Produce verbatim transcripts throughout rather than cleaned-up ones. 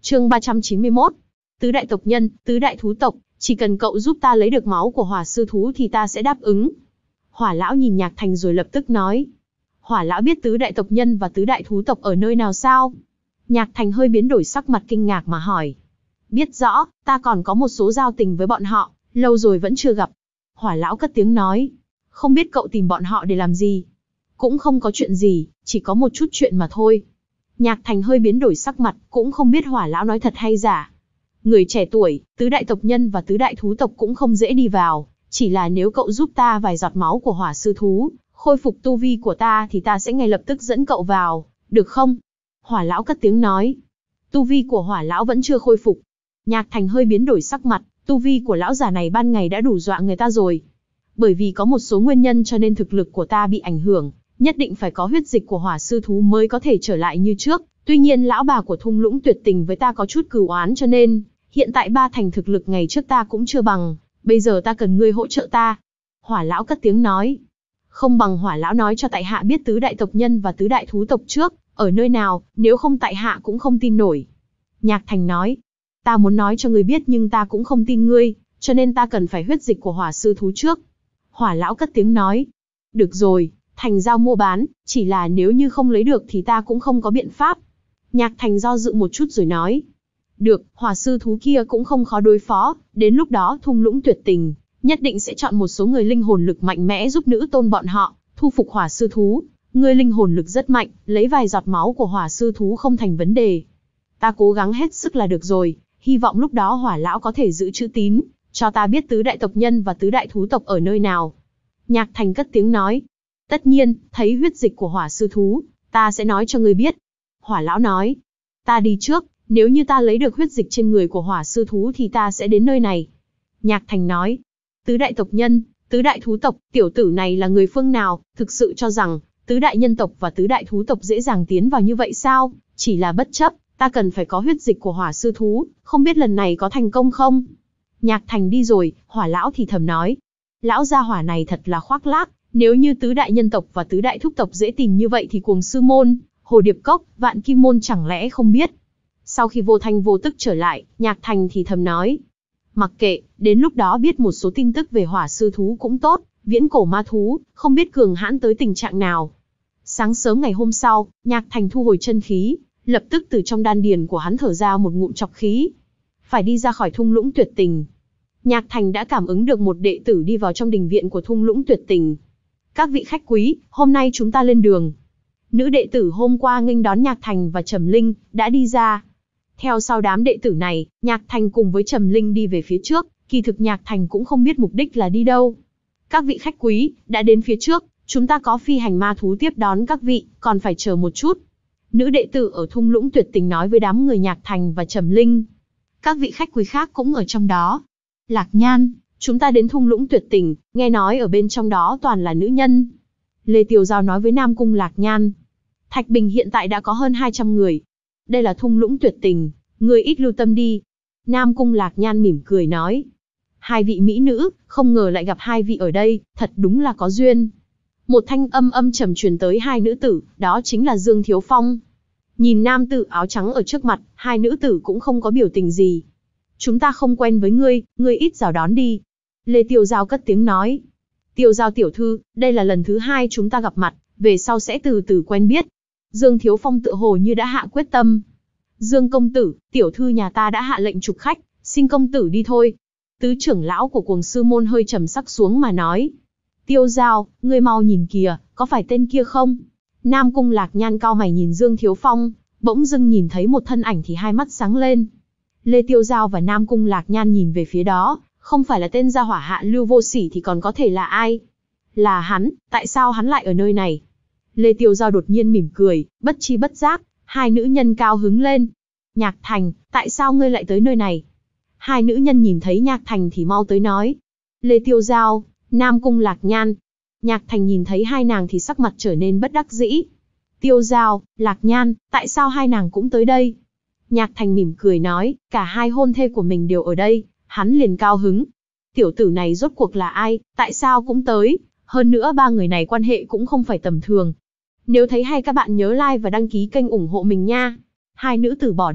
Chương ba trăm chín mươi mốt. Tứ đại tộc nhân, tứ đại thú tộc, chỉ cần cậu giúp ta lấy được máu của hỏa sư thú thì ta sẽ đáp ứng. Hỏa lão nhìn Nhạc Thành rồi lập tức nói. Hỏa lão biết tứ đại tộc nhân và tứ đại thú tộc ở nơi nào sao? Nhạc Thành hơi biến đổi sắc mặt kinh ngạc mà hỏi. Biết rõ, ta còn có một số giao tình với bọn họ, lâu rồi vẫn chưa gặp. Hỏa lão cất tiếng nói. Không biết cậu tìm bọn họ để làm gì? Cũng không có chuyện gì, chỉ có một chút chuyện mà thôi. Nhạc Thành hơi biến đổi sắc mặt, cũng không biết hỏa lão nói thật hay giả. Người trẻ tuổi, tứ đại tộc nhân và tứ đại thú tộc cũng không dễ đi vào, chỉ là nếu cậu giúp ta vài giọt máu của hỏa sư thú, khôi phục tu vi của ta thì ta sẽ ngay lập tức dẫn cậu vào, được không? Hỏa lão cất tiếng nói. Tu vi của hỏa lão vẫn chưa khôi phục. Nhạc Thành hơi biến đổi sắc mặt, tu vi của lão già này ban ngày đã đủ dọa người ta rồi. Bởi vì có một số nguyên nhân cho nên thực lực của ta bị ảnh hưởng, nhất định phải có huyết dịch của hỏa sư thú mới có thể trở lại như trước. Tuy nhiên lão bà của thung lũng tuyệt tình với ta có chút cừu oán cho nên, hiện tại ba thành thực lực ngày trước ta cũng chưa bằng, bây giờ ta cần ngươi hỗ trợ ta. Hỏa lão cất tiếng nói. Không bằng hỏa lão nói cho tại hạ biết tứ đại tộc nhân và tứ đại thú tộc trước, ở nơi nào, nếu không tại hạ cũng không tin nổi. Nhạc Thành nói. Ta muốn nói cho ngươi biết nhưng ta cũng không tin ngươi, cho nên ta cần phải huyết dịch của hỏa sư thú trước. Hỏa lão cất tiếng nói. Được rồi, thành giao mua bán, chỉ là nếu như không lấy được thì ta cũng không có biện pháp. Nhạc Thành do dự một chút rồi nói. Được, hỏa sư thú kia cũng không khó đối phó, đến lúc đó thung lũng tuyệt tình, nhất định sẽ chọn một số người linh hồn lực mạnh mẽ giúp nữ tôn bọn họ, thu phục hỏa sư thú. Ngươi linh hồn lực rất mạnh, lấy vài giọt máu của hỏa sư thú không thành vấn đề. Ta cố gắng hết sức là được rồi, hy vọng lúc đó hỏa lão có thể giữ chữ tín, cho ta biết tứ đại tộc nhân và tứ đại thú tộc ở nơi nào. Nhạc Thành cất tiếng nói. Tất nhiên, thấy huyết dịch của hỏa sư thú, ta sẽ nói cho ngươi biết. Hỏa lão nói. Ta đi trước, nếu như ta lấy được huyết dịch trên người của hỏa sư thú thì ta sẽ đến nơi này. Nhạc Thành nói. Tứ đại tộc nhân, tứ đại thú tộc, tiểu tử này là người phương nào, thực sự cho rằng, tứ đại nhân tộc và tứ đại thú tộc dễ dàng tiến vào như vậy sao? Chỉ là bất chấp, ta cần phải có huyết dịch của hỏa sư thú, không biết lần này có thành công không? Nhạc Thành đi rồi, hỏa lão thì thầm nói. Lão gia hỏa này thật là khoác lác, nếu như tứ đại nhân tộc và tứ đại thúc tộc dễ tìm như vậy thì Cuồng Sư Môn, Hồ Điệp Cốc, Vạn Kim Môn chẳng lẽ không biết? Sau khi vô thanh vô tức trở lại, Nhạc Thành thì thầm nói. Mặc kệ, đến lúc đó biết một số tin tức về hỏa sư thú cũng tốt, viễn cổ ma thú, không biết cường hãn tới tình trạng nào. Sáng sớm ngày hôm sau, Nhạc Thành thu hồi chân khí, lập tức từ trong đan điền của hắn thở ra một ngụm trọc khí. Phải đi ra khỏi thung lũng tuyệt tình. Nhạc Thành đã cảm ứng được một đệ tử đi vào trong đình viện của thung lũng tuyệt tình. Các vị khách quý, hôm nay chúng ta lên đường. Nữ đệ tử hôm qua nghênh đón Nhạc Thành và Trầm Linh, đã đi ra. Theo sau đám đệ tử này, Nhạc Thành cùng với Trầm Linh đi về phía trước, kỳ thực Nhạc Thành cũng không biết mục đích là đi đâu. Các vị khách quý, đã đến phía trước, chúng ta có phi hành ma thú tiếp đón các vị, còn phải chờ một chút. Nữ đệ tử ở thung lũng tuyệt tình nói với đám người Nhạc Thành và Trầm Linh. Các vị khách quý khác cũng ở trong đó. Lạc Nhan, chúng ta đến thung lũng tuyệt tình, nghe nói ở bên trong đó toàn là nữ nhân. Lê Tiểu Giao nói với Nam Cung Lạc Nhan. Thạch Bình hiện tại đã có hơn hai trăm người. Đây là thung lũng tuyệt tình, người ít lưu tâm đi. Nam Cung Lạc Nhan mỉm cười nói. Hai vị mỹ nữ, không ngờ lại gặp hai vị ở đây, thật đúng là có duyên. Một thanh âm âm trầm truyền tới hai nữ tử, đó chính là Dương Thiếu Phong. Nhìn nam tử áo trắng ở trước mặt, hai nữ tử cũng không có biểu tình gì. Chúng ta không quen với ngươi, ngươi ít chào đón đi. Lê Tiêu Giao cất tiếng nói. Tiêu Giao tiểu thư, đây là lần thứ hai chúng ta gặp mặt, về sau sẽ từ từ quen biết. Dương Thiếu Phong tựa hồ như đã hạ quyết tâm. Dương công tử, tiểu thư nhà ta đã hạ lệnh chụp khách, xin công tử đi thôi. Tứ trưởng lão của Cuồng Sư Môn hơi trầm sắc xuống mà nói. Tiêu Giao, ngươi mau nhìn kìa, có phải tên kia không? Nam Cung Lạc Nhan cau mày nhìn Dương Thiếu Phong, bỗng dưng nhìn thấy một thân ảnh thì hai mắt sáng lên. Lê Tiêu Giao và Nam Cung Lạc Nhan nhìn về phía đó, không phải là tên gia hỏa Hạ Lưu Vô Sỉ thì còn có thể là ai? Là hắn, tại sao hắn lại ở nơi này? Lê Tiêu Giao đột nhiên mỉm cười, bất chi bất giác, hai nữ nhân cao hứng lên. Nhạc Thành, tại sao ngươi lại tới nơi này? Hai nữ nhân nhìn thấy Nhạc Thành thì mau tới nói. Lê Tiêu Giao, Nam Cung Lạc Nhan. Nhạc Thành nhìn thấy hai nàng thì sắc mặt trở nên bất đắc dĩ. Tiêu Giao, Lạc Nhan, tại sao hai nàng cũng tới đây? Nhạc Thành mỉm cười nói, cả hai hôn thê của mình đều ở đây, hắn liền cao hứng. Tiểu tử này rốt cuộc là ai, tại sao cũng tới? Hơn nữa ba người này quan hệ cũng không phải tầm thường. Nếu thấy hay các bạn nhớ like và đăng ký kênh ủng hộ mình nha. Hai nữ tử bỏ đi,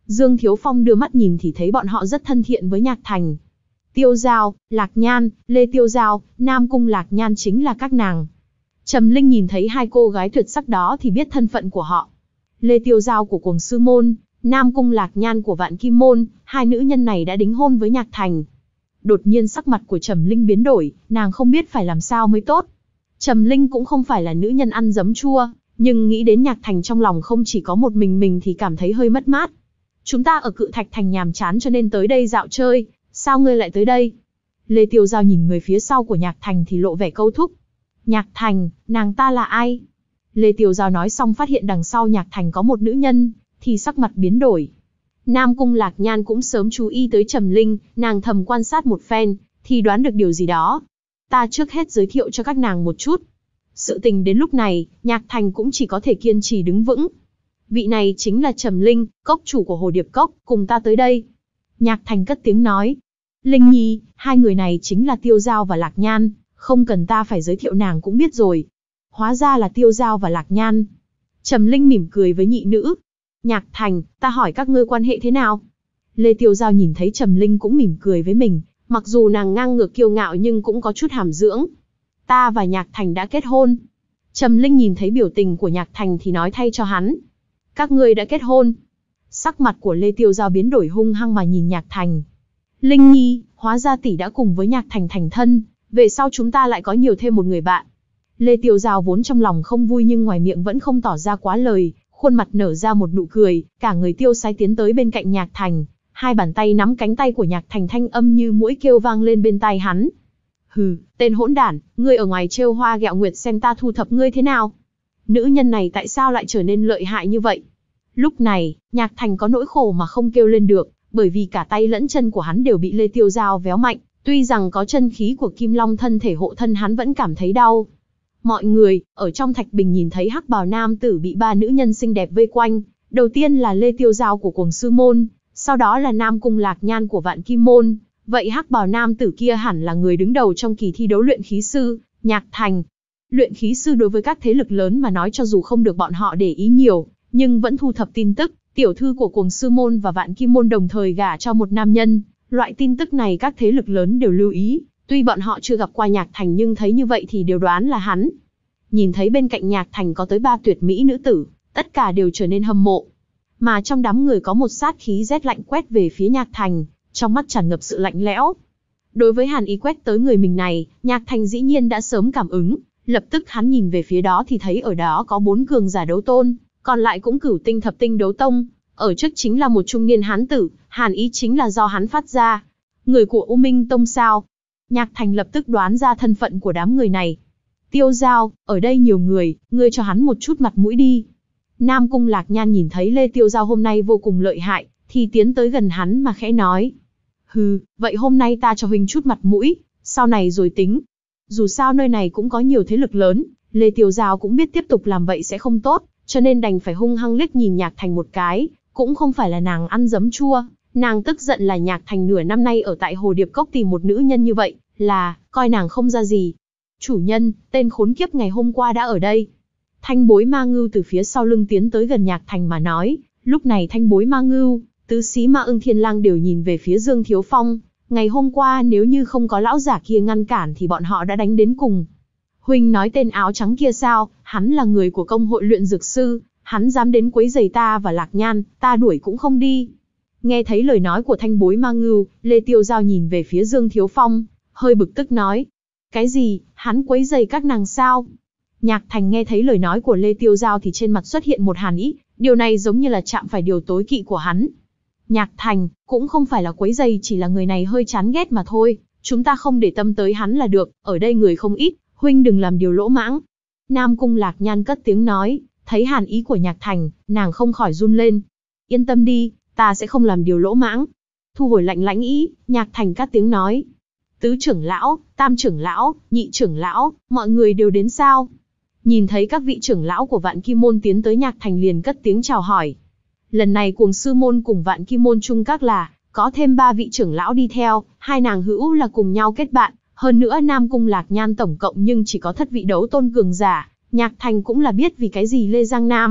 Dương Thiếu Phong đưa mắt nhìn thì thấy bọn họ rất thân thiện với Nhạc Thành. Tiêu Giao, Lạc Nhan, Lê Tiêu Giao, Nam Cung Lạc Nhan chính là các nàng. Trầm Linh nhìn thấy hai cô gái tuyệt sắc đó thì biết thân phận của họ. Lê Tiêu Giao của Cuồng Sư Môn, Nam Cung Lạc Nhan của Vạn Kim Môn, hai nữ nhân này đã đính hôn với Nhạc Thành. Đột nhiên sắc mặt của Trầm Linh biến đổi, nàng không biết phải làm sao mới tốt. Trầm Linh cũng không phải là nữ nhân ăn giấm chua, nhưng nghĩ đến Nhạc Thành trong lòng không chỉ có một mình mình thì cảm thấy hơi mất mát. Chúng ta ở Cự Thạch Thành nhàm chán cho nên tới đây dạo chơi, sao ngươi lại tới đây? Lê Tiêu Giao nhìn người phía sau của Nhạc Thành thì lộ vẻ câu thúc. Nhạc Thành, nàng ta là ai? Lê Tiêu Giao nói xong phát hiện đằng sau Nhạc Thành có một nữ nhân, thì sắc mặt biến đổi. Nam Cung Lạc Nhan cũng sớm chú ý tới Trầm Linh, nàng thầm quan sát một phen, thì đoán được điều gì đó. Ta trước hết giới thiệu cho các nàng một chút. Sự tình đến lúc này, Nhạc Thành cũng chỉ có thể kiên trì đứng vững. Vị này chính là Trầm Linh, cốc chủ của Hồ Điệp Cốc, cùng ta tới đây. Nhạc Thành cất tiếng nói. Linh Nhi, hai người này chính là Tiêu Giao và Lạc Nhan, không cần ta phải giới thiệu nàng cũng biết rồi. Hóa ra là Tiêu Giao và Lạc Nhan. Trầm Linh mỉm cười với nhị nữ. Nhạc Thành, ta hỏi các ngươi quan hệ thế nào? Lê Tiêu Giao nhìn thấy Trầm Linh cũng mỉm cười với mình, mặc dù nàng ngang ngược kiêu ngạo nhưng cũng có chút hàm dưỡng. Ta và Nhạc Thành đã kết hôn. Trầm Linh nhìn thấy biểu tình của Nhạc Thành thì nói thay cho hắn. Các ngươi đã kết hôn. Sắc mặt của Lê Tiêu Giao biến đổi hung hăng mà nhìn Nhạc Thành. Linh Nhi, hóa ra tỷ đã cùng với Nhạc Thành thành thân, về sau chúng ta lại có nhiều thêm một người bạn. Lê Tiêu Giao vốn trong lòng không vui nhưng ngoài miệng vẫn không tỏ ra quá lời, khuôn mặt nở ra một nụ cười, cả người tiêu sái tiến tới bên cạnh Nhạc Thành, hai bàn tay nắm cánh tay của Nhạc Thành, thanh âm như mũi kêu vang lên bên tai hắn. Hừ, tên hỗn đản, ngươi ở ngoài trêu hoa ghẹo nguyệt xem ta thu thập ngươi thế nào. Nữ nhân này tại sao lại trở nên lợi hại như vậy? Lúc này, Nhạc Thành có nỗi khổ mà không kêu lên được, bởi vì cả tay lẫn chân của hắn đều bị Lê Tiêu Giao véo mạnh, tuy rằng có chân khí của Kim Long thân thể hộ thân hắn vẫn cảm thấy đau. Mọi người, ở trong Thạch Bình nhìn thấy hắc bào nam tử bị ba nữ nhân xinh đẹp vây quanh, đầu tiên là Lê Tiêu Giao của Cuồng Sư Môn, sau đó là Nam Cung Lạc Nhan của Vạn Kim Môn, vậy hắc bào nam tử kia hẳn là người đứng đầu trong kỳ thi đấu luyện khí sư, Nhạc Thành. Luyện khí sư đối với các thế lực lớn mà nói cho dù không được bọn họ để ý nhiều, nhưng vẫn thu thập tin tức, tiểu thư của Cuồng Sư Môn và Vạn Kim Môn đồng thời gả cho một nam nhân, loại tin tức này các thế lực lớn đều lưu ý, tuy bọn họ chưa gặp qua Nhạc Thành nhưng thấy như vậy thì đều đoán là hắn. Nhìn thấy bên cạnh Nhạc Thành có tới ba tuyệt mỹ nữ tử, tất cả đều trở nên hâm mộ. Mà trong đám người có một sát khí rét lạnh quét về phía Nhạc Thành, trong mắt tràn ngập sự lạnh lẽo. Đối với hàn ý quét tới người mình này, Nhạc Thành dĩ nhiên đã sớm cảm ứng, lập tức hắn nhìn về phía đó thì thấy ở đó có bốn cường giả đấu tôn, còn lại cũng cửu tinh thập tinh đấu tông, ở trước chính là một trung niên hán tử, hàn ý chính là do hắn phát ra. Người của U Minh Tông sao? Nhạc Thành lập tức đoán ra thân phận của đám người này. Tiêu Giao, ở đây nhiều người, ngươi cho hắn một chút mặt mũi đi. Nam Cung Lạc Nhan nhìn thấy Lê Tiêu Giao hôm nay vô cùng lợi hại, thì tiến tới gần hắn mà khẽ nói. Hừ, vậy hôm nay ta cho huynh chút mặt mũi, sau này rồi tính. Dù sao nơi này cũng có nhiều thế lực lớn, Lê Tiêu Giao cũng biết tiếp tục làm vậy sẽ không tốt, cho nên đành phải hung hăng liếc nhìn Nhạc Thành một cái, cũng không phải là nàng ăn giấm chua, nàng tức giận là Nhạc Thành nửa năm nay ở tại Hồ Điệp Cốc tìm một nữ nhân như vậy, là, coi nàng không ra gì. Chủ nhân, tên khốn kiếp ngày hôm qua đã ở đây. Thanh Bối Ma Ngưu từ phía sau lưng tiến tới gần Nhạc Thành mà nói, lúc này Thanh Bối Ma Ngưu, Tứ Xí Ma Ưng Thiên Lang đều nhìn về phía Dương Thiếu Phong, ngày hôm qua nếu như không có lão giả kia ngăn cản thì bọn họ đã đánh đến cùng. Huynh nói tên áo trắng kia sao, hắn là người của công hội luyện dược sư, hắn dám đến quấy rầy ta và Lạc Nhan, ta đuổi cũng không đi. Nghe thấy lời nói của Thanh Bối Ma Ngưu, Lê Tiêu Giao nhìn về phía Dương Thiếu Phong, hơi bực tức nói. Cái gì, hắn quấy rầy các nàng sao? Nhạc Thành nghe thấy lời nói của Lê Tiêu Giao thì trên mặt xuất hiện một hàn ý, điều này giống như là chạm phải điều tối kỵ của hắn. Nhạc Thành, cũng không phải là quấy rầy, chỉ là người này hơi chán ghét mà thôi, chúng ta không để tâm tới hắn là được, ở đây người không ít, huynh đừng làm điều lỗ mãng. Nam Cung Lạc Nhan cất tiếng nói, thấy hàn ý của Nhạc Thành, nàng không khỏi run lên. Yên tâm đi, ta sẽ không làm điều lỗ mãng. Thu hồi lạnh lãnh ý, Nhạc Thành cất tiếng nói. Tứ trưởng lão, tam trưởng lão, nhị trưởng lão, mọi người đều đến sao? Nhìn thấy các vị trưởng lão của Vạn Kim Môn tiến tới Nhạc Thành liền cất tiếng chào hỏi. Lần này Cuồng Sư Môn cùng Vạn Kim Môn chung các là, có thêm ba vị trưởng lão đi theo, hai nàng hữu là cùng nhau kết bạn, hơn nữa Nam Cung Lạc Nhan tổng cộng nhưng chỉ có thất vị đấu tôn cường giả. Nhạc Thành cũng là biết vì cái gì Lê Giang Nam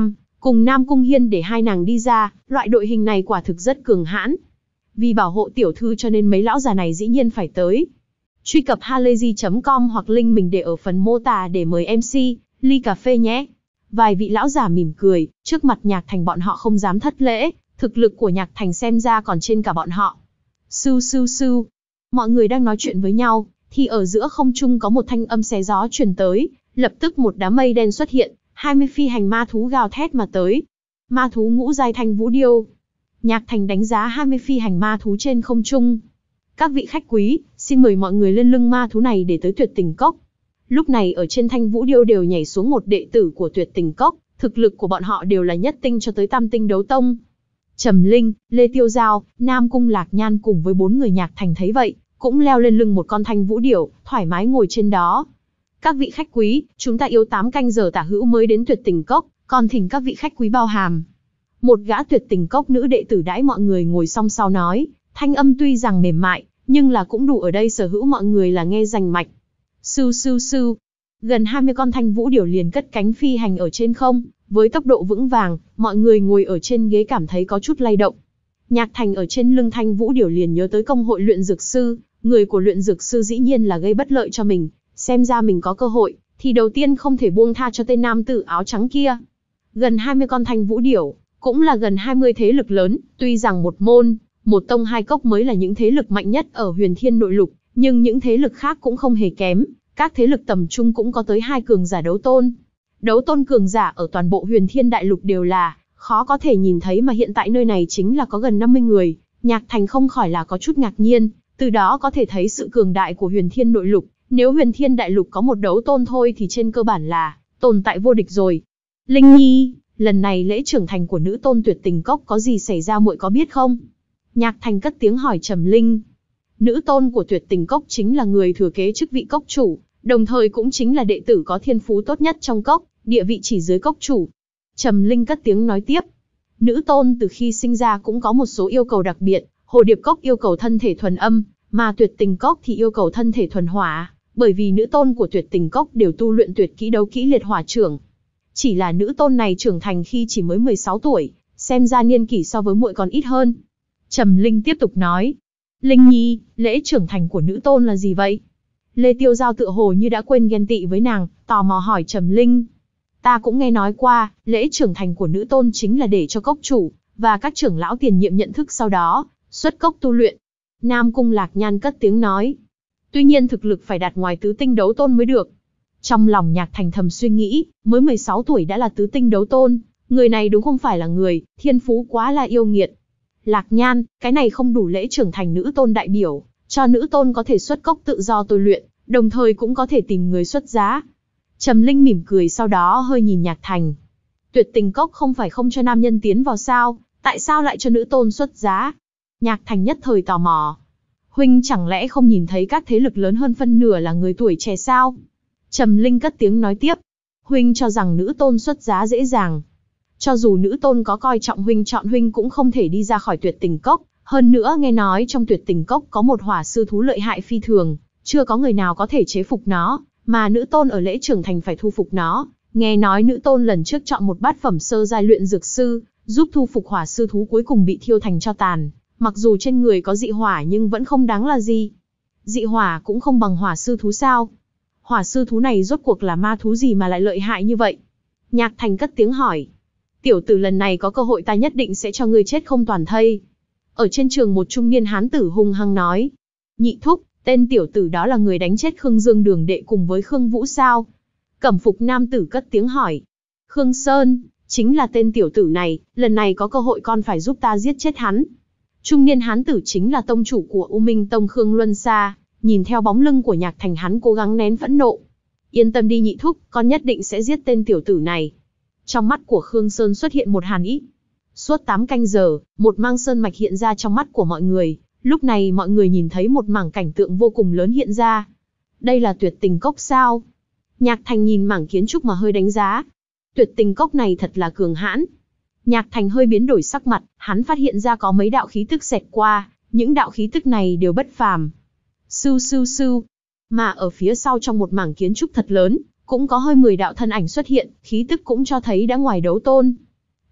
cùng Nam Cung Hiên để hai nàng đi ra, loại đội hình này quả thực rất cường hãn. Vì bảo hộ tiểu thư cho nên mấy lão già này dĩ nhiên phải tới. Truy cập halayzi chấm com hoặc link mình để ở phần mô tả để mời em xê, ly cà phê nhé. Vài vị lão già mỉm cười, trước mặt Nhạc Thành bọn họ không dám thất lễ, thực lực của Nhạc Thành xem ra còn trên cả bọn họ. Sưu sưu sưu. Mọi người đang nói chuyện với nhau, thì ở giữa không trung có một thanh âm xé gió truyền tới, lập tức một đám mây đen xuất hiện, hai mươi phi hành ma thú gào thét mà tới. Ma thú ngũ giai Thanh Vũ Điêu. Nhạc Thành đánh giá hai mươi phi hành ma thú trên không trung. Các vị khách quý, xin mời mọi người lên lưng ma thú này để tới Tuyệt Tình Cốc. Lúc này ở trên Thanh Vũ Điêu đều nhảy xuống một đệ tử của Tuyệt Tình Cốc, thực lực của bọn họ đều là nhất tinh cho tới tam tinh đấu tông. Trầm Linh, Lê Tiêu Giao, Nam Cung Lạc Nhan cùng với bốn người Nhạc Thành thấy vậy, cũng leo lên lưng một con Thanh Vũ Điểu, thoải mái ngồi trên đó. Các vị khách quý, chúng ta yếu tám canh giờ tả hữu mới đến Tuyệt Tình Cốc, còn thỉnh các vị khách quý bao hàm. Một gã Tuyệt Tình Cốc nữ đệ tử đãi mọi người ngồi song sau nói, thanh âm tuy rằng mềm mại, nhưng là cũng đủ ở đây sở hữu mọi người là nghe rành mạch. Sưu sưu sưu. Gần hai mươi con Thanh Vũ Điểu liền cất cánh phi hành ở trên không, với tốc độ vững vàng, mọi người ngồi ở trên ghế cảm thấy có chút lay động. Nhạc Thành ở trên lưng Thanh Vũ Điểu liền nhớ tới công hội luyện dược sư, người của luyện dược sư dĩ nhiên là gây bất lợi cho mình, xem ra mình có cơ hội, thì đầu tiên không thể buông tha cho tên nam tử áo trắng kia. Gần hai mươi con Thanh Vũ Điểu, cũng là gần hai mươi thế lực lớn, tuy rằng một môn, một tông hai cốc mới là những thế lực mạnh nhất ở Huyền Thiên Nội Lục, nhưng những thế lực khác cũng không hề kém, các thế lực tầm trung cũng có tới hai cường giả đấu tôn. Đấu tôn cường giả ở toàn bộ Huyền Thiên Đại Lục đều là khó có thể nhìn thấy, mà hiện tại nơi này chính là có gần năm mươi người, Nhạc Thành không khỏi là có chút ngạc nhiên, từ đó có thể thấy sự cường đại của Huyền Thiên Nội Lục, nếu Huyền Thiên Đại Lục có một đấu tôn thôi thì trên cơ bản là tồn tại vô địch rồi. Linh Nhi, lần này lễ trưởng thành của nữ tôn Tuyệt Tình Cốc có gì xảy ra muội có biết không? Nhạc Thành cất tiếng hỏi Trầm Linh. Nữ tôn của Tuyệt Tình Cốc chính là người thừa kế chức vị cốc chủ, đồng thời cũng chính là đệ tử có thiên phú tốt nhất trong cốc, địa vị chỉ dưới cốc chủ. Trầm Linh cất tiếng nói tiếp. Nữ tôn từ khi sinh ra cũng có một số yêu cầu đặc biệt, Hồ Điệp Cốc yêu cầu thân thể thuần âm, mà Tuyệt Tình Cốc thì yêu cầu thân thể thuần hỏa, bởi vì nữ tôn của Tuyệt Tình Cốc đều tu luyện tuyệt kỹ đấu kỹ liệt hỏa trưởng. Chỉ là nữ tôn này trưởng thành khi chỉ mới mười sáu tuổi, xem ra niên kỷ so với muội còn ít hơn. Trầm Linh tiếp tục nói. Linh Nhi, lễ trưởng thành của nữ tôn là gì vậy? Lê Tiêu Giao tựa hồ như đã quên ghen tị với nàng, tò mò hỏi Trầm Linh. Ta cũng nghe nói qua, lễ trưởng thành của nữ tôn chính là để cho cốc chủ và các trưởng lão tiền nhiệm nhận thức, sau đó xuất cốc tu luyện. Nam Cung Lạc Nhan cất tiếng nói. Tuy nhiên thực lực phải đạt ngoài tứ tinh đấu tôn mới được. Trong lòng Nhạc Thành thầm suy nghĩ, mới mười sáu tuổi đã là tứ tinh đấu tôn, người này đúng không phải là người, thiên phú quá là yêu nghiệt. Lạc Nhan, cái này không đủ lễ trưởng thành nữ tôn đại biểu, cho nữ tôn có thể xuất cốc tự do tu luyện, đồng thời cũng có thể tìm người xuất giá. Trầm Linh mỉm cười sau đó hơi nhìn Nhạc Thành. Tuyệt Tình Cốc không phải không cho nam nhân tiến vào sao, tại sao lại cho nữ tôn xuất giá? Nhạc Thành nhất thời tò mò. Huynh chẳng lẽ không nhìn thấy các thế lực lớn hơn phân nửa là người tuổi trẻ sao? Trầm Linh cất tiếng nói tiếp. Huynh cho rằng nữ tôn xuất giá dễ dàng. Cho dù nữ tôn có coi trọng huynh chọn huynh cũng không thể đi ra khỏi Tuyệt Tình Cốc. Hơn nữa nghe nói trong Tuyệt Tình Cốc có một hỏa sư thú lợi hại phi thường, chưa có người nào có thể chế phục nó, mà nữ tôn ở lễ trưởng thành phải thu phục nó. Nghe nói nữ tôn lần trước chọn một bát phẩm sơ giai luyện dược sư, giúp thu phục hỏa sư thú cuối cùng bị thiêu thành tro tàn. Mặc dù trên người có dị hỏa nhưng vẫn không đáng là gì. Dị hỏa cũng không bằng hỏa sư thú sao? Hỏa sư thú này rốt cuộc là ma thú gì mà lại lợi hại như vậy? Nhạc Thành cất tiếng hỏi. Tiểu tử lần này có cơ hội ta nhất định sẽ cho ngươi chết không toàn thây. Ở trên trường một trung niên hán tử hung hăng nói. Nhị thúc, tên tiểu tử đó là người đánh chết Khương Dương Đường đệ cùng với Khương Vũ sao? Cẩm phục nam tử cất tiếng hỏi. Khương Sơn, chính là tên tiểu tử này, lần này có cơ hội con phải giúp ta giết chết hắn. Trung niên hán tử chính là tông chủ của U Minh Tông Khương Luân Sa, nhìn theo bóng lưng của Nhạc Thành hắn cố gắng nén phẫn nộ. Yên tâm đi nhị thúc, con nhất định sẽ giết tên tiểu tử này. Trong mắt của Khương Sơn xuất hiện một hàn ý. Suốt tám canh giờ, một mang sơn mạch hiện ra trong mắt của mọi người. Lúc này mọi người nhìn thấy một mảng cảnh tượng vô cùng lớn hiện ra. Đây là Tuyệt Tình Cốc sao? Nhạc Thành nhìn mảng kiến trúc mà hơi đánh giá. Tuyệt Tình Cốc này thật là cường hãn. Nhạc Thành hơi biến đổi sắc mặt, hắn phát hiện ra có mấy đạo khí tức xẹt qua, những đạo khí tức này đều bất phàm. Sưu sưu sưu. Mà ở phía sau trong một mảng kiến trúc thật lớn, cũng có hơi mười đạo thân ảnh xuất hiện, khí tức cũng cho thấy đã ngoài đấu tôn.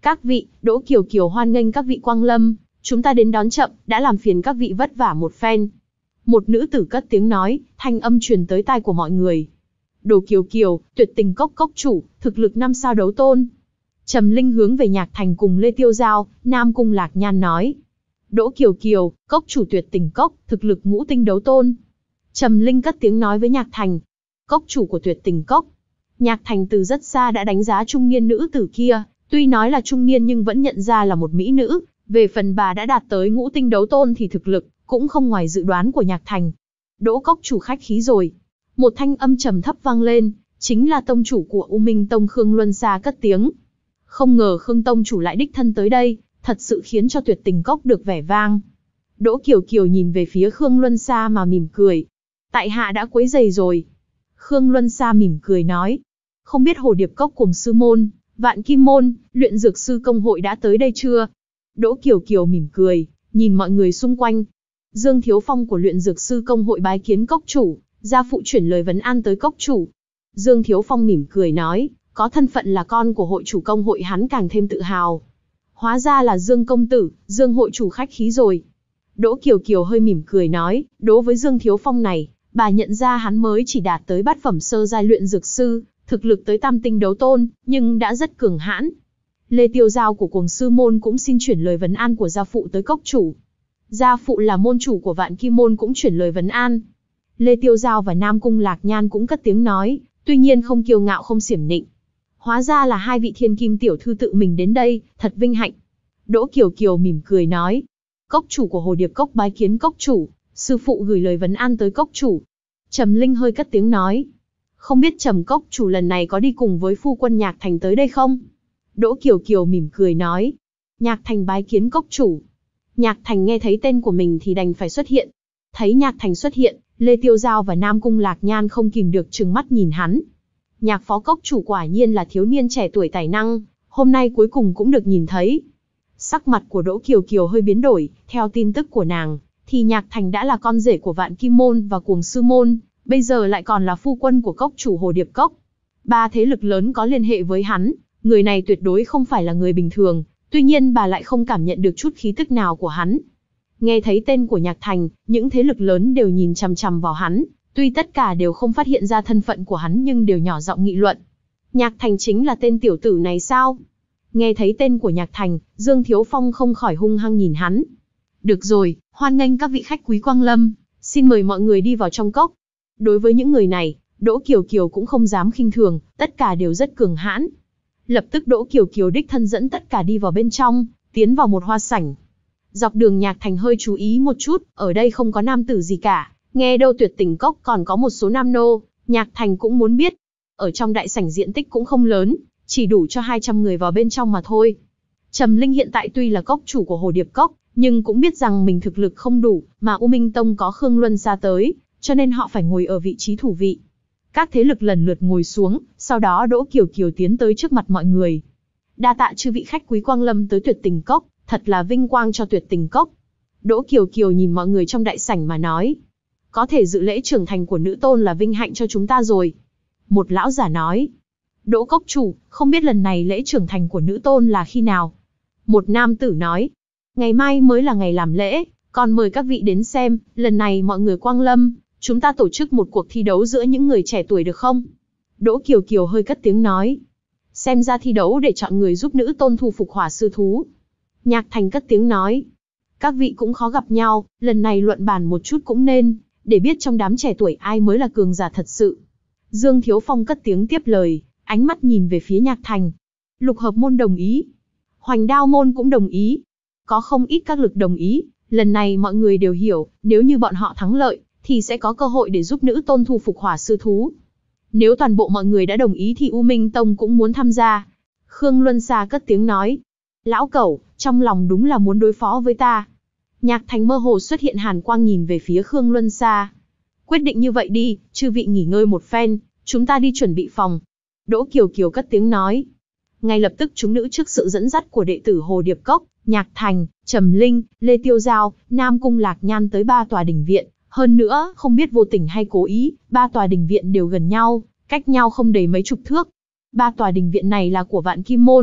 Các vị, Đỗ Kiều Kiều hoan nghênh các vị quang lâm, chúng ta đến đón chậm, đã làm phiền các vị vất vả một phen. Một nữ tử cất tiếng nói, thanh âm truyền tới tai của mọi người. Đồ Kiều Kiều, Tuyệt Tình Cốc cốc chủ, thực lực năm sao đấu tôn. Trầm Linh hướng về Nhạc Thành cùng Lê Tiêu Giao, Nam Cung Lạc Nhan nói. Đỗ Kiều Kiều, cốc chủ Tuyệt Tình Cốc, thực lực ngũ tinh đấu tôn. Trầm Linh cất tiếng nói với Nhạc Thành. Cốc chủ của Tuyệt Tình Cốc. Nhạc Thành từ rất xa đã đánh giá trung niên nữ tử kia, tuy nói là trung niên nhưng vẫn nhận ra là một mỹ nữ. Về phần bà đã đạt tới ngũ tinh đấu tôn thì thực lực cũng không ngoài dự đoán của Nhạc Thành. Đỗ cốc chủ khách khí rồi. Một thanh âm trầm thấp vang lên, chính là tông chủ của U Minh Tông Khương Luân Sa cất tiếng. Không ngờ Khương tông chủ lại đích thân tới đây, thật sự khiến cho Tuyệt Tình Cốc được vẻ vang. Đỗ Kiều Kiều nhìn về phía Khương Luân Sa mà mỉm cười. Tại hạ đã quấy rầy rồi. Khương Luân Sa mỉm cười nói. Không biết Hồ Điệp Cốc cùng sư môn, Vạn Kim môn, luyện dược sư công hội đã tới đây chưa? Đỗ Kiều Kiều mỉm cười, nhìn mọi người xung quanh. Dương Thiếu Phong của luyện dược sư công hội bái kiến cốc chủ, gia phụ chuyển lời vấn an tới cốc chủ. Dương Thiếu Phong mỉm cười nói, có thân phận là con của hội chủ công hội hắn càng thêm tự hào. Hóa ra là Dương công tử, Dương hội chủ khách khí rồi. Đỗ Kiều Kiều hơi mỉm cười nói, đối với Dương Thiếu Phong này, bà nhận ra hắn mới chỉ đạt tới bát phẩm sơ giai luyện dược sư, thực lực tới tam tinh đấu tôn, nhưng đã rất cường hãn. Lê Tiêu Giao của Cuồng Sư môn cũng xin chuyển lời vấn an của gia phụ tới cốc chủ. Gia phụ là môn chủ của Vạn Kim môn cũng chuyển lời vấn an. Lê Tiêu Giao và Nam Cung Lạc Nhan cũng cất tiếng nói, tuy nhiên không kiêu ngạo không xiểm nịnh. Hóa ra là hai vị thiên kim tiểu thư tự mình đến đây, thật vinh hạnh. Đỗ Kiều Kiều mỉm cười nói, cốc chủ của Hồ Điệp Cốc bái kiến cốc chủ, sư phụ gửi lời vấn an tới cốc chủ. Trầm Linh hơi cất tiếng nói, không biết Trầm cốc chủ lần này có đi cùng với phu quân Nhạc Thành tới đây không? Đỗ Kiều Kiều mỉm cười nói, Nhạc Thành bái kiến cốc chủ. Nhạc Thành nghe thấy tên của mình thì đành phải xuất hiện. Thấy Nhạc Thành xuất hiện, Lê Tiêu Giao và Nam Cung Lạc Nhan không kìm được trừng mắt nhìn hắn. Nhạc phó cốc chủ quả nhiên là thiếu niên trẻ tuổi tài năng, hôm nay cuối cùng cũng được nhìn thấy. Sắc mặt của Đỗ Kiều Kiều hơi biến đổi, theo tin tức của nàng, thì Nhạc Thành đã là con rể của Vạn Kim môn và Cuồng Sư môn, bây giờ lại còn là phu quân của cốc chủ Hồ Điệp Cốc. Ba thế lực lớn có liên hệ với hắn, người này tuyệt đối không phải là người bình thường, tuy nhiên bà lại không cảm nhận được chút khí tức nào của hắn. Nghe thấy tên của Nhạc Thành, những thế lực lớn đều nhìn chằm chằm vào hắn, tuy tất cả đều không phát hiện ra thân phận của hắn nhưng đều nhỏ giọng nghị luận. Nhạc Thành chính là tên tiểu tử này sao? Nghe thấy tên của Nhạc Thành, Dương Thiếu Phong không khỏi hung hăng nhìn hắn. Được rồi, hoan nghênh các vị khách quý quang lâm, xin mời mọi người đi vào trong cốc. Đối với những người này, Đỗ Kiều Kiều cũng không dám khinh thường, tất cả đều rất cường hãn. Lập tức Đỗ Kiều Kiều đích thân dẫn tất cả đi vào bên trong, tiến vào một hoa sảnh. Dọc đường Nhạc Thành hơi chú ý một chút, ở đây không có nam tử gì cả, nghe đâu Tuyệt Tình Cốc còn có một số nam nô, Nhạc Thành cũng muốn biết. Ở trong đại sảnh diện tích cũng không lớn, chỉ đủ cho hai trăm người vào bên trong mà thôi. Trầm Linh hiện tại tuy là cốc chủ của Hồ Điệp Cốc, nhưng cũng biết rằng mình thực lực không đủ, mà U Minh Tông có Khương Luân Sa tới, cho nên họ phải ngồi ở vị trí thủ vị. Các thế lực lần lượt ngồi xuống, sau đó Đỗ Kiều Kiều tiến tới trước mặt mọi người. Đa tạ chư vị khách quý quang lâm tới Tuyệt Tình Cốc, thật là vinh quang cho Tuyệt Tình Cốc. Đỗ Kiều Kiều nhìn mọi người trong đại sảnh mà nói, có thể dự lễ trưởng thành của nữ tôn là vinh hạnh cho chúng ta rồi. Một lão giả nói, Đỗ cốc chủ, không biết lần này lễ trưởng thành của nữ tôn là khi nào? Một nam tử nói, ngày mai mới là ngày làm lễ, còn mời các vị đến xem, lần này mọi người quang lâm, chúng ta tổ chức một cuộc thi đấu giữa những người trẻ tuổi được không? Đỗ Kiều Kiều hơi cất tiếng nói, xem ra thi đấu để chọn người giúp nữ tôn thu phục hỏa sư thú. Nhạc Thành cất tiếng nói, các vị cũng khó gặp nhau, lần này luận bàn một chút cũng nên, để biết trong đám trẻ tuổi ai mới là cường giả thật sự. Dương Thiếu Phong cất tiếng tiếp lời, ánh mắt nhìn về phía Nhạc Thành. Lục hợp môn đồng ý, Hoành Đao môn cũng đồng ý, có không ít các lực đồng ý. Lần này mọi người đều hiểu, nếu như bọn họ thắng lợi, thì sẽ có cơ hội để giúp nữ tôn thu phục hỏa sư thú. Nếu toàn bộ mọi người đã đồng ý thì U Minh Tông cũng muốn tham gia. Khương Luân Sa cất tiếng nói, lão cẩu, trong lòng đúng là muốn đối phó với ta. Nhạc Thành mơ hồ xuất hiện hàn quang nhìn về phía Khương Luân Sa. Quyết định như vậy đi, chư vị nghỉ ngơi một phen, chúng ta đi chuẩn bị phòng. Đỗ Kiều Kiều cất tiếng nói. Ngay lập tức chúng nữ trước sự dẫn dắt của đệ tử Hồ Điệp Cốc, Nhạc Thành, Trầm Linh, Lê Tiêu Giao, Nam Cung Lạc Nhan tới ba tòa đình viện. Hơn nữa, không biết vô tình hay cố ý, ba tòa đình viện đều gần nhau, cách nhau không đầy mấy chục thước. Ba tòa đình viện này là của Vạn Kim môn,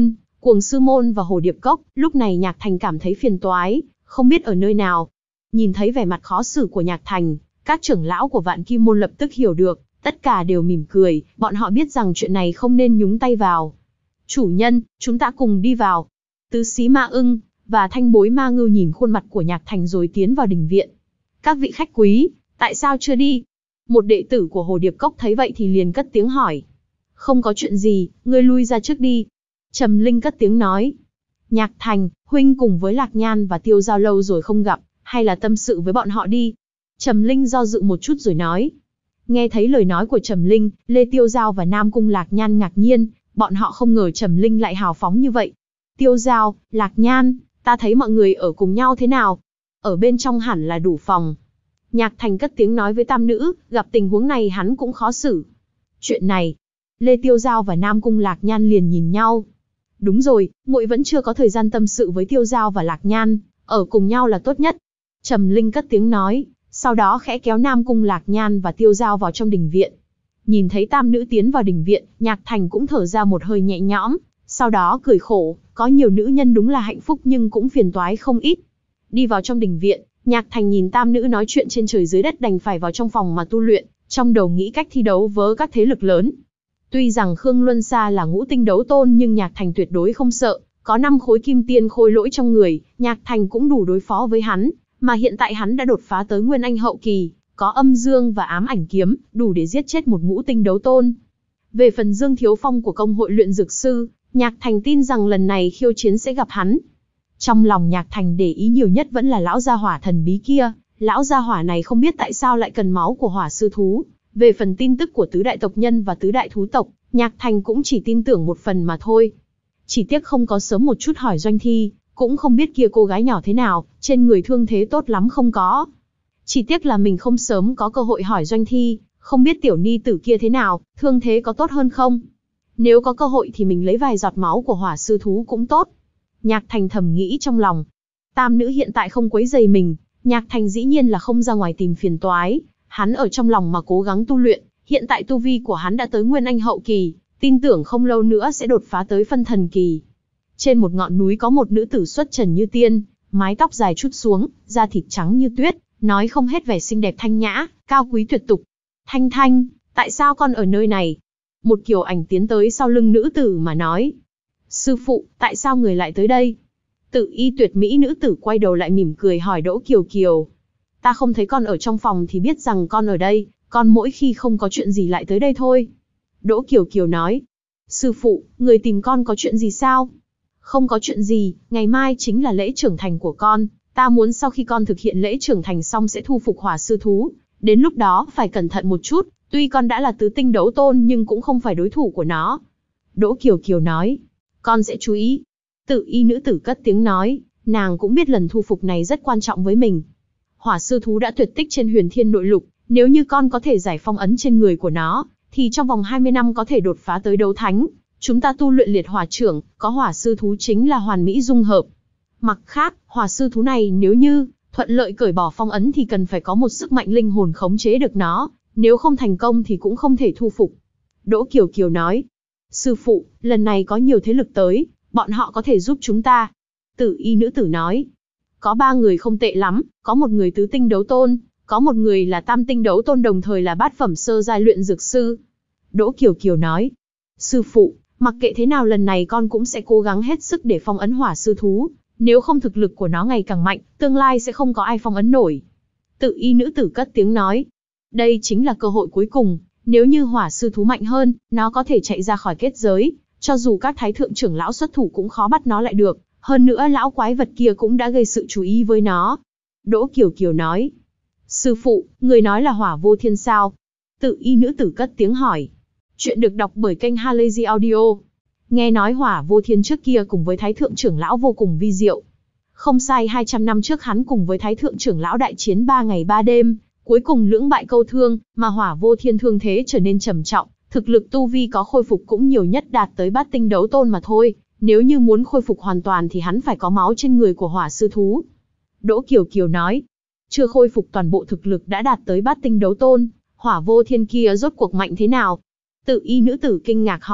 Cuồng Sư Môn và Hồ Điệp Cốc. Lúc này Nhạc Thành cảm thấy phiền toái, không biết ở nơi nào. Nhìn thấy vẻ mặt khó xử của Nhạc Thành, các trưởng lão của Vạn Kim Môn lập tức hiểu được, tất cả đều mỉm cười, bọn họ biết rằng chuyện này không nên nhúng tay vào. Chủ nhân, chúng ta cùng đi vào. Tứ Xí Ma Ưng và Thanh Bối Ma Ngưu nhìn khuôn mặt của Nhạc Thành rồi tiến vào đình viện. Các vị khách quý, tại sao chưa đi? Một đệ tử của Hồ Điệp Cốc thấy vậy thì liền cất tiếng hỏi. Không có chuyện gì, ngươi lui ra trước đi. Trầm Linh cất tiếng nói. Nhạc Thành, huynh cùng với Lạc Nhan và Tiêu Giao lâu rồi không gặp, hay là tâm sự với bọn họ đi. Trầm Linh do dự một chút rồi nói. Nghe thấy lời nói của Trầm Linh, Lê Tiêu Giao và Nam Cung Lạc Nhan ngạc nhiên, bọn họ không ngờ Trầm Linh lại hào phóng như vậy. Tiêu Giao, Lạc Nhan, ta thấy mọi người ở cùng nhau thế nào? Ở bên trong hẳn là đủ phòng. Nhạc Thành cất tiếng nói với tam nữ, gặp tình huống này hắn cũng khó xử. Chuyện này, Lê Tiêu Giao và Nam Cung Lạc Nhan liền nhìn nhau. Đúng rồi, muội vẫn chưa có thời gian tâm sự với Tiêu Giao và Lạc Nhan, ở cùng nhau là tốt nhất. Trầm Linh cất tiếng nói, sau đó khẽ kéo Nam Cung Lạc Nhan và Tiêu Giao vào trong đình viện. Nhìn thấy tam nữ tiến vào đình viện, Nhạc Thành cũng thở ra một hơi nhẹ nhõm, sau đó cười khổ, có nhiều nữ nhân đúng là hạnh phúc nhưng cũng phiền toái không ít. Đi vào trong đình viện, Nhạc Thành nhìn tam nữ nói chuyện trên trời dưới đất đành phải vào trong phòng mà tu luyện, trong đầu nghĩ cách thi đấu với các thế lực lớn. Tuy rằng Khương Luân Sa là ngũ tinh đấu tôn nhưng Nhạc Thành tuyệt đối không sợ, có năm khối kim tiên khôi lỗi trong người, Nhạc Thành cũng đủ đối phó với hắn, mà hiện tại hắn đã đột phá tới Nguyên Anh hậu kỳ, có âm dương và ám ảnh kiếm, đủ để giết chết một ngũ tinh đấu tôn. Về phần Dương Thiếu Phong của công hội luyện dược sư, Nhạc Thành tin rằng lần này khiêu chiến sẽ gặp hắn. Trong lòng Nhạc Thành để ý nhiều nhất vẫn là lão gia hỏa thần bí kia, lão gia hỏa này không biết tại sao lại cần máu của hỏa sư thú. Về phần tin tức của tứ đại tộc nhân và tứ đại thú tộc, Nhạc Thành cũng chỉ tin tưởng một phần mà thôi. Chỉ tiếc không có sớm một chút hỏi Doanh Thi, cũng không biết kia cô gái nhỏ thế nào, trên người thương thế tốt lắm không có. Chỉ tiếc là mình không sớm có cơ hội hỏi Doanh Thi, không biết tiểu ni tử kia thế nào, thương thế có tốt hơn không. Nếu có cơ hội thì mình lấy vài giọt máu của hỏa sư thú cũng tốt. Nhạc Thành thầm nghĩ trong lòng. Tam nữ hiện tại không quấy rầy mình, Nhạc Thành dĩ nhiên là không ra ngoài tìm phiền toái. Hắn ở trong lòng mà cố gắng tu luyện, hiện tại tu vi của hắn đã tới Nguyên Anh hậu kỳ, tin tưởng không lâu nữa sẽ đột phá tới phân thần kỳ. Trên một ngọn núi có một nữ tử xuất trần như tiên, mái tóc dài trút xuống, da thịt trắng như tuyết, nói không hết vẻ xinh đẹp thanh nhã, cao quý tuyệt tục. Thanh Thanh, tại sao con ở nơi này? Một kiều ảnh tiến tới sau lưng nữ tử mà nói. Sư phụ, tại sao người lại tới đây? Tự y tuyệt mỹ nữ tử quay đầu lại mỉm cười hỏi Đỗ Kiều Kiều. Ta không thấy con ở trong phòng thì biết rằng con ở đây, con mỗi khi không có chuyện gì lại tới đây thôi. Đỗ Kiều Kiều nói. Sư phụ, người tìm con có chuyện gì sao? Không có chuyện gì, ngày mai chính là lễ trưởng thành của con, ta muốn sau khi con thực hiện lễ trưởng thành xong sẽ thu phục hỏa sư thú, đến lúc đó phải cẩn thận một chút, tuy con đã là tứ tinh đấu tôn nhưng cũng không phải đối thủ của nó. Đỗ Kiều Kiều nói, con sẽ chú ý. Tự y nữ tử cất tiếng nói, nàng cũng biết lần thu phục này rất quan trọng với mình. Hỏa sư thú đã tuyệt tích trên Huyền Thiên Nội Lục, nếu như con có thể giải phong ấn trên người của nó, thì trong vòng hai mươi năm có thể đột phá tới đấu thánh. Chúng ta tu luyện liệt hỏa trưởng, có hỏa sư thú chính là hoàn mỹ dung hợp. Mặt khác, hỏa sư thú này nếu như thuận lợi cởi bỏ phong ấn thì cần phải có một sức mạnh linh hồn khống chế được nó, nếu không thành công thì cũng không thể thu phục. Đỗ Kiều Kiều nói, sư phụ, lần này có nhiều thế lực tới, bọn họ có thể giúp chúng ta. Tử y nữ tử nói, có ba người không tệ lắm, có một người tứ tinh đấu tôn, có một người là tam tinh đấu tôn đồng thời là bát phẩm sơ giai luyện dược sư. Đỗ Kiều Kiều nói, sư phụ, mặc kệ thế nào lần này con cũng sẽ cố gắng hết sức để phong ấn hỏa sư thú, nếu không thực lực của nó ngày càng mạnh, tương lai sẽ không có ai phong ấn nổi. Tự y nữ tử cất tiếng nói, đây chính là cơ hội cuối cùng, nếu như hỏa sư thú mạnh hơn, nó có thể chạy ra khỏi kết giới, cho dù các thái thượng trưởng lão xuất thủ cũng khó bắt nó lại được, hơn nữa lão quái vật kia cũng đã gây sự chú ý với nó. Đỗ Kiều Kiều nói, sư phụ, người nói là Hỏa Vô Thiên sao? Tự y nữ tử cất tiếng hỏi. Chuyện được đọc bởi kênh Halazy Audio. Nghe nói Hỏa Vô Thiên trước kia cùng với Thái Thượng trưởng lão vô cùng vi diệu. Không sai, hai trăm năm trước hắn cùng với Thái Thượng trưởng lão đại chiến ba ngày ba đêm, cuối cùng lưỡng bại câu thương, mà Hỏa Vô Thiên thương thế trở nên trầm trọng, thực lực tu vi có khôi phục cũng nhiều nhất đạt tới bát tinh đấu tôn mà thôi, nếu như muốn khôi phục hoàn toàn thì hắn phải có máu trên người của hỏa sư thú. Đỗ Kiều Kiều nói, chưa khôi phục toàn bộ thực lực đã đạt tới bát tinh đấu tôn, Hỏa Vô Thiên kia rốt cuộc mạnh thế nào? Tự y nữ tử kinh ngạc hỏi,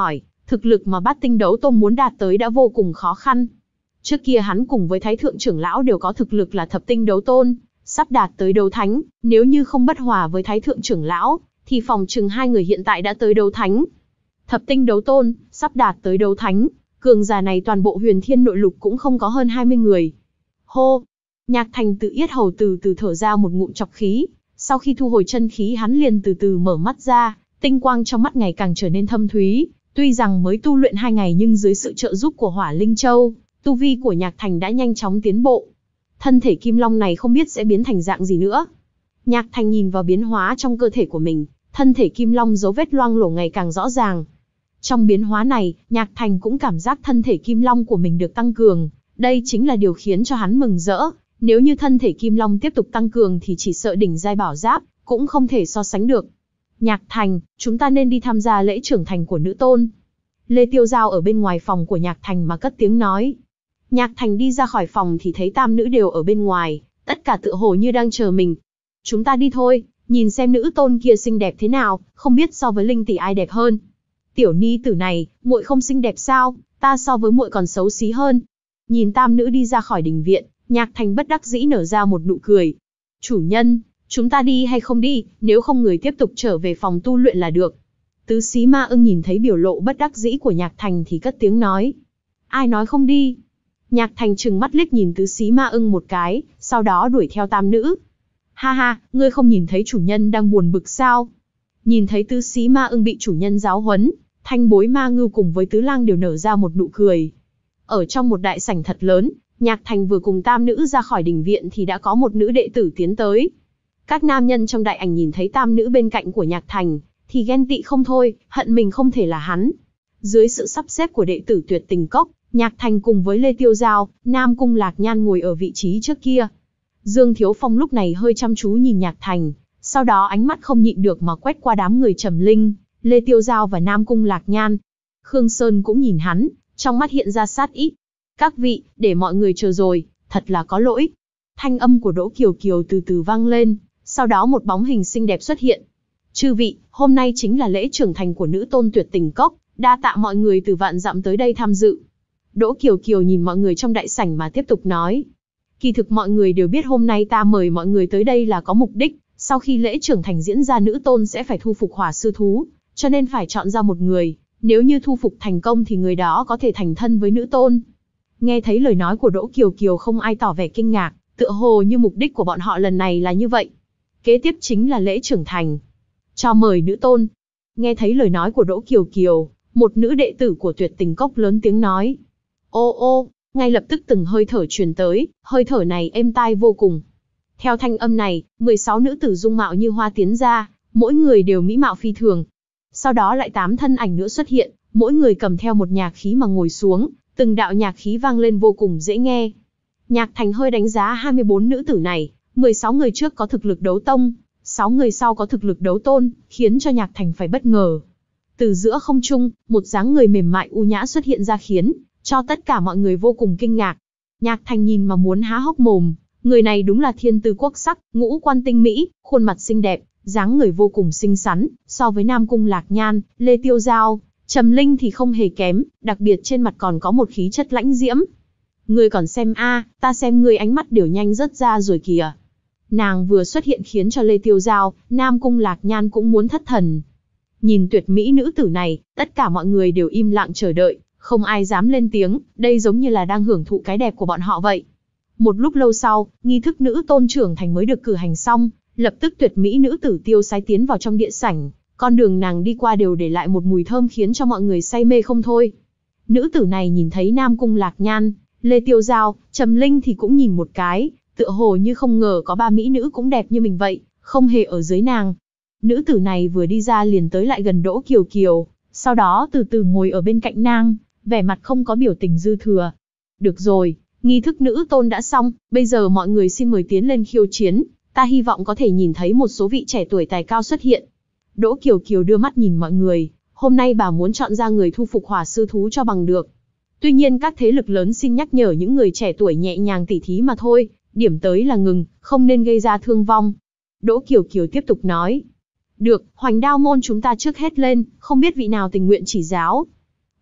Thực lực mà bát tinh đấu tôn muốn đạt tới đã vô cùng khó khăn. Trước kia hắn cùng với Thái thượng trưởng lão đều có thực lực là thập tinh đấu tôn, sắp đạt tới đấu thánh, nếu như không bất hòa với Thái thượng trưởng lão, thì phòng chừng hai người hiện tại đã tới đấu thánh. Thập tinh đấu tôn, sắp đạt tới đấu thánh, cường giả này toàn bộ huyền thiên nội lục cũng không có hơn hai mươi người. Hô! Nhạc Thành tự yết hầu từ từ thở ra một ngụm trọc khí, sau khi thu hồi chân khí hắn liền từ từ mở mắt ra, tinh quang trong mắt ngày càng trở nên thâm thúy. Tuy rằng mới tu luyện hai ngày nhưng dưới sự trợ giúp của Hỏa Linh Châu, tu vi của Nhạc Thành đã nhanh chóng tiến bộ. Thân thể Kim Long này không biết sẽ biến thành dạng gì nữa. Nhạc Thành nhìn vào biến hóa trong cơ thể của mình, thân thể Kim Long dấu vết loang lổ ngày càng rõ ràng. Trong biến hóa này, Nhạc Thành cũng cảm giác thân thể Kim Long của mình được tăng cường, đây chính là điều khiến cho hắn mừng rỡ. Nếu như thân thể Kim Long tiếp tục tăng cường thì chỉ sợ đỉnh giai bảo giáp cũng không thể so sánh được. Nhạc Thành, chúng ta nên đi tham gia lễ trưởng thành của nữ tôn. Lê Tiêu Giao ở bên ngoài phòng của Nhạc Thành mà cất tiếng nói. Nhạc Thành đi ra khỏi phòng thì thấy tam nữ đều ở bên ngoài, tất cả tựa hồ như đang chờ mình. Chúng ta đi thôi, nhìn xem nữ tôn kia xinh đẹp thế nào, không biết so với Linh tỷ ai đẹp hơn. Tiểu ni tử này, muội không xinh đẹp sao, ta so với muội còn xấu xí hơn. Nhìn tam nữ đi ra khỏi đình viện, Nhạc Thành bất đắc dĩ nở ra một nụ cười. Chủ nhân, chúng ta đi hay không đi, nếu không người tiếp tục trở về phòng tu luyện là được. Tứ Xí Ma Ưng nhìn thấy biểu lộ bất đắc dĩ của Nhạc Thành thì cất tiếng nói. Ai nói không đi? Nhạc Thành trừng mắt liếc nhìn Tứ Xí Ma Ưng một cái, sau đó đuổi theo tam nữ. Ha ha, ngươi không nhìn thấy chủ nhân đang buồn bực sao? Nhìn thấy Tứ Xí Ma Ưng bị chủ nhân giáo huấn, Thanh Bối Ma Ngưu cùng với Tứ Lang đều nở ra một nụ cười. Ở trong một đại sảnh thật lớn, Nhạc Thành vừa cùng tam nữ ra khỏi đình viện thì đã có một nữ đệ tử tiến tới. Các nam nhân trong đại ảnh nhìn thấy tam nữ bên cạnh của Nhạc Thành, thì ghen tị không thôi, hận mình không thể là hắn. Dưới sự sắp xếp của đệ tử Tuyệt Tình Cốc, Nhạc Thành cùng với Lê Tiêu Giao, Nam Cung Lạc Nhan ngồi ở vị trí trước kia. Dương Thiếu Phong lúc này hơi chăm chú nhìn Nhạc Thành, sau đó ánh mắt không nhịn được mà quét qua đám người Trầm Linh, Lê Tiêu Giao và Nam Cung Lạc Nhan. Khương Sơn cũng nhìn hắn, trong mắt hiện ra sát ý. Các vị, để mọi người chờ rồi, thật là có lỗi. Thanh âm của Đỗ Kiều Kiều từ từ vang lên, sau đó một bóng hình xinh đẹp xuất hiện. Chư vị, hôm nay chính là lễ trưởng thành của nữ tôn Tuyệt Tình Cốc, đa tạ mọi người từ vạn dặm tới đây tham dự. Đỗ Kiều Kiều nhìn mọi người trong đại sảnh mà tiếp tục nói. Kỳ thực mọi người đều biết hôm nay ta mời mọi người tới đây là có mục đích, sau khi lễ trưởng thành diễn ra nữ tôn sẽ phải thu phục hỏa sư thú, cho nên phải chọn ra một người, nếu như thu phục thành công thì người đó có thể thành thân với nữ tôn. Nghe thấy lời nói của Đỗ Kiều Kiều không ai tỏ vẻ kinh ngạc, tựa hồ như mục đích của bọn họ lần này là như vậy. Kế tiếp chính là lễ trưởng thành. Cho mời nữ tôn. Nghe thấy lời nói của Đỗ Kiều Kiều, một nữ đệ tử của Tuyệt Tình Cốc lớn tiếng nói. Ô ô, ngay lập tức từng hơi thở truyền tới, hơi thở này êm tai vô cùng. Theo thanh âm này, mười sáu nữ tử dung mạo như hoa tiến ra, mỗi người đều mỹ mạo phi thường. Sau đó lại tám thân ảnh nữa xuất hiện, mỗi người cầm theo một nhạc khí mà ngồi xuống, từng đạo nhạc khí vang lên vô cùng dễ nghe. Nhạc Thành hơi đánh giá hai mươi bốn nữ tử này, mười sáu người trước có thực lực đấu tông, sáu người sau có thực lực đấu tôn, khiến cho Nhạc Thành phải bất ngờ. Từ giữa không trung, một dáng người mềm mại u nhã xuất hiện ra khiến cho tất cả mọi người vô cùng kinh ngạc. Nhạc Thành nhìn mà muốn há hốc mồm, người này đúng là thiên tư quốc sắc, ngũ quan tinh mỹ, khuôn mặt xinh đẹp, dáng người vô cùng xinh xắn, so với Nam Cung Lạc Nhan, Lê Tiêu Giao, Trầm Linh thì không hề kém, đặc biệt trên mặt còn có một khí chất lãnh diễm. Ngươi còn xem a, ta xem ngươi ánh mắt đều nhanh rớt ra rồi kìa. Nàng vừa xuất hiện khiến cho Lê Tiêu Giao, Nam Cung Lạc Nhan cũng muốn thất thần. Nhìn tuyệt mỹ nữ tử này, tất cả mọi người đều im lặng chờ đợi, không ai dám lên tiếng, đây giống như là đang hưởng thụ cái đẹp của bọn họ vậy. Một lúc lâu sau, nghi thức nữ tôn trưởng thành mới được cử hành xong, lập tức tuyệt mỹ nữ tử tiêu sái tiến vào trong địa sảnh, con đường nàng đi qua đều để lại một mùi thơm khiến cho mọi người say mê không thôi. Nữ tử này nhìn thấy Nam Cung Lạc Nhan, Lê Tiêu Giao, Trầm Linh thì cũng nhìn một cái, tựa hồ như không ngờ có ba mỹ nữ cũng đẹp như mình vậy, không hề ở dưới nàng. Nữ tử này vừa đi ra liền tới lại gần Đỗ Kiều Kiều, sau đó từ từ ngồi ở bên cạnh nàng, vẻ mặt không có biểu tình dư thừa. Được rồi, nghi thức nữ tôn đã xong, bây giờ mọi người xin mời tiến lên khiêu chiến, ta hy vọng có thể nhìn thấy một số vị trẻ tuổi tài cao xuất hiện. Đỗ Kiều Kiều đưa mắt nhìn mọi người, hôm nay bà muốn chọn ra người thu phục hỏa sư thú cho bằng được. Tuy nhiên các thế lực lớn xin nhắc nhở những người trẻ tuổi nhẹ nhàng tỉ thí mà thôi, điểm tới là ngừng, không nên gây ra thương vong. Đỗ Kiều Kiều tiếp tục nói. Được, Hoành Đao môn chúng ta trước hết lên, không biết vị nào tình nguyện chỉ giáo.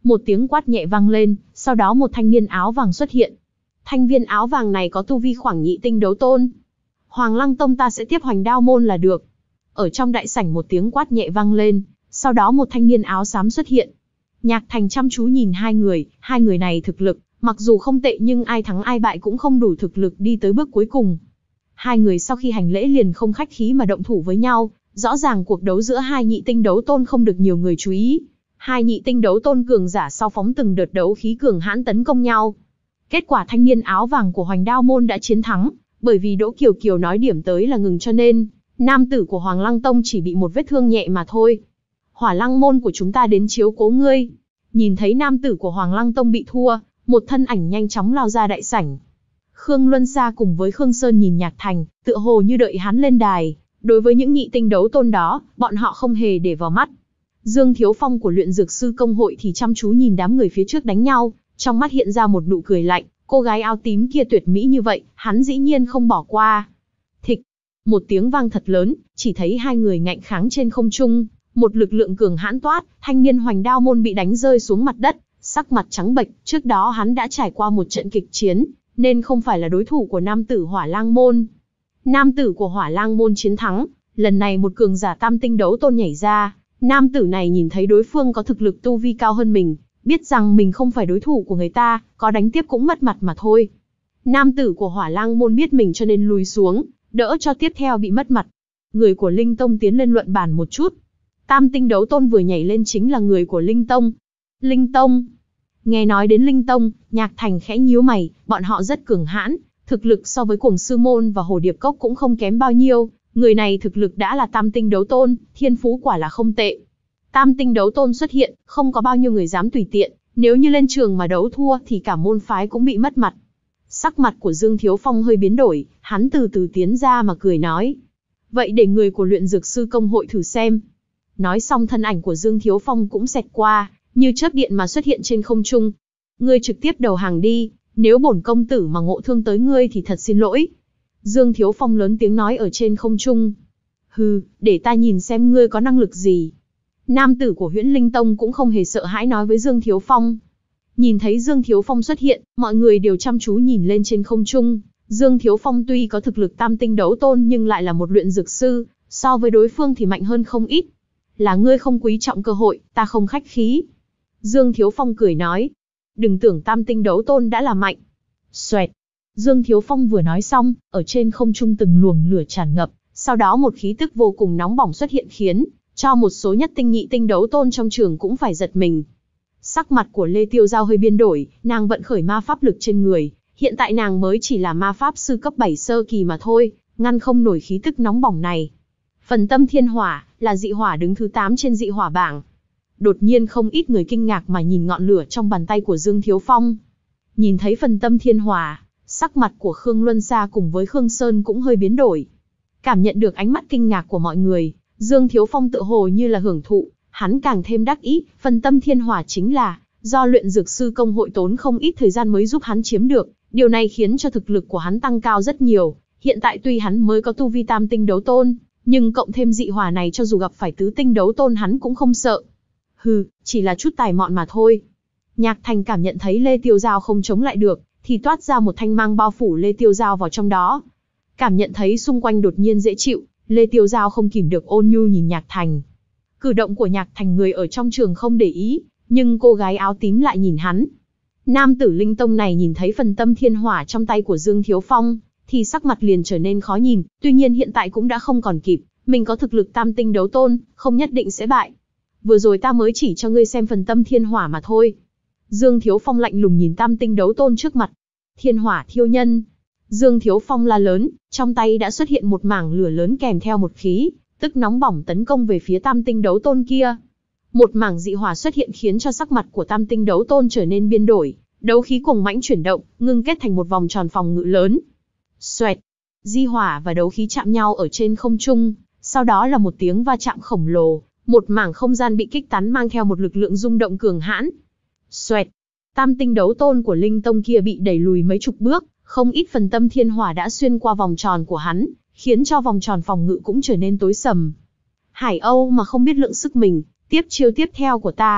Một tiếng quát nhẹ vang lên, sau đó một thanh niên áo vàng xuất hiện. Thanh viên áo vàng này có tu vi khoảng nhị tinh đấu tôn. Hoàng Lăng Tông ta sẽ tiếp Hoành Đao môn là được. Ở trong đại sảnh một tiếng quát nhẹ vang lên, sau đó một thanh niên áo xám xuất hiện. Nhạc Thành chăm chú nhìn hai người, hai người này thực lực, mặc dù không tệ nhưng ai thắng ai bại cũng không đủ thực lực đi tới bước cuối cùng. Hai người sau khi hành lễ liền không khách khí mà động thủ với nhau, rõ ràng cuộc đấu giữa hai nhị tinh đấu tôn không được nhiều người chú ý. Hai nhị tinh đấu tôn cường giả sau phóng từng đợt đấu khí cường hãn tấn công nhau. Kết quả thanh niên áo vàng của Hoành Đao môn đã chiến thắng, bởi vì Đỗ Kiều Kiều nói điểm tới là ngừng cho nên, nam tử của Hoàng Lăng Tông chỉ bị một vết thương nhẹ mà thôi. Hỏa Lăng môn của chúng ta đến chiếu cố ngươi. Nhìn thấy nam tử của Hoàng Lăng Tông bị thua, một thân ảnh nhanh chóng lao ra đại sảnh. Khương Luân Sa cùng với Khương Sơn nhìn Nhạc Thành, tựa hồ như đợi hắn lên đài. Đối với những nhị tinh đấu tôn đó, bọn họ không hề để vào mắt. Dương Thiếu Phong của luyện dược sư công hội thì chăm chú nhìn đám người phía trước đánh nhau, trong mắt hiện ra một nụ cười lạnh, cô gái áo tím kia tuyệt mỹ như vậy, hắn dĩ nhiên không bỏ qua. Thịch, một tiếng vang thật lớn, chỉ thấy hai người ngạnh kháng trên không trung, một lực lượng cường hãn toát, thanh niên Hoành Đao môn bị đánh rơi xuống mặt đất, sắc mặt trắng bệch, trước đó hắn đã trải qua một trận kịch chiến, nên không phải là đối thủ của nam tử Hỏa Lang môn. Nam tử của Hỏa Lang môn chiến thắng, lần này một cường giả tam tinh đấu tôn nhảy ra, nam tử này nhìn thấy đối phương có thực lực tu vi cao hơn mình, biết rằng mình không phải đối thủ của người ta, có đánh tiếp cũng mất mặt mà thôi. Nam tử của Hỏa Lang môn biết mình cho nên lùi xuống, đỡ cho tiếp theo bị mất mặt. Người của Linh Tông tiến lên luận bàn một chút. Tam tinh đấu tôn vừa nhảy lên chính là người của Linh Tông. Linh Tông. Nghe nói đến Linh Tông, Nhạc Thành khẽ nhíu mày, bọn họ rất cường hãn, thực lực so với Cuồng Sư Môn và Hồ Điệp Cốc cũng không kém bao nhiêu, người này thực lực đã là tam tinh đấu tôn, thiên phú quả là không tệ. Tam tinh đấu tôn xuất hiện, không có bao nhiêu người dám tùy tiện, nếu như lên trường mà đấu thua thì cả môn phái cũng bị mất mặt. Sắc mặt của Dương Thiếu Phong hơi biến đổi, hắn từ từ tiến ra mà cười nói. Vậy để người của luyện dược sư công hội thử xem. Nói xong thân ảnh của Dương Thiếu Phong cũng xẹt qua, như chớp điện mà xuất hiện trên không trung. Ngươi trực tiếp đầu hàng đi, nếu bổn công tử mà ngộ thương tới ngươi thì thật xin lỗi. Dương Thiếu Phong lớn tiếng nói ở trên không trung. Hừ, để ta nhìn xem ngươi có năng lực gì. Nam tử của Huyễn Linh Tông cũng không hề sợ hãi nói với Dương Thiếu Phong. Nhìn thấy Dương Thiếu Phong xuất hiện, mọi người đều chăm chú nhìn lên trên không trung. Dương Thiếu Phong tuy có thực lực tam tinh đấu tôn nhưng lại là một luyện dược sư, so với đối phương thì mạnh hơn không ít. Là ngươi không quý trọng cơ hội, ta không khách khí. Dương Thiếu Phong cười nói. Đừng tưởng tam tinh đấu tôn đã là mạnh. Xoẹt. Dương Thiếu Phong vừa nói xong, ở trên không trung từng luồng lửa tràn ngập, sau đó một khí tức vô cùng nóng bỏng xuất hiện khiến cho một số nhất tinh nhị tinh đấu tôn trong trường cũng phải giật mình. Sắc mặt của Lê Tiêu Giao hơi biến đổi, nàng vận khởi ma pháp lực trên người, hiện tại nàng mới chỉ là ma pháp sư cấp bảy sơ kỳ mà thôi, ngăn không nổi khí tức nóng bỏng này. Phần Tâm Thiên Hỏa là dị hỏa đứng thứ tám trên dị hỏa bảng. Đột nhiên không ít người kinh ngạc mà nhìn ngọn lửa trong bàn tay của Dương Thiếu Phong. Nhìn thấy Phần Tâm Thiên Hỏa, sắc mặt của Khương Luân Sa cùng với Khương Sơn cũng hơi biến đổi. Cảm nhận được ánh mắt kinh ngạc của mọi người, Dương Thiếu Phong tự hồ như là hưởng thụ, hắn càng thêm đắc ý, Phần Tâm Thiên Hỏa chính là do luyện dược sư công hội tốn không ít thời gian mới giúp hắn chiếm được, điều này khiến cho thực lực của hắn tăng cao rất nhiều. Hiện tại tuy hắn mới có tu vi tam tinh đấu tôn, nhưng cộng thêm dị hỏa này cho dù gặp phải tứ tinh đấu tôn hắn cũng không sợ. Hừ, chỉ là chút tài mọn mà thôi. Nhạc Thành cảm nhận thấy Lê Tiêu Giao không chống lại được, thì toát ra một thanh mang bao phủ Lê Tiêu Giao vào trong đó. Cảm nhận thấy xung quanh đột nhiên dễ chịu, Lê Tiêu Giao không kìm được ôn nhu nhìn Nhạc Thành. Cử động của Nhạc Thành người ở trong trường không để ý, nhưng cô gái áo tím lại nhìn hắn. Nam tử Linh Tông này nhìn thấy Phần Tâm Thiên Hỏa trong tay của Dương Thiếu Phong, thì sắc mặt liền trở nên khó nhìn, tuy nhiên hiện tại cũng đã không còn kịp, mình có thực lực tam tinh đấu tôn, không nhất định sẽ bại. Vừa rồi ta mới chỉ cho ngươi xem Phần Tâm Thiên Hỏa mà thôi. Dương Thiếu Phong lạnh lùng nhìn tam tinh đấu tôn trước mặt. Thiên hỏa thiêu nhân. Dương Thiếu Phong la lớn, trong tay đã xuất hiện một mảng lửa lớn kèm theo một khí, tức nóng bỏng tấn công về phía tam tinh đấu tôn kia. Một mảng dị hỏa xuất hiện khiến cho sắc mặt của tam tinh đấu tôn trở nên biến đổi, đấu khí cuồng mãnh chuyển động, ngưng kết thành một vòng tròn phòng ngự lớn. Xoẹt, dị hỏa và đấu khí chạm nhau ở trên không trung, sau đó là một tiếng va chạm khổng lồ, một mảng không gian bị kích tán mang theo một lực lượng rung động cường hãn. Xoẹt, tam tinh đấu tôn của Linh Tông kia bị đẩy lùi mấy chục bước, không ít Phần Tâm Thiên Hỏa đã xuyên qua vòng tròn của hắn, khiến cho vòng tròn phòng ngự cũng trở nên tối sầm. Hải Âu mà không biết lượng sức mình, tiếp chiêu tiếp theo của ta.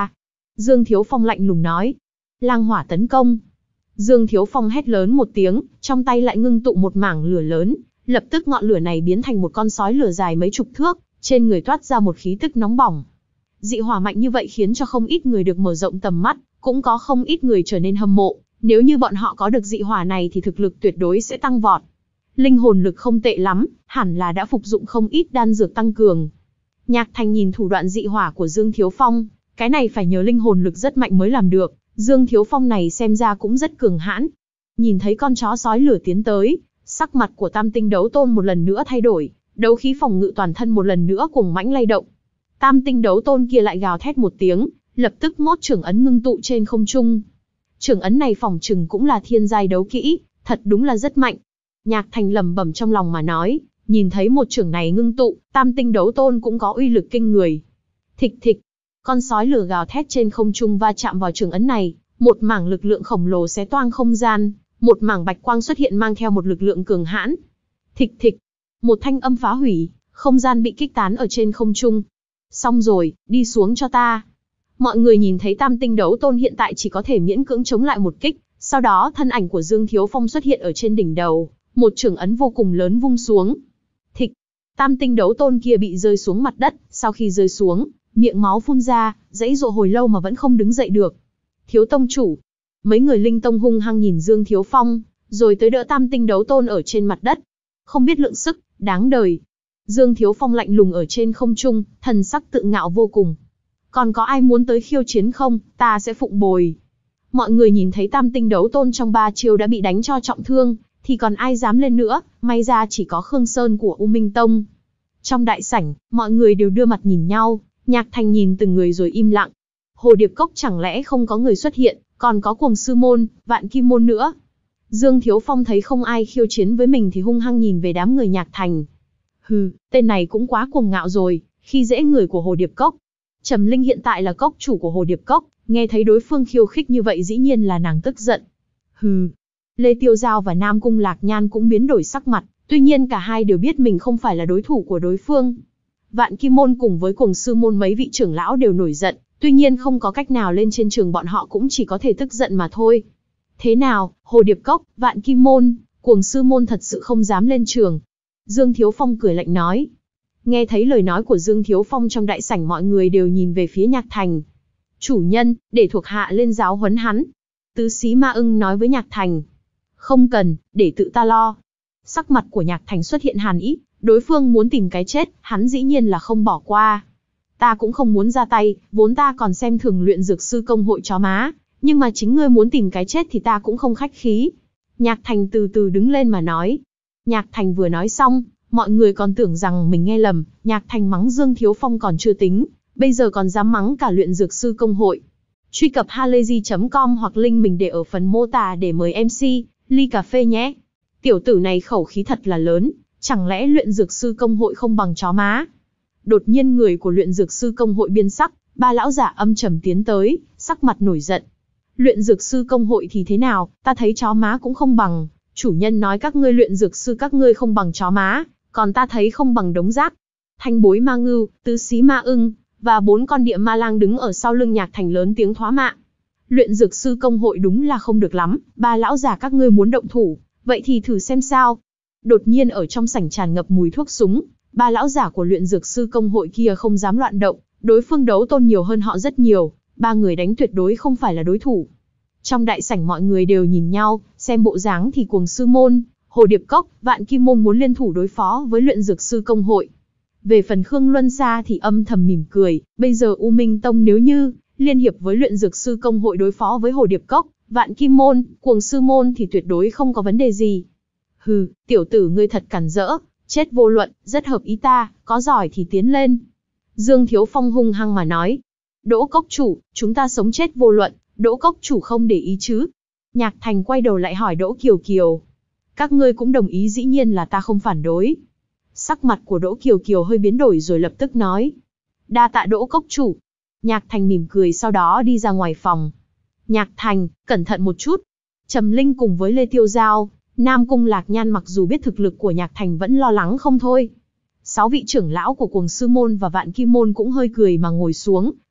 Dương Thiếu Phong lạnh lùng nói. Lang hỏa tấn công. Dương Thiếu Phong hét lớn một tiếng, trong tay lại ngưng tụ một mảng lửa lớn, lập tức ngọn lửa này biến thành một con sói lửa dài mấy chục thước, trên người toát ra một khí tức nóng bỏng. Dị hỏa mạnh như vậy khiến cho không ít người được mở rộng tầm mắt, cũng có không ít người trở nên hâm mộ, nếu như bọn họ có được dị hỏa này thì thực lực tuyệt đối sẽ tăng vọt. Linh hồn lực không tệ lắm, hẳn là đã phục dụng không ít đan dược tăng cường. Nhạc Thành nhìn thủ đoạn dị hỏa của Dương Thiếu Phong, cái này phải nhờ linh hồn lực rất mạnh mới làm được, Dương Thiếu Phong này xem ra cũng rất cường hãn. Nhìn thấy con chó sói lửa tiến tới, sắc mặt của Tam Tinh Đấu Tôn một lần nữa thay đổi, đấu khí phòng ngự toàn thân một lần nữa cuồng mãnh lay động. Tam Tinh Đấu Tôn kia lại gào thét một tiếng, lập tức mốt trưởng ấn ngưng tụ trên không trung. Trưởng ấn này phỏng chừng cũng là thiên giai đấu kỹ, thật đúng là rất mạnh. Nhạc Thành lẩm bẩm trong lòng mà nói, nhìn thấy một trưởng này ngưng tụ, Tam Tinh Đấu Tôn cũng có uy lực kinh người. Thịch thịch, con sói lửa gào thét trên không trung va chạm vào trưởng ấn này, một mảng lực lượng khổng lồ xé toang không gian, một mảng bạch quang xuất hiện mang theo một lực lượng cường hãn. Thịch thịch, một thanh âm phá hủy, không gian bị kích tán ở trên không trung. Xong rồi, đi xuống cho ta. Mọi người nhìn thấy Tam Tinh Đấu Tôn hiện tại chỉ có thể miễn cưỡng chống lại một kích, sau đó thân ảnh của Dương Thiếu Phong xuất hiện ở trên đỉnh đầu, một trưởng ấn vô cùng lớn vung xuống. Thịch, Tam Tinh Đấu Tôn kia bị rơi xuống mặt đất, sau khi rơi xuống, miệng máu phun ra, giãy giụa hồi lâu mà vẫn không đứng dậy được. Thiếu tông chủ, mấy người Linh Tông hung hăng nhìn Dương Thiếu Phong, rồi tới đỡ Tam Tinh Đấu Tôn ở trên mặt đất. Không biết lượng sức, đáng đời. Dương Thiếu Phong lạnh lùng ở trên không trung, thần sắc tự ngạo vô cùng. Còn có ai muốn tới khiêu chiến không, ta sẽ phụng bồi. Mọi người nhìn thấy Tam Tinh Đấu Tôn trong ba chiêu đã bị đánh cho trọng thương, thì còn ai dám lên nữa, may ra chỉ có Khương Sơn của U Minh Tông. Trong đại sảnh, mọi người đều đưa mặt nhìn nhau, Nhạc Thành nhìn từng người rồi im lặng. Hồ Điệp Cốc chẳng lẽ không có người xuất hiện, còn có Cuồng Sư Môn, Vạn Kim Môn nữa. Dương Thiếu Phong thấy không ai khiêu chiến với mình thì hung hăng nhìn về đám người Nhạc Thành. Hừ, tên này cũng quá cuồng ngạo rồi, khi dễ người của Hồ Điệp Cốc. Trầm Linh hiện tại là cốc chủ của Hồ Điệp Cốc, nghe thấy đối phương khiêu khích như vậy dĩ nhiên là nàng tức giận. Hừ. Lê Tiêu Giao và Nam Cung Lạc Nhan cũng biến đổi sắc mặt, tuy nhiên cả hai đều biết mình không phải là đối thủ của đối phương. Vạn Kim Môn cùng với Cuồng Sư Môn mấy vị trưởng lão đều nổi giận, tuy nhiên không có cách nào lên trên trường, bọn họ cũng chỉ có thể tức giận mà thôi. Thế nào, Hồ Điệp Cốc, Vạn Kim Môn, Cuồng Sư Môn thật sự không dám lên trường? Dương Thiếu Phong cười lạnh nói. Nghe thấy lời nói của Dương Thiếu Phong trong đại sảnh, mọi người đều nhìn về phía Nhạc Thành. Chủ nhân, để thuộc hạ lên giáo huấn hắn. Tứ Xí Ma Ưng nói với Nhạc Thành. Không cần, để tự ta lo. Sắc mặt của Nhạc Thành xuất hiện hàn ý, đối phương muốn tìm cái chết, hắn dĩ nhiên là không bỏ qua. Ta cũng không muốn ra tay, vốn ta còn xem thường luyện dược sư công hội chó má, nhưng mà chính ngươi muốn tìm cái chết thì ta cũng không khách khí. Nhạc Thành từ từ đứng lên mà nói. Nhạc Thành vừa nói xong, mọi người còn tưởng rằng mình nghe lầm, Nhạc Thành mắng Dương Thiếu Phong còn chưa tính, bây giờ còn dám mắng cả luyện dược sư công hội. Truy cập halayzi chấm com hoặc link mình để ở phần mô tả để mời em xê, ly cà phê nhé. Tiểu tử này khẩu khí thật là lớn, chẳng lẽ luyện dược sư công hội không bằng chó má? Đột nhiên người của luyện dược sư công hội biến sắc, ba lão giả âm trầm tiến tới, sắc mặt nổi giận. Luyện dược sư công hội thì thế nào, ta thấy chó má cũng không bằng. Chủ nhân nói các ngươi luyện dược sư các ngươi không bằng chó má, còn ta thấy không bằng đống rác. Thanh Bối Ma Ngưu, Tứ Xí Ma Ưng và bốn con địa ma lang đứng ở sau lưng Nhạc Thành lớn tiếng thoá mạ. Luyện dược sư công hội đúng là không được lắm, ba lão già các ngươi muốn động thủ, vậy thì thử xem sao. Đột nhiên ở trong sảnh tràn ngập mùi thuốc súng, ba lão giả của luyện dược sư công hội kia không dám loạn động, đối phương đấu tôn nhiều hơn họ rất nhiều, ba người đánh tuyệt đối không phải là đối thủ. Trong đại sảnh mọi người đều nhìn nhau, xem bộ dáng thì Cuồng Sư Môn, Hồ Điệp Cốc, Vạn Kim Môn muốn liên thủ đối phó với luyện dược sư công hội. Về phần Khương Luân Sa thì âm thầm mỉm cười, bây giờ U Minh Tông nếu như liên hiệp với luyện dược sư công hội đối phó với Hồ Điệp Cốc, Vạn Kim Môn, Cuồng Sư Môn thì tuyệt đối không có vấn đề gì. Hừ, tiểu tử ngươi thật cản rỡ, chết vô luận, rất hợp ý ta, có giỏi thì tiến lên. Dương Thiếu Phong hung hăng mà nói. Đỗ Cốc chủ, chúng ta sống chết vô luận, Đỗ Cốc chủ không để ý chứ? Nhạc Thành quay đầu lại hỏi Đỗ Kiều Kiều. Các ngươi cũng đồng ý, dĩ nhiên là ta không phản đối. Sắc mặt của Đỗ Kiều Kiều hơi biến đổi rồi lập tức nói. Đa tạ Đỗ Cốc chủ. Nhạc Thành mỉm cười sau đó đi ra ngoài phòng. Nhạc Thành, cẩn thận một chút. Trầm Linh cùng với Lê Tiêu Giao, Nam Cung Lạc Nhan mặc dù biết thực lực của Nhạc Thành vẫn lo lắng không thôi. Sáu vị trưởng lão của Cuồng Sư Môn và Vạn Kim Môn cũng hơi cười mà ngồi xuống,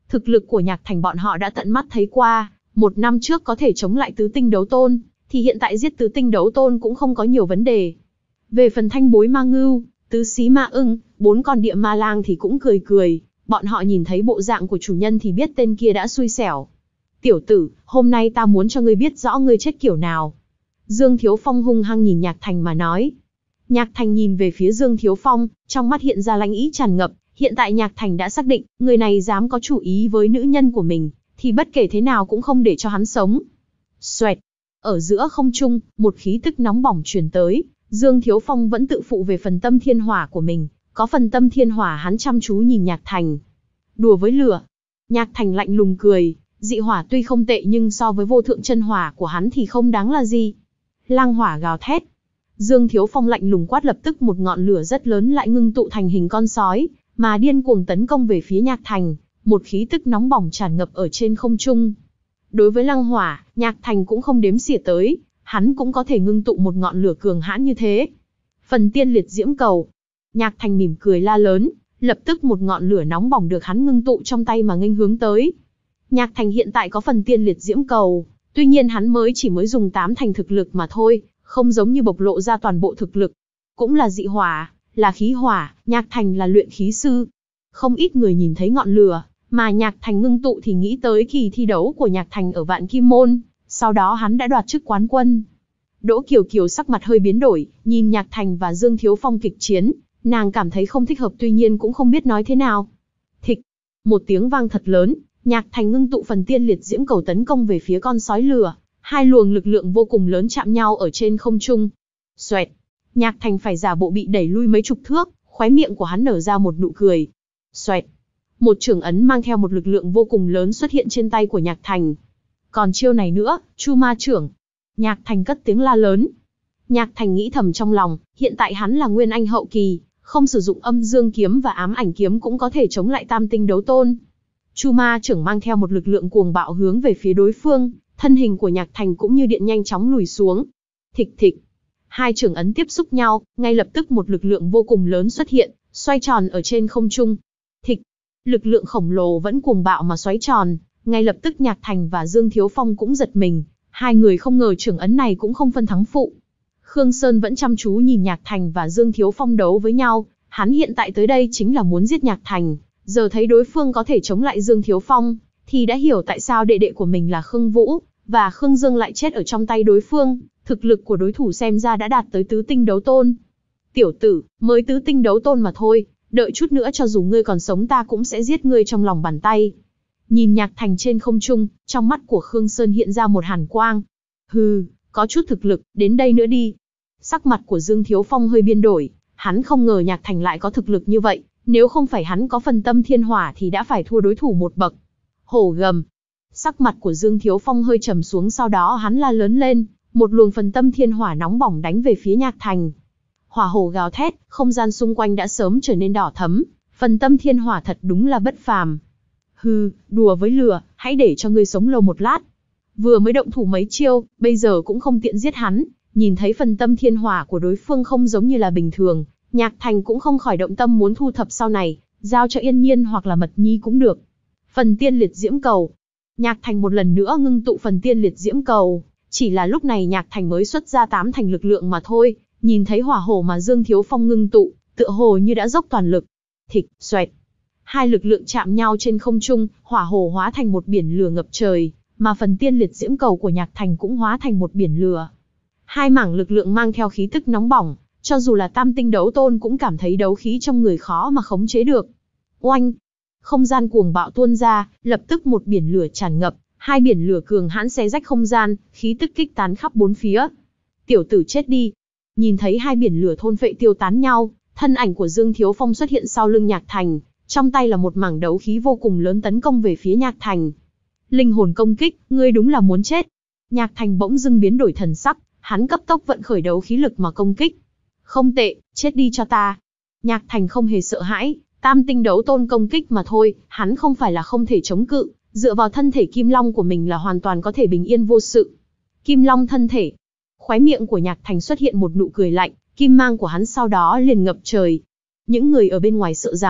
Thực lực của Nhạc Thành bọn họ đã tận mắt thấy qua, một năm trước có thể chống lại tứ tinh đấu tôn, thì hiện tại giết tứ tinh đấu tôn cũng không có nhiều vấn đề. Về phần thanh bối ma ngưu, tứ xí ma ưng, bốn con địa ma lang thì cũng cười cười, bọn họ nhìn thấy bộ dạng của chủ nhân thì biết tên kia đã xui xẻo. Tiểu tử, hôm nay ta muốn cho ngươi biết rõ ngươi chết kiểu nào. Dương Thiếu Phong hung hăng nhìn Nhạc Thành mà nói. Nhạc Thành nhìn về phía Dương Thiếu Phong, trong mắt hiện ra lãnh ý tràn ngập, hiện tại Nhạc Thành đã xác định, người này dám có chủ ý với nữ nhân của mình, thì bất kể thế nào cũng không để cho hắn sống. Xoẹt, ở giữa không trung, một khí tức nóng bỏng truyền tới, Dương Thiếu Phong vẫn tự phụ về phần tâm thiên hỏa của mình, có phần tâm thiên hỏa hắn chăm chú nhìn Nhạc Thành. Đùa với lửa. Nhạc Thành lạnh lùng cười, dị hỏa tuy không tệ nhưng so với vô thượng chân hỏa của hắn thì không đáng là gì. Lang hỏa gào thét. Dương Thiếu Phong lạnh lùng quát, lập tức một ngọn lửa rất lớn lại ngưng tụ thành hình con sói, mà điên cuồng tấn công về phía Nhạc Thành, một khí tức nóng bỏng tràn ngập ở trên không trung. Đối với lang hỏa, Nhạc Thành cũng không đếm xỉa tới, hắn cũng có thể ngưng tụ một ngọn lửa cường hãn như thế. Phần tiên liệt diễm cầu. Nhạc Thành mỉm cười la lớn, lập tức một ngọn lửa nóng bỏng được hắn ngưng tụ trong tay mà nghênh hướng tới. Nhạc Thành hiện tại có phần tiên liệt diễm cầu, tuy nhiên hắn mới chỉ mới dùng tám thành thực lực mà thôi, không giống như bộc lộ ra toàn bộ thực lực. Cũng là dị hỏa, là khí hỏa, Nhạc Thành là luyện khí sư. Không ít người nhìn thấy ngọn lửa mà Nhạc Thành ngưng tụ thì nghĩ tới kỳ thi đấu của Nhạc Thành ở Vạn Kim Môn, sau đó hắn đã đoạt chức quán quân. Đỗ Kiều Kiều sắc mặt hơi biến đổi, nhìn Nhạc Thành và Dương Thiếu Phong kịch chiến, nàng cảm thấy không thích hợp tuy nhiên cũng không biết nói thế nào. Thịch, một tiếng vang thật lớn, Nhạc Thành ngưng tụ phần tiên liệt diễm cầu tấn công về phía con sói lửa, hai luồng lực lượng vô cùng lớn chạm nhau ở trên không trung. Xoẹt, Nhạc Thành phải giả bộ bị đẩy lui mấy chục thước, khóe miệng của hắn nở ra một nụ cười. Xoẹt, một chưởng ấn mang theo một lực lượng vô cùng lớn xuất hiện trên tay của Nhạc Thành. Còn chiêu này nữa, Chu Ma chưởng. Nhạc Thành cất tiếng la lớn. Nhạc Thành nghĩ thầm trong lòng, hiện tại hắn là nguyên anh hậu kỳ, không sử dụng âm dương kiếm và ám ảnh kiếm cũng có thể chống lại tam tinh đấu tôn. Chu Ma chưởng mang theo một lực lượng cuồng bạo hướng về phía đối phương, thân hình của Nhạc Thành cũng như điện nhanh chóng lùi xuống. Thịch thịch, hai chưởng ấn tiếp xúc nhau, ngay lập tức một lực lượng vô cùng lớn xuất hiện, xoay tròn ở trên không trung. Thịch, lực lượng khổng lồ vẫn cuồng bạo mà xoáy tròn, ngay lập tức Nhạc Thành và Dương Thiếu Phong cũng giật mình, hai người không ngờ chưởng ấn này cũng không phân thắng phụ. Khương Sơn vẫn chăm chú nhìn Nhạc Thành và Dương Thiếu Phong đấu với nhau, hắn hiện tại tới đây chính là muốn giết Nhạc Thành, giờ thấy đối phương có thể chống lại Dương Thiếu Phong, thì đã hiểu tại sao đệ đệ của mình là Khương Vũ, và Khương Dương lại chết ở trong tay đối phương, thực lực của đối thủ xem ra đã đạt tới tứ tinh đấu tôn. Tiểu tử, mới tứ tinh đấu tôn mà thôi, đợi chút nữa cho dù ngươi còn sống ta cũng sẽ giết ngươi trong lòng bàn tay. Nhìn Nhạc Thành trên không trung, trong mắt của Khương Sơn hiện ra một hàn quang. Hừ, có chút thực lực, đến đây nữa đi. Sắc mặt của Dương Thiếu Phong hơi biến đổi, hắn không ngờ Nhạc Thành lại có thực lực như vậy, nếu không phải hắn có phần tâm thiên hỏa thì đã phải thua đối thủ một bậc. Hổ gầm. Sắc mặt của Dương Thiếu Phong hơi trầm xuống, sau đó hắn la lớn lên, một luồng phần tâm thiên hỏa nóng bỏng đánh về phía Nhạc Thành. Hỏa hổ gào thét, không gian xung quanh đã sớm trở nên đỏ thẫm, phần tâm thiên hỏa thật đúng là bất phàm. Hừ, đùa với lửa, hãy để cho ngươi sống lâu một lát. Vừa mới động thủ mấy chiêu, bây giờ cũng không tiện giết hắn, nhìn thấy phần tâm thiên hỏa của đối phương không giống như là bình thường, Nhạc Thành cũng không khỏi động tâm muốn thu thập sau này, giao cho Yên Nhiên hoặc là Mật Nhi cũng được. Phần tiên liệt diễm cầu. Nhạc Thành một lần nữa ngưng tụ phần tiên liệt diễm cầu, chỉ là lúc này Nhạc Thành mới xuất ra tám thành lực lượng mà thôi, nhìn thấy hỏa hổ mà Dương Thiếu Phong ngưng tụ, tựa hồ như đã dốc toàn lực. Thịch, xoẹt. Hai lực lượng chạm nhau trên không trung, hỏa hổ hóa thành một biển lửa ngập trời, mà phần tiên liệt diễm cầu của Nhạc Thành cũng hóa thành một biển lửa. Hai mảng lực lượng mang theo khí tức nóng bỏng, cho dù là tam tinh đấu tôn cũng cảm thấy đấu khí trong người khó mà khống chế được. Oanh! Không gian cuồng bạo tuôn ra, lập tức một biển lửa tràn ngập, hai biển lửa cường hãn xé rách không gian, khí tức kích tán khắp bốn phía. Tiểu tử chết đi! Nhìn thấy hai biển lửa thôn phệ tiêu tán nhau, thân ảnh của Dương Thiếu Phong xuất hiện sau lưng Nhạc Thành, trong tay là một mảng đấu khí vô cùng lớn tấn công về phía Nhạc Thành. Linh hồn công kích, ngươi đúng là muốn chết. Nhạc Thành bỗng dưng biến đổi thần sắc, hắn cấp tốc vận khởi đấu khí lực mà công kích. Không tệ, chết đi cho ta. Nhạc Thành không hề sợ hãi, tam tinh đấu tôn công kích mà thôi, hắn không phải là không thể chống cự, dựa vào thân thể Kim Long của mình là hoàn toàn có thể bình yên vô sự. Kim Long thân thể. Khóe miệng của Nhạc Thành xuất hiện một nụ cười lạnh, kim mang của hắn sau đó liền ngập trời. Những người ở bên ngoài sợ rằng,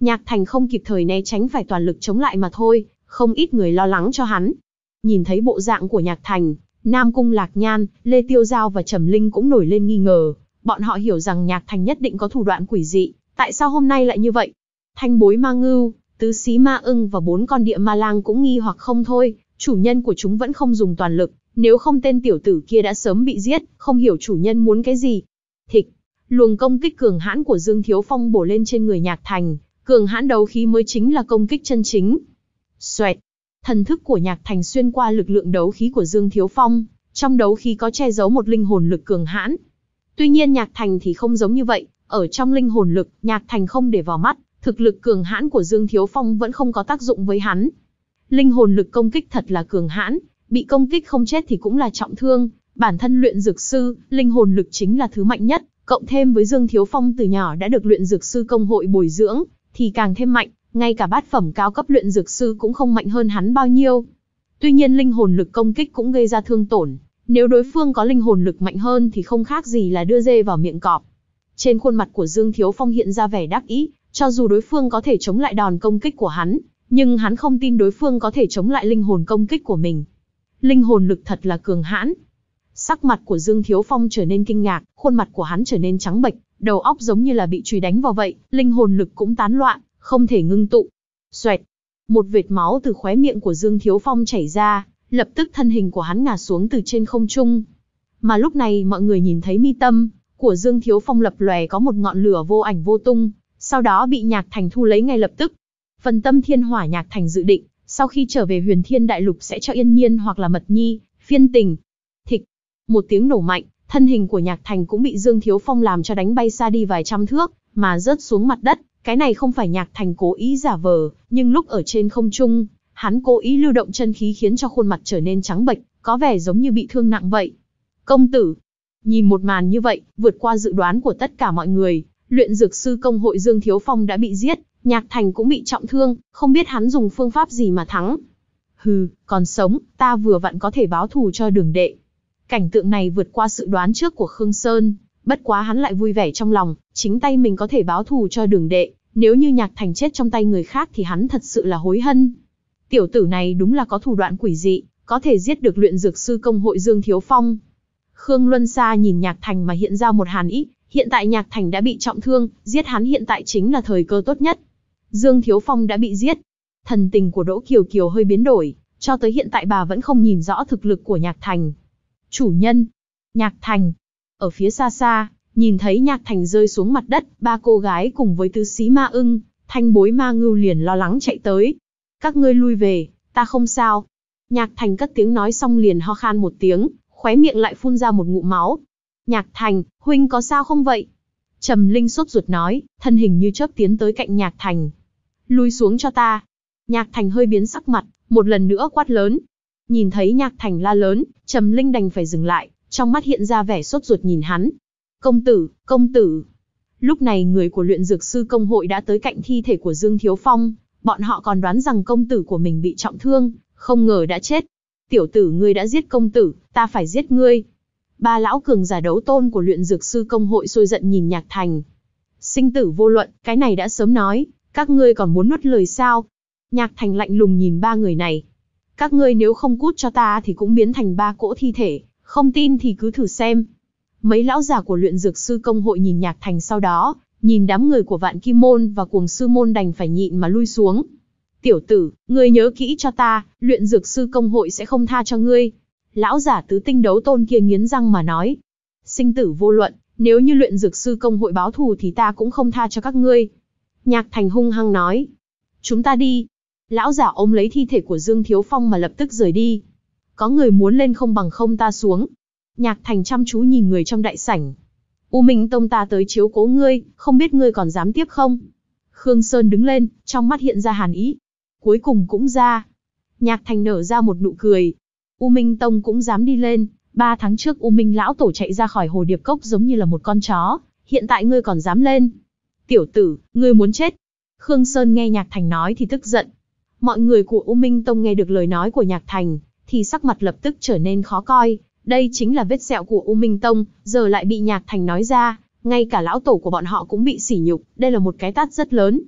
Nhạc Thành không kịp thời né tránh phải toàn lực chống lại mà thôi, không ít người lo lắng cho hắn. Nhìn thấy bộ dạng của Nhạc Thành, Nam Cung Lạc Nhan, Lê Tiêu Giao và Trầm Linh cũng nổi lên nghi ngờ, bọn họ hiểu rằng Nhạc Thành nhất định có thủ đoạn quỷ dị, tại sao hôm nay lại như vậy? Thanh Bối Ma Ngưu, Tứ Xí Ma Ưng và bốn con địa ma lang cũng nghi hoặc không thôi, chủ nhân của chúng vẫn không dùng toàn lực, nếu không tên tiểu tử kia đã sớm bị giết, không hiểu chủ nhân muốn cái gì. Thịch, luồng công kích cường hãn của Dương Thiếu Phong bổ lên trên người Nhạc Thành, cường hãn đấu khí mới chính là công kích chân chính. Xoẹt, thần thức của Nhạc Thành xuyên qua lực lượng đấu khí của Dương Thiếu Phong, trong đấu khí có che giấu một linh hồn lực cường hãn. Tuy nhiên Nhạc Thành thì không giống như vậy, ở trong linh hồn lực, Nhạc Thành không để vào mắt, thực lực cường hãn của Dương Thiếu Phong vẫn không có tác dụng với hắn. Linh hồn lực công kích thật là cường hãn, bị công kích không chết thì cũng là trọng thương, bản thân luyện dược sư, linh hồn lực chính là thứ mạnh nhất, cộng thêm với Dương Thiếu Phong từ nhỏ đã được luyện dược sư công hội bồi dưỡng, thì càng thêm mạnh, ngay cả bát phẩm cao cấp luyện dược sư cũng không mạnh hơn hắn bao nhiêu. Tuy nhiên linh hồn lực công kích cũng gây ra thương tổn, nếu đối phương có linh hồn lực mạnh hơn thì không khác gì là đưa dê vào miệng cọp. Trên khuôn mặt của Dương Thiếu Phong hiện ra vẻ đắc ý, cho dù đối phương có thể chống lại đòn công kích của hắn, nhưng hắn không tin đối phương có thể chống lại linh hồn công kích của mình. Linh hồn lực thật là cường hãn. Sắc mặt của Dương Thiếu Phong trở nên kinh ngạc, khuôn mặt của hắn trở nên trắng bệch, đầu óc giống như là bị chùy đánh vào vậy, linh hồn lực cũng tán loạn, không thể ngưng tụ. Xoẹt, một vệt máu từ khóe miệng của Dương Thiếu Phong chảy ra, lập tức thân hình của hắn ngả xuống từ trên không trung. Mà lúc này mọi người nhìn thấy mi tâm của Dương Thiếu Phong lập lòe có một ngọn lửa vô ảnh vô tung, sau đó bị Nhạc Thành thu lấy ngay lập tức. Phần tâm thiên hỏa Nhạc Thành dự định, sau khi trở về Huyền Thiên Đại Lục sẽ cho Yên Nhiên hoặc là Mật Nhi, phiên tình. Thịch, một tiếng nổ mạnh, thân hình của Nhạc Thành cũng bị Dương Thiếu Phong làm cho đánh bay xa đi vài trăm thước, mà rớt xuống mặt đất. Cái này không phải Nhạc Thành cố ý giả vờ, nhưng lúc ở trên không trung, hắn cố ý lưu động chân khí khiến cho khuôn mặt trở nên trắng bệch, có vẻ giống như bị thương nặng vậy. Công tử, nhìn một màn như vậy, vượt qua dự đoán của tất cả mọi người, luyện dược sư công hội Dương Thiếu Phong đã bị giết, Nhạc Thành cũng bị trọng thương, không biết hắn dùng phương pháp gì mà thắng. Hừ, còn sống, ta vừa vặn có thể báo thù cho Đường đệ. Cảnh tượng này vượt qua sự đoán trước của Khương Sơn, bất quá hắn lại vui vẻ trong lòng, chính tay mình có thể báo thù cho Đường đệ, nếu như Nhạc Thành chết trong tay người khác thì hắn thật sự là hối hận. Tiểu tử này đúng là có thủ đoạn quỷ dị, có thể giết được luyện dược sư công hội Dương Thiếu Phong. Khương Luân Sa nhìn Nhạc Thành mà hiện ra một hàn ý, hiện tại Nhạc Thành đã bị trọng thương, giết hắn hiện tại chính là thời cơ tốt nhất. Dương Thiếu Phong đã bị giết. Thần tình của Đỗ Kiều Kiều hơi biến đổi, cho tới hiện tại bà vẫn không nhìn rõ thực lực của Nhạc Thành. Chủ nhân, Nhạc Thành. Ở phía xa xa, nhìn thấy Nhạc Thành rơi xuống mặt đất, ba cô gái cùng với Tứ Xí Ma Ưng, Thanh Bối Ma Ngưu liền lo lắng chạy tới. Các ngươi lui về, ta không sao. Nhạc Thành cất tiếng nói xong liền ho khan một tiếng, khóe miệng lại phun ra một ngụm máu. Nhạc Thành, huynh có sao không vậy? Trầm Linh sốt ruột nói, thân hình như chớp tiến tới cạnh Nhạc Thành. Lui xuống cho ta. Nhạc Thành hơi biến sắc mặt, một lần nữa quát lớn. Nhìn thấy Nhạc Thành la lớn, Trầm Linh đành phải dừng lại, trong mắt hiện ra vẻ sốt ruột nhìn hắn. Công tử, công tử. Lúc này người của luyện dược sư công hội đã tới cạnh thi thể của Dương Thiếu Phong, bọn họ còn đoán rằng công tử của mình bị trọng thương, không ngờ đã chết. Tiểu tử ngươi đã giết công tử, ta phải giết ngươi. Ba lão cường giả đấu tôn của luyện dược sư công hội sôi giận nhìn Nhạc Thành. Sinh tử vô luận, cái này đã sớm nói, các ngươi còn muốn nuốt lời sao? Nhạc Thành lạnh lùng nhìn ba người này. Các ngươi nếu không cút cho ta thì cũng biến thành ba cỗ thi thể, không tin thì cứ thử xem. Mấy lão già của luyện dược sư công hội nhìn Nhạc Thành, sau đó, nhìn đám người của Vạn Kim Môn và Cuồng Sư Môn đành phải nhịn mà lui xuống. Tiểu tử, ngươi nhớ kỹ cho ta, luyện dược sư công hội sẽ không tha cho ngươi. Lão giả tứ tinh đấu tôn kia nghiến răng mà nói. Sinh tử vô luận, nếu như luyện dược sư công hội báo thù thì ta cũng không tha cho các ngươi. Nhạc Thành hung hăng nói. Chúng ta đi. Lão giả ôm lấy thi thể của Dương Thiếu Phong mà lập tức rời đi. Có người muốn lên không bằng không ta xuống. Nhạc Thành chăm chú nhìn người trong đại sảnh. U Minh Tông ta tới chiếu cố ngươi, không biết ngươi còn dám tiếp không? Khương Sơn đứng lên, trong mắt hiện ra hàn ý. Cuối cùng cũng ra. Nhạc Thành nở ra một nụ cười. U Minh Tông cũng dám đi lên. Ba tháng trước U Minh lão tổ chạy ra khỏi Hồ Điệp Cốc giống như là một con chó. Hiện tại ngươi còn dám lên. Tiểu tử, ngươi muốn chết. Khương Sơn nghe Nhạc Thành nói thì tức giận. Mọi người của U Minh Tông nghe được lời nói của Nhạc Thành, thì sắc mặt lập tức trở nên khó coi. Đây chính là vết sẹo của U Minh Tông, giờ lại bị Nhạc Thành nói ra, ngay cả lão tổ của bọn họ cũng bị sỉ nhục, đây là một cái tát rất lớn.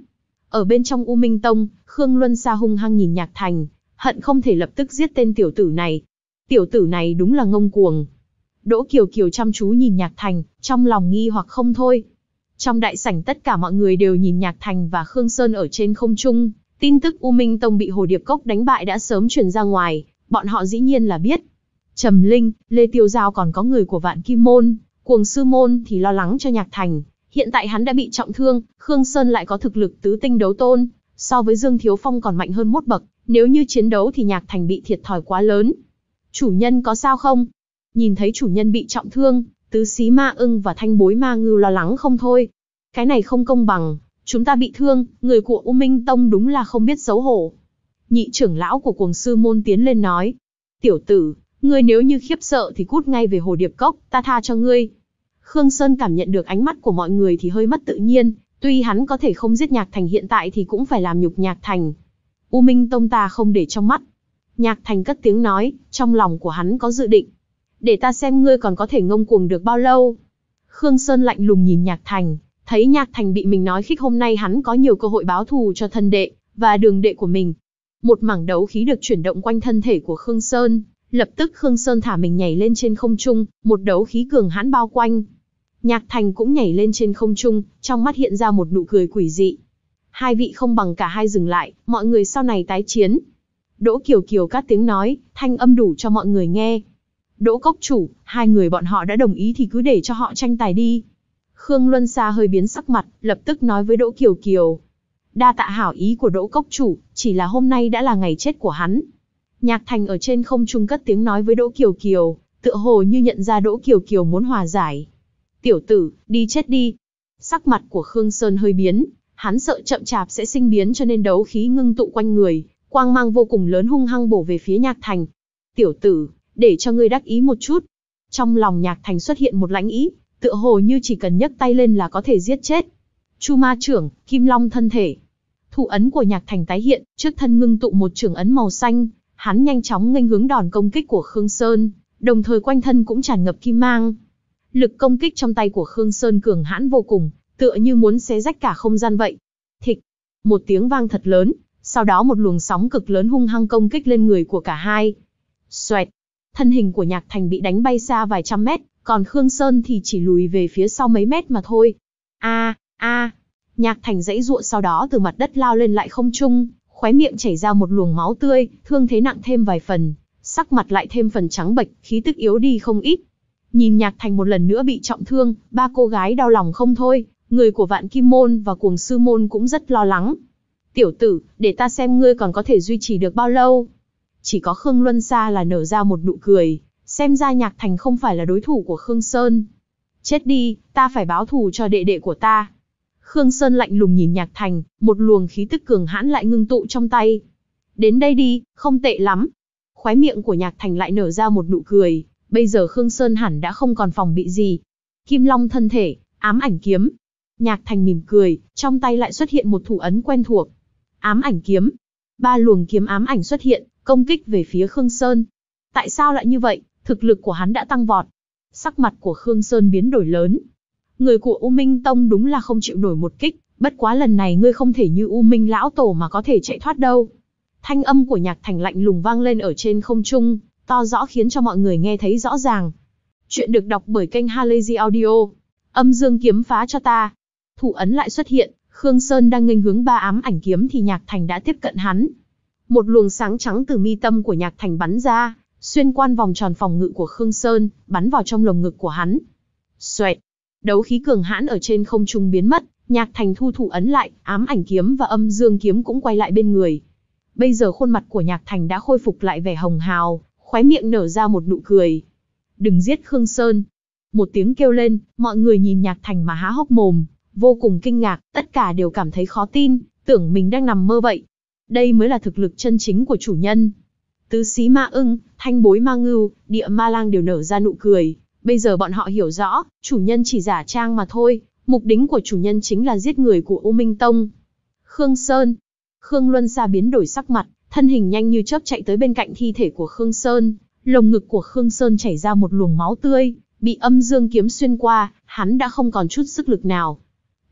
Ở bên trong U Minh Tông, Khương Luân Sa hung hăng nhìn Nhạc Thành, hận không thể lập tức giết tên tiểu tử này. Tiểu tử này đúng là ngông cuồng. Đỗ Kiều Kiều chăm chú nhìn Nhạc Thành, trong lòng nghi hoặc không thôi. Trong đại sảnh tất cả mọi người đều nhìn Nhạc Thành và Khương Sơn ở trên không trung. Tin tức U Minh Tông bị Hồ Điệp Cốc đánh bại đã sớm truyền ra ngoài, bọn họ dĩ nhiên là biết. Trầm Linh, Lê Tiêu Giao còn có người của Vạn Kim Môn, Cuồng Sư Môn thì lo lắng cho Nhạc Thành. Hiện tại hắn đã bị trọng thương, Khương Sơn lại có thực lực tứ tinh đấu tôn, so với Dương Thiếu Phong còn mạnh hơn một bậc, nếu như chiến đấu thì Nhạc Thành bị thiệt thòi quá lớn. Chủ nhân có sao không? Nhìn thấy chủ nhân bị trọng thương, Tứ Xí Ma Ưng và Thanh Bối Ma Ngưu lo lắng không thôi. Cái này không công bằng, chúng ta bị thương, người của U Minh Tông đúng là không biết xấu hổ. Nhị trưởng lão của Cuồng Sư Môn tiến lên nói, tiểu tử, ngươi nếu như khiếp sợ thì cút ngay về Hồ Điệp Cốc, ta tha cho ngươi. Khương Sơn cảm nhận được ánh mắt của mọi người thì hơi mất tự nhiên, tuy hắn có thể không giết Nhạc Thành hiện tại thì cũng phải làm nhục Nhạc Thành. U Minh Tông ta không để trong mắt. Nhạc Thành cất tiếng nói, trong lòng của hắn có dự định. Để ta xem ngươi còn có thể ngông cuồng được bao lâu. Khương Sơn lạnh lùng nhìn Nhạc Thành, thấy Nhạc Thành bị mình nói khích hôm nay hắn có nhiều cơ hội báo thù cho thân đệ, và đường đệ của mình. Một mảng đấu khí được chuyển động quanh thân thể của Khương Sơn, lập tức Khương Sơn thả mình nhảy lên trên không trung, một đấu khí cường hãn bao quanh. Nhạc Thành cũng nhảy lên trên không trung, trong mắt hiện ra một nụ cười quỷ dị. Hai vị không bằng cả hai dừng lại, mọi người sau này tái chiến. Đỗ Kiều Kiều cát tiếng nói, thanh âm đủ cho mọi người nghe. Đỗ Cốc chủ, hai người bọn họ đã đồng ý thì cứ để cho họ tranh tài đi. Khương Luân Sa hơi biến sắc mặt, lập tức nói với Đỗ Kiều Kiều. Đa tạ hảo ý của Đỗ Cốc chủ, chỉ là hôm nay đã là ngày chết của hắn. Nhạc Thành ở trên không trung cất tiếng nói với Đỗ Kiều Kiều, tựa hồ như nhận ra Đỗ Kiều Kiều muốn hòa giải. Tiểu tử, đi chết đi. Sắc mặt của Khương Sơn hơi biến, hắn sợ chậm chạp sẽ sinh biến cho nên đấu khí ngưng tụ quanh người, quang mang vô cùng lớn hung hăng bổ về phía Nhạc Thành. Tiểu tử, để cho ngươi đắc ý một chút. Trong lòng Nhạc Thành xuất hiện một lãnh ý, tựa hồ như chỉ cần nhấc tay lên là có thể giết chết. Chu Ma trưởng, Kim Long thân thể. Thủ ấn của Nhạc Thành tái hiện, trước thân ngưng tụ một trưởng ấn màu xanh, hắn nhanh chóng nghênh hướng đòn công kích của Khương Sơn, đồng thời quanh thân cũng tràn ngập kim mang. Lực công kích trong tay của Khương Sơn cường hãn vô cùng, tựa như muốn xé rách cả không gian vậy. Thịch, một tiếng vang thật lớn, sau đó một luồng sóng cực lớn hung hăng công kích lên người của cả hai. Xoẹt, thân hình của Nhạc Thành bị đánh bay xa vài trăm mét, còn Khương Sơn thì chỉ lùi về phía sau mấy mét mà thôi. A, a, Nhạc Thành giãy giụa sau đó từ mặt đất lao lên lại không trung, khóe miệng chảy ra một luồng máu tươi, thương thế nặng thêm vài phần, sắc mặt lại thêm phần trắng bệch, khí tức yếu đi không ít. Nhìn Nhạc Thành một lần nữa bị trọng thương, ba cô gái đau lòng không thôi, người của Vạn Kim Môn và Cuồng Sư Môn cũng rất lo lắng. Tiểu tử, để ta xem ngươi còn có thể duy trì được bao lâu. Chỉ có Khương Luân Sa là nở ra một nụ cười, xem ra Nhạc Thành không phải là đối thủ của Khương Sơn. Chết đi, ta phải báo thù cho đệ đệ của ta. Khương Sơn lạnh lùng nhìn Nhạc Thành, một luồng khí tức cường hãn lại ngưng tụ trong tay. Đến đây đi, không tệ lắm. Khóe miệng của Nhạc Thành lại nở ra một nụ cười, bây giờ Khương Sơn hẳn đã không còn phòng bị gì. Kim Long thân thể, ám ảnh kiếm. Nhạc Thành mỉm cười, trong tay lại xuất hiện một thủ ấn quen thuộc. Ám ảnh kiếm. Ba luồng kiếm ám ảnh xuất hiện, công kích về phía Khương Sơn. Tại sao lại như vậy? Thực lực của hắn đã tăng vọt. Sắc mặt của Khương Sơn biến đổi lớn. Người của U Minh Tông đúng là không chịu nổi một kích, bất quá lần này ngươi không thể như U Minh lão tổ mà có thể chạy thoát đâu. Thanh âm của Nhạc Thành lạnh lùng vang lên ở trên không trung, to rõ khiến cho mọi người nghe thấy rõ ràng. Chuyện được đọc bởi kênh Halazy Audio. Âm dương kiếm phá cho ta. Thủ ấn lại xuất hiện, Khương Sơn đang nghênh hướng ba ám ảnh kiếm thì Nhạc Thành đã tiếp cận hắn. Một luồng sáng trắng từ mi tâm của Nhạc Thành bắn ra, xuyên qua vòng tròn phòng ngự của Khương Sơn, bắn vào trong lồng ngực của hắn. Xoẹt, đấu khí cường hãn ở trên không trung biến mất, Nhạc Thành thu thủ ấn lại, ám ảnh kiếm và âm dương kiếm cũng quay lại bên người. Bây giờ khuôn mặt của Nhạc Thành đã khôi phục lại vẻ hồng hào, khóe miệng nở ra một nụ cười. Đừng giết Khương Sơn. Một tiếng kêu lên, mọi người nhìn Nhạc Thành mà há hốc mồm, vô cùng kinh ngạc, tất cả đều cảm thấy khó tin, tưởng mình đang nằm mơ vậy. Đây mới là thực lực chân chính của chủ nhân. Tứ Xí Ma Ưng, Thanh Bối Ma Ngưu, Địa Ma Lang đều nở ra nụ cười. Bây giờ bọn họ hiểu rõ, chủ nhân chỉ giả trang mà thôi, mục đích của chủ nhân chính là giết người của U Minh Tông. Khương Sơn. Khương Luân Sa biến đổi sắc mặt, thân hình nhanh như chớp chạy tới bên cạnh thi thể của Khương Sơn. Lồng ngực của Khương Sơn chảy ra một luồng máu tươi, bị âm dương kiếm xuyên qua, hắn đã không còn chút sức lực nào.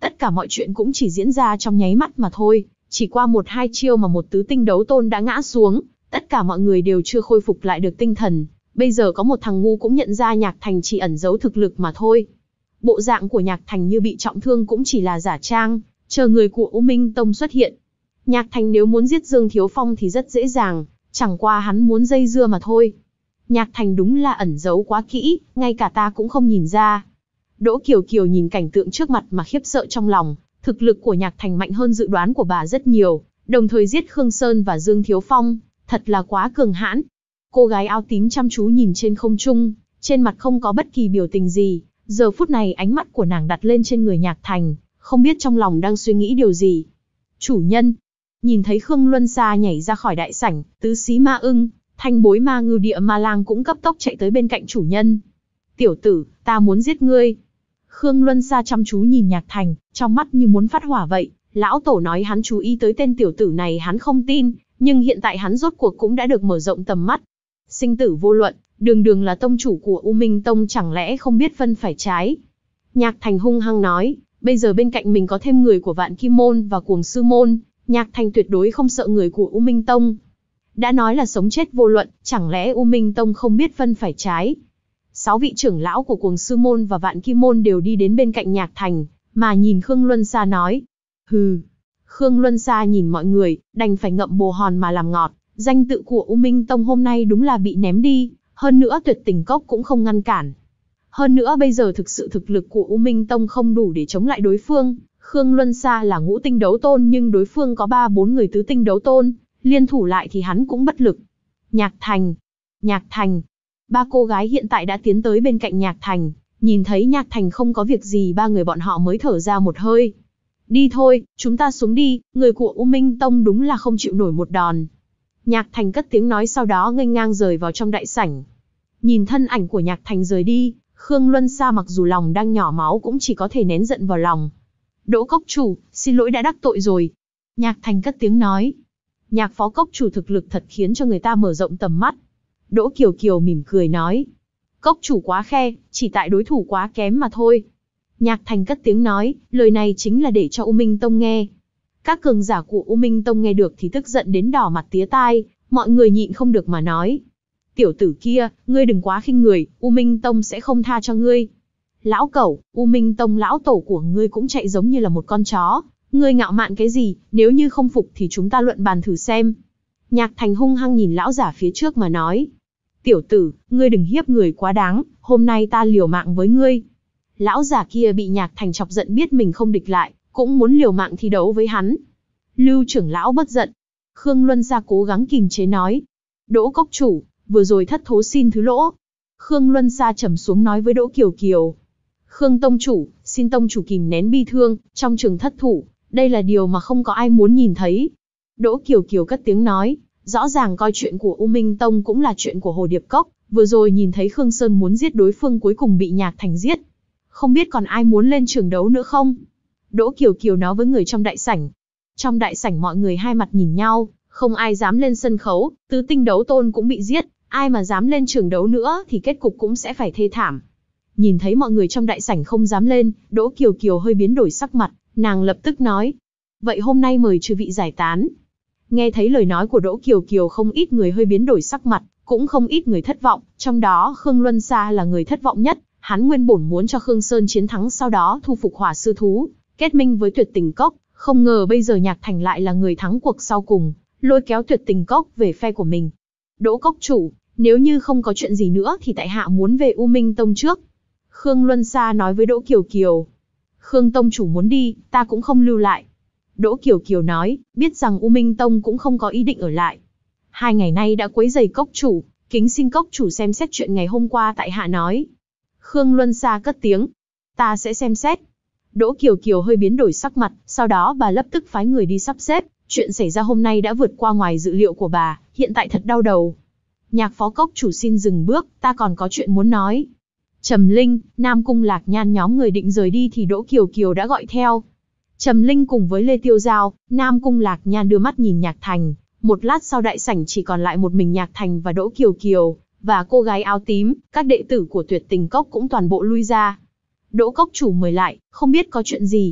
Tất cả mọi chuyện cũng chỉ diễn ra trong nháy mắt mà thôi, chỉ qua một hai chiêu mà một tứ tinh đấu tôn đã ngã xuống, tất cả mọi người đều chưa khôi phục lại được tinh thần. Bây giờ có một thằng ngu cũng nhận ra Nhạc Thành chỉ ẩn giấu thực lực mà thôi. Bộ dạng của Nhạc Thành như bị trọng thương cũng chỉ là giả trang, chờ người của U Minh Tông xuất hiện. Nhạc Thành nếu muốn giết Dương Thiếu Phong thì rất dễ dàng, chẳng qua hắn muốn dây dưa mà thôi. Nhạc Thành đúng là ẩn giấu quá kỹ, ngay cả ta cũng không nhìn ra. Đỗ Kiều Kiều nhìn cảnh tượng trước mặt mà khiếp sợ trong lòng, thực lực của Nhạc Thành mạnh hơn dự đoán của bà rất nhiều, đồng thời giết Khương Sơn và Dương Thiếu Phong, thật là quá cường hãn. Cô gái áo tím chăm chú nhìn trên không trung, trên mặt không có bất kỳ biểu tình gì, giờ phút này ánh mắt của nàng đặt lên trên người Nhạc Thành, không biết trong lòng đang suy nghĩ điều gì. Chủ nhân, nhìn thấy Khương Luân Sa nhảy ra khỏi đại sảnh, tứ xí ma ưng, thanh bối ma ngưu địa ma lang cũng cấp tốc chạy tới bên cạnh chủ nhân. Tiểu tử, ta muốn giết ngươi. Khương Luân Sa chăm chú nhìn Nhạc Thành, trong mắt như muốn phát hỏa vậy. Lão tổ nói hắn chú ý tới tên tiểu tử này hắn không tin, nhưng hiện tại hắn rốt cuộc cũng đã được mở rộng tầm mắt. Sinh tử vô luận, đường đường là tông chủ của U Minh Tông chẳng lẽ không biết phân phải trái. Nhạc Thành hung hăng nói, bây giờ bên cạnh mình có thêm người của Vạn Kim Môn và Cuồng Sư Môn, Nhạc Thành tuyệt đối không sợ người của U Minh Tông. Đã nói là sống chết vô luận, chẳng lẽ U Minh Tông không biết phân phải trái. Sáu vị trưởng lão của Cuồng Sư Môn và Vạn Kim Môn đều đi đến bên cạnh Nhạc Thành, mà nhìn Khương Luân Sa nói. Hừ. Khương Luân Sa nhìn mọi người, đành phải ngậm bồ hòn mà làm ngọt. Danh tự của U Minh Tông hôm nay đúng là bị ném đi, hơn nữa Tuyệt Tình Cốc cũng không ngăn cản. Hơn nữa bây giờ thực sự thực lực của U Minh Tông không đủ để chống lại đối phương. Khương Luân Sa là ngũ tinh đấu tôn nhưng đối phương có ba bốn người tứ tinh đấu tôn, liên thủ lại thì hắn cũng bất lực. Nhạc Thành, Nhạc Thành. Ba cô gái hiện tại đã tiến tới bên cạnh Nhạc Thành, nhìn thấy Nhạc Thành không có việc gì ba người bọn họ mới thở ra một hơi. Đi thôi, chúng ta xuống đi, người của U Minh Tông đúng là không chịu nổi một đòn. Nhạc Thành cất tiếng nói sau đó nghênh ngang rời vào trong đại sảnh. Nhìn thân ảnh của Nhạc Thành rời đi, Khương Luân Sa mặc dù lòng đang nhỏ máu cũng chỉ có thể nén giận vào lòng. Đỗ Cốc Chủ, xin lỗi đã đắc tội rồi. Nhạc Thành cất tiếng nói. Nhạc Phó Cốc Chủ thực lực thật khiến cho người ta mở rộng tầm mắt. Đỗ Kiều Kiều mỉm cười nói. Cốc Chủ quá khe, chỉ tại đối thủ quá kém mà thôi. Nhạc Thành cất tiếng nói, lời này chính là để cho U Minh Tông nghe. Các cường giả của U Minh Tông nghe được thì tức giận đến đỏ mặt tía tai, mọi người nhịn không được mà nói. Tiểu tử kia, ngươi đừng quá khinh người, U Minh Tông sẽ không tha cho ngươi. Lão cẩu, U Minh Tông lão tổ của ngươi cũng chạy giống như là một con chó, ngươi ngạo mạn cái gì, nếu như không phục thì chúng ta luận bàn thử xem. Nhạc Thành hung hăng nhìn lão giả phía trước mà nói. Tiểu tử, ngươi đừng hiếp người quá đáng, hôm nay ta liều mạng với ngươi. Lão giả kia bị Nhạc Thành chọc giận biết mình không địch lại, cũng muốn liều mạng thi đấu với hắn. Lưu trưởng lão bất giận. Khương Luân Sa cố gắng kìm chế nói. Đỗ Cốc Chủ, vừa rồi thất thố xin thứ lỗ. Khương Luân Sa trầm xuống nói với Đỗ Kiều Kiều. Khương Tông Chủ, xin Tông Chủ kìm nén bi thương, trong trường thất thủ, đây là điều mà không có ai muốn nhìn thấy. Đỗ Kiều Kiều cất tiếng nói, rõ ràng coi chuyện của U Minh Tông cũng là chuyện của Hồ Điệp Cốc, vừa rồi nhìn thấy Khương Sơn muốn giết đối phương cuối cùng bị Nhạc Thành giết. Không biết còn ai muốn lên trường đấu nữa không? Đỗ Kiều Kiều nói với người trong đại sảnh. Trong đại sảnh mọi người hai mặt nhìn nhau, không ai dám lên sân khấu, tứ tinh đấu tôn cũng bị giết, ai mà dám lên trường đấu nữa thì kết cục cũng sẽ phải thê thảm. Nhìn thấy mọi người trong đại sảnh không dám lên, Đỗ Kiều Kiều hơi biến đổi sắc mặt, nàng lập tức nói. Vậy hôm nay mời chư vị giải tán. Nghe thấy lời nói của Đỗ Kiều Kiều không ít người hơi biến đổi sắc mặt, cũng không ít người thất vọng, trong đó Khương Luân Sa là người thất vọng nhất, hắn nguyên bổn muốn cho Khương Sơn chiến thắng sau đó thu phục Hỏa Sư Thú, kết minh với Tuyệt Tình Cốc, không ngờ bây giờ Nhạc Thành lại là người thắng cuộc sau cùng, lôi kéo Tuyệt Tình Cốc về phe của mình. Đỗ Cốc Chủ, nếu như không có chuyện gì nữa thì tại hạ muốn về U Minh Tông trước. Khương Luân Sa nói với Đỗ Kiều Kiều. Khương Tông Chủ muốn đi, ta cũng không lưu lại. Đỗ Kiều Kiều nói, biết rằng U Minh Tông cũng không có ý định ở lại. Hai ngày nay đã quấy rầy Cốc Chủ, kính xin Cốc Chủ xem xét chuyện ngày hôm qua tại hạ nói. Khương Luân Sa cất tiếng. Ta sẽ xem xét. Đỗ Kiều Kiều hơi biến đổi sắc mặt, sau đó bà lập tức phái người đi sắp xếp. Chuyện xảy ra hôm nay đã vượt qua ngoài dự liệu của bà, hiện tại thật đau đầu. Nhạc Phó Cốc Chủ xin dừng bước, ta còn có chuyện muốn nói. Trầm Linh, Nam Cung Lạc Nhan nhóm người định rời đi thì Đỗ Kiều Kiều đã gọi theo. Trầm Linh cùng với Lê Tiêu Giao, Nam Cung Lạc Nhan đưa mắt nhìn Nhạc Thành. Một lát sau đại sảnh chỉ còn lại một mình Nhạc Thành và Đỗ Kiều Kiều, và cô gái áo tím, các đệ tử của Tuyệt Tình Cốc cũng toàn bộ lui ra. Đỗ Cốc Chủ mời lại, không biết có chuyện gì.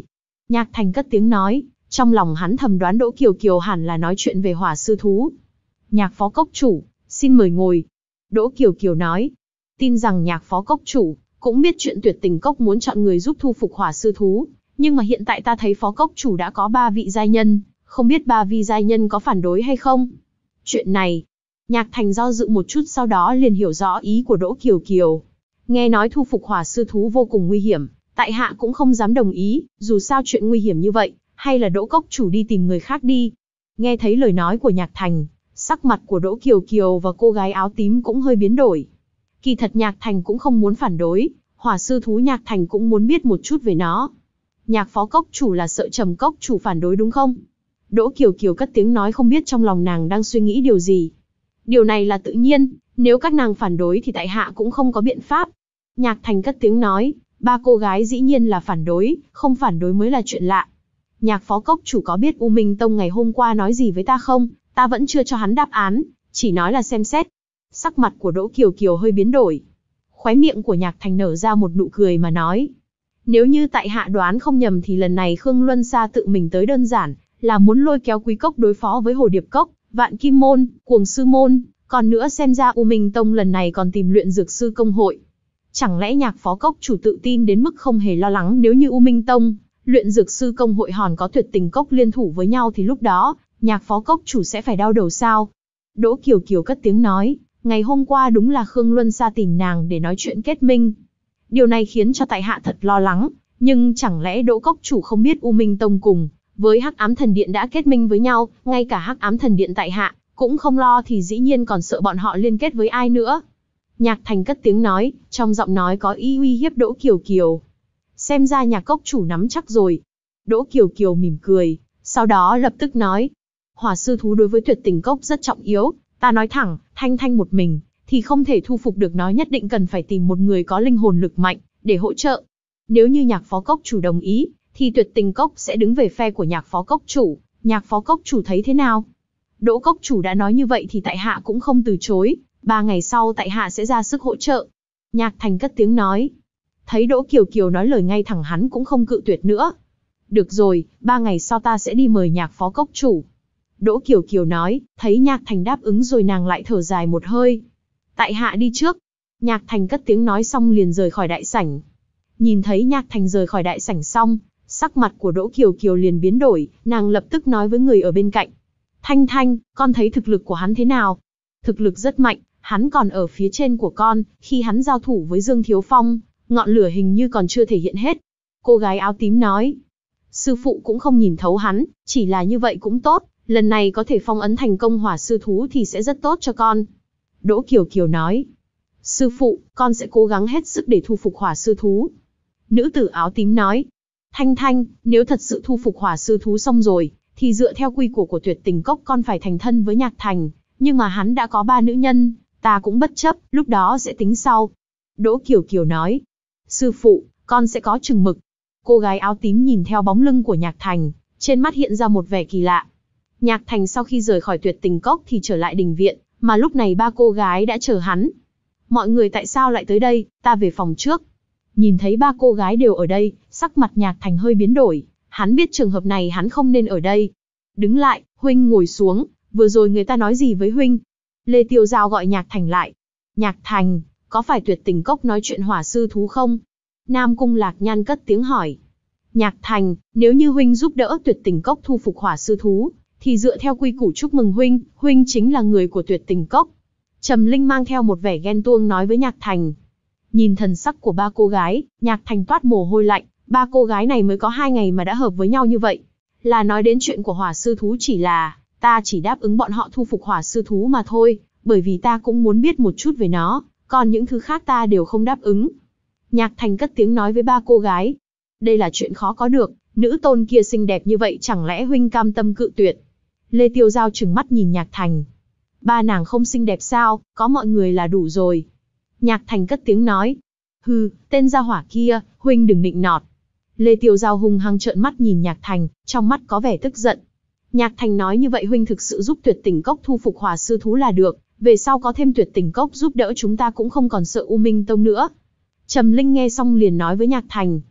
Nhạc Thành cất tiếng nói, trong lòng hắn thầm đoán Đỗ Kiều Kiều hẳn là nói chuyện về hỏa sư thú. Nhạc phó cốc chủ, xin mời ngồi. Đỗ Kiều Kiều nói, tin rằng nhạc phó cốc chủ cũng biết chuyện Tuyệt Tình Cốc muốn chọn người giúp thu phục hỏa sư thú, nhưng mà hiện tại ta thấy phó cốc chủ đã có ba vị giai nhân, không biết ba vị giai nhân có phản đối hay không? Chuyện này, Nhạc Thành do dự một chút sau đó liền hiểu rõ ý của Đỗ Kiều Kiều. Nghe nói thu phục hỏa sư thú vô cùng nguy hiểm, tại hạ cũng không dám đồng ý, dù sao chuyện nguy hiểm như vậy, hay là Đỗ cốc chủ đi tìm người khác đi. Nghe thấy lời nói của Nhạc Thành, sắc mặt của Đỗ Kiều Kiều và cô gái áo tím cũng hơi biến đổi. Kỳ thật Nhạc Thành cũng không muốn phản đối, hỏa sư thú Nhạc Thành cũng muốn biết một chút về nó. Nhạc phó cốc chủ là sợ Trầm cốc chủ phản đối đúng không? Đỗ Kiều Kiều cất tiếng nói, không biết trong lòng nàng đang suy nghĩ điều gì. Điều này là tự nhiên, nếu các nàng phản đối thì tại hạ cũng không có biện pháp. Nhạc Thành cất tiếng nói, ba cô gái dĩ nhiên là phản đối, không phản đối mới là chuyện lạ. Nhạc phó cốc chủ có biết U Minh Tông ngày hôm qua nói gì với ta không? Ta vẫn chưa cho hắn đáp án, chỉ nói là xem xét. Sắc mặt của Đỗ Kiều Kiều hơi biến đổi. Khóe miệng của Nhạc Thành nở ra một nụ cười mà nói. Nếu như tại hạ đoán không nhầm thì lần này Khương Luân Sa tự mình tới đơn giản là muốn lôi kéo Quý Cốc đối phó với Hồ Điệp Cốc, Vạn Kim Môn, Cuồng Sư Môn. Còn nữa xem ra U Minh Tông lần này còn tìm luyện dược sư công hội. Chẳng lẽ Nhạc phó cốc chủ tự tin đến mức không hề lo lắng nếu như U Minh Tông, luyện dược sư công hội hòn có Tuyệt Tình Cốc liên thủ với nhau thì lúc đó, Nhạc phó cốc chủ sẽ phải đau đầu sao? Đỗ Kiều Kiều cất tiếng nói, ngày hôm qua đúng là Khương Luân Sa tìm nàng để nói chuyện kết minh. Điều này khiến cho tại hạ thật lo lắng, nhưng chẳng lẽ Đỗ cốc chủ không biết U Minh Tông cùng với Hắc Ám Thần Điện đã kết minh với nhau, ngay cả Hắc Ám Thần Điện tại hạ cũng không lo thì dĩ nhiên còn sợ bọn họ liên kết với ai nữa. Nhạc Thành cất tiếng nói, trong giọng nói có ý uy hiếp Đỗ Kiều Kiều. Xem ra Nhạc cốc chủ nắm chắc rồi. Đỗ Kiều Kiều mỉm cười, sau đó lập tức nói, hỏa sư thú đối với Tuyệt Tình Cốc rất trọng yếu, ta nói thẳng, Thanh Thanh một mình thì không thể thu phục được nó, nhất định cần phải tìm một người có linh hồn lực mạnh để hỗ trợ. Nếu như Nhạc phó cốc chủ đồng ý, thì Tuyệt Tình Cốc sẽ đứng về phe của Nhạc phó cốc chủ. Nhạc phó cốc chủ thấy thế nào? Đỗ cốc chủ đã nói như vậy thì tại hạ cũng không từ chối, ba ngày sau tại hạ sẽ ra sức hỗ trợ. Nhạc Thành cất tiếng nói. Thấy Đỗ Kiều Kiều nói lời ngay thẳng, hắn cũng không cự tuyệt nữa. Được rồi, ba ngày sau ta sẽ đi mời Nhạc phó cốc chủ. Đỗ Kiều Kiều nói, thấy Nhạc Thành đáp ứng rồi nàng lại thở dài một hơi. Tại hạ đi trước. Nhạc Thành cất tiếng nói xong liền rời khỏi đại sảnh. Nhìn thấy Nhạc Thành rời khỏi đại sảnh xong, sắc mặt của Đỗ Kiều Kiều liền biến đổi, nàng lập tức nói với người ở bên cạnh. Thanh Thanh, con thấy thực lực của hắn thế nào? Thực lực rất mạnh, hắn còn ở phía trên của con, khi hắn giao thủ với Dương Thiếu Phong, ngọn lửa hình như còn chưa thể hiện hết. Cô gái áo tím nói. Sư phụ cũng không nhìn thấu hắn, chỉ là như vậy cũng tốt, lần này có thể phong ấn thành công hỏa sư thú thì sẽ rất tốt cho con. Đỗ Kiều Kiều nói. Sư phụ, con sẽ cố gắng hết sức để thu phục hỏa sư thú. Nữ tử áo tím nói. Thanh Thanh, nếu thật sự thu phục hỏa sư thú xong rồi, thì dựa theo quy củ của Tuyệt Tình Cốc con phải thành thân với Nhạc Thành, nhưng mà hắn đã có ba nữ nhân, ta cũng bất chấp, lúc đó sẽ tính sau. Đỗ Kiều Kiều nói. Sư phụ, con sẽ có chừng mực. Cô gái áo tím nhìn theo bóng lưng của Nhạc Thành, trên mắt hiện ra một vẻ kỳ lạ. Nhạc Thành sau khi rời khỏi Tuyệt Tình Cốc thì trở lại đình viện, mà lúc này ba cô gái đã chờ hắn. Mọi người tại sao lại tới đây, ta về phòng trước. Nhìn thấy ba cô gái đều ở đây, sắc mặt Nhạc Thành hơi biến đổi, hắn biết trường hợp này hắn không nên ở đây. Đứng lại, huynh ngồi xuống, vừa rồi người ta nói gì với huynh? Lê Tiêu Giao gọi Nhạc Thành lại. Nhạc Thành, có phải Tuyệt Tình Cốc nói chuyện hỏa sư thú không? Nam Cung Lạc Nhan cất tiếng hỏi. Nhạc Thành, nếu như huynh giúp đỡ Tuyệt Tình Cốc thu phục hỏa sư thú, thì dựa theo quy củ chúc mừng huynh, huynh chính là người của Tuyệt Tình Cốc. Trầm Linh mang theo một vẻ ghen tuông nói với Nhạc Thành. Nhìn thần sắc của ba cô gái, Nhạc Thành toát mồ hôi lạnh, ba cô gái này mới có hai ngày mà đã hợp với nhau như vậy. Là nói đến chuyện của hỏa sư thú chỉ là, ta chỉ đáp ứng bọn họ thu phục hỏa sư thú mà thôi, bởi vì ta cũng muốn biết một chút về nó, còn những thứ khác ta đều không đáp ứng. Nhạc Thành cất tiếng nói với ba cô gái. Đây là chuyện khó có được, nữ tôn kia xinh đẹp như vậy chẳng lẽ huynh cam tâm cự tuyệt? Lê Tiêu Giao trừng mắt nhìn Nhạc Thành. Ba nàng không xinh đẹp sao, có mọi người là đủ rồi. Nhạc Thành cất tiếng nói. Hừ, tên gia hỏa kia, huynh đừng nịnh nọt. Lê Tiêu Giao hung hăng trợn mắt nhìn Nhạc Thành, trong mắt có vẻ tức giận. Nhạc Thành nói như vậy huynh thực sự giúp Tuyệt Tình Cốc thu phục hỏa sư thú là được, về sau có thêm Tuyệt Tình Cốc giúp đỡ chúng ta cũng không còn sợ U Minh Tông nữa. Trầm Linh nghe xong liền nói với Nhạc Thành.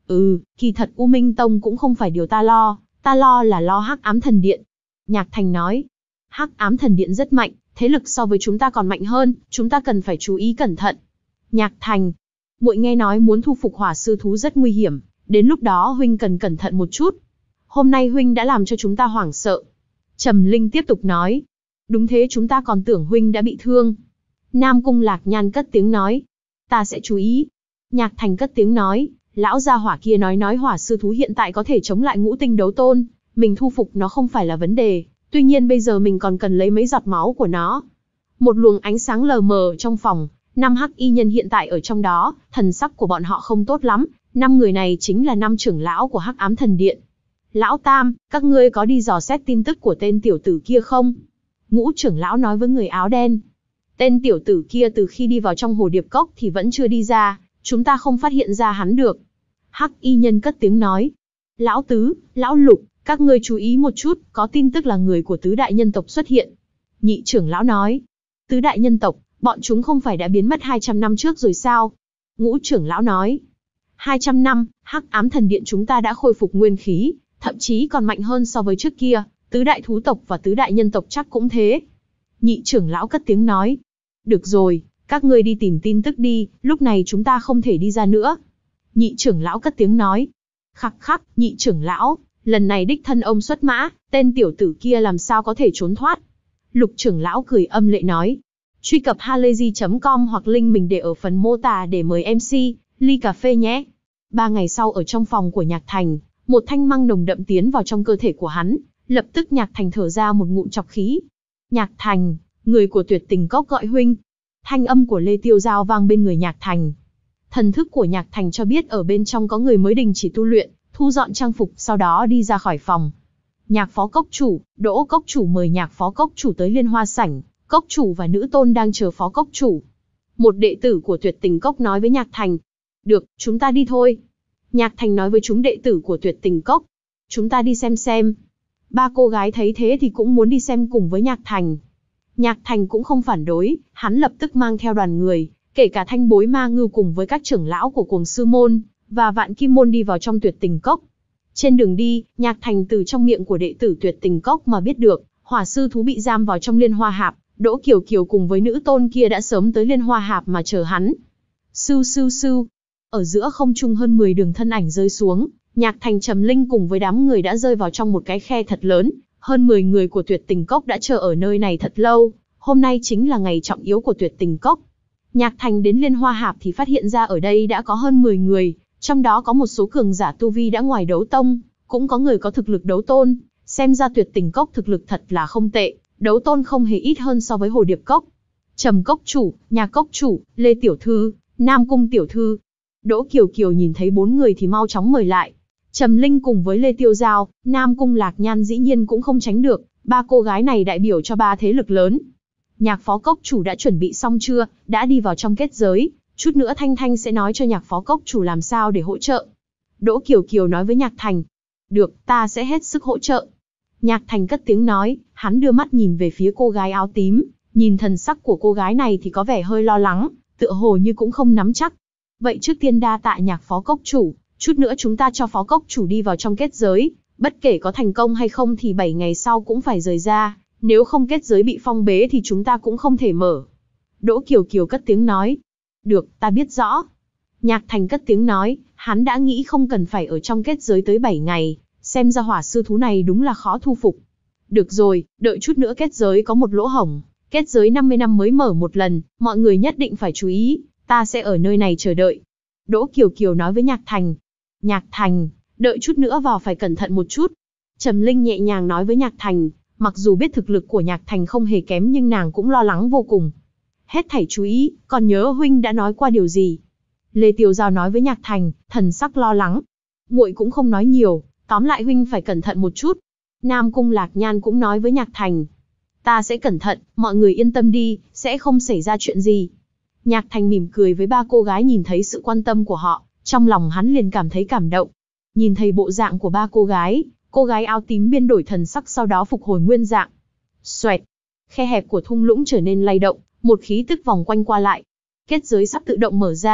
Ừ, kỳ thật U Minh Tông cũng không phải điều ta lo, ta lo là lo Hắc Ám Thần Điện. Nhạc Thành nói, Hắc Ám Thần Điện rất mạnh, thế lực so với chúng ta còn mạnh hơn, chúng ta cần phải chú ý cẩn thận. Nhạc Thành, muội nghe nói muốn thu phục hỏa sư thú rất nguy hiểm, đến lúc đó huynh cần cẩn thận một chút. Hôm nay huynh đã làm cho chúng ta hoảng sợ. Trầm Linh tiếp tục nói, đúng thế, chúng ta còn tưởng huynh đã bị thương. Nam Cung Lạc Nhan cất tiếng nói, ta sẽ chú ý. Nhạc Thành cất tiếng nói, lão gia hỏa kia nói nói hỏa sư thú hiện tại có thể chống lại ngũ tinh đấu tôn, mình thu phục nó không phải là vấn đề, tuy nhiên bây giờ mình còn cần lấy mấy giọt máu của nó. Một luồng ánh sáng lờ mờ trong phòng, năm hắc y nhân hiện tại ở trong đó, thần sắc của bọn họ không tốt lắm, năm người này chính là năm trưởng lão của Hắc Ám Thần Điện. Lão Tam, các ngươi có đi dò xét tin tức của tên tiểu tử kia không? Ngũ trưởng lão nói với người áo đen. Tên tiểu tử kia từ khi đi vào trong hồ điệp cốc thì vẫn chưa đi ra, chúng ta không phát hiện ra hắn được. Hắc y nhân cất tiếng nói. Lão Tứ, Lão Lục, các ngươi chú ý một chút, có tin tức là người của tứ đại nhân tộc xuất hiện. Nhị trưởng lão nói. Tứ đại nhân tộc, bọn chúng không phải đã biến mất hai trăm năm trước rồi sao? Ngũ trưởng lão nói. hai trăm năm, Hắc Ám Thần Điện chúng ta đã khôi phục nguyên khí, thậm chí còn mạnh hơn so với trước kia, tứ đại thú tộc và tứ đại nhân tộc chắc cũng thế. Nhị trưởng lão cất tiếng nói. Được rồi, các ngươi đi tìm tin tức đi, lúc này chúng ta không thể đi ra nữa. Nhị trưởng lão cất tiếng nói. Khắc khắc, nhị trưởng lão, lần này đích thân ông xuất mã, tên tiểu tử kia làm sao có thể trốn thoát. Lục trưởng lão cười âm lệ nói. Truy cập halayzi chấm com hoặc link mình để ở phần mô tả để mời em xê, ly cà phê nhé. Ba ngày sau ở trong phòng của Nhạc Thành, một thanh măng nồng đậm tiến vào trong cơ thể của hắn, lập tức Nhạc Thành thở ra một ngụm trọc khí. Nhạc Thành, người của Tuyệt Tình Cốc gọi huynh. Thanh âm của Lê Tiêu Giao vang bên người Nhạc Thành. Thần thức của Nhạc Thành cho biết ở bên trong có người mới đình chỉ tu luyện, thu dọn trang phục, sau đó đi ra khỏi phòng. Nhạc Phó Cốc Chủ, Đỗ Cốc Chủ mời Nhạc Phó Cốc Chủ tới Liên Hoa Sảnh, Cốc Chủ và Nữ Tôn đang chờ Phó Cốc Chủ. Một đệ tử của Tuyệt Tình Cốc nói với Nhạc Thành. Được, chúng ta đi thôi. Nhạc Thành nói với chúng đệ tử của Tuyệt Tình Cốc. Chúng ta đi xem xem. Ba cô gái thấy thế thì cũng muốn đi xem cùng với Nhạc Thành. Nhạc Thành cũng không phản đối, hắn lập tức mang theo đoàn người, kể cả Thanh Bối Ma Ngưu cùng với các trưởng lão của Cuồng Sư Môn, và Vạn Kim Môn đi vào trong Tuyệt Tình Cốc. Trên đường đi, Nhạc Thành từ trong miệng của đệ tử Tuyệt Tình Cốc mà biết được, hỏa sư thú bị giam vào trong Liên Hoa Hạp, Đỗ Kiều Kiều cùng với nữ tôn kia đã sớm tới Liên Hoa Hạp mà chờ hắn. Sưu sưu sưu, ở giữa không trung hơn mười đường thân ảnh rơi xuống, Nhạc Thành Trầm Linh cùng với đám người đã rơi vào trong một cái khe thật lớn, hơn mười người của Tuyệt Tình Cốc đã chờ ở nơi này thật lâu, hôm nay chính là ngày trọng yếu của Tuyệt Tình Cốc. Nhạc Thành đến Liên Hoa Hạp thì phát hiện ra ở đây đã có hơn mười người, trong đó có một số cường giả tu vi đã ngoài đấu tông, cũng có người có thực lực đấu tôn, xem ra Tuyệt Tình Cốc thực lực thật là không tệ, đấu tôn không hề ít hơn so với Hồ Điệp Cốc. Trầm Cốc Chủ, Nhạc Cốc Chủ, Lê Tiểu Thư, Nam Cung Tiểu Thư. Đỗ Kiều Kiều nhìn thấy bốn người thì mau chóng mời lại. Trầm Linh cùng với Lê Tiêu Giao, Nam Cung Lạc Nhan dĩ nhiên cũng không tránh được, ba cô gái này đại biểu cho ba thế lực lớn. Nhạc Phó Cốc Chủ đã chuẩn bị xong chưa, đã đi vào trong kết giới, chút nữa Thanh Thanh sẽ nói cho Nhạc Phó Cốc Chủ làm sao để hỗ trợ. Đỗ Kiều Kiều nói với Nhạc Thành. Được, ta sẽ hết sức hỗ trợ. Nhạc Thành cất tiếng nói, hắn đưa mắt nhìn về phía cô gái áo tím, nhìn thần sắc của cô gái này thì có vẻ hơi lo lắng, tựa hồ như cũng không nắm chắc. Vậy trước tiên đa tạ Nhạc Phó Cốc Chủ, chút nữa chúng ta cho Phó Cốc Chủ đi vào trong kết giới, bất kể có thành công hay không thì bảy ngày sau cũng phải rời ra, nếu không kết giới bị phong bế thì chúng ta cũng không thể mở. Đỗ Kiều Kiều cất tiếng nói. Được, ta biết rõ. Nhạc Thành cất tiếng nói, hắn đã nghĩ không cần phải ở trong kết giới tới bảy ngày, xem ra hỏa sư thú này đúng là khó thu phục. Được rồi, đợi chút nữa kết giới có một lỗ hổng, kết giới năm mươi năm mới mở một lần, mọi người nhất định phải chú ý, ta sẽ ở nơi này chờ đợi. Đỗ Kiều Kiều nói với Nhạc Thành. Nhạc Thành, đợi chút nữa vào phải cẩn thận một chút. Trầm Linh nhẹ nhàng nói với Nhạc Thành, mặc dù biết thực lực của Nhạc Thành không hề kém nhưng nàng cũng lo lắng vô cùng. Hết thảy chú ý, còn nhớ huynh đã nói qua điều gì? Lê Tiêu Giao nói với Nhạc Thành, thần sắc lo lắng. Muội cũng không nói nhiều, tóm lại huynh phải cẩn thận một chút. Nam Cung Lạc Nhan cũng nói với Nhạc Thành. Ta sẽ cẩn thận, mọi người yên tâm đi, sẽ không xảy ra chuyện gì. Nhạc Thành mỉm cười với ba cô gái nhìn thấy sự quan tâm của họ, trong lòng hắn liền cảm thấy cảm động. Nhìn thấy bộ dạng của ba cô gái, cô gái áo tím biến đổi thần sắc sau đó phục hồi nguyên dạng. Xoẹt, khe hẹp của thung lũng trở nên lay động, một khí tức vòng quanh qua lại. Kết giới sắp tự động mở ra,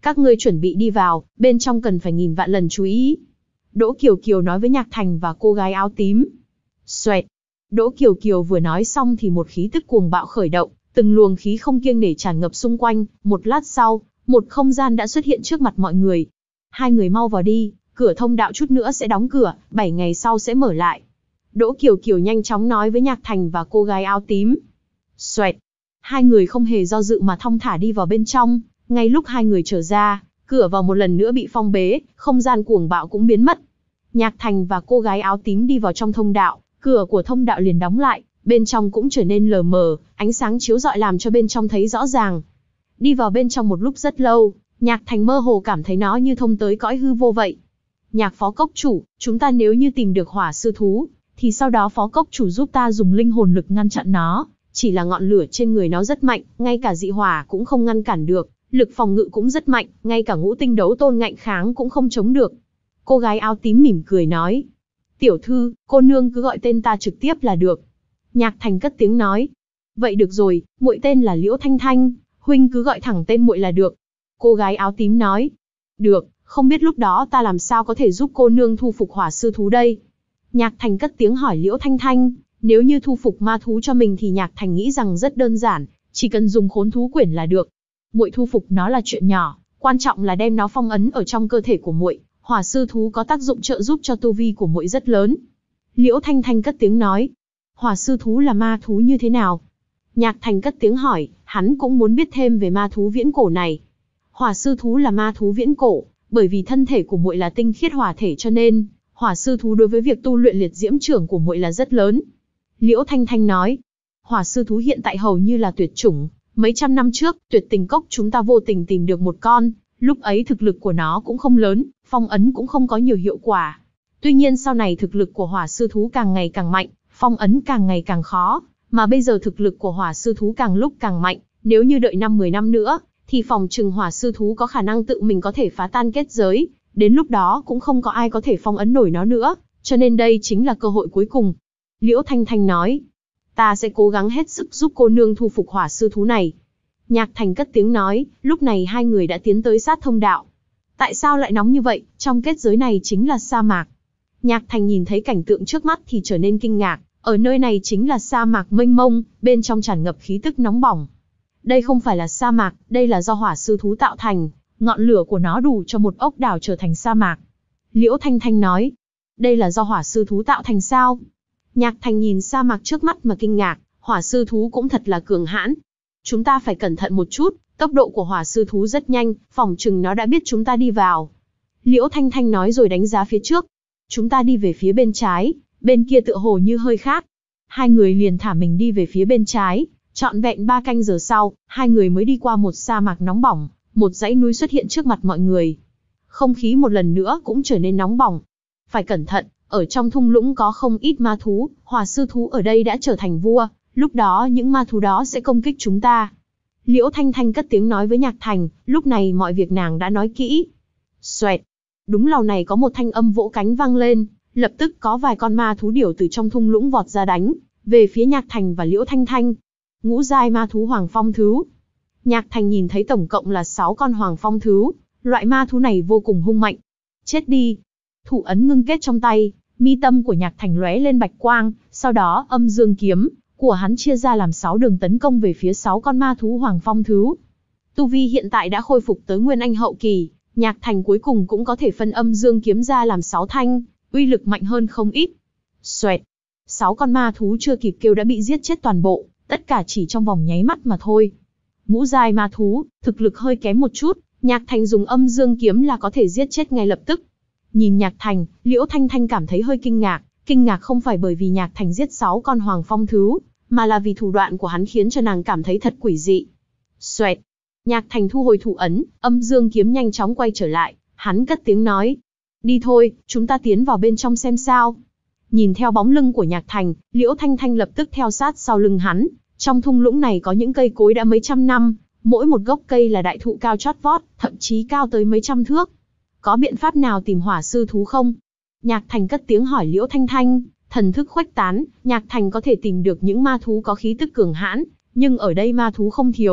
các ngươi chuẩn bị đi vào, bên trong cần phải nghìn vạn lần chú ý. Đỗ Kiều Kiều nói với Nhạc Thành và cô gái áo tím. Xoẹt. Đỗ Kiều Kiều vừa nói xong thì một khí tức cuồng bạo khởi động, từng luồng khí không kiêng nể tràn ngập xung quanh, một lát sau, một không gian đã xuất hiện trước mặt mọi người. Hai người mau vào đi, cửa thông đạo chút nữa sẽ đóng cửa, bảy ngày sau sẽ mở lại. Đỗ Kiều Kiều nhanh chóng nói với Nhạc Thành và cô gái áo tím. Xoẹt. Hai người không hề do dự mà thong thả đi vào bên trong, ngay lúc hai người trở ra, cửa vào một lần nữa bị phong bế, không gian cuồng bạo cũng biến mất. Nhạc Thành và cô gái áo tím đi vào trong thông đạo, cửa của thông đạo liền đóng lại, bên trong cũng trở nên lờ mờ, ánh sáng chiếu rọi làm cho bên trong thấy rõ ràng. Đi vào bên trong một lúc rất lâu, Nhạc Thành mơ hồ cảm thấy nó như thông tới cõi hư vô vậy. Nhạc phó cốc chủ, chúng ta nếu như tìm được hỏa sư thú, thì sau đó phó cốc chủ giúp ta dùng linh hồn lực ngăn chặn nó. Chỉ là ngọn lửa trên người nó rất mạnh, ngay cả dị hỏa cũng không ngăn cản được, lực phòng ngự cũng rất mạnh, ngay cả ngũ tinh đấu tôn ngạnh kháng cũng không chống được. Cô gái áo tím mỉm cười nói. Tiểu thư, cô nương cứ gọi tên ta trực tiếp là được. Nhạc Thành cất tiếng nói. Vậy được rồi, muội tên là Liễu Thanh Thanh, huynh cứ gọi thẳng tên muội là được. Cô gái áo tím nói. Được, không biết lúc đó ta làm sao có thể giúp cô nương thu phục hỏa sư thú đây? Nhạc Thành cất tiếng hỏi Liễu Thanh Thanh. Nếu như thu phục ma thú cho mình thì Nhạc Thành nghĩ rằng rất đơn giản, chỉ cần dùng khốn thú quyển là được. Muội thu phục nó là chuyện nhỏ, quan trọng là đem nó phong ấn ở trong cơ thể của muội. Hỏa sư thú có tác dụng trợ giúp cho tu vi của muội rất lớn. Liễu Thanh Thanh cất tiếng nói. Hỏa sư thú là ma thú như thế nào? Nhạc Thành cất tiếng hỏi, hắn cũng muốn biết thêm về ma thú viễn cổ này. Hỏa sư thú là ma thú viễn cổ, bởi vì thân thể của muội là tinh khiết hỏa thể cho nên, hỏa sư thú đối với việc tu luyện liệt diễm trưởng của muội là rất lớn. Liễu Thanh Thanh nói, hỏa sư thú hiện tại hầu như là tuyệt chủng, mấy trăm năm trước, Tuyệt Tình Cốc chúng ta vô tình tìm được một con, lúc ấy thực lực của nó cũng không lớn, phong ấn cũng không có nhiều hiệu quả. Tuy nhiên sau này thực lực của hỏa sư thú càng ngày càng mạnh, phong ấn càng ngày càng khó, mà bây giờ thực lực của hỏa sư thú càng lúc càng mạnh, nếu như đợi năm mười năm nữa, thì phòng trừng hỏa sư thú có khả năng tự mình có thể phá tan kết giới, đến lúc đó cũng không có ai có thể phong ấn nổi nó nữa, cho nên đây chính là cơ hội cuối cùng. Liễu Thanh Thanh nói, ta sẽ cố gắng hết sức giúp cô nương thu phục hỏa sư thú này. Nhạc Thành cất tiếng nói, lúc này hai người đã tiến tới sát thông đạo. Tại sao lại nóng như vậy, trong kết giới này chính là sa mạc. Nhạc Thành nhìn thấy cảnh tượng trước mắt thì trở nên kinh ngạc, ở nơi này chính là sa mạc mênh mông, bên trong tràn ngập khí tức nóng bỏng. Đây không phải là sa mạc, đây là do hỏa sư thú tạo thành, ngọn lửa của nó đủ cho một ốc đảo trở thành sa mạc. Liễu Thanh Thanh nói, đây là do hỏa sư thú tạo thành sao? Nhạc Thành nhìn sa mạc trước mắt mà kinh ngạc, hỏa sư thú cũng thật là cường hãn. Chúng ta phải cẩn thận một chút, tốc độ của hỏa sư thú rất nhanh, phỏng chừng nó đã biết chúng ta đi vào. Liễu Thanh Thanh nói rồi đánh giá phía trước. Chúng ta đi về phía bên trái, bên kia tựa hồ như hơi khác. Hai người liền thả mình đi về phía bên trái, trọn vẹn ba canh giờ sau, hai người mới đi qua một sa mạc nóng bỏng, một dãy núi xuất hiện trước mặt mọi người. Không khí một lần nữa cũng trở nên nóng bỏng. Phải cẩn thận, ở trong thung lũng có không ít ma thú, hỏa sư thú ở đây đã trở thành vua, lúc đó những ma thú đó sẽ công kích chúng ta. Liễu Thanh Thanh cất tiếng nói với Nhạc Thành, lúc này mọi việc nàng đã nói kỹ. Xoẹt. Đúng lúc này có một thanh âm vỗ cánh vang lên, lập tức có vài con ma thú điểu từ trong thung lũng vọt ra đánh về phía Nhạc Thành và Liễu Thanh Thanh. Ngũ giai ma thú hoàng phong thú. Nhạc Thành nhìn thấy tổng cộng là sáu con hoàng phong thú, loại ma thú này vô cùng hung mạnh. Chết đi. Thủ ấn ngưng kết trong tay, mi tâm của Nhạc Thành lóe lên bạch quang, sau đó âm dương kiếm của hắn chia ra làm sáu đường tấn công về phía sáu con ma thú hoàng phong thú. Tu vi hiện tại đã khôi phục tới nguyên anh hậu kỳ, Nhạc Thành cuối cùng cũng có thể phân âm dương kiếm ra làm sáu thanh, uy lực mạnh hơn không ít. Xoẹt. Sáu con ma thú chưa kịp kêu đã bị giết chết toàn bộ, tất cả chỉ trong vòng nháy mắt mà thôi. Ngũ giai ma thú, thực lực hơi kém một chút, Nhạc Thành dùng âm dương kiếm là có thể giết chết ngay lập tức. Nhìn Nhạc Thành, Liễu Thanh Thanh cảm thấy hơi kinh ngạc, kinh ngạc không phải bởi vì Nhạc Thành giết sáu con hoàng phong thú, mà là vì thủ đoạn của hắn khiến cho nàng cảm thấy thật quỷ dị. Xoẹt. Nhạc Thành thu hồi thủ ấn, âm dương kiếm nhanh chóng quay trở lại, hắn cất tiếng nói. Đi thôi, chúng ta tiến vào bên trong xem sao. Nhìn theo bóng lưng của Nhạc Thành, Liễu Thanh Thanh lập tức theo sát sau lưng hắn. Trong thung lũng này có những cây cối đã mấy trăm năm, mỗi một gốc cây là đại thụ cao chót vót, thậm chí cao tới mấy trăm thước. Có biện pháp nào tìm hỏa sư thú không? Nhạc Thành cất tiếng hỏi Liễu Thanh Thanh, thần thức khuếch tán, Nhạc Thành có thể tìm được những ma thú có khí tức cường hãn, nhưng ở đây ma thú không thiếu,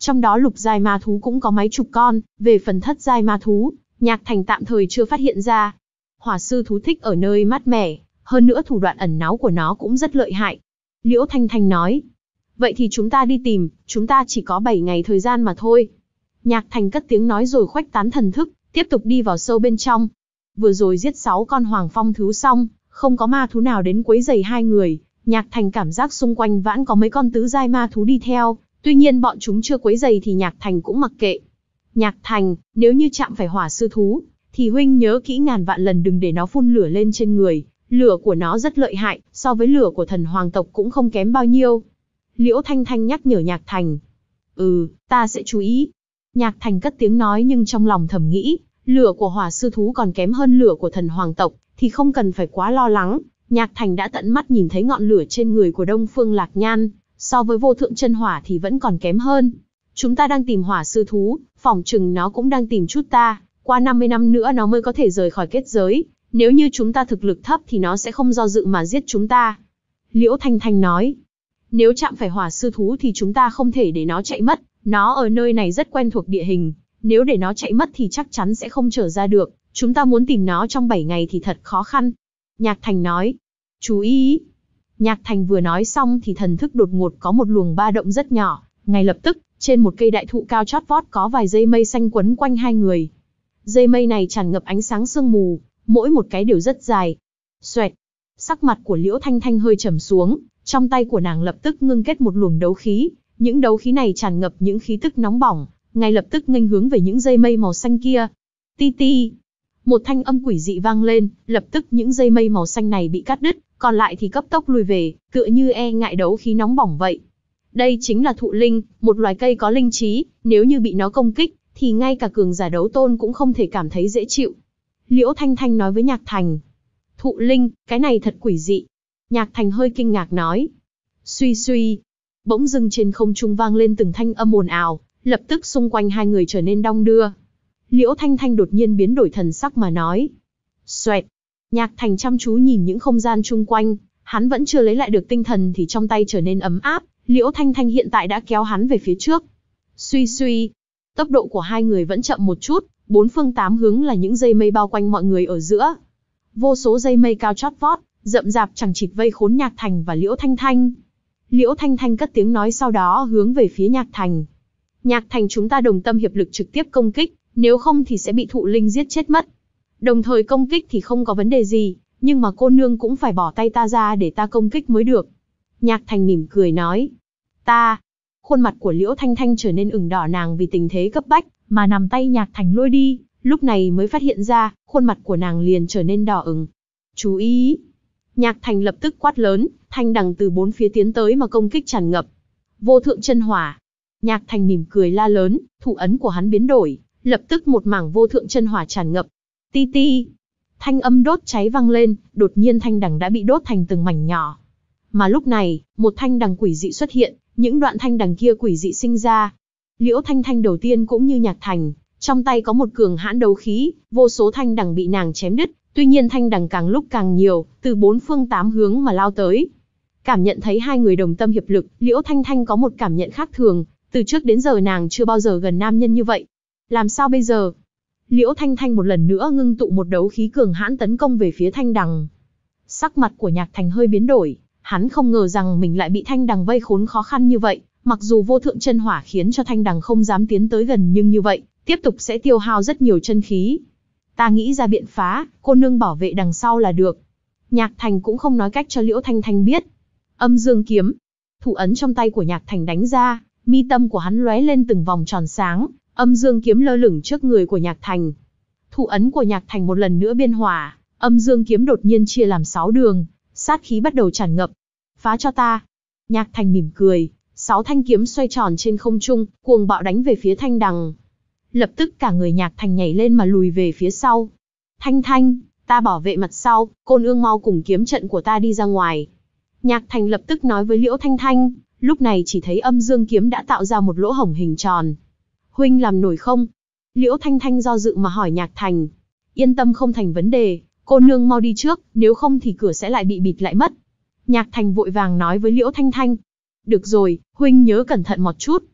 Trong đó lục giai ma thú cũng có mấy chục con, về phần thất giai ma thú, Nhạc Thành tạm thời chưa phát hiện ra. Hỏa sư thú thích ở nơi mát mẻ, hơn nữa thủ đoạn ẩn náu của nó cũng rất lợi hại. Liễu Thanh Thanh nói, vậy thì chúng ta đi tìm, chúng ta chỉ có bảy ngày thời gian mà thôi. Nhạc Thành cất tiếng nói rồi khuếch tán thần thức, tiếp tục đi vào sâu bên trong. Vừa rồi giết sáu con hoàng phong thú xong, không có ma thú nào đến quấy rầy hai người. Nhạc Thành cảm giác xung quanh vãn có mấy con tứ giai ma thú đi theo, tuy nhiên bọn chúng chưa quấy rầy thì Nhạc Thành cũng mặc kệ. Nhạc Thành, nếu như chạm phải hỏa sư thú, thì huynh nhớ kỹ ngàn vạn lần đừng để nó phun lửa lên trên người, lửa của nó rất lợi hại, so với lửa của thần hoàng tộc cũng không kém bao nhiêu. Liễu Thanh Thanh nhắc nhở Nhạc Thành. Ừ, ta sẽ chú ý. Nhạc Thành cất tiếng nói nhưng trong lòng thầm nghĩ, lửa của hỏa sư thú còn kém hơn lửa của thần hoàng tộc, thì không cần phải quá lo lắng. Nhạc Thành đã tận mắt nhìn thấy ngọn lửa trên người của Đông Phương Lạc Nhan, so với vô thượng chân hỏa thì vẫn còn kém hơn. Chúng ta đang tìm hỏa sư thú, phỏng chừng nó cũng đang tìm chút ta, qua năm mươi năm nữa nó mới có thể rời khỏi kết giới, nếu như chúng ta thực lực thấp thì nó sẽ không do dự mà giết chúng ta. Liễu Thanh Thanh nói, nếu chạm phải hỏa sư thú thì chúng ta không thể để nó chạy mất, nó ở nơi này rất quen thuộc địa hình, nếu để nó chạy mất thì chắc chắn sẽ không trở ra được, chúng ta muốn tìm nó trong bảy ngày thì thật khó khăn. Nhạc Thành nói, chú ý. Nhạc Thành vừa nói xong thì thần thức đột ngột có một luồng ba động rất nhỏ, ngay lập tức, trên một cây đại thụ cao chót vót có vài dây mây xanh quấn quanh hai người. Dây mây này tràn ngập ánh sáng sương mù, mỗi một cái đều rất dài. Xoẹt, sắc mặt của Liễu Thanh Thanh hơi trầm xuống, trong tay của nàng lập tức ngưng kết một luồng đấu khí, những đấu khí này tràn ngập những khí tức nóng bỏng, ngay lập tức nghênh hướng về những dây mây màu xanh kia. Ti ti, một thanh âm quỷ dị vang lên, lập tức những dây mây màu xanh này bị cắt đứt, còn lại thì cấp tốc lùi về, tựa như e ngại đấu khí nóng bỏng vậy. Đây chính là thụ linh, một loài cây có linh trí, nếu như bị nó công kích, thì ngay cả cường giả đấu tôn cũng không thể cảm thấy dễ chịu. Liễu Thanh Thanh nói với Nhạc Thành, thụ linh, cái này thật quỷ dị. Nhạc Thành hơi kinh ngạc nói, suy suy, bỗng dưng trên không trung vang lên từng thanh âm ồn ào, lập tức xung quanh hai người trở nên đong đưa. Liễu Thanh Thanh đột nhiên biến đổi thần sắc mà nói, xoẹt. Nhạc Thành chăm chú nhìn những không gian chung quanh, hắn vẫn chưa lấy lại được tinh thần thì trong tay trở nên ấm áp, Liễu Thanh Thanh hiện tại đã kéo hắn về phía trước. Suy suy, tốc độ của hai người vẫn chậm một chút, bốn phương tám hướng là những dây mây bao quanh mọi người ở giữa. Vô số dây mây cao chót vót, rậm rạp chằng chịt vây khốn Nhạc Thành và Liễu Thanh Thanh. Liễu Thanh Thanh cất tiếng nói sau đó hướng về phía Nhạc Thành. Nhạc Thành, chúng ta đồng tâm hiệp lực trực tiếp công kích, nếu không thì sẽ bị thụ linh giết chết mất. Đồng thời công kích thì không có vấn đề gì, nhưng mà cô nương cũng phải bỏ tay ta ra để ta công kích mới được. Nhạc Thành mỉm cười nói. Ta. Khuôn mặt của Liễu Thanh Thanh trở nên ửng đỏ, nàng vì tình thế cấp bách mà nắm tay Nhạc Thành lôi đi, lúc này mới phát hiện ra, khuôn mặt của nàng liền trở nên đỏ ửng. Chú ý. Nhạc Thành lập tức quát lớn, thanh đằng từ bốn phía tiến tới mà công kích tràn ngập. Vô thượng chân hỏa. Nhạc Thành mỉm cười la lớn, thủ ấn của hắn biến đổi, lập tức một mảng vô thượng chân hỏa tràn ngập. Ti ti. Thanh âm đốt cháy vang lên, đột nhiên thanh đằng đã bị đốt thành từng mảnh nhỏ. Mà lúc này, một thanh đằng quỷ dị xuất hiện, những đoạn thanh đằng kia quỷ dị sinh ra. Liễu Thanh Thanh đầu tiên cũng như Nhạc Thành, trong tay có một cường hãn đấu khí, vô số thanh đằng bị nàng chém đứt, tuy nhiên thanh đằng càng lúc càng nhiều, từ bốn phương tám hướng mà lao tới. Cảm nhận thấy hai người đồng tâm hiệp lực, Liễu Thanh Thanh có một cảm nhận khác thường, từ trước đến giờ nàng chưa bao giờ gần nam nhân như vậy. Làm sao bây giờ? Liễu Thanh Thanh một lần nữa ngưng tụ một đấu khí cường hãn tấn công về phía thanh đằng. Sắc mặt của Nhạc Thành hơi biến đổi, hắn không ngờ rằng mình lại bị thanh đằng vây khốn khó khăn như vậy, mặc dù vô thượng chân hỏa khiến cho thanh đằng không dám tiến tới gần, nhưng như vậy, tiếp tục sẽ tiêu hao rất nhiều chân khí. Ta nghĩ ra biện phá, cô nương bảo vệ đằng sau là được. Nhạc Thành cũng không nói cách cho Liễu Thanh Thanh biết. Âm dương kiếm. Thủ ấn trong tay của Nhạc Thành đánh ra, mi tâm của hắn lóe lên từng vòng tròn sáng, âm dương kiếm lơ lửng trước người của Nhạc Thành. Thủ ấn của Nhạc Thành một lần nữa biên hỏa, âm dương kiếm đột nhiên chia làm sáu đường, sát khí bắt đầu tràn ngập. Phá cho ta. Nhạc Thành mỉm cười, sáu thanh kiếm xoay tròn trên không trung, cuồng bạo đánh về phía thanh đằng. Lập tức cả người Nhạc Thành nhảy lên mà lùi về phía sau. Thanh Thanh, ta bảo vệ mặt sau, Côn Ương mau cùng kiếm trận của ta đi ra ngoài. Nhạc Thành lập tức nói với Liễu Thanh Thanh, lúc này chỉ thấy âm dương kiếm đã tạo ra một lỗ hổng hình tròn. Huynh làm nổi không? Liễu Thanh Thanh do dự mà hỏi Nhạc Thành. Yên tâm, không thành vấn đề, cô nương mau đi trước, nếu không thì cửa sẽ lại bị bịt lại mất. Nhạc Thành vội vàng nói với Liễu Thanh Thanh. Được rồi, huynh nhớ cẩn thận một chút.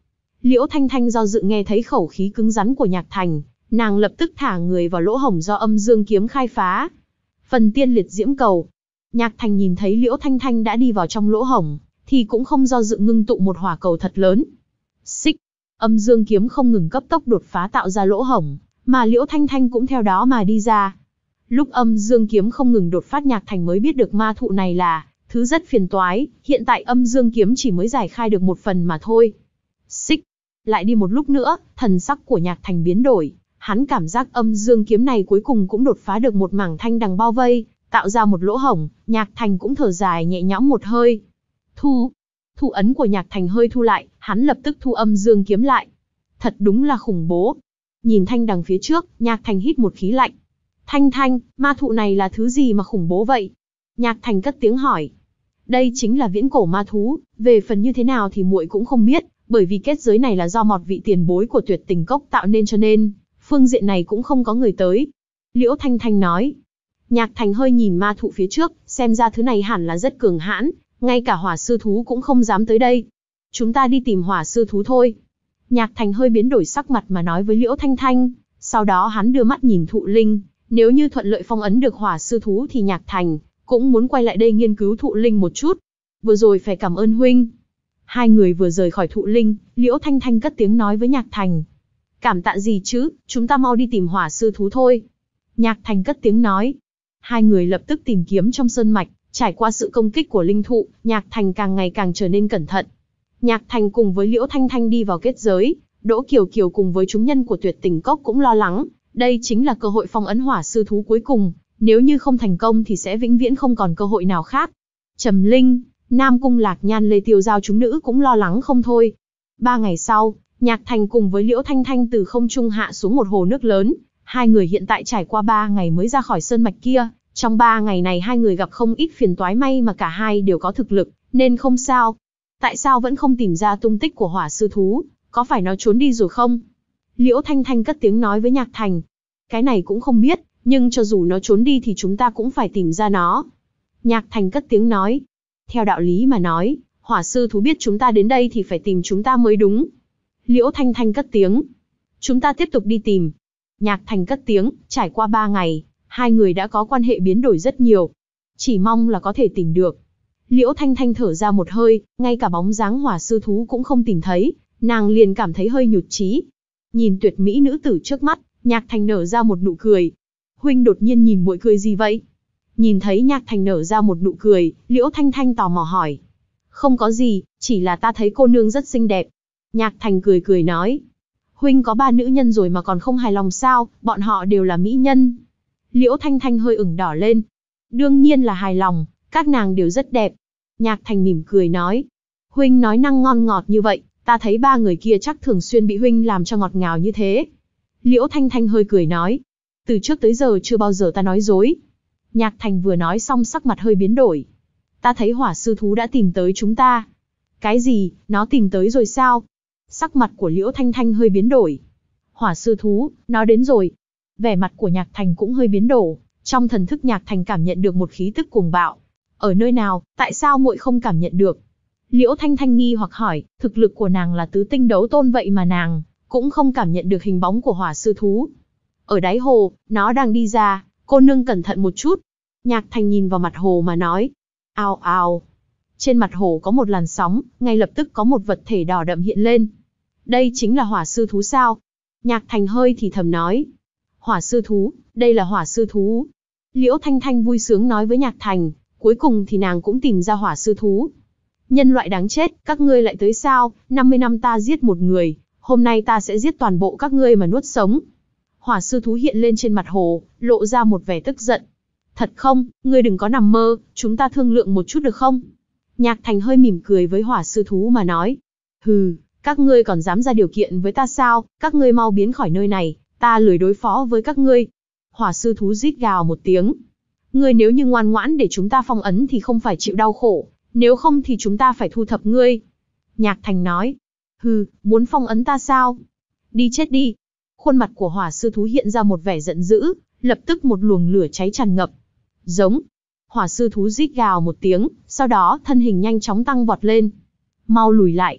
Liễu Thanh Thanh do dự nghe thấy khẩu khí cứng rắn của Nhạc Thành, nàng lập tức thả người vào lỗ hổng do âm dương kiếm khai phá. Phần tiên liệt diễm cầu. Nhạc Thành nhìn thấy Liễu Thanh Thanh đã đi vào trong lỗ hổng, thì cũng không do dự ngưng tụ một hỏa cầu thật lớn. Xích, âm dương kiếm không ngừng cấp tốc đột phá tạo ra lỗ hổng, mà Liễu Thanh Thanh cũng theo đó mà đi ra. Lúc âm dương kiếm không ngừng đột phát, Nhạc Thành mới biết được ma thụ này là thứ rất phiền toái, hiện tại âm dương kiếm chỉ mới giải khai được một phần mà thôi. Xích, lại đi một lúc nữa, thần sắc của Nhạc Thành biến đổi, hắn cảm giác âm dương kiếm này cuối cùng cũng đột phá được một mảng thanh đằng bao vây, tạo ra một lỗ hổng. Nhạc Thành cũng thở dài nhẹ nhõm một hơi. Thu, thủ ấn của Nhạc Thành hơi thu lại, hắn lập tức thu âm dương kiếm lại. Thật đúng là khủng bố. Nhìn thanh đằng phía trước, Nhạc Thành hít một khí lạnh. Thanh Thanh, ma thụ này là thứ gì mà khủng bố vậy? Nhạc Thành cất tiếng hỏi. Đây chính là viễn cổ ma thú, về phần như thế nào thì muội cũng không biết, bởi vì kết giới này là do một vị tiền bối của Tuyệt Tình Cốc tạo nên cho nên, phương diện này cũng không có người tới. Liễu Thanh Thanh nói. Nhạc Thành hơi nhìn ma thụ phía trước, xem ra thứ này hẳn là rất cường hãn, ngay cả hỏa sư thú cũng không dám tới đây. Chúng ta đi tìm hỏa sư thú thôi. Nhạc Thành hơi biến đổi sắc mặt mà nói với Liễu Thanh Thanh, sau đó hắn đưa mắt nhìn thụ linh, nếu như thuận lợi phong ấn được hỏa sư thú thì Nhạc Thành cũng muốn quay lại đây nghiên cứu thụ linh một chút. Vừa rồi phải cảm ơn huynh. Hai người vừa rời khỏi thụ linh, Liễu Thanh Thanh cất tiếng nói với Nhạc Thành. Cảm tạ gì chứ, chúng ta mau đi tìm hỏa sư thú thôi. Nhạc Thành cất tiếng nói. Hai người lập tức tìm kiếm trong sơn mạch, trải qua sự công kích của linh thụ, Nhạc Thành càng ngày càng trở nên cẩn thận. Nhạc Thành cùng với Liễu Thanh Thanh đi vào kết giới, Đỗ Kiều Kiều cùng với chúng nhân của Tuyệt Tình Cốc cũng lo lắng, đây chính là cơ hội phong ấn hỏa sư thú cuối cùng, nếu như không thành công thì sẽ vĩnh viễn không còn cơ hội nào khác. Trầm Linh, Nam Cung Lạc Nhan, Lê Tiêu Giao chúng nữ cũng lo lắng không thôi. Ba ngày sau, Nhạc Thành cùng với Liễu Thanh Thanh từ không trung hạ xuống một hồ nước lớn, hai người hiện tại trải qua ba ngày mới ra khỏi sơn mạch kia, trong ba ngày này hai người gặp không ít phiền toái, may mà cả hai đều có thực lực, nên không sao. Tại sao vẫn không tìm ra tung tích của hỏa sư thú, có phải nó trốn đi rồi không? Liễu Thanh Thanh cất tiếng nói với Nhạc Thành. Cái này cũng không biết, nhưng cho dù nó trốn đi thì chúng ta cũng phải tìm ra nó. Nhạc Thành cất tiếng nói. Theo đạo lý mà nói, hỏa sư thú biết chúng ta đến đây thì phải tìm chúng ta mới đúng. Liễu Thanh Thanh cất tiếng. Chúng ta tiếp tục đi tìm. Nhạc Thành cất tiếng, trải qua ba ngày, hai người đã có quan hệ biến đổi rất nhiều. Chỉ mong là có thể tìm được. Liễu Thanh Thanh thở ra một hơi, ngay cả bóng dáng hỏa sư thú cũng không tìm thấy, nàng liền cảm thấy hơi nhụt chí. Nhìn tuyệt mỹ nữ tử trước mắt, Nhạc Thành nở ra một nụ cười. Huynh đột nhiên nhìn muội cười gì vậy? Nhìn thấy Nhạc Thành nở ra một nụ cười, Liễu Thanh Thanh tò mò hỏi. Không có gì, chỉ là ta thấy cô nương rất xinh đẹp. Nhạc Thành cười cười nói. Huynh có ba nữ nhân rồi mà còn không hài lòng sao, bọn họ đều là mỹ nhân. Liễu Thanh Thanh hơi ửng đỏ lên. Đương nhiên là hài lòng, các nàng đều rất đẹp. Nhạc Thành mỉm cười nói. Huynh nói năng ngon ngọt như vậy, ta thấy ba người kia chắc thường xuyên bị huynh làm cho ngọt ngào như thế. Liễu Thanh Thanh hơi cười nói. Từ trước tới giờ chưa bao giờ ta nói dối. Nhạc Thành vừa nói xong sắc mặt hơi biến đổi. Ta thấy hỏa sư thú đã tìm tới chúng ta. Cái gì, nó tìm tới rồi sao? Sắc mặt của Liễu Thanh Thanh hơi biến đổi. Hỏa sư thú, nó đến rồi. Vẻ mặt của Nhạc Thành cũng hơi biến đổi. Trong thần thức Nhạc Thành cảm nhận được một khí tức cuồng bạo. Ở nơi nào, tại sao muội không cảm nhận được? Liễu Thanh Thanh nghi hoặc hỏi, thực lực của nàng là tứ tinh đấu tôn vậy mà nàng cũng không cảm nhận được hình bóng của hỏa sư thú. Ở đáy hồ, nó đang đi ra, cô nương cẩn thận một chút. Nhạc Thành nhìn vào mặt hồ mà nói. Ao ao. Trên mặt hồ có một làn sóng, ngay lập tức có một vật thể đỏ đậm hiện lên. Đây chính là hỏa sư thú sao? Nhạc Thành hơi thì thầm nói. Hỏa sư thú, đây là hỏa sư thú. Liễu Thanh Thanh vui sướng nói với Nhạc Thành, cuối cùng thì nàng cũng tìm ra hỏa sư thú. Nhân loại đáng chết, các ngươi lại tới sao? năm mươi năm ta giết một người, hôm nay ta sẽ giết toàn bộ các ngươi mà nuốt sống. Hỏa sư thú hiện lên trên mặt hồ, lộ ra một vẻ tức giận. Thật không, ngươi đừng có nằm mơ, chúng ta thương lượng một chút được không? Nhạc Thành hơi mỉm cười với hỏa sư thú mà nói. Hừ, các ngươi còn dám ra điều kiện với ta sao? Các ngươi mau biến khỏi nơi này, ta lười đối phó với các ngươi. Hỏa sư thú rít gào một tiếng. Ngươi nếu như ngoan ngoãn để chúng ta phong ấn thì không phải chịu đau khổ, nếu không thì chúng ta phải thu thập ngươi. Nhạc Thành nói. Hừ, muốn phong ấn ta sao? Đi chết đi. Khuôn mặt của hỏa sư thú hiện ra một vẻ giận dữ, lập tức một luồng lửa cháy tràn ngập. Giống. Hỏa sư thú rít gào một tiếng, sau đó thân hình nhanh chóng tăng vọt lên. Mau lùi lại.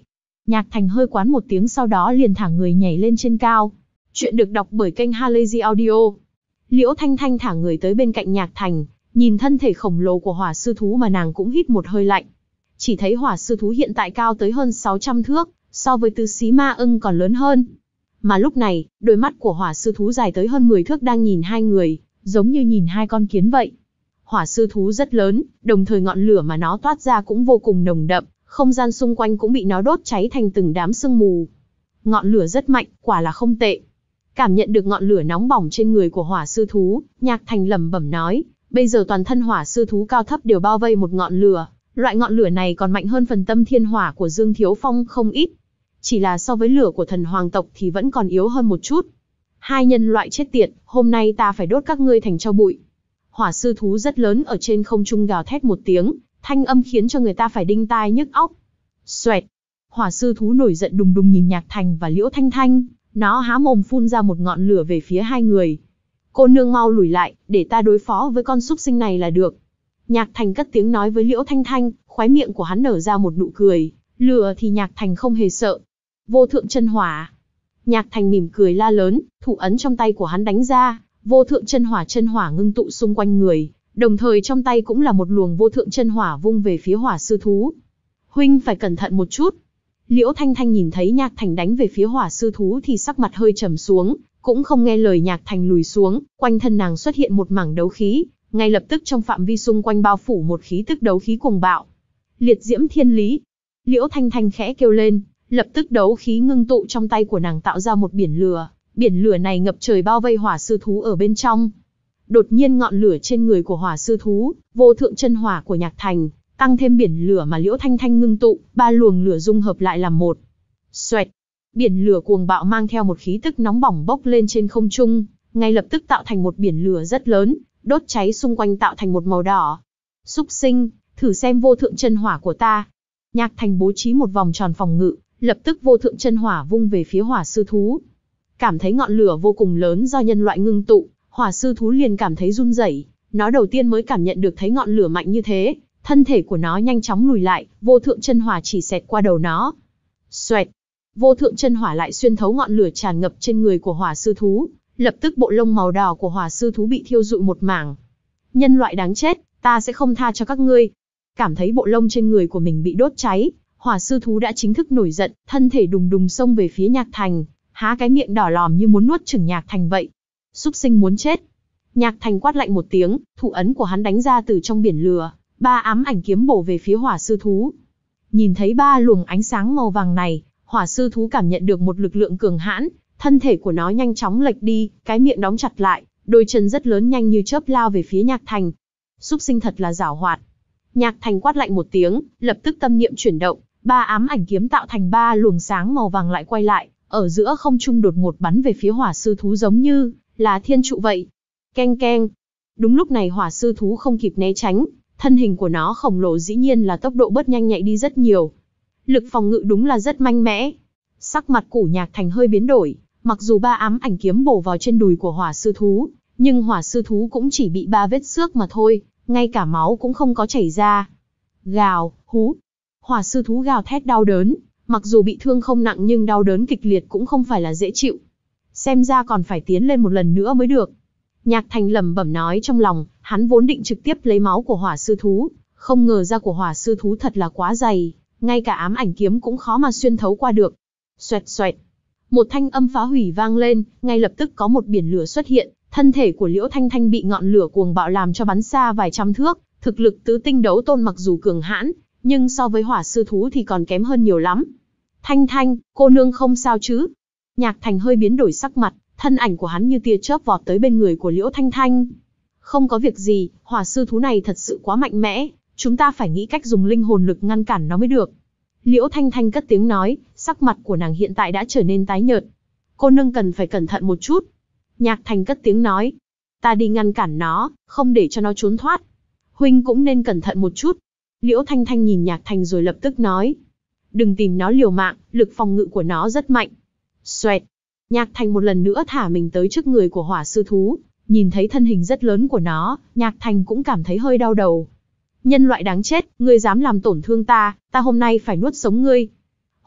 Nhạc Thành hơi quán một tiếng sau đó liền thả người nhảy lên trên cao. Chuyện được đọc bởi kênh Halazy Audio. Liễu Thanh Thanh thả người tới bên cạnh Nhạc Thành, nhìn thân thể khổng lồ của hỏa sư thú mà nàng cũng hít một hơi lạnh. Chỉ thấy hỏa sư thú hiện tại cao tới hơn sáu trăm thước, so với tứ xí ma ưng còn lớn hơn. Mà lúc này, đôi mắt của hỏa sư thú dài tới hơn mười thước đang nhìn hai người, giống như nhìn hai con kiến vậy. Hỏa sư thú rất lớn, đồng thời ngọn lửa mà nó toát ra cũng vô cùng nồng đậm, không gian xung quanh cũng bị nó đốt cháy thành từng đám sương mù. Ngọn lửa rất mạnh, quả là không tệ. Cảm nhận được ngọn lửa nóng bỏng trên người của hỏa sư thú, Nhạc Thành lẩm bẩm nói, bây giờ toàn thân hỏa sư thú cao thấp đều bao vây một ngọn lửa, loại ngọn lửa này còn mạnh hơn phần tâm thiên hỏa của Dương Thiếu Phong không ít. Chỉ là so với lửa của thần hoàng tộc thì vẫn còn yếu hơn một chút. Hai nhân loại chết tiệt, hôm nay ta phải đốt các ngươi thành tro bụi. Hỏa sư thú rất lớn ở trên không trung gào thét một tiếng, thanh âm khiến cho người ta phải đinh tai nhức óc. Xoẹt. Hỏa sư thú nổi giận đùng đùng nhìn Nhạc Thành và Liễu Thanh Thanh, nó há mồm phun ra một ngọn lửa về phía hai người. Cô nương mau lùi lại, để ta đối phó với con súc sinh này là được. Nhạc Thành cất tiếng nói với Liễu Thanh Thanh, khóe miệng của hắn nở ra một nụ cười, lửa thì Nhạc Thành không hề sợ. Vô thượng chân hỏa. Nhạc Thành mỉm cười la lớn, thủ ấn trong tay của hắn đánh ra, vô thượng chân hỏa chân hỏa ngưng tụ xung quanh người, đồng thời trong tay cũng là một luồng vô thượng chân hỏa vung về phía hỏa sư thú. Huynh phải cẩn thận một chút. Liễu Thanh Thanh nhìn thấy Nhạc Thành đánh về phía hỏa sư thú thì sắc mặt hơi trầm xuống, cũng không nghe lời Nhạc Thành lùi xuống, quanh thân nàng xuất hiện một mảng đấu khí, ngay lập tức trong phạm vi xung quanh bao phủ một khí tức đấu khí cuồng bạo. Liệt diễm thiên lý. Liễu Thanh Thanh khẽ kêu lên, lập tức đấu khí ngưng tụ trong tay của nàng tạo ra một biển lửa, biển lửa này ngập trời bao vây hỏa sư thú ở bên trong. Đột nhiên ngọn lửa trên người của hỏa sư thú, vô thượng chân hỏa của Nhạc Thành, tăng thêm biển lửa mà Liễu Thanh Thanh ngưng tụ, ba luồng lửa dung hợp lại làm một. Xoẹt. Biển lửa cuồng bạo mang theo một khí tức nóng bỏng bốc lên trên không trung, ngay lập tức tạo thành một biển lửa rất lớn, đốt cháy xung quanh tạo thành một màu đỏ. Súc sinh, thử xem vô thượng chân hỏa của ta. Nhạc Thành bố trí một vòng tròn phòng ngự, lập tức vô thượng chân hỏa vung về phía hỏa sư thú. Cảm thấy ngọn lửa vô cùng lớn do nhân loại ngưng tụ, hỏa sư thú liền cảm thấy run rẩy. Nó đầu tiên mới cảm nhận được thấy ngọn lửa mạnh như thế, thân thể của nó nhanh chóng lùi lại, vô thượng chân hỏa chỉ xẹt qua đầu nó. Xoẹt. Vô thượng chân hỏa lại xuyên thấu ngọn lửa tràn ngập trên người của hỏa sư thú, lập tức bộ lông màu đỏ của hỏa sư thú bị thiêu rụi một mảng. Nhân loại đáng chết, ta sẽ không tha cho các ngươi. Cảm thấy bộ lông trên người của mình bị đốt cháy, hỏa sư thú đã chính thức nổi giận, thân thể đùng đùng xông về phía Nhạc Thành, há cái miệng đỏ lòm như muốn nuốt chửng Nhạc Thành vậy. Súc sinh muốn chết. Nhạc Thành quát lạnh một tiếng, thủ ấn của hắn đánh ra từ trong biển lửa, ba ám ảnh kiếm bổ về phía hỏa sư thú. Nhìn thấy ba luồng ánh sáng màu vàng này, hỏa sư thú cảm nhận được một lực lượng cường hãn, thân thể của nó nhanh chóng lệch đi, cái miệng đóng chặt lại, đôi chân rất lớn nhanh như chớp lao về phía Nhạc Thành. Súc sinh thật là giảo hoạt. Nhạc Thành quát lạnh một tiếng, lập tức tâm niệm chuyển động, ba ám ảnh kiếm tạo thành ba luồng sáng màu vàng lại quay lại, ở giữa không trung đột ngột bắn về phía hỏa sư thú giống như là thiên trụ vậy. Keng keng. Đúng lúc này hỏa sư thú không kịp né tránh, thân hình của nó khổng lồ dĩ nhiên là tốc độ bớt nhanh nhạy đi rất nhiều. Lực phòng ngự đúng là rất mạnh mẽ. Sắc mặt của Nhạc Thành hơi biến đổi, mặc dù ba ám ảnh kiếm bổ vào trên đùi của hỏa sư thú, nhưng hỏa sư thú cũng chỉ bị ba vết xước mà thôi, ngay cả máu cũng không có chảy ra. Gào, hú. Hỏa sư thú gào thét đau đớn, mặc dù bị thương không nặng nhưng đau đớn kịch liệt cũng không phải là dễ chịu. Xem ra còn phải tiến lên một lần nữa mới được. Nhạc Thành lẩm bẩm nói trong lòng, hắn vốn định trực tiếp lấy máu của hỏa sư thú, không ngờ da của hỏa sư thú thật là quá dày, ngay cả ám ảnh kiếm cũng khó mà xuyên thấu qua được. Xoẹt xoẹt. Một thanh âm phá hủy vang lên, ngay lập tức có một biển lửa xuất hiện, thân thể của Liễu Thanh Thanh bị ngọn lửa cuồng bạo làm cho bắn xa vài trăm thước, thực lực tứ tinh đấu tôn mặc dù cường hãn, nhưng so với hỏa sư thú thì còn kém hơn nhiều lắm. Thanh Thanh, cô nương không sao chứ? Nhạc Thành hơi biến đổi sắc mặt, thân ảnh của hắn như tia chớp vọt tới bên người của Liễu Thanh Thanh. Không có việc gì, hỏa sư thú này thật sự quá mạnh mẽ, chúng ta phải nghĩ cách dùng linh hồn lực ngăn cản nó mới được. Liễu Thanh Thanh cất tiếng nói, sắc mặt của nàng hiện tại đã trở nên tái nhợt. Cô nương cần phải cẩn thận một chút. Nhạc Thành cất tiếng nói, ta đi ngăn cản nó, không để cho nó trốn thoát. Huynh cũng nên cẩn thận một chút. Liễu Thanh Thanh nhìn Nhạc Thành rồi lập tức nói, đừng tìm nó liều mạng, lực phòng ngự của nó rất mạnh. Xoẹt. Nhạc Thành một lần nữa thả mình tới trước người của hỏa sư thú, nhìn thấy thân hình rất lớn của nó, Nhạc Thành cũng cảm thấy hơi đau đầu. Nhân loại đáng chết, ngươi dám làm tổn thương ta, ta hôm nay phải nuốt sống ngươi.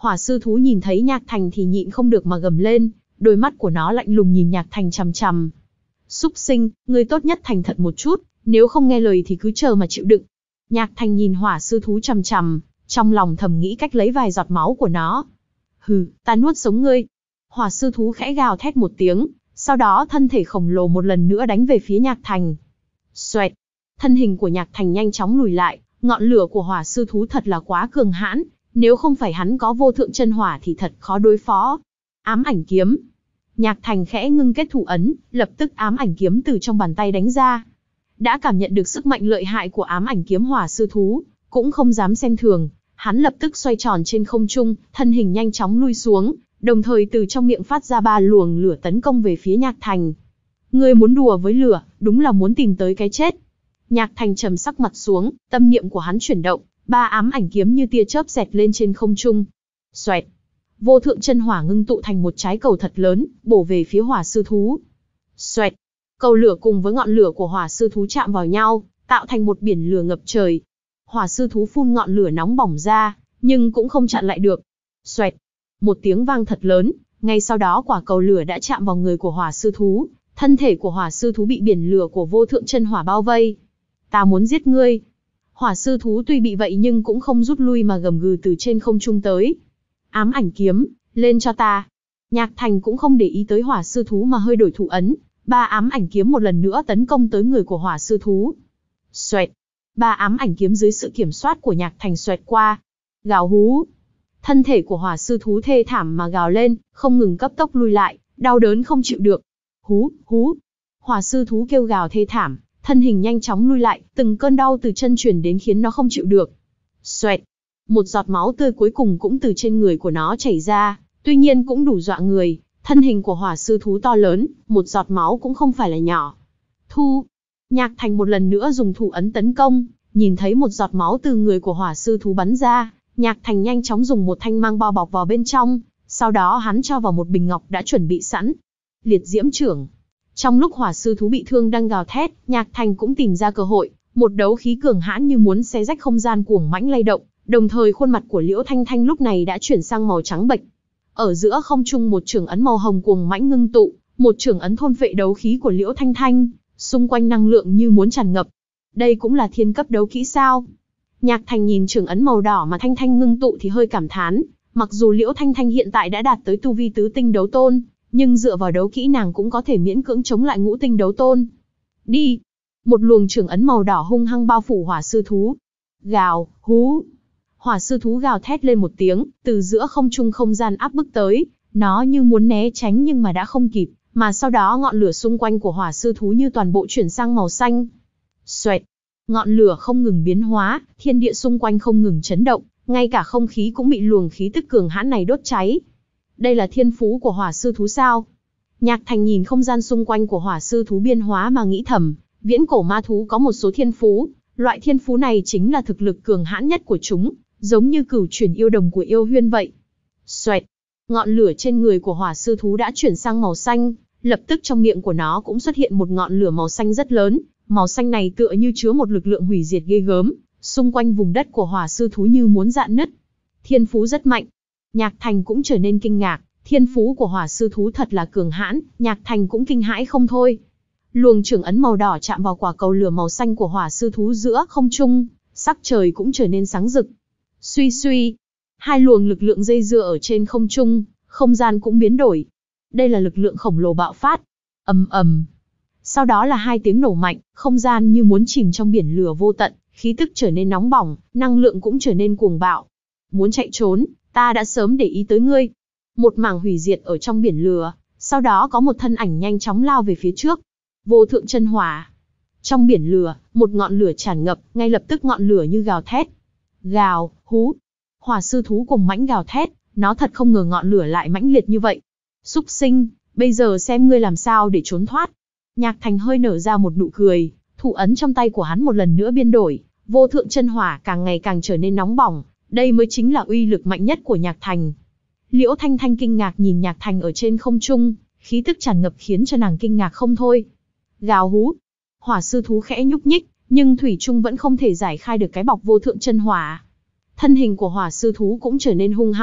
Hỏa sư thú nhìn thấy Nhạc Thành thì nhịn không được mà gầm lên, đôi mắt của nó lạnh lùng nhìn Nhạc Thành chằm chằm. Súc sinh, ngươi tốt nhất thành thật một chút, nếu không nghe lời thì cứ chờ mà chịu đựng. Nhạc Thành nhìn hỏa sư thú chằm chằm, trong lòng thầm nghĩ cách lấy vài giọt máu của nó. Hừ, ta nuốt sống ngươi. Hỏa sư thú khẽ gào thét một tiếng, sau đó thân thể khổng lồ một lần nữa đánh về phía Nhạc Thành. Xoẹt, thân hình của Nhạc Thành nhanh chóng lùi lại, ngọn lửa của hỏa sư thú thật là quá cường hãn, nếu không phải hắn có vô thượng chân hỏa thì thật khó đối phó. Ám ảnh kiếm. Nhạc Thành khẽ ngưng kết thủ ấn, lập tức ám ảnh kiếm từ trong bàn tay đánh ra. Đã cảm nhận được sức mạnh lợi hại của ám ảnh kiếm hỏa sư thú, cũng không dám xem thường, hắn lập tức xoay tròn trên không trung, thân hình nhanh chóng lui xuống, đồng thời từ trong miệng phát ra ba luồng lửa tấn công về phía Nhạc Thành. Ngươi muốn đùa với lửa, đúng là muốn tìm tới cái chết. Nhạc Thành trầm sắc mặt xuống, tâm niệm của hắn chuyển động, ba ám ảnh kiếm như tia chớp xẹt lên trên không trung. Xoẹt, vô thượng chân hỏa ngưng tụ thành một trái cầu thật lớn, bổ về phía hỏa sư thú. Xoẹt, cầu lửa cùng với ngọn lửa của hỏa sư thú chạm vào nhau, tạo thành một biển lửa ngập trời. Hỏa sư thú phun ngọn lửa nóng bỏng ra, nhưng cũng không chặn lại được. Xoẹt, một tiếng vang thật lớn, ngay sau đó quả cầu lửa đã chạm vào người của hỏa sư thú, thân thể của hỏa sư thú bị biển lửa của vô thượng chân hỏa bao vây. Ta muốn giết ngươi. Hỏa sư thú tuy bị vậy nhưng cũng không rút lui mà gầm gừ từ trên không trung tới. Ám ảnh kiếm, lên cho ta. Nhạc Thành cũng không để ý tới hỏa sư thú mà hơi đổi thủ ấn, ba ám ảnh kiếm một lần nữa tấn công tới người của hỏa sư thú. Xoẹt, ba ám ảnh kiếm dưới sự kiểm soát của Nhạc Thành xoẹt qua. Gào hú. Thân thể của hỏa sư thú thê thảm mà gào lên, không ngừng cấp tốc lui lại, đau đớn không chịu được. Hú, hú. Hỏa sư thú kêu gào thê thảm, thân hình nhanh chóng lui lại, từng cơn đau từ chân truyền đến khiến nó không chịu được. Xoẹt, một giọt máu tươi cuối cùng cũng từ trên người của nó chảy ra, tuy nhiên cũng đủ dọa người, thân hình của hỏa sư thú to lớn, một giọt máu cũng không phải là nhỏ. Thu, Nhạc Thành một lần nữa dùng thủ ấn tấn công, nhìn thấy một giọt máu từ người của hỏa sư thú bắn ra, Nhạc Thành nhanh chóng dùng một thanh mang bao bọc vào bên trong, sau đó hắn cho vào một bình ngọc đã chuẩn bị sẵn. Liệt diễm chưởng. Trong lúc hỏa sư thú bị thương đang gào thét, Nhạc Thành cũng tìm ra cơ hội, một đấu khí cường hãn như muốn xé rách không gian cuồng mãnh lay động, đồng thời khuôn mặt của Liễu Thanh Thanh lúc này đã chuyển sang màu trắng bệch. Ở giữa không trung một chưởng ấn màu hồng cuồng mãnh ngưng tụ, một chưởng ấn thôn phệ đấu khí của Liễu Thanh Thanh, xung quanh năng lượng như muốn tràn ngập. Đây cũng là thiên cấp đấu kỹ sao? Nhạc Thành nhìn chưởng ấn màu đỏ mà Thanh Thanh ngưng tụ thì hơi cảm thán, mặc dù Liễu Thanh Thanh hiện tại đã đạt tới tu vi tứ tinh đấu tôn, nhưng dựa vào đấu kỹ nàng cũng có thể miễn cưỡng chống lại ngũ tinh đấu tôn. Đi! Một luồng chưởng ấn màu đỏ hung hăng bao phủ hỏa sư thú. Gào, hú! Hỏa sư thú gào thét lên một tiếng, từ giữa không trung không gian áp bức tới, nó như muốn né tránh nhưng mà đã không kịp, mà sau đó ngọn lửa xung quanh của hỏa sư thú như toàn bộ chuyển sang màu xanh. Xoẹt! Ngọn lửa không ngừng biến hóa, thiên địa xung quanh không ngừng chấn động, ngay cả không khí cũng bị luồng khí tức cường hãn này đốt cháy. Đây là thiên phú của hỏa sư thú sao? Nhạc Thành nhìn không gian xung quanh của hỏa sư thú biên hóa mà nghĩ thầm, viễn cổ ma thú có một số thiên phú, loại thiên phú này chính là thực lực cường hãn nhất của chúng, giống như cửu chuyển yêu đồng của yêu huyên vậy. Xoẹt, ngọn lửa trên người của hỏa sư thú đã chuyển sang màu xanh, lập tức trong miệng của nó cũng xuất hiện một ngọn lửa màu xanh rất lớn, màu xanh này tựa như chứa một lực lượng hủy diệt ghê gớm, xung quanh vùng đất của hỏa sư thú như muốn rạn nứt. Thiên phú rất mạnh. Nhạc Thành cũng trở nên kinh ngạc, thiên phú của hỏa sư thú thật là cường hãn, Nhạc Thành cũng kinh hãi không thôi. Luồng chưởng ấn màu đỏ chạm vào quả cầu lửa màu xanh của hỏa sư thú giữa không trung, sắc trời cũng trở nên sáng rực. Suy suy, hai luồng lực lượng dây dưa ở trên không trung, không gian cũng biến đổi. Đây là lực lượng khổng lồ bạo phát. Ầm ầm. Sau đó là hai tiếng nổ mạnh, không gian như muốn chìm trong biển lửa vô tận, khí tức trở nên nóng bỏng, năng lượng cũng trở nên cuồng bạo. Muốn chạy trốn, ta đã sớm để ý tới ngươi. Một mảng hủy diệt ở trong biển lửa, sau đó có một thân ảnh nhanh chóng lao về phía trước. Vô thượng chân hỏa. Trong biển lửa, một ngọn lửa tràn ngập, ngay lập tức ngọn lửa như gào thét. Gào, hú. Hỏa sư thú cùng mãnh gào thét, nó thật không ngờ ngọn lửa lại mãnh liệt như vậy. Súc sinh, bây giờ xem ngươi làm sao để trốn thoát. Nhạc Thành hơi nở ra một nụ cười, thủ ấn trong tay của hắn một lần nữa biến đổi, vô thượng chân hỏa càng ngày càng trở nên nóng bỏng, đây mới chính là uy lực mạnh nhất của Nhạc Thành. Liễu Thanh Thanh kinh ngạc nhìn Nhạc Thành ở trên không trung, khí tức tràn ngập khiến cho nàng kinh ngạc không thôi. Gào hú, hỏa sư thú khẽ nhúc nhích, nhưng thủy chung vẫn không thể giải khai được cái bọc vô thượng chân hỏa. Thân hình của hỏa sư thú cũng trở nên hung hăng,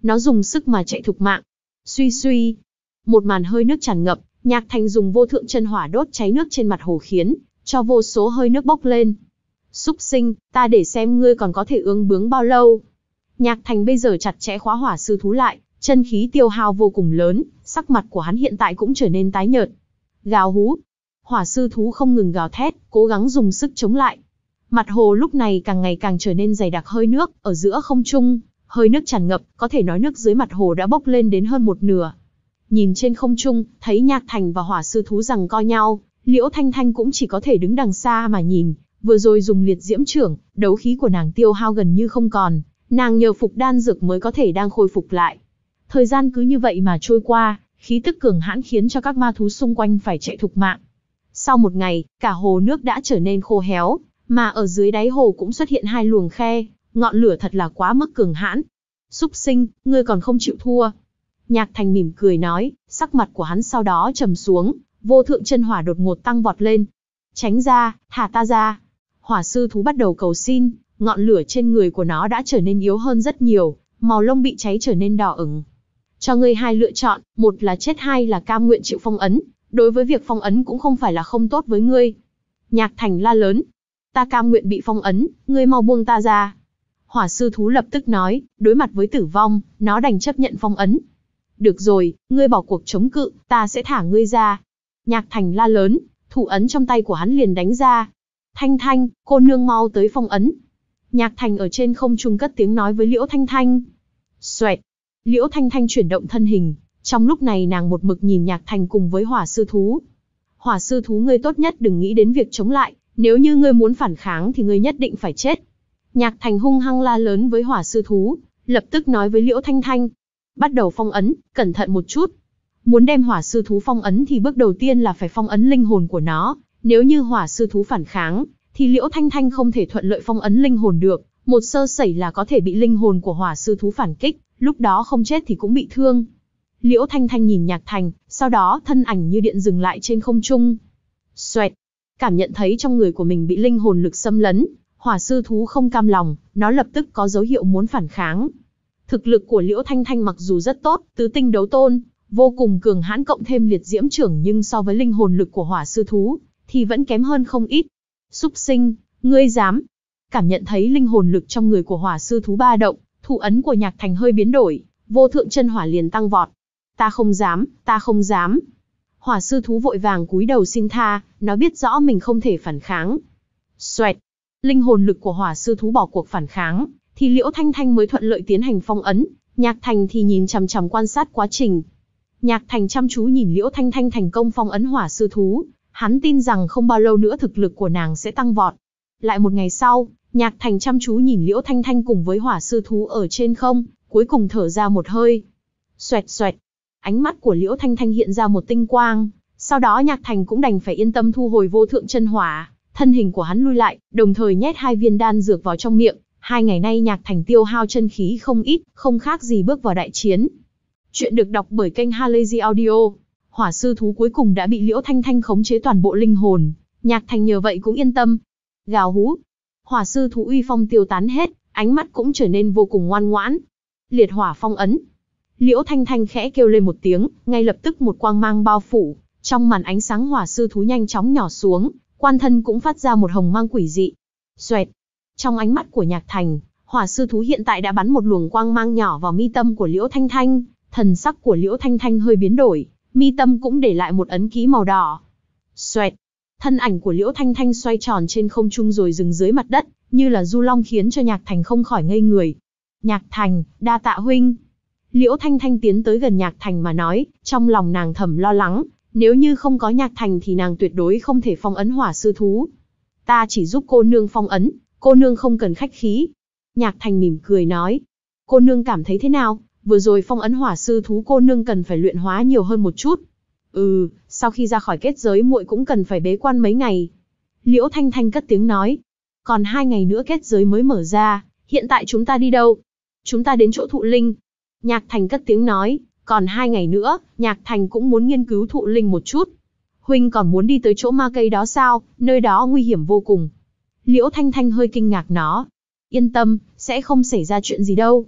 Nó dùng sức mà chạy thục mạng. Suy suy. Một màn hơi nước tràn ngập, Nhạc Thành dùng vô thượng chân hỏa đốt cháy nước trên mặt hồ khiến cho vô số hơi nước bốc lên. Súc sinh, ta để xem ngươi còn có thể ương bướng bao lâu. Nhạc Thành bây giờ chặt chẽ khóa hỏa sư thú lại, chân khí tiêu hao vô cùng lớn, sắc mặt của hắn hiện tại cũng trở nên tái nhợt. Gào hú. Hỏa sư thú không ngừng gào thét, cố gắng dùng sức chống lại. Mặt hồ lúc này càng ngày càng trở nên dày đặc hơi nước, ở giữa không trung, hơi nước tràn ngập, có thể nói nước dưới mặt hồ đã bốc lên đến hơn một nửa. Nhìn trên không trung, thấy Nhạc Thành và hỏa sư thú giằng co nhau, Liễu Thanh Thanh cũng chỉ có thể đứng đằng xa mà nhìn, vừa rồi dùng liệt diễm chưởng, đấu khí của nàng tiêu hao gần như không còn, nàng nhờ phục đan dược mới có thể đang khôi phục lại. Thời gian cứ như vậy mà trôi qua, khí tức cường hãn khiến cho các ma thú xung quanh phải chạy thục mạng. Sau một ngày, cả hồ nước đã trở nên khô héo, mà ở dưới đáy hồ cũng xuất hiện hai luồng khe, ngọn lửa thật là quá mức cường hãn. Súc sinh, ngươi còn không chịu thua. Nhạc Thành mỉm cười nói, sắc mặt của hắn sau đó trầm xuống, vô thượng chân hỏa đột ngột tăng vọt lên. Tránh ra, thả ta ra. Hỏa sư thú bắt đầu cầu xin, ngọn lửa trên người của nó đã trở nên yếu hơn rất nhiều, màu lông bị cháy trở nên đỏ ửng. Cho ngươi hai lựa chọn, một là chết hai là cam nguyện chịu phong ấn, đối với việc phong ấn cũng không phải là không tốt với ngươi. Nhạc Thành la lớn, ta cam nguyện bị phong ấn, ngươi mau buông ta ra. Hỏa sư thú lập tức nói, đối mặt với tử vong, nó đành chấp nhận phong ấn. Được rồi, ngươi bỏ cuộc chống cự, ta sẽ thả ngươi ra. Nhạc Thành la lớn, thủ ấn trong tay của hắn liền đánh ra. Thanh Thanh, cô nương mau tới phong ấn. Nhạc Thành ở trên không trung cất tiếng nói với Liễu Thanh Thanh. Xoẹt. Liễu Thanh Thanh chuyển động thân hình, trong lúc này nàng một mực nhìn Nhạc Thành cùng với hỏa sư thú. Hỏa sư thú ngươi tốt nhất đừng nghĩ đến việc chống lại, nếu như ngươi muốn phản kháng thì ngươi nhất định phải chết. Nhạc Thành hung hăng la lớn với hỏa sư thú, lập tức nói với Liễu Thanh Thanh. Bắt đầu phong ấn, cẩn thận một chút. Muốn đem hỏa sư thú phong ấn thì bước đầu tiên là phải phong ấn linh hồn của nó. Nếu như hỏa sư thú phản kháng, thì Liễu Thanh Thanh không thể thuận lợi phong ấn linh hồn được. Một sơ sẩy là có thể bị linh hồn của hỏa sư thú phản kích, lúc đó không chết thì cũng bị thương. Liễu Thanh Thanh nhìn Nhạc Thành, sau đó thân ảnh như điện dừng lại trên không trung. Xoẹt. Cảm nhận thấy trong người của mình bị linh hồn lực xâm lấn, hỏa sư thú không cam lòng, nó lập tức có dấu hiệu muốn phản kháng. Thực lực của Liễu Thanh Thanh mặc dù rất tốt, tứ tinh đấu tôn, vô cùng cường hãn cộng thêm liệt diễm chưởng, nhưng so với linh hồn lực của hỏa sư thú, thì vẫn kém hơn không ít. Súc sinh, ngươi dám. Cảm nhận thấy linh hồn lực trong người của hỏa sư thú ba động, thủ ấn của Nhạc Thành hơi biến đổi, vô thượng chân hỏa liền tăng vọt. Ta không dám, ta không dám. Hỏa sư thú vội vàng cúi đầu xin tha, nó biết rõ mình không thể phản kháng. Xoẹt. Linh hồn lực của hỏa sư thú bỏ cuộc phản kháng, thì Liễu Thanh Thanh mới thuận lợi tiến hành phong ấn. Nhạc Thành thì nhìn chằm chằm quan sát quá trình. Nhạc Thành chăm chú nhìn Liễu Thanh Thanh thành công phong ấn hỏa sư thú, hắn tin rằng không bao lâu nữa thực lực của nàng sẽ tăng vọt. Lại một ngày sau, Nhạc Thành chăm chú nhìn Liễu Thanh Thanh cùng với hỏa sư thú ở trên không, cuối cùng thở ra một hơi. Xoẹt xoẹt. Ánh mắt của Liễu Thanh Thanh hiện ra một tinh quang, sau đó Nhạc Thành cũng đành phải yên tâm thu hồi vô thượng chân hỏa, thân hình của hắn lui lại, đồng thời nhét hai viên đan dược vào trong miệng. Hai ngày nay Nhạc Thành tiêu hao chân khí không ít, không khác gì bước vào đại chiến. Chuyện được đọc bởi kênh Halazy Audio. Hỏa sư thú cuối cùng đã bị Liễu Thanh Thanh khống chế toàn bộ linh hồn, Nhạc Thành nhờ vậy cũng yên tâm. Gào hú. Hỏa sư thú uy phong tiêu tán hết, ánh mắt cũng trở nên vô cùng ngoan ngoãn. Liệt hỏa phong ấn. Liễu Thanh Thanh khẽ kêu lên một tiếng, ngay lập tức một quang mang bao phủ, trong màn ánh sáng hỏa sư thú nhanh chóng nhỏ xuống, quan thân cũng phát ra một hồng mang quỷ dị. Xoẹt. Trong ánh mắt của Nhạc Thành, hỏa sư thú hiện tại đã bắn một luồng quang mang nhỏ vào mi tâm của Liễu Thanh Thanh, thần sắc của Liễu Thanh Thanh hơi biến đổi, mi tâm cũng để lại một ấn ký màu đỏ. Xoẹt. Thân ảnh của Liễu Thanh Thanh xoay tròn trên không trung rồi dừng dưới mặt đất, như là du long khiến cho Nhạc Thành không khỏi ngây người. Nhạc Thành, đa tạ huynh. Liễu Thanh Thanh tiến tới gần Nhạc Thành mà nói, trong lòng nàng thầm lo lắng, nếu như không có Nhạc Thành thì nàng tuyệt đối không thể phong ấn hỏa sư thú. Ta chỉ giúp cô nương phong ấn, cô nương không cần khách khí. Nhạc Thành mỉm cười nói. Cô nương cảm thấy thế nào, vừa rồi phong ấn hỏa sư thú cô nương cần phải luyện hóa nhiều hơn một chút. Ừ, sau khi ra khỏi kết giới muội cũng cần phải bế quan mấy ngày. Liễu Thanh Thanh cất tiếng nói. Còn hai ngày nữa kết giới mới mở ra, hiện tại chúng ta đi đâu? Chúng ta đến chỗ thụ linh. Nhạc Thành cất tiếng nói, còn hai ngày nữa, Nhạc Thành cũng muốn nghiên cứu thụ linh một chút. Huynh còn muốn đi tới chỗ ma cây đó sao, nơi đó nguy hiểm vô cùng. Liễu Thanh Thanh hơi kinh ngạc nó. Yên tâm, sẽ không xảy ra chuyện gì đâu.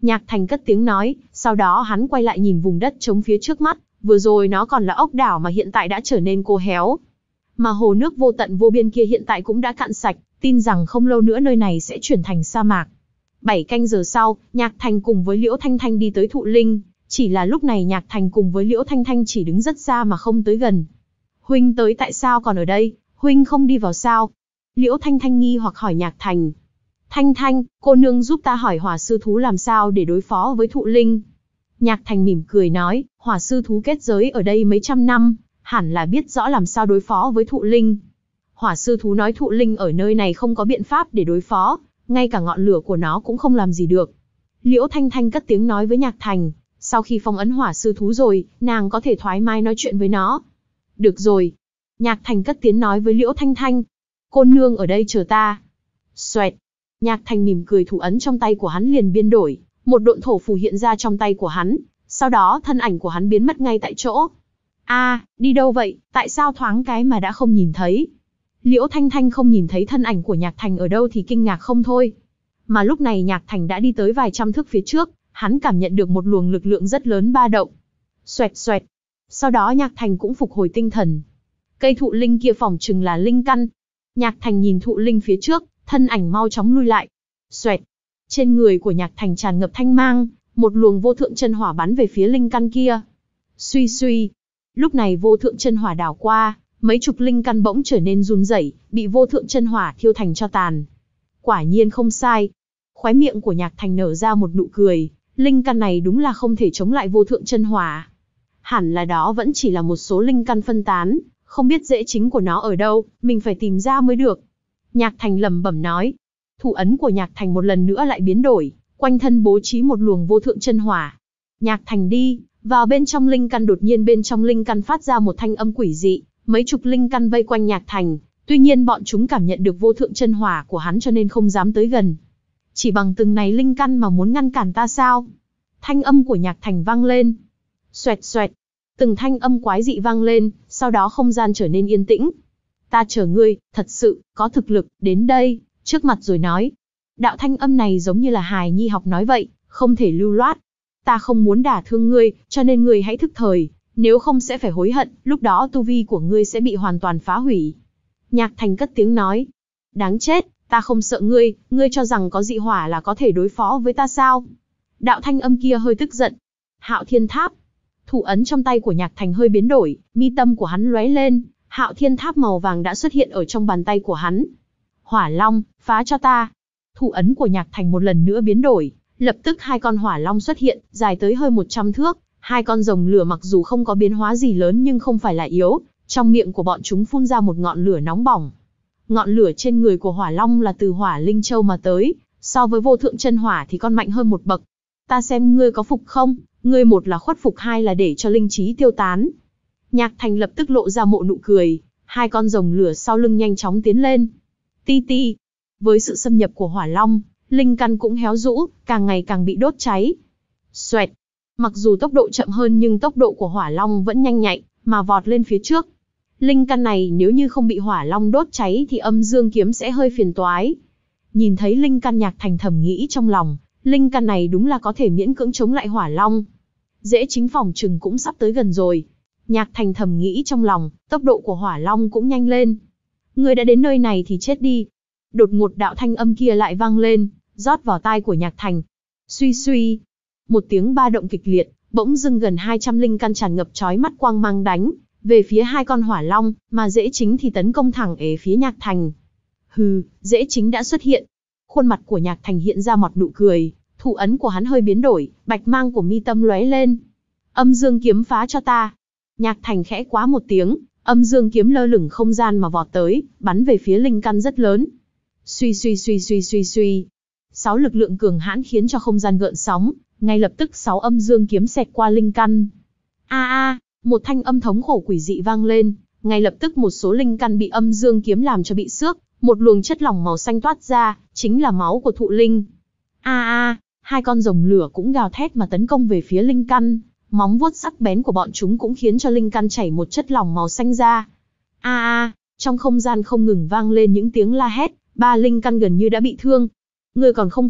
Nhạc Thành cất tiếng nói, sau đó hắn quay lại nhìn vùng đất trống phía trước mắt, vừa rồi nó còn là ốc đảo mà hiện tại đã trở nên khô héo. Mà hồ nước vô tận vô biên kia hiện tại cũng đã cạn sạch, tin rằng không lâu nữa nơi này sẽ chuyển thành sa mạc. Bảy canh giờ sau, Nhạc Thành cùng với Liễu Thanh Thanh đi tới Thụ Linh, chỉ là lúc này Nhạc Thành cùng với Liễu Thanh Thanh chỉ đứng rất xa mà không tới gần. Huynh tới tại sao còn ở đây, huynh không đi vào sao? Liễu Thanh Thanh nghi hoặc hỏi Nhạc Thành. Thanh Thanh, cô nương giúp ta hỏi hỏa sư thú làm sao để đối phó với Thụ Linh. Nhạc Thành mỉm cười nói, hỏa sư thú kết giới ở đây mấy trăm năm, hẳn là biết rõ làm sao đối phó với Thụ Linh. Hỏa sư thú nói Thụ Linh ở nơi này không có biện pháp để đối phó, ngay cả ngọn lửa của nó cũng không làm gì được. Liễu Thanh Thanh cất tiếng nói với Nhạc Thành, sau khi phong ấn hỏa sư thú rồi, nàng có thể thoải mái nói chuyện với nó. Được rồi. Nhạc Thành cất tiếng nói với Liễu Thanh Thanh, cô nương ở đây chờ ta. Xoẹt. Nhạc Thành mỉm cười, thủ ấn trong tay của hắn liền biến đổi, một độn thổ phù hiện ra trong tay của hắn, sau đó thân ảnh của hắn biến mất ngay tại chỗ. A, à, đi đâu vậy, tại sao thoáng cái mà đã không nhìn thấy? Liễu Thanh Thanh không nhìn thấy thân ảnh của Nhạc Thành ở đâu thì kinh ngạc không thôi. Mà lúc này Nhạc Thành đã đi tới vài trăm thước phía trước, hắn cảm nhận được một luồng lực lượng rất lớn ba động. Xoẹt xoẹt. Sau đó Nhạc Thành cũng phục hồi tinh thần. Cây thụ linh kia phỏng chừng là linh căn. Nhạc Thành nhìn thụ linh phía trước, thân ảnh mau chóng lui lại. Xoẹt. Trên người của Nhạc Thành tràn ngập thanh mang, một luồng vô thượng chân hỏa bắn về phía linh căn kia. Suy suy. Lúc này vô thượng chân hỏa đảo qua, mấy chục linh căn bỗng trở nên run rẩy, bị vô thượng chân hỏa thiêu thành tro tàn. Quả nhiên không sai. Khóe miệng của Nhạc Thành nở ra một nụ cười, linh căn này đúng là không thể chống lại vô thượng chân hỏa. Hẳn là đó vẫn chỉ là một số linh căn phân tán, không biết rễ chính của nó ở đâu, mình phải tìm ra mới được. Nhạc Thành lẩm bẩm nói. Thủ ấn của Nhạc Thành một lần nữa lại biến đổi, quanh thân bố trí một luồng vô thượng chân hỏa. Nhạc Thành đi vào bên trong linh căn, đột nhiên bên trong linh căn phát ra một thanh âm quỷ dị, mấy chục linh căn vây quanh Nhạc Thành, tuy nhiên bọn chúng cảm nhận được vô thượng chân hỏa của hắn cho nên không dám tới gần. Chỉ bằng từng này linh căn mà muốn ngăn cản ta sao? Thanh âm của Nhạc Thành vang lên. Xoẹt xoẹt. Từng thanh âm quái dị vang lên, sau đó không gian trở nên yên tĩnh. Ta chờ ngươi, thật sự, có thực lực, đến đây, trước mặt rồi nói. Đạo thanh âm này giống như là hài nhi học nói vậy, không thể lưu loát. Ta không muốn đả thương ngươi, cho nên ngươi hãy thức thời, nếu không sẽ phải hối hận, lúc đó tu vi của ngươi sẽ bị hoàn toàn phá hủy. Nhạc Thành cất tiếng nói. Đáng chết, ta không sợ ngươi, ngươi cho rằng có dị hỏa là có thể đối phó với ta sao? Đạo thanh âm kia hơi tức giận. Hạo Thiên Tháp. Thủ ấn trong tay của Nhạc Thành hơi biến đổi, mi tâm của hắn lóe lên, Hạo Thiên Tháp màu vàng đã xuất hiện ở trong bàn tay của hắn. Hỏa Long, phá cho ta. Thủ ấn của Nhạc Thành một lần nữa biến đổi, lập tức hai con hỏa long xuất hiện, dài tới hơn một trăm thước, hai con rồng lửa mặc dù không có biến hóa gì lớn nhưng không phải là yếu, trong miệng của bọn chúng phun ra một ngọn lửa nóng bỏng. Ngọn lửa trên người của hỏa long là từ hỏa linh châu mà tới, so với vô thượng chân hỏa thì còn mạnh hơn một bậc. Ta xem ngươi có phục không, ngươi một là khuất phục, hai là để cho linh trí tiêu tán. Nhạc Thành lập tức lộ ra một nụ cười, hai con rồng lửa sau lưng nhanh chóng tiến lên. Ti ti. Với sự xâm nhập của hỏa long, linh căn cũng héo rũ, càng ngày càng bị đốt cháy. Xoẹt. Mặc dù tốc độ chậm hơn nhưng tốc độ của hỏa long vẫn nhanh nhạy, mà vọt lên phía trước. Linh căn này nếu như không bị hỏa long đốt cháy thì âm dương kiếm sẽ hơi phiền toái. Nhìn thấy linh căn, Nhạc Thành thầm nghĩ trong lòng, linh căn này đúng là có thể miễn cưỡng chống lại hỏa long. Dễ chính phòng trừng cũng sắp tới gần rồi. Nhạc Thành thầm nghĩ trong lòng, tốc độ của hỏa long cũng nhanh lên. Ngươi đã đến nơi này thì chết đi. Đột ngột đạo thanh âm kia lại vang lên, rót vào tai của Nhạc Thành. Suy suy. Một tiếng ba động kịch liệt, bỗng dưng gần hai trăm linh căn tràn ngập chói mắt quang mang đánh về phía hai con hỏa long, mà dễ chính thì tấn công thẳng về phía Nhạc Thành. Hừ, dễ chính đã xuất hiện. Khuôn mặt của Nhạc Thành hiện ra một nụ cười, thủ ấn của hắn hơi biến đổi, bạch mang của mi tâm lóe lên. Âm dương kiếm phá cho ta. Nhạc Thành khẽ quá một tiếng, âm dương kiếm lơ lửng không gian mà vọt tới, bắn về phía linh căn rất lớn. Suy suy suy suy suy suy. Sáu lực lượng cường hãn khiến cho không gian gợn sóng, ngay lập tức sáu âm dương kiếm xẹt qua linh căn. A a, một thanh âm thống khổ quỷ dị vang lên, ngay lập tức một số linh căn bị âm dương kiếm làm cho bị xước, một luồng chất lỏng màu xanh toát ra, chính là máu của thụ linh. A a, hai con rồng lửa cũng gào thét mà tấn công về phía linh căn, móng vuốt sắc bén của bọn chúng cũng khiến cho linh căn chảy một chất lỏng màu xanh ra. A a, trong không gian không ngừng vang lên những tiếng la hét, ba linh căn gần như đã bị thương. Ngươi còn không phục,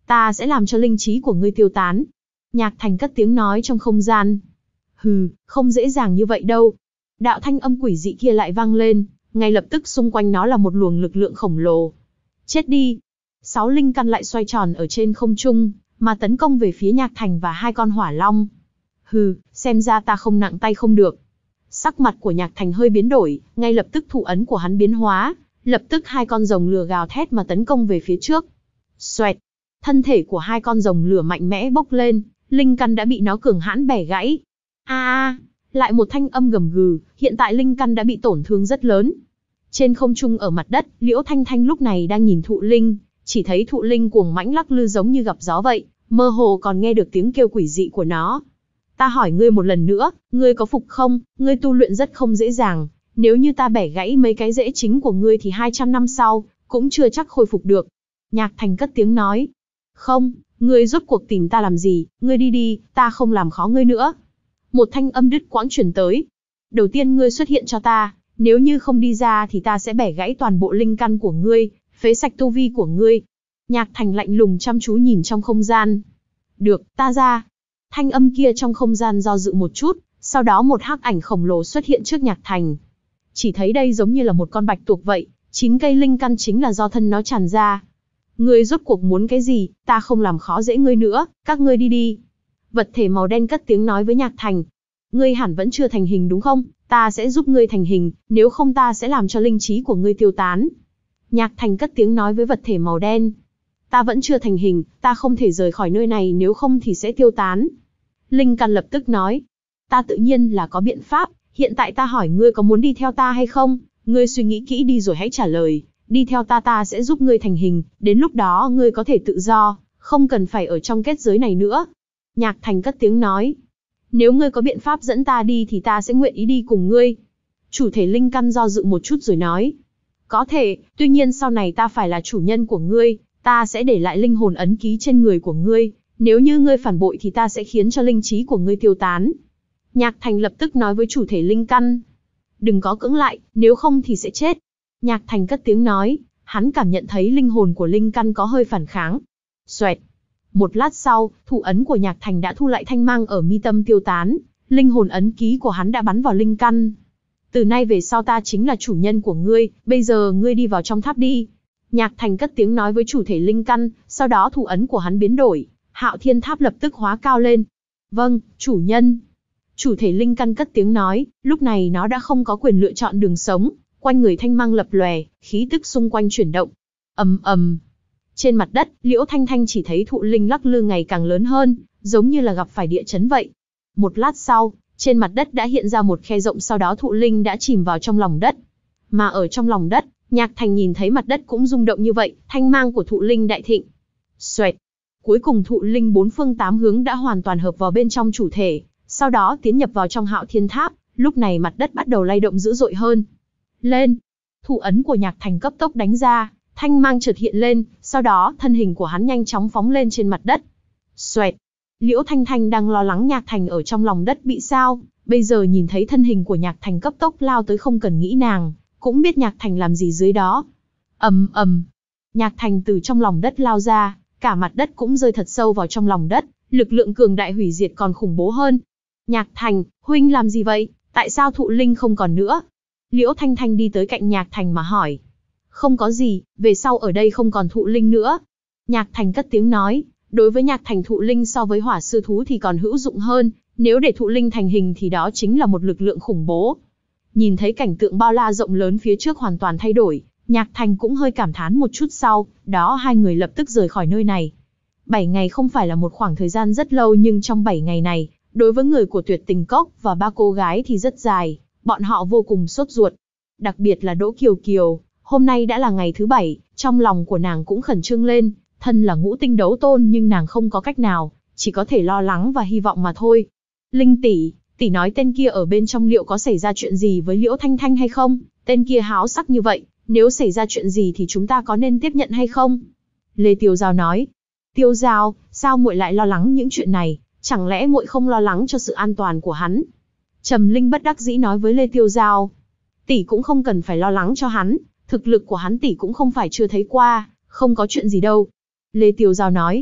ta sẽ làm cho linh trí của ngươi tiêu tán. Nhạc Thành cất tiếng nói trong không gian. Hừ, không dễ dàng như vậy đâu. Đạo thanh âm quỷ dị kia lại vang lên, ngay lập tức xung quanh nó là một luồng lực lượng khổng lồ. Chết đi! Sáu linh căn lại xoay tròn ở trên không trung, mà tấn công về phía Nhạc Thành và hai con hỏa long. Hừ, xem ra ta không nặng tay không được. Sắc mặt của Nhạc Thành hơi biến đổi, ngay lập tức thủ ấn của hắn biến hóa, lập tức hai con rồng lửa gào thét mà tấn công về phía trước. Xoẹt! Thân thể của hai con rồng lửa mạnh mẽ bốc lên, linh căn đã bị nó cường hãn bẻ gãy. A a, lại một thanh âm gầm gừ, hiện tại linh căn đã bị tổn thương rất lớn. Trên không trung ở mặt đất, Liễu Thanh Thanh lúc này đang nhìn thụ linh, chỉ thấy thụ linh cuồng mãnh lắc lư giống như gặp gió vậy, mơ hồ còn nghe được tiếng kêu quỷ dị của nó. Ta hỏi ngươi một lần nữa, ngươi có phục không? Ngươi tu luyện rất không dễ dàng, nếu như ta bẻ gãy mấy cái rễ chính của ngươi thì hai trăm năm sau, cũng chưa chắc khôi phục được. Nhạc Thành cất tiếng nói. Không, ngươi rốt cuộc tìm ta làm gì, ngươi đi đi, ta không làm khó ngươi nữa. Một thanh âm đứt quãng truyền tới. Đầu tiên ngươi xuất hiện cho ta, nếu như không đi ra thì ta sẽ bẻ gãy toàn bộ linh căn của ngươi, phế sạch tu vi của ngươi. Nhạc Thành lạnh lùng chăm chú nhìn trong không gian. Được, ta ra. Thanh âm kia trong không gian do dự một chút, sau đó một hắc ảnh khổng lồ xuất hiện trước Nhạc Thành. Chỉ thấy đây giống như là một con bạch tuộc vậy, chín cây linh căn chính là do thân nó tràn ra. Ngươi rốt cuộc muốn cái gì, ta không làm khó dễ ngươi nữa, các ngươi đi đi. Vật thể màu đen cất tiếng nói với Nhạc Thành. Ngươi hẳn vẫn chưa thành hình đúng không? Ta sẽ giúp ngươi thành hình, nếu không ta sẽ làm cho linh trí của ngươi tiêu tán. Nhạc Thành cất tiếng nói với vật thể màu đen. Ta vẫn chưa thành hình, ta không thể rời khỏi nơi này nếu không thì sẽ tiêu tán. Linh căn lập tức nói. Ta tự nhiên là có biện pháp, hiện tại ta hỏi ngươi có muốn đi theo ta hay không? Ngươi suy nghĩ kỹ đi rồi hãy trả lời. Đi theo ta ta sẽ giúp ngươi thành hình, đến lúc đó ngươi có thể tự do, không cần phải ở trong kết giới này nữa. Nhạc Thành cất tiếng nói. Nếu ngươi có biện pháp dẫn ta đi thì ta sẽ nguyện ý đi cùng ngươi. Chủ thể linh căn do dự một chút rồi nói. Có thể, tuy nhiên sau này ta phải là chủ nhân của ngươi, ta sẽ để lại linh hồn ấn ký trên người của ngươi, nếu như ngươi phản bội thì ta sẽ khiến cho linh trí của ngươi tiêu tán. Nhạc Thành lập tức nói với chủ thể linh căn. Đừng có cưỡng lại, nếu không thì sẽ chết. Nhạc Thành cất tiếng nói, hắn cảm nhận thấy linh hồn của linh căn có hơi phản kháng. Xoẹt. Một lát sau, thủ ấn của Nhạc Thành đã thu lại thanh mang ở mi tâm tiêu tán, linh hồn ấn ký của hắn đã bắn vào linh căn. Từ nay về sau ta chính là chủ nhân của ngươi, bây giờ ngươi đi vào trong tháp đi. Nhạc Thành cất tiếng nói với chủ thể linh căn, sau đó thủ ấn của hắn biến đổi, Hạo Thiên Tháp lập tức hóa cao lên. Vâng, chủ nhân. Chủ thể linh căn cất tiếng nói, lúc này nó đã không có quyền lựa chọn đường sống, quanh người thanh mang lập lòe, khí tức xung quanh chuyển động. Ầm ầm. Trên mặt đất, Liễu Thanh Thanh chỉ thấy thụ linh lắc lư ngày càng lớn hơn, giống như là gặp phải địa chấn vậy. Một lát sau, trên mặt đất đã hiện ra một khe rộng, sau đó thụ linh đã chìm vào trong lòng đất. Mà ở trong lòng đất, Nhạc Thành nhìn thấy mặt đất cũng rung động như vậy, thanh mang của thụ linh đại thịnh. Xoẹt. Cuối cùng thụ linh bốn phương tám hướng đã hoàn toàn hợp vào bên trong chủ thể, sau đó tiến nhập vào trong Hạo Thiên Tháp, lúc này mặt đất bắt đầu lay động dữ dội hơn. Lên. Thủ ấn của Nhạc Thành cấp tốc đánh ra, thanh mang chợt hiện lên, sau đó thân hình của hắn nhanh chóng phóng lên trên mặt đất. Xoẹt. Liễu Thanh Thanh đang lo lắng Nhạc Thành ở trong lòng đất bị sao, bây giờ nhìn thấy thân hình của Nhạc Thành cấp tốc lao tới, không cần nghĩ nàng cũng biết Nhạc Thành làm gì dưới đó. Ầm ầm. Nhạc Thành từ trong lòng đất lao ra, cả mặt đất cũng rơi thật sâu vào trong lòng đất, lực lượng cường đại hủy diệt còn khủng bố hơn. Nhạc Thành, huynh làm gì vậy? Tại sao thụ linh không còn nữa? Liễu Thanh Thanh đi tới cạnh Nhạc Thành mà hỏi. Không có gì, về sau ở đây không còn thụ linh nữa. Nhạc Thành cất tiếng nói, đối với Nhạc Thành thụ linh so với hỏa sư thú thì còn hữu dụng hơn, nếu để thụ linh thành hình thì đó chính là một lực lượng khủng bố. Nhìn thấy cảnh tượng bao la rộng lớn phía trước hoàn toàn thay đổi, Nhạc Thành cũng hơi cảm thán một chút, sau đó hai người lập tức rời khỏi nơi này. Bảy ngày không phải là một khoảng thời gian rất lâu, nhưng trong bảy ngày này, đối với người của Tuyệt Tình Cốc và ba cô gái thì rất dài, bọn họ vô cùng sốt ruột. Đặc biệt là Đỗ Kiều Kiều, hôm nay đã là ngày thứ bảy, trong lòng của nàng cũng khẩn trương lên, thân là ngũ tinh đấu tôn nhưng nàng không có cách nào, chỉ có thể lo lắng và hy vọng mà thôi. Linh tỷ, tỷ nói tên kia ở bên trong liệu có xảy ra chuyện gì với Liễu Thanh Thanh hay không? Tên kia háo sắc như vậy, nếu xảy ra chuyện gì thì chúng ta có nên tiếp nhận hay không? Lê Tiêu Giao nói. Tiêu Giao, sao muội lại lo lắng những chuyện này? Chẳng lẽ muội không lo lắng cho sự an toàn của hắn? Trầm Linh bất đắc dĩ nói với Lê Tiêu Giao. Tỷ cũng không cần phải lo lắng cho hắn, thực lực của hắn tỷ cũng không phải chưa thấy qua, không có chuyện gì đâu. Lê Tiêu Giao nói.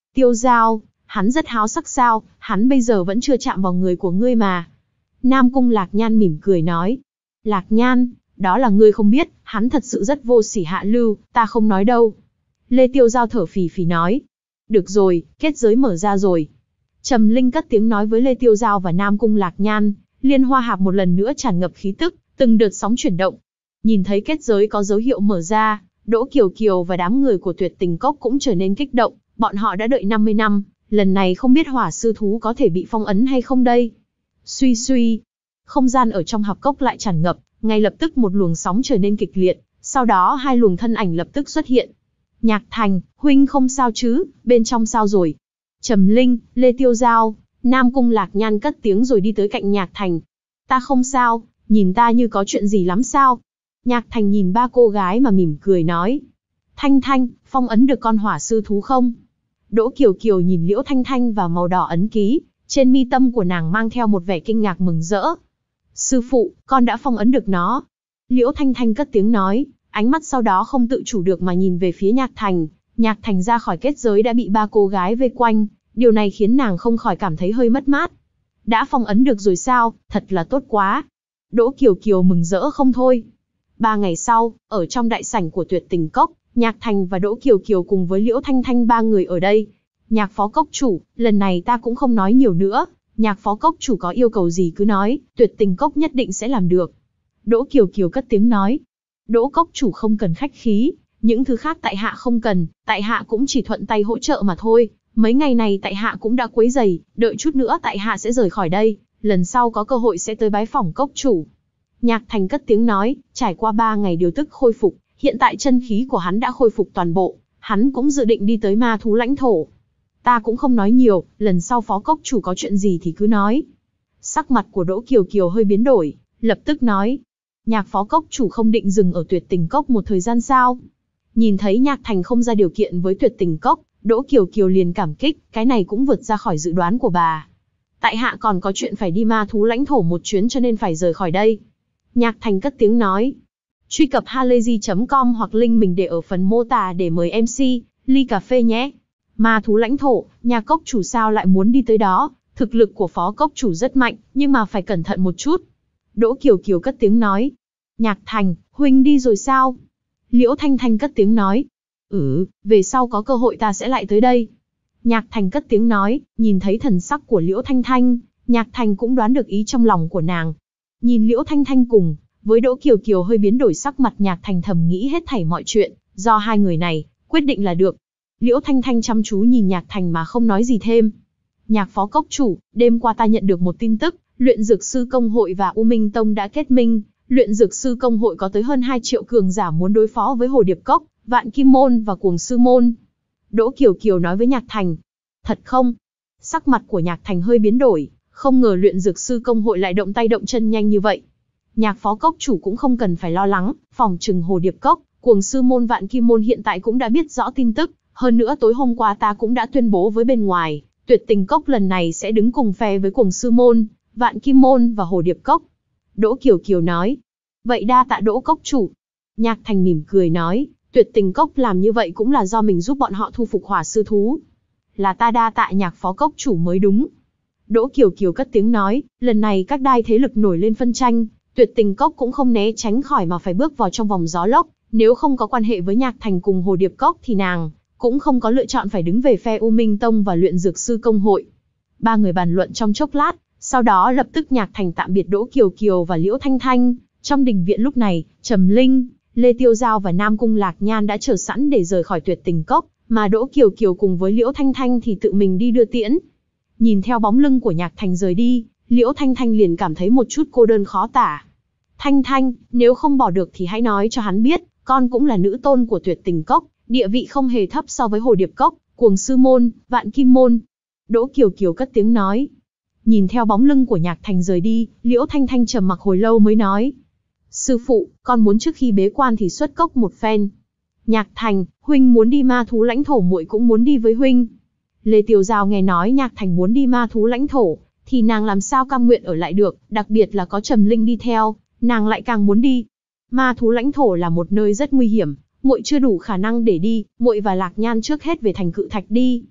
Tiêu Giao, hắn rất háo sắc sao, hắn bây giờ vẫn chưa chạm vào người của ngươi mà. Nam Cung Lạc Nhan mỉm cười nói. Lạc Nhan, đó là ngươi không biết, hắn thật sự rất vô sỉ hạ lưu, ta không nói đâu. Lê Tiêu Giao thở phì phì nói. Được rồi, kết giới mở ra rồi. Trầm Linh cất tiếng nói với Lê Tiêu Giao và Nam Cung Lạc Nhan, Liên Hoa Hạp một lần nữa tràn ngập khí tức, từng đợt sóng chuyển động. Nhìn thấy kết giới có dấu hiệu mở ra, Đỗ Kiều Kiều và đám người của Tuyệt Tình Cốc cũng trở nên kích động, bọn họ đã đợi năm mươi năm, lần này không biết hỏa sư thú có thể bị phong ấn hay không đây. Suy suy, không gian ở trong hạp cốc lại tràn ngập, ngay lập tức một luồng sóng trở nên kịch liệt, sau đó hai luồng thân ảnh lập tức xuất hiện. Nhạc Thành, huynh không sao chứ, bên trong sao rồi? Trầm Linh, Lê Tiêu Giao, Nam Cung Lạc Nhan cất tiếng rồi đi tới cạnh Nhạc Thành. Ta không sao, nhìn ta như có chuyện gì lắm sao? Nhạc Thành nhìn ba cô gái mà mỉm cười nói. Thanh Thanh, phong ấn được con hỏa sư thú không? Đỗ Kiều Kiều nhìn Liễu Thanh Thanh và màu đỏ ấn ký, trên mi tâm của nàng mang theo một vẻ kinh ngạc mừng rỡ. Sư phụ, con đã phong ấn được nó. Liễu Thanh Thanh cất tiếng nói, ánh mắt sau đó không tự chủ được mà nhìn về phía Nhạc Thành. Nhạc Thành ra khỏi kết giới đã bị ba cô gái vây quanh, điều này khiến nàng không khỏi cảm thấy hơi mất mát. Đã phong ấn được rồi sao, thật là tốt quá. Đỗ Kiều Kiều mừng rỡ không thôi. Ba ngày sau, ở trong đại sảnh của Tuyệt Tình Cốc, Nhạc Thành và Đỗ Kiều Kiều cùng với Liễu Thanh Thanh ba người ở đây. Nhạc phó cốc chủ, lần này ta cũng không nói nhiều nữa, Nhạc phó cốc chủ có yêu cầu gì cứ nói, Tuyệt Tình Cốc nhất định sẽ làm được. Đỗ Kiều Kiều cất tiếng nói. Đỗ cốc chủ không cần khách khí, những thứ khác tại hạ không cần, tại hạ cũng chỉ thuận tay hỗ trợ mà thôi. Mấy ngày này tại hạ cũng đã quấy rầy, đợi chút nữa tại hạ sẽ rời khỏi đây, lần sau có cơ hội sẽ tới bái phỏng cốc chủ. Nhạc Thành cất tiếng nói, trải qua ba ngày điều tức khôi phục, hiện tại chân khí của hắn đã khôi phục toàn bộ, hắn cũng dự định đi tới ma thú lãnh thổ. Ta cũng không nói nhiều, lần sau phó cốc chủ có chuyện gì thì cứ nói. Sắc mặt của Đỗ Kiều Kiều hơi biến đổi, lập tức nói. Nhạc phó cốc chủ không định dừng ở Tuyệt Tình Cốc một thời gian sao? Nhìn thấy Nhạc Thành không ra điều kiện với Tuyệt Tình Cốc, Đỗ Kiều Kiều liền cảm kích, cái này cũng vượt ra khỏi dự đoán của bà. Tại hạ còn có chuyện phải đi ma thú lãnh thổ một chuyến cho nên phải rời khỏi đây. Nhạc Thành cất tiếng nói. Truy cập halayzi chấm com hoặc link mình để ở phần mô tả để mời em xê, ly cà phê nhé. Ma thú lãnh thổ, nhà cốc chủ sao lại muốn đi tới đó, thực lực của phó cốc chủ rất mạnh, nhưng mà phải cẩn thận một chút. Đỗ Kiều Kiều cất tiếng nói. Nhạc Thành, huynh đi rồi sao? Liễu Thanh Thanh cất tiếng nói. Ừ, về sau có cơ hội ta sẽ lại tới đây. Nhạc Thành cất tiếng nói, nhìn thấy thần sắc của Liễu Thanh Thanh, Nhạc Thành cũng đoán được ý trong lòng của nàng. Nhìn Liễu Thanh Thanh cùng với Đỗ Kiều Kiều hơi biến đổi sắc mặt, Nhạc Thành thầm nghĩ hết thảy mọi chuyện, do hai người này, quyết định là được. Liễu Thanh Thanh chăm chú nhìn Nhạc Thành mà không nói gì thêm. Nhạc phó cốc chủ, đêm qua ta nhận được một tin tức, luyện dược sư công hội và U Minh Tông đã kết minh, luyện dược sư công hội có tới hơn hai triệu cường giả muốn đối phó với Hồ Điệp Cốc, Vạn Kim Môn và Cuồng Sư Môn. Đỗ Kiều Kiều nói với Nhạc Thành. Thật không? Sắc mặt của Nhạc Thành hơi biến đổi, không ngờ luyện dược sư công hội lại động tay động chân nhanh như vậy. Nhạc phó cốc chủ cũng không cần phải lo lắng, phòng trừng Hồ Điệp Cốc, Cuồng Sư Môn, Vạn Kim Môn hiện tại cũng đã biết rõ tin tức, hơn nữa tối hôm qua ta cũng đã tuyên bố với bên ngoài, Tuyệt Tình Cốc lần này sẽ đứng cùng phe với Cuồng Sư Môn, Vạn Kim Môn và Hồ Điệp Cốc. Đỗ Kiều Kiều nói. Vậy đa tạ Đỗ cốc chủ. Nhạc Thành mỉm cười nói, Tuyệt Tình Cốc làm như vậy cũng là do mình giúp bọn họ thu phục hỏa sư thú. Là ta đa tạ Nhạc phó cốc chủ mới đúng. Đỗ Kiều Kiều cất tiếng nói, lần này các đai thế lực nổi lên phân tranh, Tuyệt Tình Cốc cũng không né tránh khỏi mà phải bước vào trong vòng gió lốc, nếu không có quan hệ với Nhạc Thành cùng Hồ Điệp Cốc thì nàng cũng không có lựa chọn phải đứng về phe U Minh Tông và luyện dược sư công hội. Ba người bàn luận trong chốc lát, sau đó lập tức Nhạc Thành tạm biệt Đỗ Kiều Kiều và Liễu Thanh Thanh. Trong đình viện lúc này, Trầm Linh, Lê Tiêu Giao và Nam Cung Lạc Nhan đã chờ sẵn để rời khỏi Tuyệt Tình Cốc, mà Đỗ Kiều Kiều cùng với Liễu Thanh Thanh thì tự mình đi đưa tiễn. Nhìn theo bóng lưng của Nhạc Thành rời đi, Liễu Thanh Thanh liền cảm thấy một chút cô đơn khó tả. Thanh Thanh, nếu không bỏ được thì hãy nói cho hắn biết, con cũng là nữ tôn của Tuyệt Tình Cốc, địa vị không hề thấp so với Hồ Điệp Cốc, Cuồng Sư Môn, Vạn Kim Môn. Đỗ Kiều Kiều cất tiếng nói. Nhìn theo bóng lưng của Nhạc Thành rời đi, Liễu Thanh Thanh trầm mặc hồi lâu mới nói. Sư phụ, con muốn trước khi bế quan thì xuất cốc một phen. Nhạc Thành, huynh muốn đi ma thú lãnh thổ, muội cũng muốn đi với huynh. Lê Tiêu Giao nghe nói Nhạc Thành muốn đi ma thú lãnh thổ, thì nàng làm sao cam nguyện ở lại được, đặc biệt là có Trầm Linh đi theo, nàng lại càng muốn đi. Ma thú lãnh thổ là một nơi rất nguy hiểm, muội chưa đủ khả năng để đi, muội và Lạc Nhan trước hết về thành Cự Thạch đi.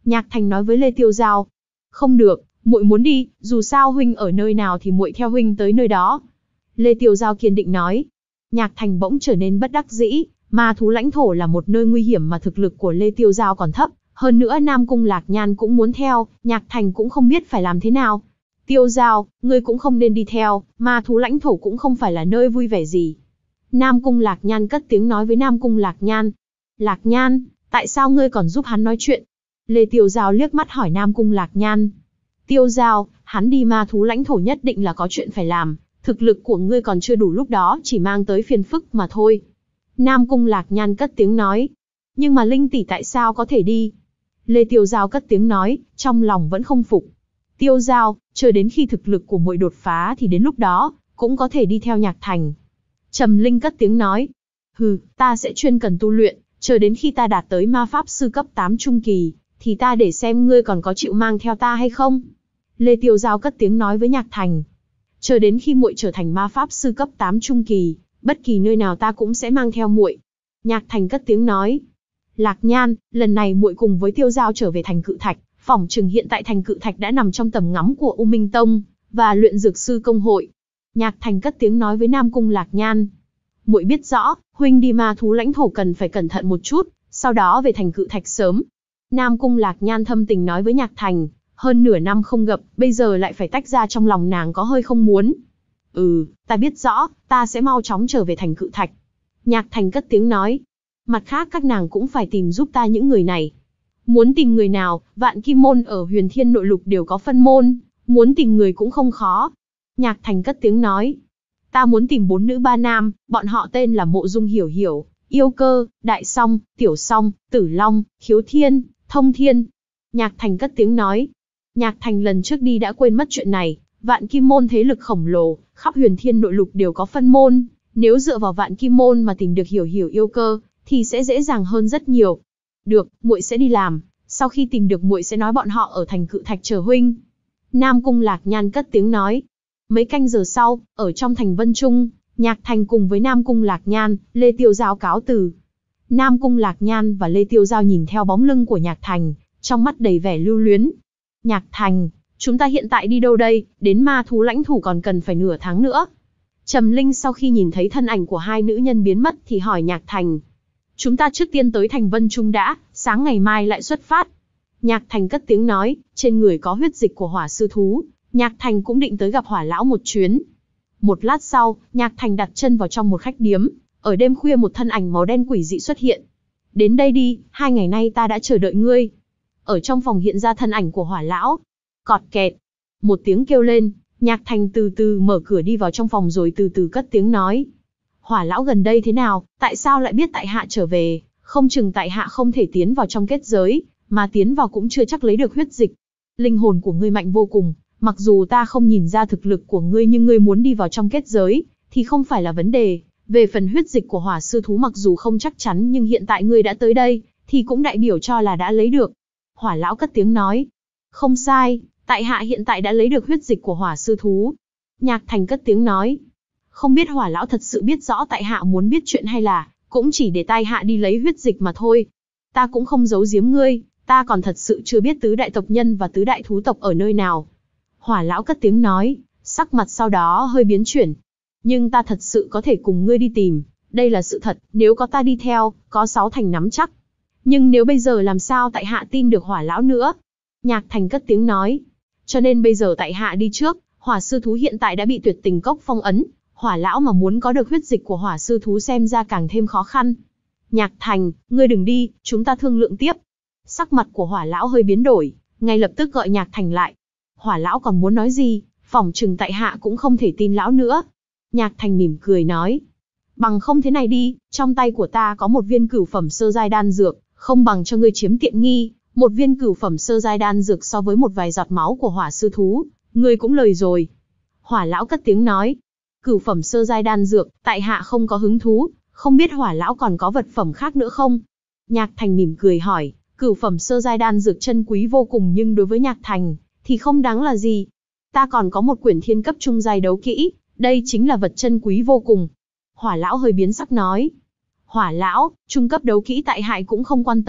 Nhạc Thành nói với Lê Tiêu Giao. Không được, muội muốn đi, dù sao huynh ở nơi nào thì muội theo huynh tới nơi đó. Lê Tiêu Giao kiên định nói. Nhạc Thành bỗng trở nên bất đắc dĩ, ma thú lãnh thổ là một nơi nguy hiểm mà thực lực của Lê Tiêu Giao còn thấp, hơn nữa Nam Cung Lạc Nhan cũng muốn theo, Nhạc Thành cũng không biết phải làm thế nào. Tiêu Giao, ngươi cũng không nên đi theo, ma thú lãnh thổ cũng không phải là nơi vui vẻ gì. Nam Cung Lạc Nhan cất tiếng nói với Nam Cung Lạc Nhan. Lạc Nhan, tại sao ngươi còn giúp hắn nói chuyện? Lê Tiêu Giao liếc mắt hỏi Nam Cung Lạc Nhan. Tiêu Giao, hắn đi ma thú lãnh thổ nhất định là có chuyện phải làm, thực lực của ngươi còn chưa đủ, lúc đó chỉ mang tới phiền phức mà thôi. Nam Cung Lạc Nhan cất tiếng nói. Nhưng mà Linh tỷ tại sao có thể đi? Lê Tiêu Giao cất tiếng nói, trong lòng vẫn không phục. Tiêu Giao, chờ đến khi thực lực của muội đột phá thì đến lúc đó, cũng có thể đi theo Nhạc Thành. Trầm Linh cất tiếng nói. Hừ, ta sẽ chuyên cần tu luyện, chờ đến khi ta đạt tới ma pháp sư cấp tám trung kỳ, thì ta để xem ngươi còn có chịu mang theo ta hay không. Lê Tiêu Giao cất tiếng nói với Nhạc Thành. Chờ đến khi muội trở thành ma pháp sư cấp tám trung kỳ, bất kỳ nơi nào ta cũng sẽ mang theo muội. Nhạc Thành cất tiếng nói. Lạc Nhan, lần này muội cùng với Tiêu Giao trở về thành Cự Thạch, phỏng chừng hiện tại thành Cự Thạch đã nằm trong tầm ngắm của U Minh Tông và Luyện Dược Sư Công hội. Nhạc Thành cất tiếng nói với Nam Cung Lạc Nhan. Muội biết rõ, huynh đi ma thú lãnh thổ cần phải cẩn thận một chút, sau đó về thành Cự Thạch sớm. Nam Cung Lạc Nhan thâm tình nói với Nhạc Thành, hơn nửa năm không gặp, bây giờ lại phải tách ra, trong lòng nàng có hơi không muốn. Ừ, ta biết rõ, ta sẽ mau chóng trở về thành Cự Thạch. Nhạc Thành cất tiếng nói. Mặt khác các nàng cũng phải tìm giúp ta những người này. Muốn tìm người nào, Vạn Kim Môn ở Huyền Thiên Nội Lục đều có phân môn, muốn tìm người cũng không khó. Nhạc Thành cất tiếng nói. Ta muốn tìm bốn nữ ba nam, bọn họ tên là Mộ Dung Hiểu Hiểu, Yêu Cơ, Đại Song, Tiểu Song, Tử Long, Khiếu Thiên, Thông Thiên. Nhạc Thành cất tiếng nói. Nhạc Thành lần trước đi đã quên mất chuyện này, Vạn Kim Môn thế lực khổng lồ, khắp Huyền Thiên Nội Lục đều có phân môn, nếu dựa vào Vạn Kim Môn mà tìm được Hiểu Hiểu Yêu Cơ, thì sẽ dễ dàng hơn rất nhiều. Được, muội sẽ đi làm, sau khi tìm được muội sẽ nói bọn họ ở thành Cự Thạch chờ huynh. Nam Cung Lạc Nhan cất tiếng nói. Mấy canh giờ sau, ở trong thành Vân Trung, Nhạc Thành cùng với Nam Cung Lạc Nhan, Lê Tiêu Giao cáo từ. Nam Cung Lạc Nhan và Lê Tiêu Giao nhìn theo bóng lưng của Nhạc Thành, trong mắt đầy vẻ lưu luyến. Nhạc Thành, chúng ta hiện tại đi đâu đây, đến ma thú lãnh thổ còn cần phải nửa tháng nữa. Trầm Linh sau khi nhìn thấy thân ảnh của hai nữ nhân biến mất thì hỏi Nhạc Thành. Chúng ta trước tiên tới thành Vân Trung đã, sáng ngày mai lại xuất phát. Nhạc Thành cất tiếng nói, trên người có huyết dịch của hỏa sư thú, Nhạc Thành cũng định tới gặp Hỏa lão một chuyến. Một lát sau, Nhạc Thành đặt chân vào trong một khách điếm, ở đêm khuya một thân ảnh màu đen quỷ dị xuất hiện. Đến đây đi, hai ngày nay ta đã chờ đợi ngươi. Ở trong phòng hiện ra thân ảnh của Hỏa lão. Cọt kẹt. Một tiếng kêu lên, Nhạc Thành từ từ mở cửa đi vào trong phòng rồi từ từ cất tiếng nói. Hỏa lão gần đây thế nào, tại sao lại biết tại hạ trở về, không chừng tại hạ không thể tiến vào trong kết giới, mà tiến vào cũng chưa chắc lấy được huyết dịch. Linh hồn của ngươi mạnh vô cùng, mặc dù ta không nhìn ra thực lực của ngươi nhưng ngươi muốn đi vào trong kết giới, thì không phải là vấn đề. Về phần huyết dịch của hỏa sư thú mặc dù không chắc chắn nhưng hiện tại ngươi đã tới đây, thì cũng đại biểu cho là đã lấy được. Hỏa lão cất tiếng nói. Không sai, tại hạ hiện tại đã lấy được huyết dịch của hỏa sư thú. Nhạc Thành cất tiếng nói. Không biết Hỏa lão thật sự biết rõ tại hạ muốn biết chuyện hay là cũng chỉ để tai hạ đi lấy huyết dịch mà thôi. Ta cũng không giấu giếm ngươi, ta còn thật sự chưa biết tứ đại tộc nhân và tứ đại thú tộc ở nơi nào. Hỏa lão cất tiếng nói, sắc mặt sau đó hơi biến chuyển. Nhưng ta thật sự có thể cùng ngươi đi tìm, đây là sự thật, nếu có ta đi theo, có sáu thành nắm chắc. Nhưng nếu bây giờ làm sao tại hạ tin được Hỏa lão nữa? Nhạc Thành cất tiếng nói. Cho nên bây giờ tại hạ đi trước, hỏa sư thú hiện tại đã bị tuyệt tình cốc phong ấn. Hỏa lão mà muốn có được huyết dịch của hỏa sư thú xem ra càng thêm khó khăn. Nhạc Thành, ngươi đừng đi, chúng ta thương lượng tiếp. Sắc mặt của Hỏa lão hơi biến đổi, ngay lập tức gọi Nhạc Thành lại. Hỏa lão còn muốn nói gì, phỏng chừng tại hạ cũng không thể tin lão nữa. Nhạc Thành mỉm cười nói. Bằng không thế này đi, trong tay của ta có một viên cửu phẩm sơ giai đan dược, không bằng cho ngươi chiếm tiện nghi. Một viên cửu phẩm sơ giai đan dược so với một vài giọt máu của hỏa sư thú, ngươi cũng lời rồi. Hỏa lão cất tiếng nói. Cửu phẩm sơ giai đan dược, tại hạ không có hứng thú, không biết Hỏa lão còn có vật phẩm khác nữa không? Nhạc Thành mỉm cười hỏi, cửu phẩm sơ giai đan dược chân quý vô cùng nhưng đối với Nhạc Thành, thì không đáng là gì. Ta còn có một quyển thiên cấp trung giai đấu kỹ, đây chính là vật chân quý vô cùng. Hỏa lão hơi biến sắc nói. Hỏa lão, trung cấp đấu kỹ tại hạ cũng không quan tâm,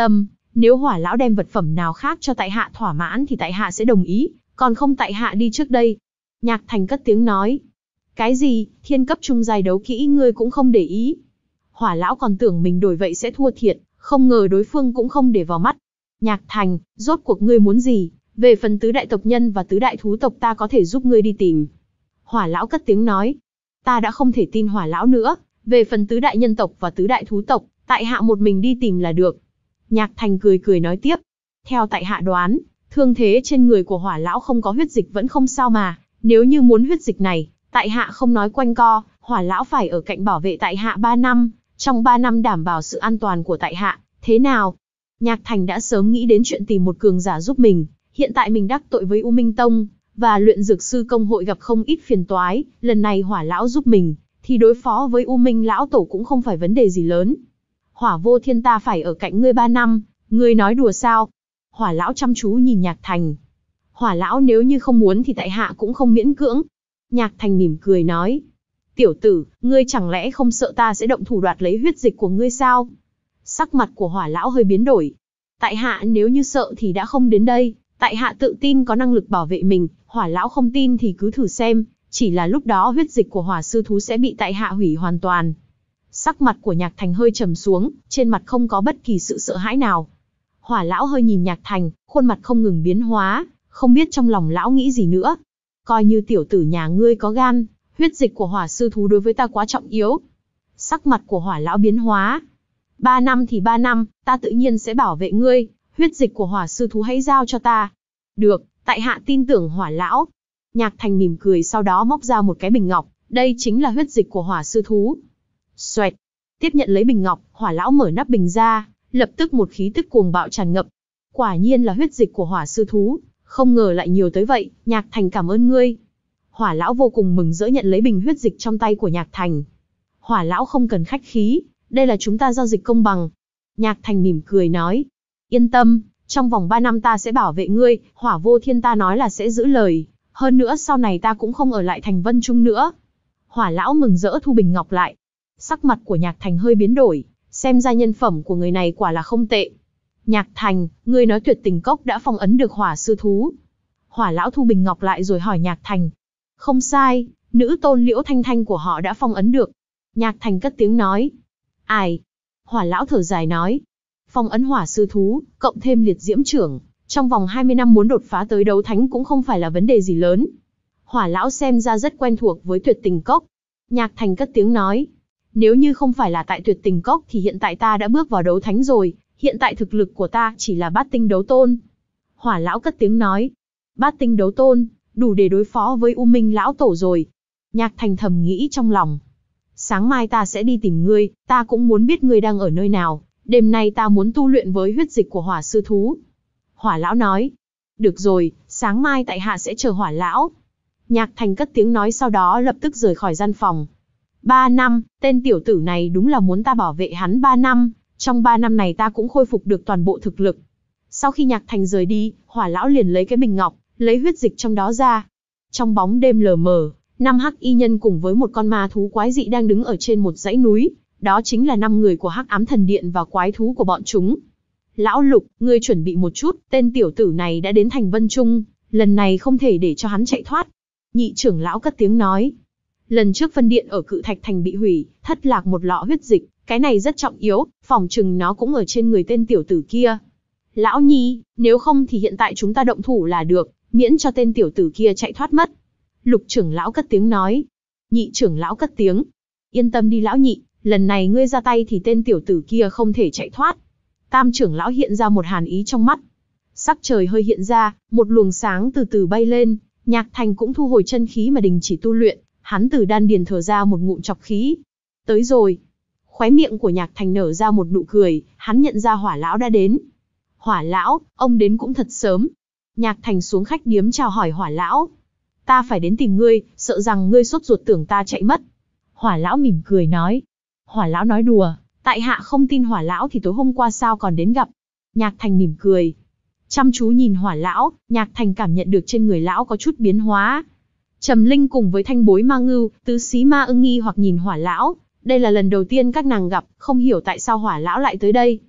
nếu hỏa lão đem vật phẩm nào khác cho tại hạ thỏa mãn thì tại hạ sẽ đồng ý, còn không tại hạ đi trước đây. Nhạc Thành cất tiếng nói. Cái gì, thiên cấp trung giai đấu kỹ ngươi cũng không để ý? Hỏa lão còn tưởng mình đổi vậy sẽ thua thiệt, không ngờ đối phương cũng không để vào mắt. Nhạc Thành, rốt cuộc ngươi muốn gì? Về phần tứ đại tộc nhân và tứ đại thú tộc ta có thể giúp ngươi đi tìm. Hỏa lão cất tiếng nói. Ta đã không thể tin hỏa lão nữa, về phần tứ đại nhân tộc và tứ đại thú tộc, tại hạ một mình đi tìm là được. Nhạc Thành cười cười nói tiếp. Theo tại hạ đoán, thương thế trên người của hỏa lão không có huyết dịch vẫn không sao mà, nếu như muốn huyết dịch này, tại hạ không nói quanh co, hỏa lão phải ở cạnh bảo vệ tại hạ ba năm, trong ba năm đảm bảo sự an toàn của tại hạ, thế nào? Nhạc Thành đã sớm nghĩ đến chuyện tìm một cường giả giúp mình, hiện tại mình đắc tội với U Minh Tông, và luyện dược sư công hội gặp không ít phiền toái, lần này hỏa lão giúp mình, thì đối phó với U Minh lão tổ cũng không phải vấn đề gì lớn. Hỏa Vô Thiên ta phải ở cạnh ngươi ba năm, ngươi nói đùa sao? Hỏa lão chăm chú nhìn Nhạc Thành. Hỏa lão nếu như không muốn thì tại hạ cũng không miễn cưỡng. Nhạc Thành mỉm cười nói. Tiểu tử, ngươi chẳng lẽ không sợ ta sẽ động thủ đoạt lấy huyết dịch của ngươi sao? Sắc mặt của hỏa lão hơi biến đổi. Tại hạ nếu như sợ thì đã không đến đây, tại hạ tự tin có năng lực bảo vệ mình, hỏa lão không tin thì cứ thử xem, chỉ là lúc đó huyết dịch của hỏa sư thú sẽ bị tại hạ hủy hoàn toàn. Sắc mặt của Nhạc Thành hơi trầm xuống, trên mặt không có bất kỳ sự sợ hãi nào. Hỏa lão hơi nhìn Nhạc Thành, khuôn mặt không ngừng biến hóa, không biết trong lòng lão nghĩ gì nữa. Coi như tiểu tử nhà ngươi có gan, huyết dịch của hỏa sư thú đối với ta quá trọng yếu. Sắc mặt của hỏa lão biến hóa. Ba năm thì ba năm, ta tự nhiên sẽ bảo vệ ngươi, huyết dịch của hỏa sư thú hãy giao cho ta. Được, tại hạ tin tưởng hỏa lão. Nhạc Thành mỉm cười sau đó móc ra một cái bình ngọc, đây chính là huyết dịch của hỏa sư thú. Xoẹt, tiếp nhận lấy bình ngọc, hỏa lão mở nắp bình ra, lập tức một khí tức cuồng bạo tràn ngập. Quả nhiên là huyết dịch của hỏa sư thú, không ngờ lại nhiều tới vậy, Nhạc Thành cảm ơn ngươi. Hỏa lão vô cùng mừng rỡ nhận lấy bình huyết dịch trong tay của Nhạc Thành. Hỏa lão không cần khách khí, đây là chúng ta giao dịch công bằng. Nhạc Thành mỉm cười nói. Yên tâm, trong vòng ba năm ta sẽ bảo vệ ngươi, Hỏa Vô Thiên ta nói là sẽ giữ lời. Hơn nữa sau này ta cũng không ở lại thành Vân Trung nữa. Hỏa lão mừng rỡ thu bình ngọc lại. Sắc mặt của Nhạc Thành hơi biến đổi, xem ra nhân phẩm của người này quả là không tệ. Nhạc Thành, ngươi nói tuyệt tình cốc đã phong ấn được hỏa sư thú. Hỏa lão thu bình ngọc lại rồi hỏi Nhạc Thành. Không sai, nữ tôn Liễu Thanh Thanh của họ đã phong ấn được. Nhạc Thành cất tiếng nói. Ai? Hỏa lão thở dài nói. Phong ấn hỏa sư thú, cộng thêm liệt diễm trưởng, trong vòng hai mươi năm muốn đột phá tới đấu thánh cũng không phải là vấn đề gì lớn. Hỏa lão xem ra rất quen thuộc với tuyệt tình cốc. Nhạc Thành cất tiếng nói. Nếu như không phải là tại tuyệt tình cốc thì hiện tại ta đã bước vào đấu thánh rồi, hiện tại thực lực của ta chỉ là bát tinh đấu tôn. Hỏa lão cất tiếng nói. Bát tinh đấu tôn, đủ để đối phó với U Minh lão tổ rồi. Nhạc Thành thầm nghĩ trong lòng. Sáng mai ta sẽ đi tìm ngươi, ta cũng muốn biết ngươi đang ở nơi nào, đêm nay ta muốn tu luyện với huyết dịch của hỏa sư thú. Hỏa lão nói. Được rồi, sáng mai tại hạ sẽ chờ hỏa lão. Nhạc Thành cất tiếng nói sau đó lập tức rời khỏi gian phòng. Ba năm, tên tiểu tử này đúng là muốn ta bảo vệ hắn ba năm, trong ba năm này ta cũng khôi phục được toàn bộ thực lực. Sau khi Nhạc Thành rời đi, hỏa lão liền lấy cái bình ngọc, lấy huyết dịch trong đó ra. Trong bóng đêm lờ mờ, năm hắc y nhân cùng với một con ma thú quái dị đang đứng ở trên một dãy núi, đó chính là năm người của Hắc Ám Thần Điện và quái thú của bọn chúng. Lão Lục, ngươi chuẩn bị một chút, tên tiểu tử này đã đến thành Vân Trung, lần này không thể để cho hắn chạy thoát. Nhị trưởng lão cất tiếng nói. Lần trước phân điện ở Cự Thạch Thành bị hủy, thất lạc một lọ huyết dịch, cái này rất trọng yếu, phòng chừng nó cũng ở trên người tên tiểu tử kia. Lão Nhi, nếu không thì hiện tại chúng ta động thủ là được, miễn cho tên tiểu tử kia chạy thoát mất. Lục trưởng lão cất tiếng nói. Nhị trưởng lão cất tiếng. Yên tâm đi lão nhị, lần này ngươi ra tay thì tên tiểu tử kia không thể chạy thoát. Tam trưởng lão hiện ra một hàn ý trong mắt. Sắc trời hơi hiện ra, một luồng sáng từ từ bay lên, Nhạc Thành cũng thu hồi chân khí mà đình chỉ tu luyện, hắn từ đan điền thở ra một ngụm trọc khí. Tới rồi. Khóe miệng của Nhạc Thành nở ra một nụ cười, hắn nhận ra hỏa lão đã đến. Hỏa lão, ông đến cũng thật sớm. Nhạc Thành xuống khách điếm chào hỏi hỏa lão. Ta phải đến tìm ngươi, sợ rằng ngươi sốt ruột tưởng ta chạy mất. Hỏa lão mỉm cười nói. Hỏa lão nói đùa, tại hạ không tin hỏa lão thì tối hôm qua sao còn đến gặp. Nhạc Thành mỉm cười. Chăm chú nhìn hỏa lão, Nhạc Thành cảm nhận được trên người lão có chút biến hóa. Trầm Linh cùng với Thanh Bối Ma Ngưu, Tứ Xí Ma Ưng nghi hoặc nhìn hỏa lão. Đây là lần đầu tiên các nàng gặp, không hiểu tại sao hỏa lão lại tới đây.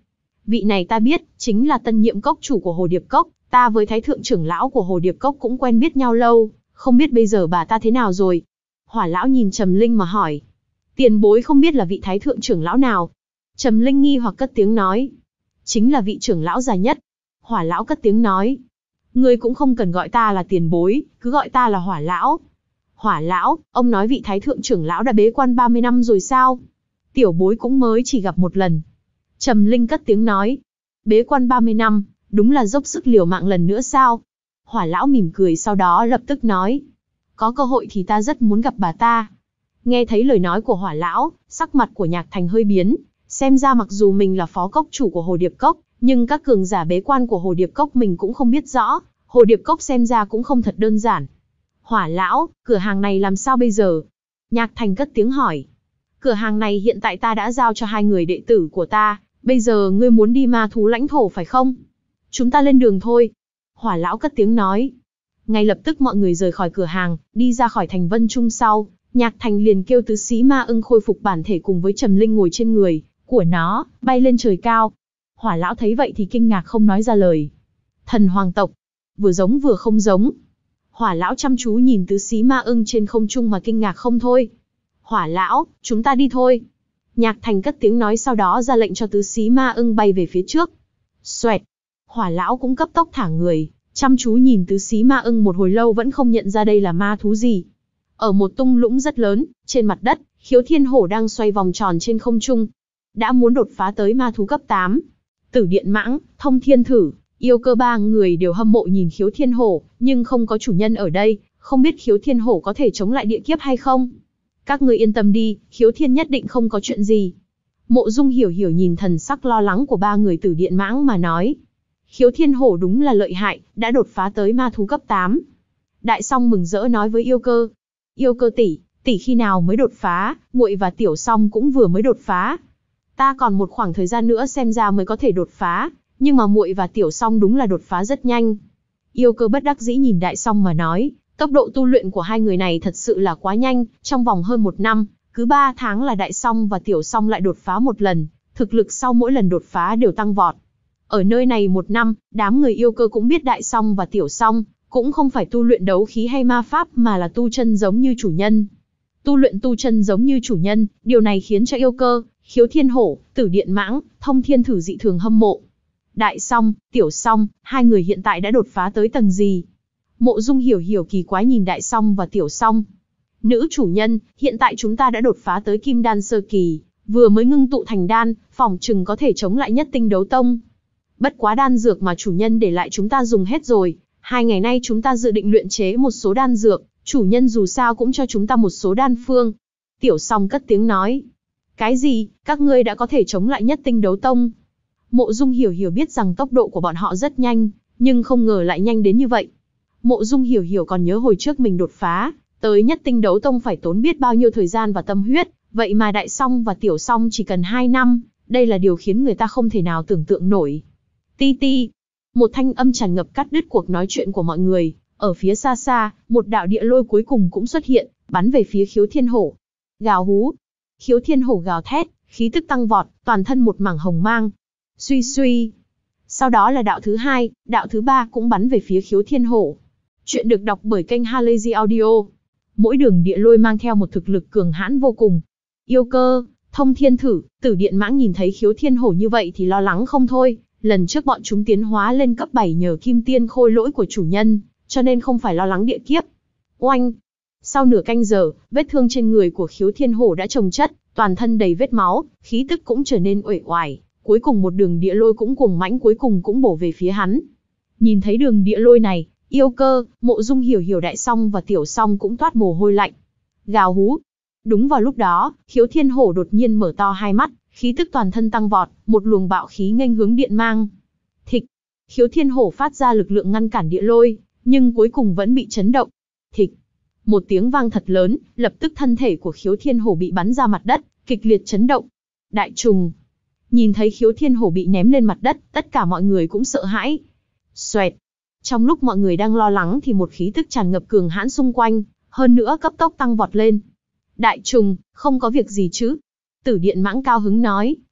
Vị này ta biết, chính là tân nhiệm cốc chủ của Hồ Điệp Cốc, ta với thái thượng trưởng lão của Hồ Điệp Cốc cũng quen biết nhau lâu, không biết bây giờ bà ta thế nào rồi. Hỏa lão nhìn Trầm Linh mà hỏi. Tiền bối không biết là vị thái thượng trưởng lão nào. Trầm Linh nghi hoặc cất tiếng nói. Chính là vị trưởng lão già nhất. Hỏa lão cất tiếng nói. Ngươi cũng không cần gọi ta là tiền bối, cứ gọi ta là Hỏa lão. Hỏa lão, ông nói vị thái thượng trưởng lão đã bế quan ba mươi năm rồi sao? Tiểu bối cũng mới chỉ gặp một lần. Trầm Linh cất tiếng nói. Bế quan ba mươi năm, đúng là dốc sức liều mạng lần nữa sao? Hỏa lão mỉm cười sau đó lập tức nói. Có cơ hội thì ta rất muốn gặp bà ta. Nghe thấy lời nói của Hỏa lão, sắc mặt của Nhạc Thành hơi biến. Xem ra mặc dù mình là phó cốc chủ của Hồ Điệp Cốc, nhưng các cường giả bế quan của Hồ Điệp Cốc mình cũng không biết rõ. Hồ Điệp Cốc xem ra cũng không thật đơn giản. Hỏa lão, cửa hàng này làm sao bây giờ? Nhạc Thành cất tiếng hỏi. Cửa hàng này hiện tại ta đã giao cho hai người đệ tử của ta, bây giờ ngươi muốn đi ma thú lãnh thổ phải không? Chúng ta lên đường thôi. Hỏa lão cất tiếng nói. Ngay lập tức mọi người rời khỏi cửa hàng, đi ra khỏi thành Vân Trung sau, Nhạc Thành liền kêu tứ xí ma ưng khôi phục bản thể cùng với Trầm Linh ngồi trên người của nó, bay lên trời cao. Hỏa lão thấy vậy thì kinh ngạc không nói ra lời. Thần hoàng tộc, vừa giống vừa không giống. Hỏa lão chăm chú nhìn tứ xí ma ưng trên không trung mà kinh ngạc không thôi. Hỏa lão, chúng ta đi thôi. Nhạc Thành cất tiếng nói sau đó ra lệnh cho tứ xí ma ưng bay về phía trước. Xoẹt. Hỏa lão cũng cấp tốc thả người, chăm chú nhìn tứ xí ma ưng một hồi lâu vẫn không nhận ra đây là ma thú gì. Ở một tung lũng rất lớn, trên mặt đất, Khiếu Thiên Hổ đang xoay vòng tròn trên không trung. Đã muốn đột phá tới ma thú cấp tám. Tử Điện Mãng, Thông Thiên Thử, Yêu Cơ ba người đều hâm mộ nhìn Khiếu Thiên Hổ, nhưng không có chủ nhân ở đây, không biết Khiếu Thiên Hổ có thể chống lại địa kiếp hay không. Các ngươi yên tâm đi, Khiếu Thiên nhất định không có chuyện gì. Mộ Dung Hiểu Hiểu nhìn thần sắc lo lắng của ba người Tử Điện Mãng mà nói. Khiếu Thiên Hổ đúng là lợi hại, đã đột phá tới ma thú cấp tám. Đại Song mừng rỡ nói với Yêu Cơ. Yêu Cơ tỷ, tỷ khi nào mới đột phá, muội và Tiểu Song cũng vừa mới đột phá. Ta còn một khoảng thời gian nữa xem ra mới có thể đột phá, nhưng mà muội và Tiểu Song đúng là đột phá rất nhanh. Yêu Cơ bất đắc dĩ nhìn Đại Song mà nói, tốc độ tu luyện của hai người này thật sự là quá nhanh, trong vòng hơn một năm, cứ ba tháng là Đại Song và Tiểu Song lại đột phá một lần, thực lực sau mỗi lần đột phá đều tăng vọt. Ở nơi này một năm, đám người Yêu Cơ cũng biết Đại Song và Tiểu Song cũng không phải tu luyện đấu khí hay ma pháp mà là tu chân giống như chủ nhân. Tu luyện tu chân giống như chủ nhân, điều này khiến cho Yêu Cơ, Khiếu Thiên Hổ, Tử Điện Mãng, Thông Thiên Thử dị thường hâm mộ. Đại Song, Tiểu Song, hai người hiện tại đã đột phá tới tầng gì? Mộ Dung Hiểu Hiểu kỳ quái nhìn Đại Song và Tiểu Song. Nữ chủ nhân, hiện tại chúng ta đã đột phá tới Kim Đan sơ kỳ, vừa mới ngưng tụ thành đan, phỏng chừng có thể chống lại Nhất Tinh Đấu Tông. Bất quá đan dược mà chủ nhân để lại chúng ta dùng hết rồi, hai ngày nay chúng ta dự định luyện chế một số đan dược, chủ nhân dù sao cũng cho chúng ta một số đan phương. Tiểu Song cất tiếng nói. Cái gì, các ngươi đã có thể chống lại Nhất Tinh Đấu Tông? Mộ Dung Hiểu Hiểu biết rằng tốc độ của bọn họ rất nhanh, nhưng không ngờ lại nhanh đến như vậy. Mộ Dung Hiểu Hiểu còn nhớ hồi trước mình đột phá tới Nhất Tinh Đấu Tông phải tốn biết bao nhiêu thời gian và tâm huyết, vậy mà Đại Song và Tiểu Song chỉ cần hai năm, đây là điều khiến người ta không thể nào tưởng tượng nổi. Ti ti, một thanh âm tràn ngập cắt đứt cuộc nói chuyện của mọi người. Ở phía xa xa, một đạo địa lôi cuối cùng cũng xuất hiện, bắn về phía Khiếu Thiên Hổ. Gào hú, Khiếu Thiên Hổ gào thét, khí tức tăng vọt, toàn thân một mảng hồng mang. Suy suy. Sau đó là đạo thứ hai, đạo thứ ba cũng bắn về phía Khiếu Thiên Hổ. Chuyện được đọc bởi kênh Halazy Audio. Mỗi đường địa lôi mang theo một thực lực cường hãn vô cùng. Yêu Cơ, Thông Thiên Thử, Tử Điện Mãng nhìn thấy Khiếu Thiên Hổ như vậy thì lo lắng không thôi. Lần trước bọn chúng tiến hóa lên cấp bảy nhờ Kim Tiên Khôi Lỗi của chủ nhân, cho nên không phải lo lắng địa kiếp. Oanh! Sau nửa canh giờ, vết thương trên người của Khiếu Thiên Hổ đã chồng chất, toàn thân đầy vết máu, khí tức cũng trở nên uể oải. Cuối cùng một đường địa lôi cũng cuồng mãnh cuối cùng cũng bổ về phía hắn. Nhìn thấy đường địa lôi này, Yêu Cơ, Mộ Dung Hiểu Hiểu, Đại Song và Tiểu Song cũng toát mồ hôi lạnh. Gào hú! Đúng vào lúc đó, Khiếu Thiên Hổ đột nhiên mở to hai mắt, khí tức toàn thân tăng vọt, một luồng bạo khí nghênh hướng điện mang. Thịch! Khiếu Thiên Hổ phát ra lực lượng ngăn cản địa lôi, nhưng cuối cùng vẫn bị chấn động. Thịch! Một tiếng vang thật lớn, lập tức thân thể của Khiếu Thiên Hổ bị bắn ra mặt đất, kịch liệt chấn động. Đại trùng! Nhìn thấy Khiếu Thiên Hổ bị ném lên mặt đất, tất cả mọi người cũng sợ hãi. Xoẹt! Trong lúc mọi người đang lo lắng thì một khí tức tràn ngập cường hãn xung quanh, hơn nữa cấp tốc tăng vọt lên. Đại trùng, không có việc gì chứ? Tử Điện Mãng cao hứng nói,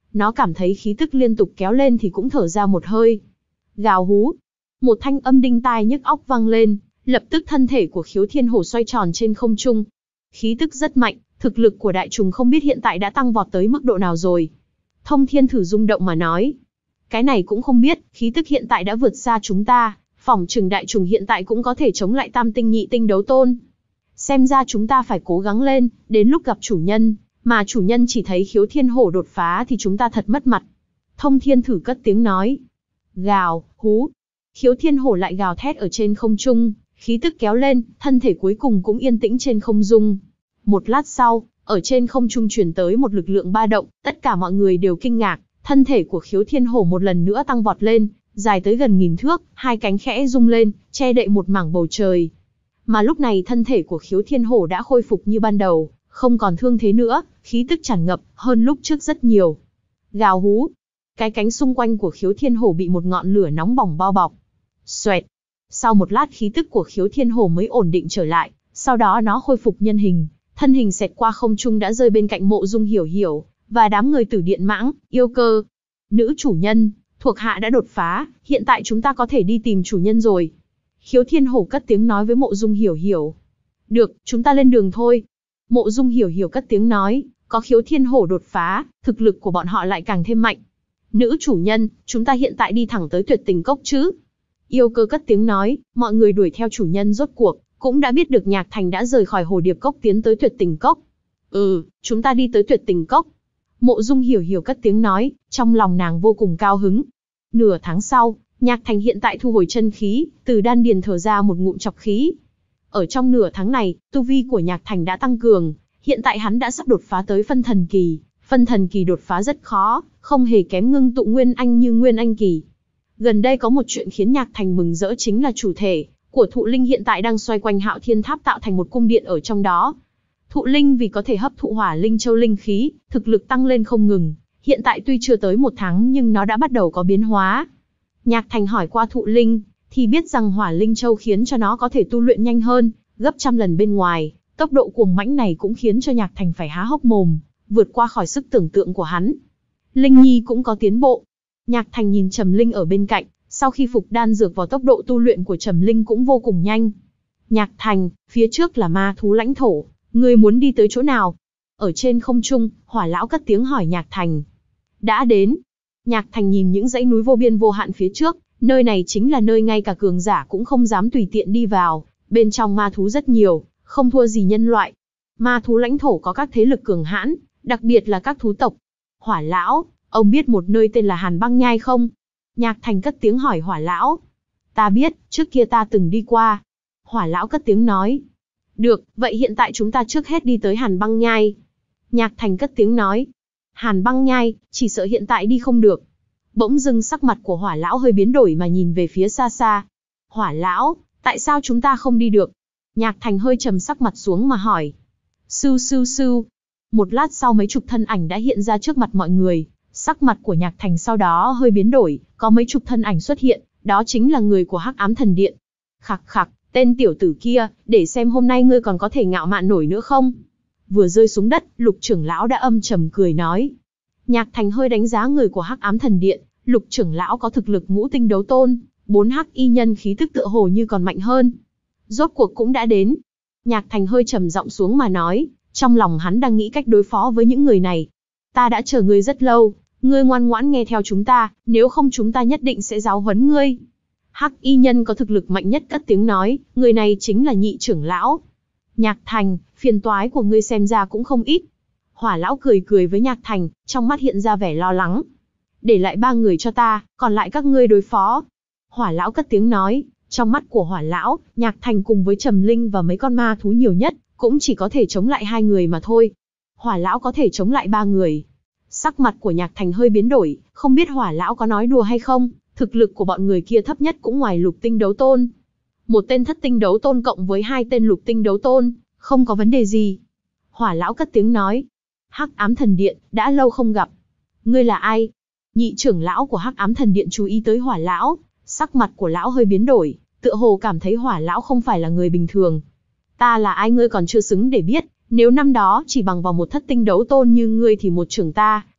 Nó cảm thấy khí tức liên tục kéo lên thì cũng thở ra một hơi. Gào hú. Một thanh âm đinh tai nhức óc vang lên, lập tức thân thể của Khiếu Thiên Hổ xoay tròn trên không trung. Khí tức rất mạnh, thực lực của đại trùng không biết hiện tại đã tăng vọt tới mức độ nào rồi. Thông Thiên thử rung động mà nói. Cái này cũng không biết, khí tức hiện tại đã vượt xa chúng ta, phỏng chừng đại trùng hiện tại cũng có thể chống lại tam tinh nhị tinh đấu tôn. Xem ra chúng ta phải cố gắng lên, đến lúc gặp chủ nhân, mà chủ nhân chỉ thấy Khiếu Thiên Hổ đột phá thì chúng ta thật mất mặt. Thông Thiên thử cất tiếng nói. Gào, hú. Khiếu Thiên Hổ lại gào thét ở trên không trung, khí tức kéo lên, thân thể cuối cùng cũng yên tĩnh trên không trung. Một lát sau, ở trên không trung truyền tới một lực lượng ba động, tất cả mọi người đều kinh ngạc, thân thể của Khiếu Thiên Hổ một lần nữa tăng vọt lên, dài tới gần nghìn thước, hai cánh khẽ rung lên, che đậy một mảng bầu trời. Mà lúc này thân thể của Khiếu Thiên Hổ đã khôi phục như ban đầu, không còn thương thế nữa, khí tức tràn ngập, hơn lúc trước rất nhiều. Gào hú. Cái cánh xung quanh của Khiếu Thiên Hổ bị một ngọn lửa nóng bỏng bao bọc. Xoẹt. Sau một lát khí tức của Khiếu Thiên Hổ mới ổn định trở lại, sau đó nó khôi phục nhân hình, thân hình xẹt qua không trung đã rơi bên cạnh Mộ Dung Hiểu Hiểu, và đám người Tử Điện Mãng, Yêu Cơ. Nữ chủ nhân, thuộc hạ đã đột phá, hiện tại chúng ta có thể đi tìm chủ nhân rồi. Khiếu Thiên Hổ cất tiếng nói với Mộ Dung Hiểu Hiểu. Được, chúng ta lên đường thôi. Mộ Dung Hiểu Hiểu cất tiếng nói, có Khiếu Thiên Hổ đột phá, thực lực của bọn họ lại càng thêm mạnh. Nữ chủ nhân, chúng ta hiện tại đi thẳng tới Tuyệt Tình Cốc chứ? Yêu Cơ cất tiếng nói, mọi người đuổi theo chủ nhân rốt cuộc, cũng đã biết được Nhạc Thành đã rời khỏi Hồ Điệp Cốc tiến tới Tuyệt Tình Cốc. Ừ, chúng ta đi tới Tuyệt Tình Cốc. Mộ Dung Hiểu Hiểu cất tiếng nói, trong lòng nàng vô cùng cao hứng. Nửa tháng sau, Nhạc Thành hiện tại thu hồi chân khí, từ đan điền thở ra một ngụm trọc khí. Ở trong nửa tháng này, tu vi của Nhạc Thành đã tăng cường, hiện tại hắn đã sắp đột phá tới phân thần kỳ. Phân thần kỳ đột phá rất khó, không hề kém ngưng tụ Nguyên Anh như Nguyên Anh kỳ. Gần đây có một chuyện khiến Nhạc Thành mừng rỡ chính là chủ thể của Thụ Linh hiện tại đang xoay quanh Hạo Thiên Tháp tạo thành một cung điện ở trong đó. Thụ Linh vì có thể hấp thụ Hỏa Linh Châu linh khí, thực lực tăng lên không ngừng, hiện tại tuy chưa tới một tháng nhưng nó đã bắt đầu có biến hóa. Nhạc Thành hỏi qua Thụ Linh, thì biết rằng Hỏa Linh Châu khiến cho nó có thể tu luyện nhanh hơn, gấp trăm lần bên ngoài, tốc độ cuồng mãnh này cũng khiến cho Nhạc Thành phải há hốc mồm, vượt qua khỏi sức tưởng tượng của hắn. Linh Nhi cũng có tiến bộ. Nhạc Thành nhìn Trầm Linh ở bên cạnh, sau khi phục đan dược vào tốc độ tu luyện của Trầm Linh cũng vô cùng nhanh. Nhạc Thành, phía trước là ma thú lãnh thổ, ngươi muốn đi tới chỗ nào? Ở trên không trung, Hỏa lão cất tiếng hỏi Nhạc Thành. Đã đến. Nhạc Thành nhìn những dãy núi vô biên vô hạn phía trước, nơi này chính là nơi ngay cả cường giả cũng không dám tùy tiện đi vào, bên trong ma thú rất nhiều, không thua gì nhân loại. Ma thú lãnh thổ có các thế lực cường hãn, đặc biệt là các thú tộc. Hỏa lão, ông biết một nơi tên là Hàn Băng Nhai không? Nhạc Thành cất tiếng hỏi Hỏa lão. Ta biết, trước kia ta từng đi qua. Hỏa lão cất tiếng nói. Được, vậy hiện tại chúng ta trước hết đi tới Hàn Băng Nhai. Nhạc Thành cất tiếng nói. Hàn Băng Nhai, chỉ sợ hiện tại đi không được. Bỗng dưng sắc mặt của Hỏa lão hơi biến đổi mà nhìn về phía xa xa. Hỏa lão, tại sao chúng ta không đi được? Nhạc Thành hơi trầm sắc mặt xuống mà hỏi. Sưu sưu sưu. Một lát sau mấy chục thân ảnh đã hiện ra trước mặt mọi người. Sắc mặt của Nhạc Thành sau đó hơi biến đổi, có mấy chục thân ảnh xuất hiện, đó chính là người của Hắc Ám Thần Điện. Khặc khặc, tên tiểu tử kia, để xem hôm nay ngươi còn có thể ngạo mạn nổi nữa không? Vừa rơi xuống đất, Lục trưởng lão đã âm trầm cười nói. Nhạc Thành hơi đánh giá người của Hắc Ám Thần Điện, Lục trưởng lão có thực lực ngũ tinh đấu tôn, bốn hắc y nhân khí tức tựa hồ như còn mạnh hơn. Rốt cuộc cũng đã đến. Nhạc Thành hơi trầm giọng xuống mà nói, trong lòng hắn đang nghĩ cách đối phó với những người này. Ta đã chờ ngươi rất lâu, ngươi ngoan ngoãn nghe theo chúng ta, nếu không chúng ta nhất định sẽ giáo huấn ngươi. Hắc y nhân có thực lực mạnh nhất cất tiếng nói, người này chính là nhị trưởng lão. Nhạc Thành, phiền toái của ngươi xem ra cũng không ít. Hỏa lão cười cười với Nhạc Thành, trong mắt hiện ra vẻ lo lắng. Để lại ba người cho ta, còn lại các ngươi đối phó. Hỏa lão cất tiếng nói, trong mắt của Hỏa lão, Nhạc Thành cùng với Trầm Linh và mấy con ma thú nhiều nhất, cũng chỉ có thể chống lại hai người mà thôi. Hỏa lão có thể chống lại ba người. Sắc mặt của Nhạc Thành hơi biến đổi, không biết Hỏa lão có nói đùa hay không, thực lực của bọn người kia thấp nhất cũng ngoài lục tinh đấu tôn. Một tên thất tinh đấu tôn cộng với hai tên lục tinh đấu tôn, không có vấn đề gì. Hỏa lão cất tiếng nói, Hắc Ám Thần Điện, đã lâu không gặp. Ngươi là ai? Nhị trưởng lão của Hắc Ám Thần Điện chú ý tới Hỏa lão, sắc mặt của lão hơi biến đổi, tựa hồ cảm thấy Hỏa lão không phải là người bình thường. Ta là ai ngươi còn chưa xứng để biết, nếu năm đó chỉ bằng vào một thất tinh đấu tôn như ngươi thì một trưởng ta,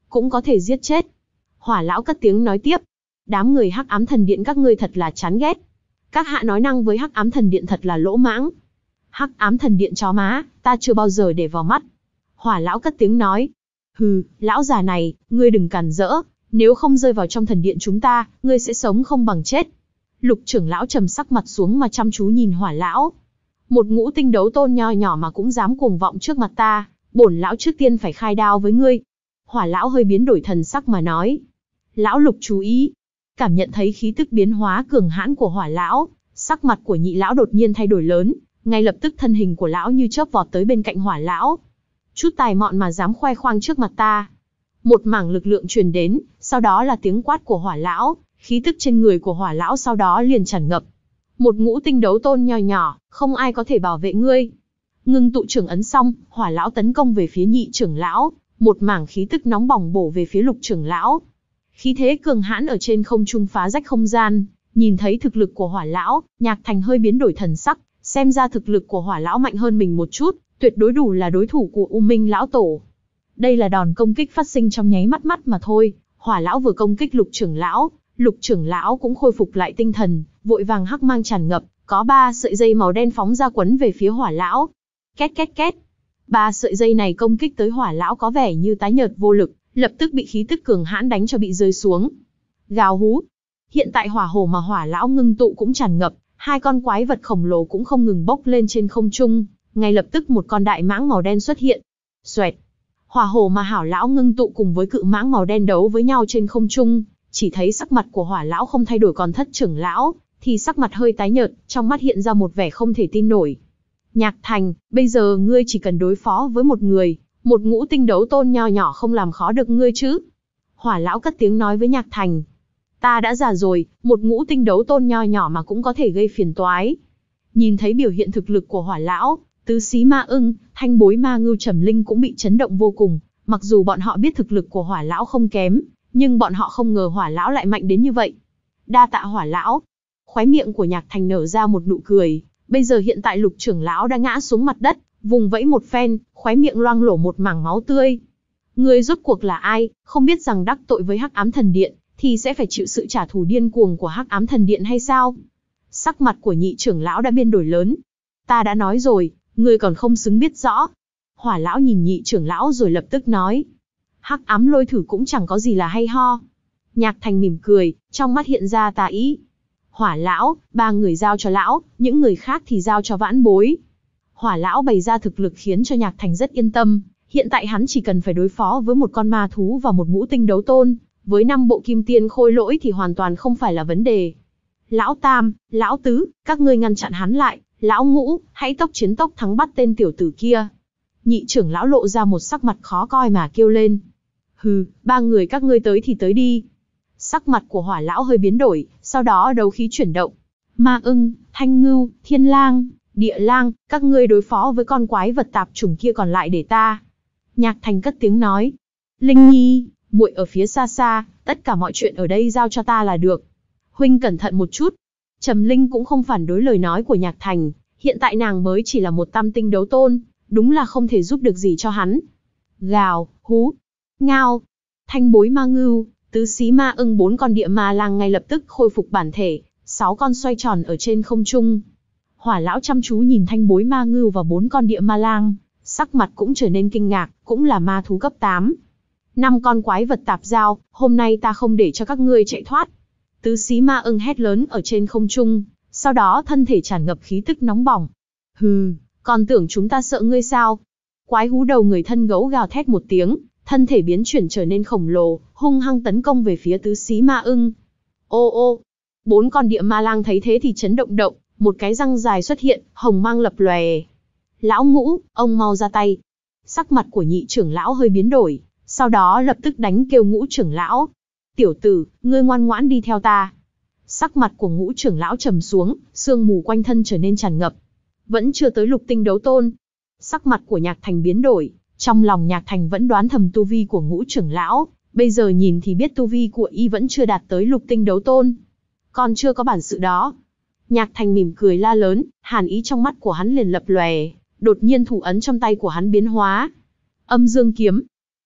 cũng có thể giết chết. Hỏa lão cất tiếng nói tiếp. Đám người Hắc Ám Thần Điện các ngươi thật là chán ghét. Các hạ nói năng với Hắc Ám Thần Điện thật là lỗ mãng. Hắc Ám Thần Điện chó má, ta chưa bao giờ để vào mắt. Hỏa lão cất tiếng nói. Hừ, lão già này, ngươi đừng cản rỡ, nếu không rơi vào trong thần điện chúng ta, ngươi sẽ sống không bằng chết. Lục trưởng lão trầm sắc mặt xuống mà chăm chú nhìn hỏa lão. Một ngũ tinh đấu tôn nho nhỏ mà cũng dám cuồng vọng trước mặt ta, bổn lão trước tiên phải khai đao với ngươi. Hỏa lão hơi biến đổi thần sắc mà nói. Lão Lục chú ý. Cảm nhận thấy khí tức biến hóa cường hãn của hỏa lão, sắc mặt của nhị lão đột nhiên thay đổi lớn, ngay lập tức thân hình của lão như chớp vọt tới bên cạnh hỏa lão. Chút tài mọn mà dám khoe khoang trước mặt ta. Một mảng lực lượng truyền đến, sau đó là tiếng quát của hỏa lão, khí tức trên người của hỏa lão sau đó liền tràn ngập. Một ngũ tinh đấu tôn nho nhỏ, không ai có thể bảo vệ ngươi. Ngưng tụ trưởng ấn xong, hỏa lão tấn công về phía nhị trưởng lão, một mảng khí tức nóng bỏng bổ về phía lục trưởng lão. Khí thế cường hãn ở trên không trung phá rách không gian, nhìn thấy thực lực của hỏa lão, Nhạc Thành hơi biến đổi thần sắc, xem ra thực lực của hỏa lão mạnh hơn mình một chút, tuyệt đối đủ là đối thủ của U Minh lão tổ. Đây là đòn công kích phát sinh trong nháy mắt mắt mà thôi, hỏa lão vừa công kích lục trưởng lão, lục trưởng lão cũng khôi phục lại tinh thần, vội vàng hắc mang tràn ngập, có ba sợi dây màu đen phóng ra quấn về phía hỏa lão. Két két két. Ba sợi dây này công kích tới hỏa lão có vẻ như tái nhợt vô lực, lập tức bị khí tức cường hãn đánh cho bị rơi xuống. Gào hú. Hiện tại hỏa hổ mà hỏa lão ngưng tụ cũng tràn ngập, hai con quái vật khổng lồ cũng không ngừng bốc lên trên không trung, ngay lập tức một con đại mãng màu đen xuất hiện. Xoẹt. Hỏa hổ mà hảo lão ngưng tụ cùng với cự mãng màu đen đấu với nhau trên không trung, chỉ thấy sắc mặt của hỏa lão không thay đổi, còn thất trưởng lão thì sắc mặt hơi tái nhợt, trong mắt hiện ra một vẻ không thể tin nổi. Nhạc Thành, bây giờ ngươi chỉ cần đối phó với một người, một ngũ tinh đấu tôn nho nhỏ không làm khó được ngươi chứ? Hỏa lão cất tiếng nói với Nhạc Thành. Ta đã già rồi, một ngũ tinh đấu tôn nho nhỏ mà cũng có thể gây phiền toái. Nhìn thấy biểu hiện thực lực của hỏa lão, Tứ Xí Ma Ưng, Thanh Bối Ma Ngưu Trầm Linh cũng bị chấn động vô cùng, mặc dù bọn họ biết thực lực của hỏa lão không kém, nhưng bọn họ không ngờ hỏa lão lại mạnh đến như vậy. Đa tạ hỏa lão. Khóe miệng của Nhạc Thành nở ra một nụ cười, bây giờ hiện tại lục trưởng lão đã ngã xuống mặt đất, vùng vẫy một phen, khóe miệng loang lổ một mảng máu tươi. Ngươi rốt cuộc là ai, không biết rằng đắc tội với Hắc Ám Thần Điện, thì sẽ phải chịu sự trả thù điên cuồng của Hắc Ám Thần Điện hay sao? Sắc mặt của nhị trưởng lão đã biến đổi lớn. Ta đã nói rồi, ngươi còn không xứng biết rõ. Hỏa lão nhìn nhị trưởng lão rồi lập tức nói. Hắc Ám Lôi Thử cũng chẳng có gì là hay ho. Nhạc Thành mỉm cười, trong mắt hiện ra tà ý. Hỏa lão, ba người giao cho lão, những người khác thì giao cho vãn bối. Hỏa lão bày ra thực lực khiến cho Nhạc Thành rất yên tâm, hiện tại hắn chỉ cần phải đối phó với một con ma thú và một ngũ tinh đấu tôn, với năm bộ kim tiên khôi lỗi thì hoàn toàn không phải là vấn đề. Lão Tam, Lão Tứ, các ngươi ngăn chặn hắn lại, Lão Ngũ, hãy tốc chiến tốc thắng bắt tên tiểu tử kia. Nhị trưởng lão lộ ra một sắc mặt khó coi mà kêu lên. Hừ, ba người các ngươi tới thì tới đi. Sắc mặt của hỏa lão hơi biến đổi, sau đó đấu khí chuyển động. Ma Ưng, Thanh Ngưu, Thiên Lang, Địa Lang, các ngươi đối phó với con quái vật tạp chủng kia, còn lại để ta. Nhạc Thành cất tiếng nói. Linh Nhi, muội ở phía xa xa, tất cả mọi chuyện ở đây giao cho ta là được. Huynh cẩn thận một chút. Trầm Linh cũng không phản đối lời nói của Nhạc Thành, hiện tại nàng mới chỉ là một tam tinh đấu tôn, đúng là không thể giúp được gì cho hắn. Gào, hú, ngao, Thanh Bối Ma Ngưu, Tứ Xí Ma Ưng, bốn con địa ma lang ngay lập tức khôi phục bản thể, sáu con xoay tròn ở trên không trung. Hỏa lão chăm chú nhìn Thanh Bối Ma Ngưu và bốn con địa ma lang, sắc mặt cũng trở nên kinh ngạc, cũng là ma thú cấp tám. Năm con quái vật tạp giao, hôm nay ta không để cho các ngươi chạy thoát. Tứ Xí Ma Ưng hét lớn ở trên không trung, sau đó thân thể tràn ngập khí tức nóng bỏng. Hừ, còn tưởng chúng ta sợ ngươi sao? Quái hú đầu người thân gấu gào thét một tiếng, thân thể biến chuyển trở nên khổng lồ, hung hăng tấn công về phía Tứ Xí Ma Ưng. Ô ô, bốn con địa ma lang thấy thế thì chấn động động, một cái răng dài xuất hiện, hồng mang lập lòe. Lão Ngũ, ông mau ra tay. Sắc mặt của nhị trưởng lão hơi biến đổi, sau đó lập tức đánh kêu Ngũ trưởng lão. Tiểu tử, ngươi ngoan ngoãn đi theo ta. Sắc mặt của Ngũ trưởng lão trầm xuống, sương mù quanh thân trở nên tràn ngập. Vẫn chưa tới lục tinh đấu tôn. Sắc mặt của Nhạc Thành biến đổi, trong lòng Nhạc Thành vẫn đoán thầm tu vi của Ngũ trưởng lão, bây giờ nhìn thì biết tu vi của y vẫn chưa đạt tới lục tinh đấu tôn. Còn chưa có bản sự đó. Nhạc Thành mỉm cười la lớn, hàn ý trong mắt của hắn liền lập lòe, đột nhiên thủ ấn trong tay của hắn biến hóa. Âm Dương kiếm.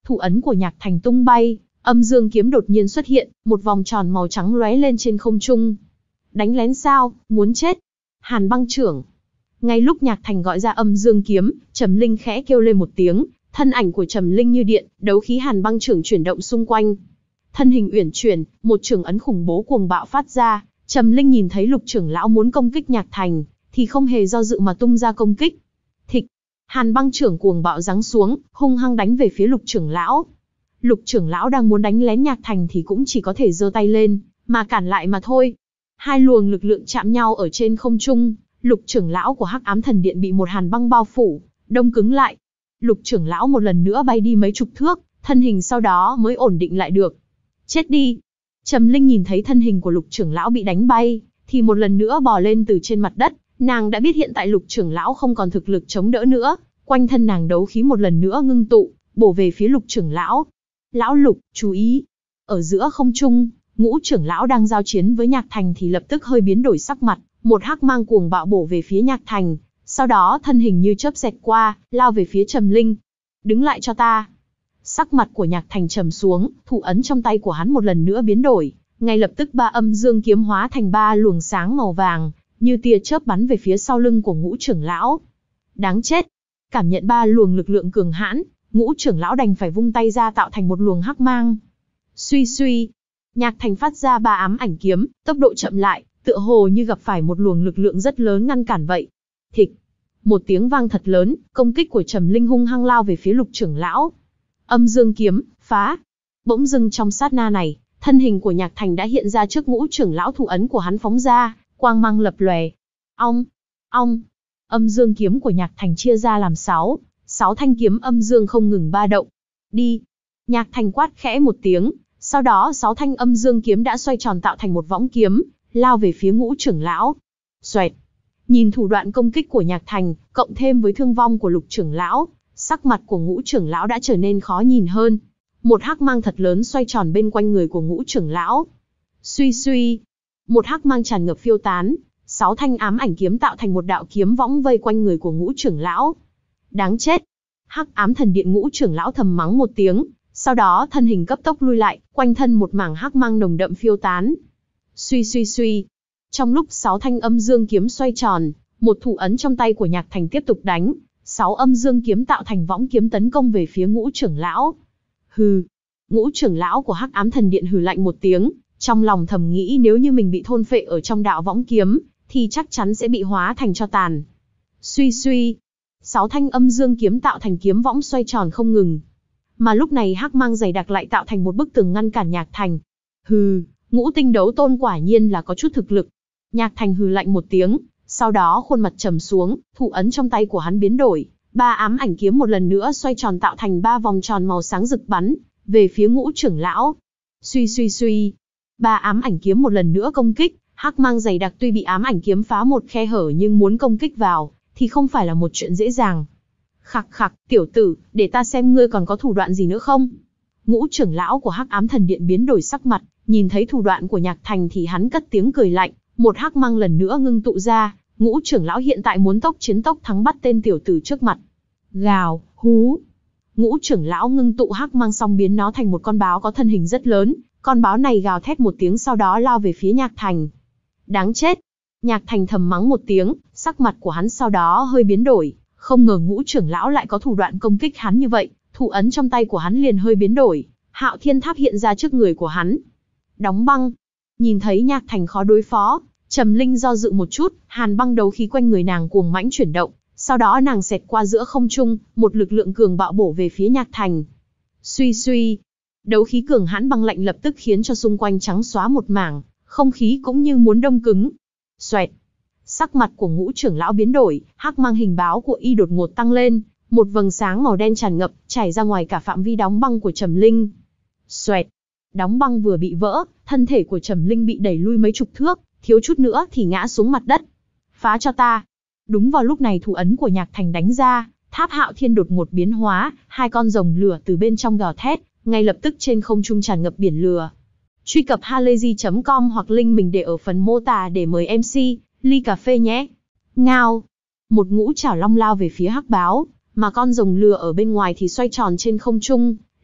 Thủ ấn của Nhạc Thành tung bay, âm dương kiếm đột nhiên xuất hiện, một vòng tròn màu trắng lóe lên trên không trung. Đánh lén sao, muốn chết. Hàn băng trưởng. Ngay lúc Nhạc Thành gọi ra âm dương kiếm, Trầm Linh khẽ kêu lên một tiếng, thân ảnh của Trầm Linh như điện, đấu khí hàn băng trưởng chuyển động xung quanh. Thân hình uyển chuyển, một trường ấn khủng bố cuồng bạo phát ra, Trầm Linh nhìn thấy Lục trưởng lão muốn công kích Nhạc Thành, thì không hề do dự mà tung ra công kích. Thịch, hàn băng trưởng cuồng bạo giáng xuống, hung hăng đánh về phía Lục trưởng lão. Lục trưởng lão đang muốn đánh lén Nhạc Thành thì cũng chỉ có thể giơ tay lên, mà cản lại mà thôi. Hai luồng lực lượng chạm nhau ở trên không trung, Lục trưởng lão của Hắc Ám Thần Điện bị một hàn băng bao phủ, đông cứng lại. Lục trưởng lão một lần nữa bay đi mấy chục thước, thân hình sau đó mới ổn định lại được. Chết đi. Trầm Linh nhìn thấy thân hình của Lục trưởng lão bị đánh bay, thì một lần nữa bò lên từ trên mặt đất, nàng đã biết hiện tại Lục trưởng lão không còn thực lực chống đỡ nữa, quanh thân nàng đấu khí một lần nữa ngưng tụ, bổ về phía Lục trưởng lão. Lão Lục, chú ý. Ở giữa không trung, Ngũ trưởng lão đang giao chiến với Nhạc Thành thì lập tức hơi biến đổi sắc mặt, một hắc mang cuồng bạo bổ về phía Nhạc Thành, sau đó thân hình như chớp xẹt qua, lao về phía Trầm Linh. Đứng lại cho ta. Sắc mặt của Nhạc Thành trầm xuống, thủ ấn trong tay của hắn một lần nữa biến đổi, ngay lập tức ba âm dương kiếm hóa thành ba luồng sáng màu vàng, như tia chớp bắn về phía sau lưng của Ngũ trưởng lão. Đáng chết. Cảm nhận ba luồng lực lượng cường hãn, Ngũ trưởng lão đành phải vung tay ra tạo thành một luồng hắc mang. Suy suy, Nhạc Thành phát ra ba ám ảnh kiếm, tốc độ chậm lại, tựa hồ như gặp phải một luồng lực lượng rất lớn ngăn cản vậy. Thịch, một tiếng vang thật lớn, công kích của Trầm Linh hung hăng lao về phía Lục trưởng lão. Âm dương kiếm, phá. Bỗng dưng trong sát na này, thân hình của Nhạc Thành đã hiện ra trước Ngũ trưởng lão, thủ ấn của hắn phóng ra, quang mang lập lòe. Ong, ong. Âm dương kiếm của Nhạc Thành chia ra làm sáu, sáu thanh kiếm âm dương không ngừng ba động. Đi. Nhạc Thành quát khẽ một tiếng, sau đó sáu thanh âm dương kiếm đã xoay tròn tạo thành một võng kiếm, lao về phía Ngũ trưởng lão. Xoẹt. Nhìn thủ đoạn công kích của Nhạc Thành, cộng thêm với thương vong của Lục trưởng lão, sắc mặt của Ngũ trưởng lão đã trở nên khó nhìn hơn. Một hắc mang thật lớn xoay tròn bên quanh người của Ngũ trưởng lão. Suy suy, một hắc mang tràn ngập phiêu tán, sáu thanh ám ảnh kiếm tạo thành một đạo kiếm võng vây quanh người của Ngũ trưởng lão. Đáng chết. Hắc Ám Thần Điện Ngũ trưởng lão thầm mắng một tiếng, sau đó thân hình cấp tốc lui lại, quanh thân một mảng hắc mang nồng đậm phiêu tán. Suy suy suy. Trong lúc sáu thanh âm dương kiếm xoay tròn, một thủ ấn trong tay của Nhạc Thành tiếp tục đánh, sáu âm dương kiếm tạo thành võng kiếm tấn công về phía Ngũ trưởng lão. Hừ. Ngũ trưởng lão của Hắc Ám Thần Điện hừ lạnh một tiếng, trong lòng thầm nghĩ nếu như mình bị thôn phệ ở trong đạo võng kiếm, thì chắc chắn sẽ bị hóa thành tro tàn. Suy suy. Sáu thanh âm dương kiếm tạo thành kiếm võng xoay tròn không ngừng. Mà lúc này hắc mang dày đặc lại tạo thành một bức tường ngăn cản Nhạc Thành. Hừ, Ngũ tinh đấu tôn quả nhiên là có chút thực lực. Nhạc Thành hừ lạnh một tiếng, sau đó khuôn mặt trầm xuống, thủ ấn trong tay của hắn biến đổi, ba ám ảnh kiếm một lần nữa xoay tròn tạo thành ba vòng tròn màu sáng rực bắn về phía Ngũ trưởng lão. Suy suy suy, ba ám ảnh kiếm một lần nữa công kích, hắc mang dày đặc tuy bị ám ảnh kiếm phá một khe hở nhưng muốn công kích vào thì không phải là một chuyện dễ dàng. Khặc khặc, tiểu tử, để ta xem ngươi còn có thủ đoạn gì nữa không? Ngũ trưởng lão của Hắc Ám Thần Điện biến đổi sắc mặt, nhìn thấy thủ đoạn của Nhạc Thành thì hắn cất tiếng cười lạnh, một hắc mang lần nữa ngưng tụ ra, Ngũ trưởng lão hiện tại muốn tốc chiến tốc thắng bắt tên tiểu tử trước mặt. Gào, hú. Ngũ trưởng lão ngưng tụ hắc mang xong biến nó thành một con báo có thân hình rất lớn, con báo này gào thét một tiếng sau đó lao về phía Nhạc Thành. Đáng chết. Nhạc Thành thầm mắng một tiếng, sắc mặt của hắn sau đó hơi biến đổi, không ngờ Ngũ trưởng lão lại có thủ đoạn công kích hắn như vậy, thủ ấn trong tay của hắn liền hơi biến đổi, Hạo Thiên Tháp hiện ra trước người của hắn. Đóng băng. Nhìn thấy Nhạc Thành khó đối phó, Trầm Linh do dự một chút, hàn băng đấu khí quanh người nàng cuồng mãnh chuyển động, sau đó nàng xẹt qua giữa không trung, một lực lượng cường bạo bổ về phía Nhạc Thành. Suy suy, đấu khí cường hãn băng lạnh lập tức khiến cho xung quanh trắng xóa một mảng, không khí cũng như muốn đông cứng. Xoẹt. Sắc mặt của Ngũ trưởng lão biến đổi, hắc mang hình báo của y đột ngột tăng lên, một vầng sáng màu đen tràn ngập, chảy ra ngoài cả phạm vi đóng băng của Trầm Linh. Xoẹt. Đóng băng vừa bị vỡ, thân thể của Trầm Linh bị đẩy lui mấy chục thước, thiếu chút nữa thì ngã xuống mặt đất. Phá cho ta. Đúng vào lúc này thủ ấn của Nhạc Thành đánh ra, tháp Hạo Thiên đột ngột biến hóa, hai con rồng lửa từ bên trong gào thét, ngay lập tức trên không trung tràn ngập biển lửa. Truy cập halayzi chấm com hoặc link mình để ở phần mô tả để mời em xê, ly cà phê nhé. Ngao. Một ngũ trảo long lao về phía hắc báo, mà con rồng lửa ở bên ngoài thì xoay tròn trên không trung,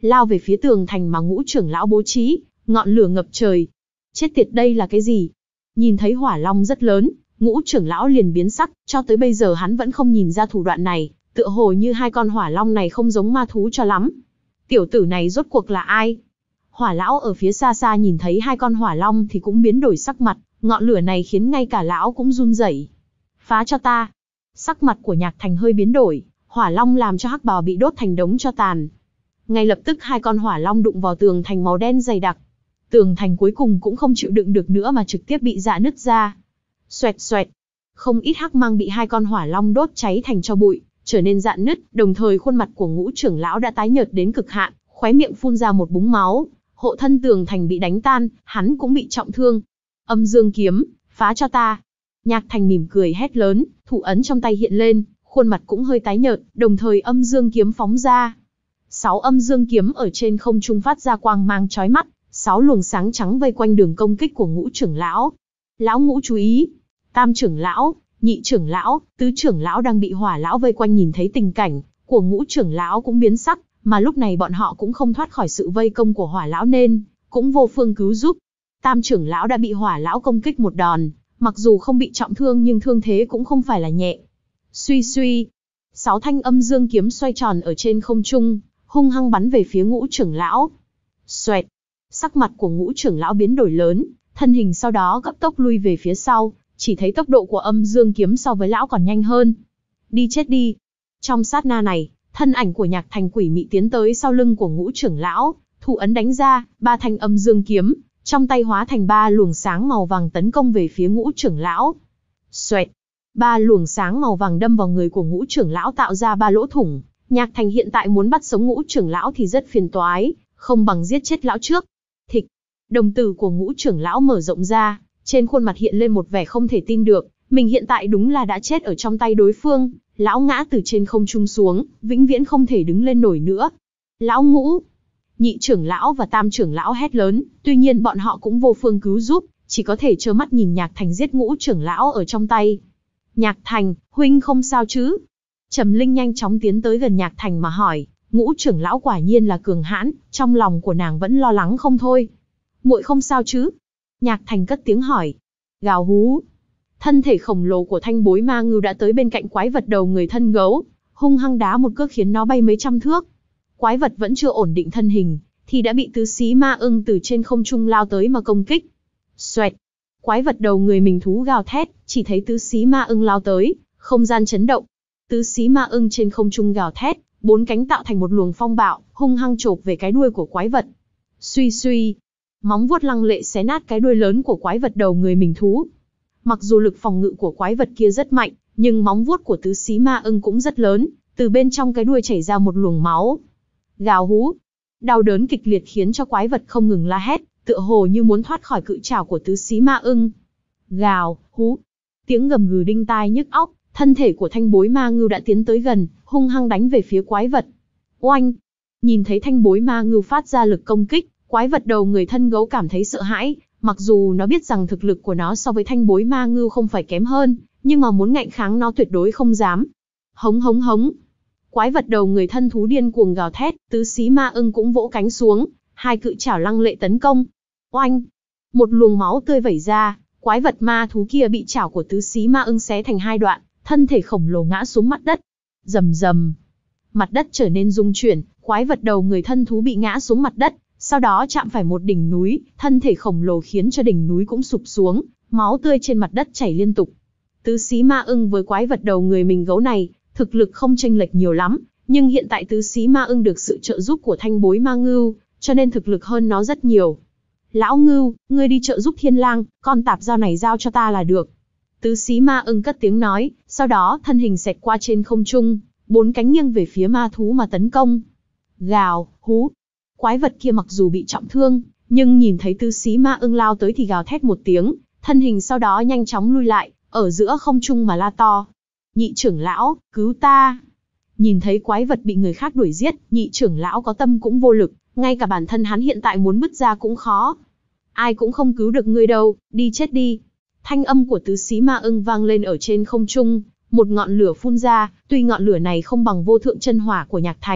lao về phía tường thành mà Ngũ trưởng lão bố trí, ngọn lửa ngập trời. Chết tiệt, đây là cái gì? Nhìn thấy hỏa long rất lớn, Ngũ trưởng lão liền biến sắc, cho tới bây giờ hắn vẫn không nhìn ra thủ đoạn này, tựa hồ như hai con hỏa long này không giống ma thú cho lắm. Tiểu tử này rốt cuộc là ai? Hỏa lão ở phía xa xa nhìn thấy hai con hỏa long thì cũng biến đổi sắc mặt, ngọn lửa này khiến ngay cả lão cũng run rẩy. Phá cho ta! Sắc mặt của Nhạc Thành hơi biến đổi, hỏa long làm cho hắc bào bị đốt thành đống tro tàn. Ngay lập tức hai con hỏa long đụng vào tường thành màu đen dày đặc. Tường thành cuối cùng cũng không chịu đựng được nữa mà trực tiếp bị rã nứt ra. Xoẹt xoẹt, không ít hắc mang bị hai con hỏa long đốt cháy thành tro bụi, trở nên rạn nứt, đồng thời khuôn mặt của Ngũ trưởng lão đã tái nhợt đến cực hạn, khóe miệng phun ra một búng máu. Hộ thân tường thành bị đánh tan, hắn cũng bị trọng thương. Âm dương kiếm, phá cho ta! Nhạc Thành mỉm cười hét lớn, thủ ấn trong tay hiện lên, khuôn mặt cũng hơi tái nhợt, đồng thời âm dương kiếm phóng ra. Sáu âm dương kiếm ở trên không trung phát ra quang mang chói mắt, sáu luồng sáng trắng vây quanh đường công kích của Ngũ trưởng lão. Lão Ngũ chú ý! Tam trưởng lão, nhị trưởng lão, tứ trưởng lão đang bị hỏa lão vây quanh nhìn thấy tình cảnh của Ngũ trưởng lão cũng biến sắc, mà lúc này bọn họ cũng không thoát khỏi sự vây công của hỏa lão nên cũng vô phương cứu giúp. Tam trưởng lão đã bị hỏa lão công kích một đòn, mặc dù không bị trọng thương nhưng thương thế cũng không phải là nhẹ. Suy suy, sáu thanh âm dương kiếm xoay tròn ở trên không trung, hung hăng bắn về phía Ngũ trưởng lão. Xoẹt, sắc mặt của Ngũ trưởng lão biến đổi lớn, thân hình sau đó cấp tốc lui về phía sau, chỉ thấy tốc độ của âm dương kiếm so với lão còn nhanh hơn. Đi chết đi! Trong sát na này, thân ảnh của Nhạc Thành quỷ mị tiến tới sau lưng của Ngũ trưởng lão, thủ ấn đánh ra, ba thanh âm dương kiếm, trong tay hóa thành ba luồng sáng màu vàng tấn công về phía Ngũ trưởng lão. Xoẹt, ba luồng sáng màu vàng đâm vào người của Ngũ trưởng lão tạo ra ba lỗ thủng. Nhạc Thành hiện tại muốn bắt sống Ngũ trưởng lão thì rất phiền toái, không bằng giết chết lão trước. Thịch, đồng tử của Ngũ trưởng lão mở rộng ra, trên khuôn mặt hiện lên một vẻ không thể tin được, mình hiện tại đúng là đã chết ở trong tay đối phương. Lão ngã từ trên không trung xuống, vĩnh viễn không thể đứng lên nổi nữa. Lão Ngũ! Nhị trưởng lão và tam trưởng lão hét lớn, tuy nhiên bọn họ cũng vô phương cứu giúp, chỉ có thể trơ mắt nhìn Nhạc Thành giết Ngũ trưởng lão ở trong tay. Nhạc Thành, huynh không sao chứ? Trầm Linh nhanh chóng tiến tới gần Nhạc Thành mà hỏi, Ngũ trưởng lão quả nhiên là cường hãn, trong lòng của nàng vẫn lo lắng không thôi. Muội không sao chứ? Nhạc Thành cất tiếng hỏi. Gào hú! Thân thể khổng lồ của thanh bối ma ngưu đã tới bên cạnh quái vật đầu người thân gấu, hung hăng đá một cước khiến nó bay mấy trăm thước. Quái vật vẫn chưa ổn định thân hình, thì đã bị tứ xí ma ưng từ trên không trung lao tới mà công kích. Xoẹt! Quái vật đầu người mình thú gào thét, chỉ thấy tứ xí ma ưng lao tới, không gian chấn động. Tứ xí ma ưng trên không trung gào thét, bốn cánh tạo thành một luồng phong bạo, hung hăng chộp về cái đuôi của quái vật. Suy suy! Móng vuốt lăng lệ xé nát cái đuôi lớn của quái vật đầu người mình thú. Mặc dù lực phòng ngự của quái vật kia rất mạnh, nhưng móng vuốt của tứ xí ma ưng cũng rất lớn, từ bên trong cái đuôi chảy ra một luồng máu. Gào hú! Đau đớn kịch liệt khiến cho quái vật không ngừng la hét, tựa hồ như muốn thoát khỏi cự trảo của tứ xí ma ưng. Gào, hú! Tiếng gầm gừ đinh tai nhức óc, thân thể của thanh bối ma ngưu đã tiến tới gần, hung hăng đánh về phía quái vật. Oanh! Nhìn thấy thanh bối ma ngưu phát ra lực công kích, quái vật đầu người thân gấu cảm thấy sợ hãi. Mặc dù nó biết rằng thực lực của nó so với thanh bối ma ngưu không phải kém hơn, nhưng mà muốn ngạnh kháng nó tuyệt đối không dám. Hống hống hống! Quái vật đầu người thân thú điên cuồng gào thét, tứ xí ma ưng cũng vỗ cánh xuống, hai cự chảo lăng lệ tấn công. Oanh! Một luồng máu tươi vẩy ra, quái vật ma thú kia bị chảo của tứ xí ma ưng xé thành hai đoạn, thân thể khổng lồ ngã xuống mặt đất. Rầm rầm! Mặt đất trở nên rung chuyển, quái vật đầu người thân thú bị ngã xuống mặt đất. Sau đó chạm phải một đỉnh núi, thân thể khổng lồ khiến cho đỉnh núi cũng sụp xuống, máu tươi trên mặt đất chảy liên tục. Tứ xí ma ưng với quái vật đầu người mình gấu này, thực lực không chênh lệch nhiều lắm, nhưng hiện tại tứ xí ma ưng được sự trợ giúp của thanh bối ma ngưu, cho nên thực lực hơn nó rất nhiều. Lão Ngưu, ngươi đi trợ giúp Thiên Lang, con tạp dao này giao cho ta là được. Tứ xí ma ưng cất tiếng nói, sau đó thân hình xẹt qua trên không trung, bốn cánh nghiêng về phía ma thú mà tấn công. Gào, hú! Quái vật kia mặc dù bị trọng thương, nhưng nhìn thấy tứ xí ma ưng lao tới thì gào thét một tiếng, thân hình sau đó nhanh chóng lui lại, ở giữa không trung mà la to. Nhị trưởng lão, cứu ta! Nhìn thấy quái vật bị người khác đuổi giết, nhị trưởng lão có tâm cũng vô lực, ngay cả bản thân hắn hiện tại muốn bứt ra cũng khó. Ai cũng không cứu được ngươi đâu, đi chết đi! Thanh âm của tứ xí ma ưng vang lên ở trên không trung, một ngọn lửa phun ra, tuy ngọn lửa này không bằng vô thượng chân hỏa của Nhạc Thành,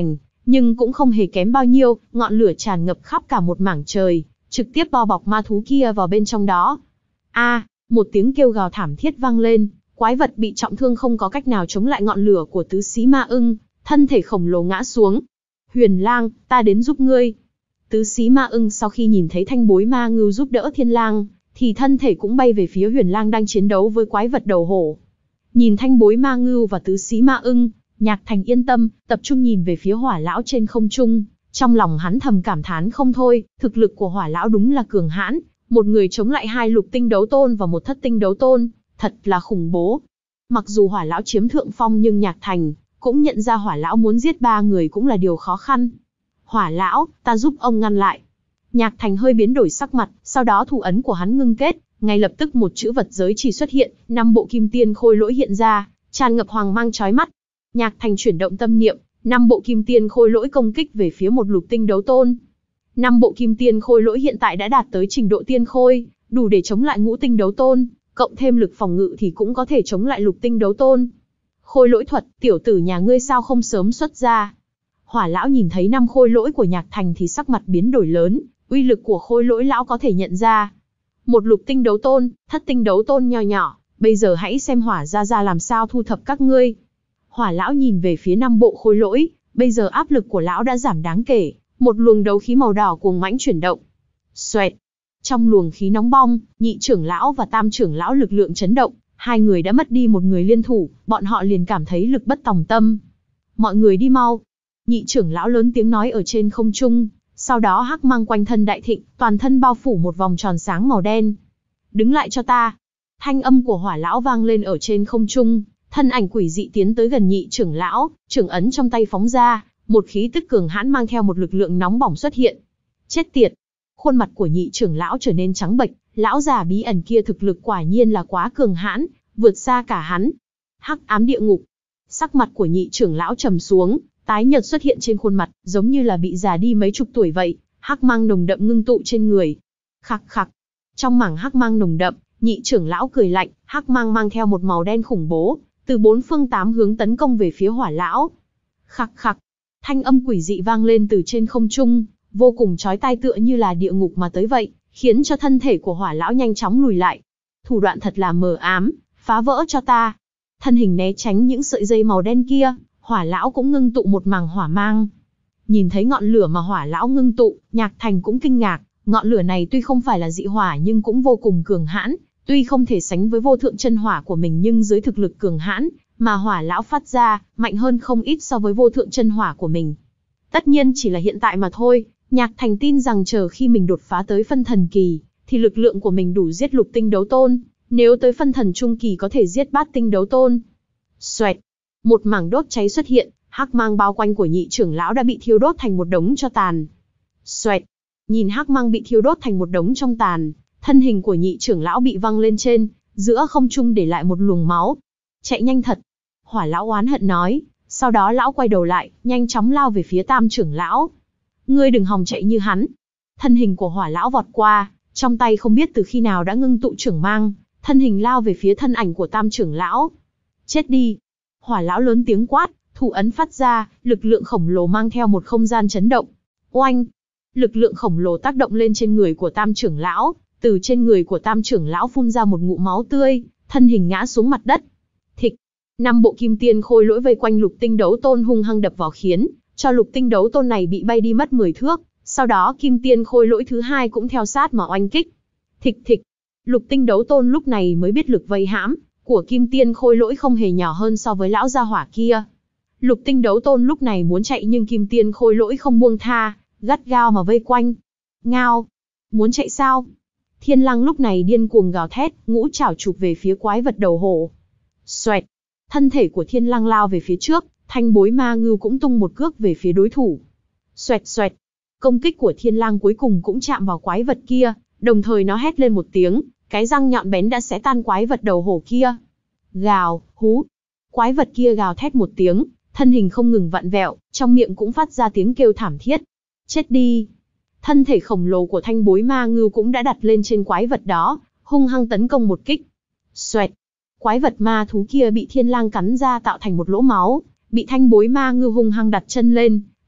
nhưng cũng không hề kém bao nhiêu, ngọn lửa tràn ngập khắp cả một mảng trời, trực tiếp bao bọc ma thú kia vào bên trong đó. A, một tiếng kêu gào thảm thiết vang lên, quái vật bị trọng thương không có cách nào chống lại ngọn lửa của tứ xí ma ưng, thân thể khổng lồ ngã xuống. Huyền Lang, ta đến giúp ngươi. Tứ xí ma ưng sau khi nhìn thấy thanh bối ma ngưu giúp đỡ Thiên Lang, thì thân thể cũng bay về phía Huyền Lang đang chiến đấu với quái vật đầu hổ. Nhìn thanh bối ma ngưu và tứ xí ma ưng, Nhạc Thành yên tâm, tập trung nhìn về phía Hỏa lão trên không trung, trong lòng hắn thầm cảm thán không thôi, thực lực của Hỏa lão đúng là cường hãn, một người chống lại hai lục tinh đấu tôn và một thất tinh đấu tôn, thật là khủng bố. Mặc dù Hỏa lão chiếm thượng phong nhưng Nhạc Thành cũng nhận ra Hỏa lão muốn giết ba người cũng là điều khó khăn. Hỏa lão, ta giúp ông ngăn lại. Nhạc Thành hơi biến đổi sắc mặt, sau đó thủ ấn của hắn ngưng kết, ngay lập tức một chữ vật giới chỉ xuất hiện, năm bộ kim tiên khôi lỗi hiện ra, tràn ngập hoàng mang chói mắt. Nhạc Thành chuyển động tâm niệm, năm bộ kim tiên khôi lỗi công kích về phía một lục tinh đấu tôn. Năm bộ kim tiên khôi lỗi hiện tại đã đạt tới trình độ tiên khôi, đủ để chống lại ngũ tinh đấu tôn, cộng thêm lực phòng ngự thì cũng có thể chống lại lục tinh đấu tôn. Khôi lỗi thuật, tiểu tử nhà ngươi sao không sớm xuất ra? Hỏa lão nhìn thấy năm khôi lỗi của Nhạc Thành thì sắc mặt biến đổi lớn, uy lực của khôi lỗi lão có thể nhận ra. Một lục tinh đấu tôn, thất tinh đấu tôn nho nhỏ, bây giờ hãy xem Hỏa gia gia làm sao thu thập các ngươi. Hỏa lão nhìn về phía năm bộ khôi lỗi, bây giờ áp lực của lão đã giảm đáng kể, một luồng đấu khí màu đỏ cuồng mãnh chuyển động. Xoẹt. Trong luồng khí nóng bong, nhị trưởng lão và tam trưởng lão lực lượng chấn động, hai người đã mất đi một người liên thủ, bọn họ liền cảm thấy lực bất tòng tâm. Mọi người đi mau. Nhị trưởng lão lớn tiếng nói ở trên không trung, sau đó hắc mang quanh thân đại thịnh, toàn thân bao phủ một vòng tròn sáng màu đen. Đứng lại cho ta. Thanh âm của Hỏa lão vang lên ở trên không trung, thân ảnh quỷ dị tiến tới gần nhị trưởng lão, trưởng ấn trong tay phóng ra, một khí tức cường hãn mang theo một lực lượng nóng bỏng xuất hiện. Chết tiệt. Khuôn mặt của nhị trưởng lão trở nên trắng bệch, lão già bí ẩn kia thực lực quả nhiên là quá cường hãn, vượt xa cả hắn. Hắc ám địa ngục. Sắc mặt của nhị trưởng lão trầm xuống, tái nhợt xuất hiện trên khuôn mặt, giống như là bị già đi mấy chục tuổi vậy, hắc mang nồng đậm ngưng tụ trên người. Khặc khặc. Trong mảng hắc mang nồng đậm, nhị trưởng lão cười lạnh, hắc mang mang theo một màu đen khủng bố, từ bốn phương tám hướng tấn công về phía Hỏa lão. Khặc khặc. Thanh âm quỷ dị vang lên từ trên không trung, vô cùng chói tai tựa như là địa ngục mà tới vậy, khiến cho thân thể của Hỏa lão nhanh chóng lùi lại. Thủ đoạn thật là mờ ám, phá vỡ cho ta. Thân hình né tránh những sợi dây màu đen kia, Hỏa lão cũng ngưng tụ một mảng hỏa mang. Nhìn thấy ngọn lửa mà Hỏa lão ngưng tụ, Nhạc Thành cũng kinh ngạc, ngọn lửa này tuy không phải là dị hỏa nhưng cũng vô cùng cường hãn, tuy không thể sánh với vô thượng chân hỏa của mình nhưng dưới thực lực cường hãn mà Hỏa lão phát ra, mạnh hơn không ít so với vô thượng chân hỏa của mình. Tất nhiên chỉ là hiện tại mà thôi, Nhạc Thành tin rằng chờ khi mình đột phá tới phân thần kỳ, thì lực lượng của mình đủ giết lục tinh đấu tôn, nếu tới phân thần trung kỳ có thể giết bát tinh đấu tôn. Xoẹt. Một mảng đốt cháy xuất hiện, hắc mang bao quanh của nhị trưởng lão đã bị thiêu đốt thành một đống tro tàn. Xoẹt. Nhìn hắc mang bị thiêu đốt thành một đống trong tàn, thân hình của nhị trưởng lão bị văng lên trên, giữa không trung để lại một luồng máu. Chạy nhanh thật. Hỏa lão oán hận nói, sau đó lão quay đầu lại, nhanh chóng lao về phía tam trưởng lão. Ngươi đừng hòng chạy như hắn. Thân hình của Hỏa lão vọt qua, trong tay không biết từ khi nào đã ngưng tụ trưởng mang, thân hình lao về phía thân ảnh của tam trưởng lão. Chết đi. Hỏa lão lớn tiếng quát, thủ ấn phát ra, lực lượng khổng lồ mang theo một không gian chấn động. Oanh! Lực lượng khổng lồ tác động lên trên người của tam trưởng lão, từ trên người của tam trưởng lão phun ra một ngụm máu tươi, thân hình ngã xuống mặt đất. Thịch! Năm bộ kim tiên khôi lỗi vây quanh lục tinh đấu tôn hung hăng đập vào khiến cho lục tinh đấu tôn này bị bay đi mất mười thước, sau đó kim tiên khôi lỗi thứ hai cũng theo sát mà oanh kích. Thịch thịch! Lục tinh đấu tôn lúc này mới biết lực vây hãm của kim tiên khôi lỗi không hề nhỏ hơn so với lão gia hỏa kia. Lục tinh đấu tôn lúc này muốn chạy nhưng kim tiên khôi lỗi không buông tha, gắt gao mà vây quanh. Ngao! Muốn chạy sao? Thiên Lăng lúc này điên cuồng gào thét, ngũ trảo chụp về phía quái vật đầu hổ. Xoẹt! Thân thể của Thiên Lăng lao về phía trước, thanh bối ma ngưu cũng tung một cước về phía đối thủ. Xoẹt xoẹt! Công kích của Thiên Lăng cuối cùng cũng chạm vào quái vật kia, đồng thời nó hét lên một tiếng, cái răng nhọn bén đã xé tan quái vật đầu hổ kia. Gào, hú! Quái vật kia gào thét một tiếng, thân hình không ngừng vặn vẹo, trong miệng cũng phát ra tiếng kêu thảm thiết. Chết đi! Thân thể khổng lồ của thanh bối ma ngưu cũng đã đặt lên trên quái vật đó, hung hăng tấn công một kích. Xoẹt! Quái vật ma thú kia bị Thiên Lang cắn ra tạo thành một lỗ máu, bị thanh bối ma ngưu hung hăng đặt chân lên,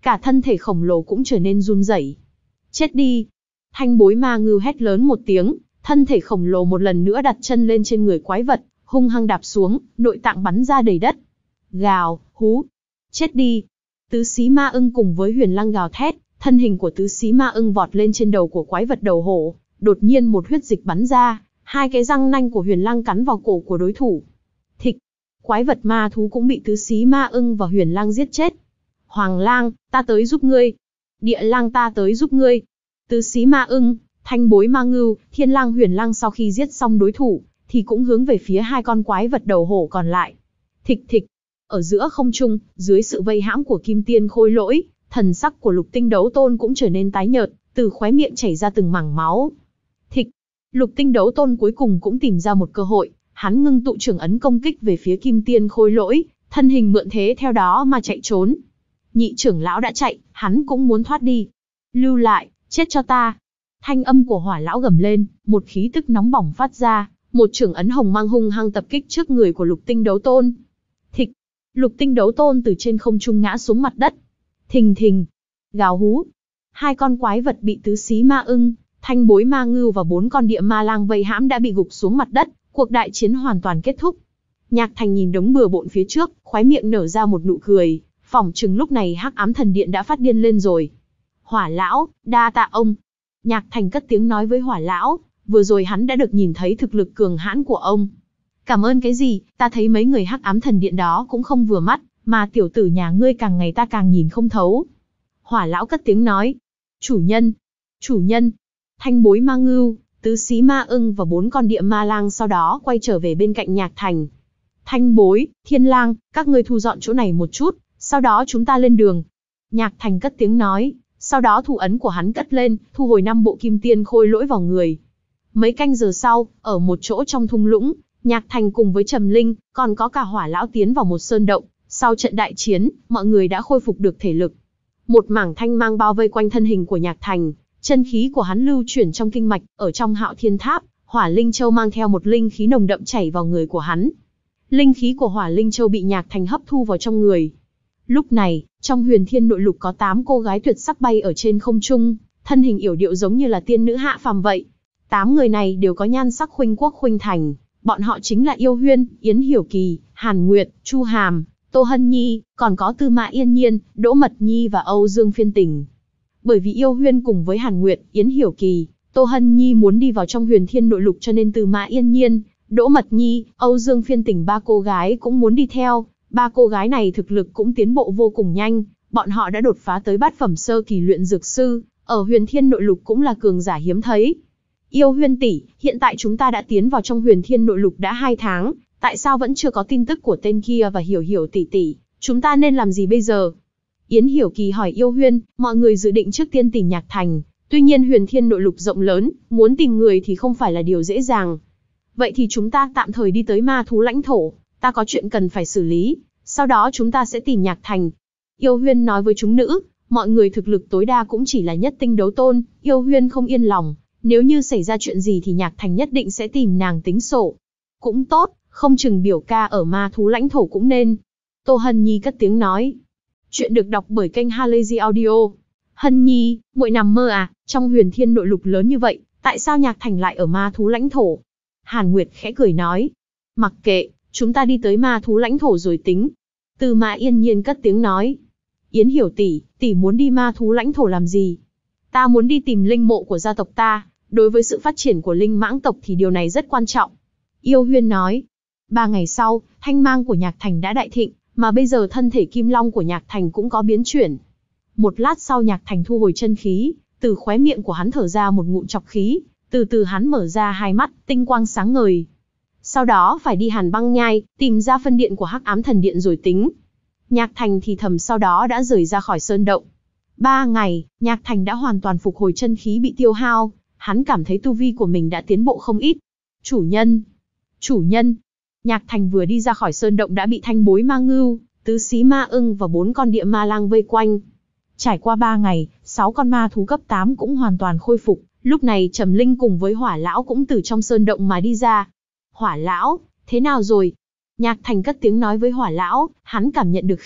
cả thân thể khổng lồ cũng trở nên run rẩy. Chết đi! Thanh bối ma ngưu hét lớn một tiếng, thân thể khổng lồ một lần nữa đặt chân lên trên người quái vật, hung hăng đạp xuống, nội tạng bắn ra đầy đất. Gào, hú! Chết đi! Tứ xí ma ưng cùng với Huyền Lăng gào thét, thân hình của tứ xí ma ưng vọt lên trên đầu của quái vật đầu hổ, đột nhiên một huyết dịch bắn ra, hai cái răng nanh của Huyền Lăng cắn vào cổ của đối thủ. Thịch! Quái vật ma thú cũng bị tứ xí ma ưng và Huyền Lăng giết chết. Hoàng lang, ta tới giúp ngươi. Địa lang, ta tới giúp ngươi. Tứ xí ma ưng, thanh bối ma ngưu, thiên lang, Huyền Lăng sau khi giết xong đối thủ, thì cũng hướng về phía hai con quái vật đầu hổ còn lại. Thịch thịch! Ở giữa không trung, dưới sự vây hãm của kim tiên khôi lỗi, thần sắc của Lục Tinh Đấu Tôn cũng trở nên tái nhợt, từ khóe miệng chảy ra từng mảng máu. Thịch! Lục Tinh Đấu Tôn cuối cùng cũng tìm ra một cơ hội, hắn ngưng tụ trưởng ấn công kích về phía kim tiên khôi lỗi, thân hình mượn thế theo đó mà chạy trốn. Nhị trưởng lão đã chạy, hắn cũng muốn thoát đi. Lưu lại, chết cho ta! Thanh âm của Hỏa lão gầm lên, một khí tức nóng bỏng phát ra, một trưởng ấn hồng mang hung hăng tập kích trước người của Lục Tinh Đấu Tôn. Thịch! Lục Tinh Đấu Tôn từ trên không trung ngã xuống mặt đất. Thình thình! Gào hú! Hai con quái vật bị tứ xí ma ưng, thanh bối ma ngưu và bốn con địa ma lang vây hãm đã bị gục xuống mặt đất, cuộc đại chiến hoàn toàn kết thúc. Nhạc Thành nhìn đống bừa bộn phía trước, khóe miệng nở ra một nụ cười, phỏng chừng lúc này Hắc Ám Thần Điện đã phát điên lên rồi. Hỏa lão, đa tạ ông. Nhạc Thành cất tiếng nói với Hỏa lão, vừa rồi hắn đã được nhìn thấy thực lực cường hãn của ông. Cảm ơn cái gì, ta thấy mấy người Hắc Ám Thần Điện đó cũng không vừa mắt, mà tiểu tử nhà ngươi càng ngày ta càng nhìn không thấu. Hỏa lão cất tiếng nói, chủ nhân, chủ nhân. Thanh bối ma ngưu, tứ xí ma ưng và bốn con địa ma lang sau đó quay trở về bên cạnh Nhạc Thành. Thanh bối, thiên lang, các ngươi thu dọn chỗ này một chút, sau đó chúng ta lên đường. Nhạc Thành cất tiếng nói, sau đó thủ ấn của hắn cất lên, thu hồi năm bộ kim tiên khôi lỗi vào người. Mấy canh giờ sau, ở một chỗ trong thung lũng, Nhạc Thành cùng với Trầm Linh, còn có cả Hỏa lão tiến vào một sơn động. Sau trận đại chiến, mọi người đã khôi phục được thể lực. Một mảng thanh mang bao vây quanh thân hình của Nhạc Thành, chân khí của hắn lưu chuyển trong kinh mạch, ở trong Hạo Thiên Tháp, Hỏa Linh Châu mang theo một linh khí nồng đậm chảy vào người của hắn. Linh khí của Hỏa Linh Châu bị Nhạc Thành hấp thu vào trong người. Lúc này, trong Huyền Thiên Nội Lục có tám cô gái tuyệt sắc bay ở trên không trung, thân hình yểu điệu giống như là tiên nữ hạ phàm vậy. Tám người này đều có nhan sắc khuynh quốc khuynh thành, bọn họ chính là Yêu Huyên, Yến Hiểu Kỳ, Hàn Nguyệt, Chu Hàm, Tô Hân Nhi, còn có Tư Mã Yên Nhiên, Đỗ Mật Nhi và Âu Dương Phiên Tình. Bởi vì Yêu Huyên cùng với Hàn Nguyệt, Yến Hiểu Kỳ, Tô Hân Nhi muốn đi vào trong Huyền Thiên Nội Lục cho nên Tư Mã Yên Nhiên, Đỗ Mật Nhi, Âu Dương Phiên Tình ba cô gái cũng muốn đi theo. Ba cô gái này thực lực cũng tiến bộ vô cùng nhanh, bọn họ đã đột phá tới bát phẩm sơ kỳ luyện dược sư, ở Huyền Thiên Nội Lục cũng là cường giả hiếm thấy. Yêu Huyên tỷ, hiện tại chúng ta đã tiến vào trong Huyền Thiên Nội Lục đã hai tháng, tại sao vẫn chưa có tin tức của tên kia và Hiểu Hiểu tỷ tỷ, chúng ta nên làm gì bây giờ? Yến Hiểu Kỳ hỏi Yêu Huyên, mọi người dự định trước tiên tìm Nhạc Thành, tuy nhiên Huyền Thiên Nội Lục rộng lớn, muốn tìm người thì không phải là điều dễ dàng. Vậy thì chúng ta tạm thời đi tới ma thú lãnh thổ, ta có chuyện cần phải xử lý, sau đó chúng ta sẽ tìm Nhạc Thành. Yêu Huyên nói với chúng nữ, mọi người thực lực tối đa cũng chỉ là nhất tinh đấu tôn, Yêu Huyên không yên lòng, nếu như xảy ra chuyện gì thì Nhạc Thành nhất định sẽ tìm nàng tính sổ. Cũng tốt, không chừng biểu ca ở ma thú lãnh thổ cũng nên. Tô Hân Nhi cất tiếng nói. Chuyện được đọc bởi kênh Halazy Audio. Hân Nhi, muội nằm mơ à, trong Huyền Thiên Nội Lục lớn như vậy, tại sao Nhạc Thành lại ở ma thú lãnh thổ? Hàn Nguyệt khẽ cười nói. Mặc kệ, chúng ta đi tới ma thú lãnh thổ rồi tính. Tư Mã Yên Nhiên cất tiếng nói. Yến Hiểu tỷ, tỷ muốn đi ma thú lãnh thổ làm gì? Ta muốn đi tìm linh mộ của gia tộc ta, đối với sự phát triển của linh mãng tộc thì điều này rất quan trọng. Yêu Huyên nói. Ba ngày sau, thanh mang của Nhạc Thành đã đại thịnh, mà bây giờ thân thể kim long của Nhạc Thành cũng có biến chuyển. Một lát sau Nhạc Thành thu hồi chân khí, từ khóe miệng của hắn thở ra một ngụm trọc khí, từ từ hắn mở ra hai mắt, tinh quang sáng ngời. Sau đó phải đi Hàn Băng Nhai, tìm ra phân điện của Hắc Ám Thần Điện rồi tính. Nhạc Thành thì thầm sau đó đã rời ra khỏi sơn động. Ba ngày, Nhạc Thành đã hoàn toàn phục hồi chân khí bị tiêu hao, hắn cảm thấy tu vi của mình đã tiến bộ không ít. Chủ nhân! Chủ nhân! Nhạc Thành vừa đi ra khỏi sơn động đã bị thanh bối ma ngưu, tứ xí ma ưng và bốn con địa ma lang vây quanh. Trải qua ba ngày, sáu con ma thú cấp tám cũng hoàn toàn khôi phục, lúc này Trầm Linh cùng với Hỏa lão cũng từ trong sơn động mà đi ra. Hỏa lão, thế nào rồi? Nhạc Thành cất tiếng nói với Hỏa lão, hắn cảm nhận được khí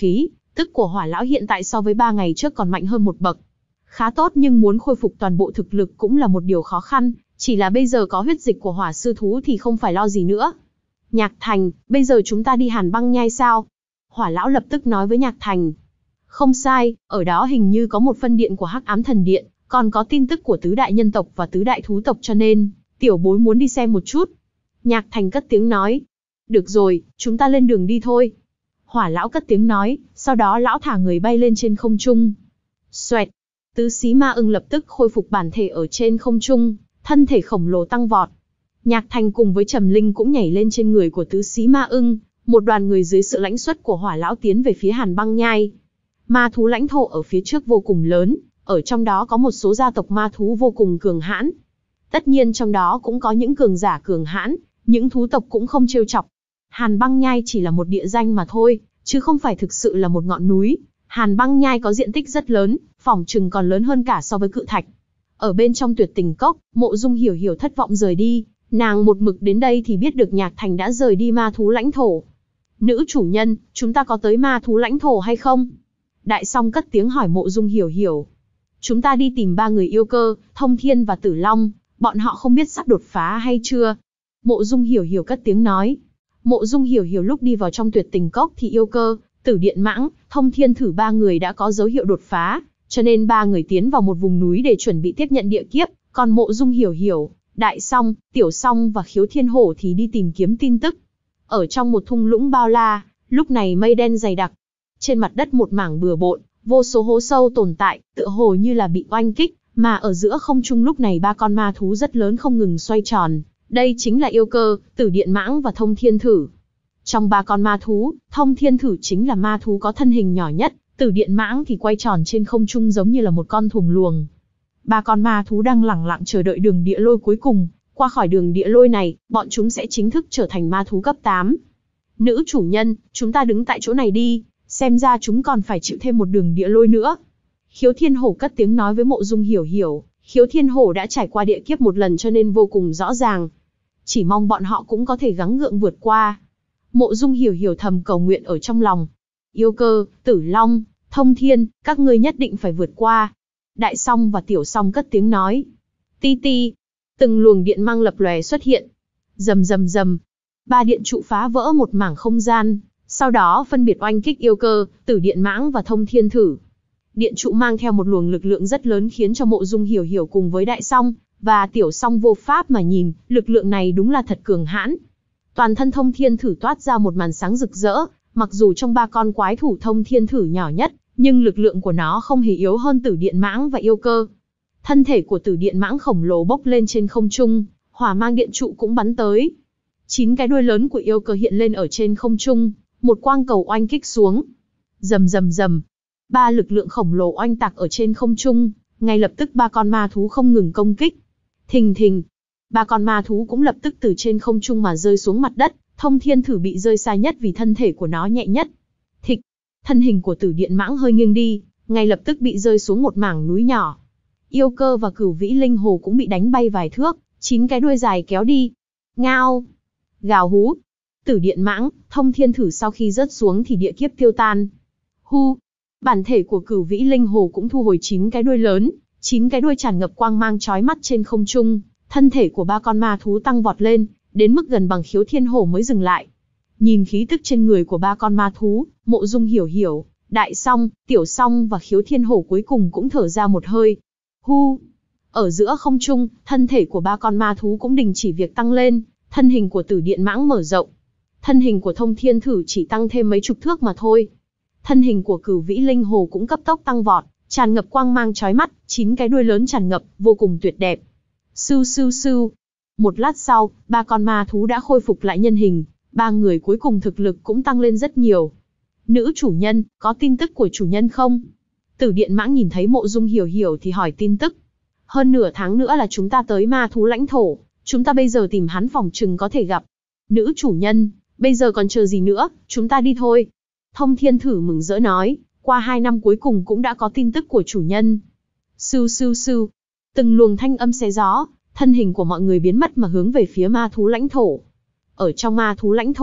Tức của Hỏa lão hiện tại so với ba ngày trước còn mạnh hơn một bậc. Khá tốt, nhưng muốn khôi phục toàn bộ thực lực cũng là một điều khó khăn, chỉ là bây giờ có huyết dịch của Hỏa sư thú thì không phải lo gì nữa. Nhạc Thành, bây giờ chúng ta đi Hàn Băng Nhai sao? Hỏa lão lập tức nói với Nhạc Thành. Không sai, ở đó hình như có một phân điện của Hắc Ám Thần Điện, còn có tin tức của tứ đại nhân tộc và tứ đại thú tộc, cho nên tiểu bối muốn đi xem một chút. Nhạc Thành cất tiếng nói. Được rồi, chúng ta lên đường đi thôi. Hỏa lão cất tiếng nói, sau đó lão thả người bay lên trên không trung. Xoẹt, tứ xí ma ưng lập tức khôi phục bản thể ở trên không trung, thân thể khổng lồ tăng vọt. Nhạc Thành cùng với Trầm Linh cũng nhảy lên trên người của tứ xí ma ưng, một đoàn người dưới sự lãnh xuất của Hỏa lão tiến về phía Hàn Băng Nhai. Ma thú lãnh thổ ở phía trước vô cùng lớn, ở trong đó có một số gia tộc ma thú vô cùng cường hãn. Tất nhiên trong đó cũng có những cường giả cường hãn, những thú tộc cũng không trêu chọc. Hàn Băng Nhai chỉ là một địa danh mà thôi, chứ không phải thực sự là một ngọn núi. Hàn Băng Nhai có diện tích rất lớn, phỏng chừng còn lớn hơn cả so với Cự Thạch. Ở bên trong Tuyệt Tình Cốc, Mộ Dung Hiểu Hiểu thất vọng rời đi, nàng một mực đến đây thì biết được Nhạc Thành đã rời đi ma thú lãnh thổ. Nữ chủ nhân, chúng ta có tới ma thú lãnh thổ hay không? Đại Song cất tiếng hỏi Mộ Dung Hiểu Hiểu. Chúng ta đi tìm ba người yêu cơ, Thông Thiên và Tử Long, bọn họ không biết sắp đột phá hay chưa? Mộ Dung Hiểu Hiểu cất tiếng nói. Mộ Dung Hiểu Hiểu lúc đi vào trong Tuyệt Tình Cốc thì yêu cơ, Tử Điện Mãng, Thông Thiên thử ba người đã có dấu hiệu đột phá, cho nên ba người tiến vào một vùng núi để chuẩn bị tiếp nhận địa kiếp, còn Mộ Dung Hiểu Hiểu, Đại Song, Tiểu Song và Khiếu Thiên Hổ thì đi tìm kiếm tin tức. Ở trong một thung lũng bao la, lúc này mây đen dày đặc. Trên mặt đất một mảng bừa bộn, vô số hố sâu tồn tại, tựa hồ như là bị oanh kích, mà ở giữa không trung lúc này ba con ma thú rất lớn không ngừng xoay tròn. Đây chính là yêu cơ, Tử Điện Mãng và Thông Thiên Thử. Trong ba con ma thú, Thông Thiên Thử chính là ma thú có thân hình nhỏ nhất, Tử Điện Mãng thì quay tròn trên không trung giống như là một con thuồng luồng. Ba con ma thú đang lẳng lặng chờ đợi đường địa lôi cuối cùng, qua khỏi đường địa lôi này, bọn chúng sẽ chính thức trở thành ma thú cấp tám. Nữ chủ nhân, chúng ta đứng tại chỗ này đi, xem ra chúng còn phải chịu thêm một đường địa lôi nữa. Khiếu Thiên Hổ cất tiếng nói với Mộ Dung Hiểu Hiểu, Khiếu Thiên Hổ đã trải qua địa kiếp một lần cho nên vô cùng rõ ràng. Chỉ mong bọn họ cũng có thể gắng gượng vượt qua. Mộ Dung Hiểu Hiểu thầm cầu nguyện ở trong lòng. Yêu cơ, Tử Long, Thông Thiên, các ngươi nhất định phải vượt qua. Đại Song và Tiểu Song cất tiếng nói. Ti ti, từng luồng điện mang lập lòe xuất hiện. Rầm rầm rầm, ba điện trụ phá vỡ một mảng không gian, sau đó phân biệt oanh kích yêu cơ, Tử Điện Mãng và Thông Thiên Thử. Điện trụ mang theo một luồng lực lượng rất lớn khiến cho Mộ Dung Hiểu Hiểu cùng với Đại Song và Tiểu Song vô pháp mà nhìn, lực lượng này đúng là thật cường hãn. Toàn thân Thông Thiên Thử toát ra một màn sáng rực rỡ, mặc dù trong ba con quái thủ Thông Thiên Thử nhỏ nhất, nhưng lực lượng của nó không hề yếu hơn Tử Điện Mãng và yêu cơ. Thân thể của Tử Điện Mãng khổng lồ bốc lên trên không trung, hỏa mang điện trụ cũng bắn tới. Chín cái đuôi lớn của yêu cơ hiện lên ở trên không trung, một quang cầu oanh kích xuống. Rầm rầm rầm, ba lực lượng khổng lồ oanh tạc ở trên không trung, ngay lập tức ba con ma thú không ngừng công kích. Thình thình, ba con ma thú cũng lập tức từ trên không trung mà rơi xuống mặt đất. Thông Thiên Thử bị rơi xa nhất vì thân thể của nó nhẹ nhất. Thịch, thân hình của Tử Điện Mãng hơi nghiêng đi, ngay lập tức bị rơi xuống một mảng núi nhỏ. Yêu cơ và Cửu Vĩ Linh Hồ cũng bị đánh bay vài thước, chín cái đuôi dài kéo đi. Ngao, gào hú. Tử Điện Mãng, Thông Thiên Thử sau khi rớt xuống thì địa kiếp tiêu tan. Hu, bản thể của Cửu Vĩ Linh Hồ cũng thu hồi chín cái đuôi lớn, chín cái đuôi tràn ngập quang mang chói mắt trên không trung, thân thể của ba con ma thú tăng vọt lên, đến mức gần bằng Khiếu Thiên Hổ mới dừng lại. Nhìn khí tức trên người của ba con ma thú, Mộ Dung Hiểu Hiểu, Đại Song, Tiểu Song và Khiếu Thiên Hổ cuối cùng cũng thở ra một hơi. Hu, ở giữa không trung, thân thể của ba con ma thú cũng đình chỉ việc tăng lên, thân hình của Tử Điện Mãng mở rộng. Thân hình của Thông Thiên Thử chỉ tăng thêm mấy chục thước mà thôi. Thân hình của Cửu Vĩ Linh Hồ cũng cấp tốc tăng vọt, tràn ngập quang mang chói mắt, chín cái đuôi lớn tràn ngập, vô cùng tuyệt đẹp. Sưu sưu sưu. Một lát sau, ba con ma thú đã khôi phục lại nhân hình, ba người cuối cùng thực lực cũng tăng lên rất nhiều. Nữ chủ nhân, có tin tức của chủ nhân không? Tử Điện Mãng nhìn thấy Mộ Dung Hiểu Hiểu thì hỏi tin tức. Hơn nửa tháng nữa là chúng ta tới ma thú lãnh thổ, chúng ta bây giờ tìm hắn phòng chừng có thể gặp. Nữ chủ nhân, bây giờ còn chờ gì nữa, chúng ta đi thôi. Thông Thiên Thử mừng rỡ nói, qua hai năm cuối cùng cũng đã có tin tức của chủ nhân. Sưu sưu sưu, từng luồng thanh âm xé gió, thân hình của mọi người biến mất mà hướng về phía ma thú lãnh thổ. Ở trong ma thú lãnh thổ,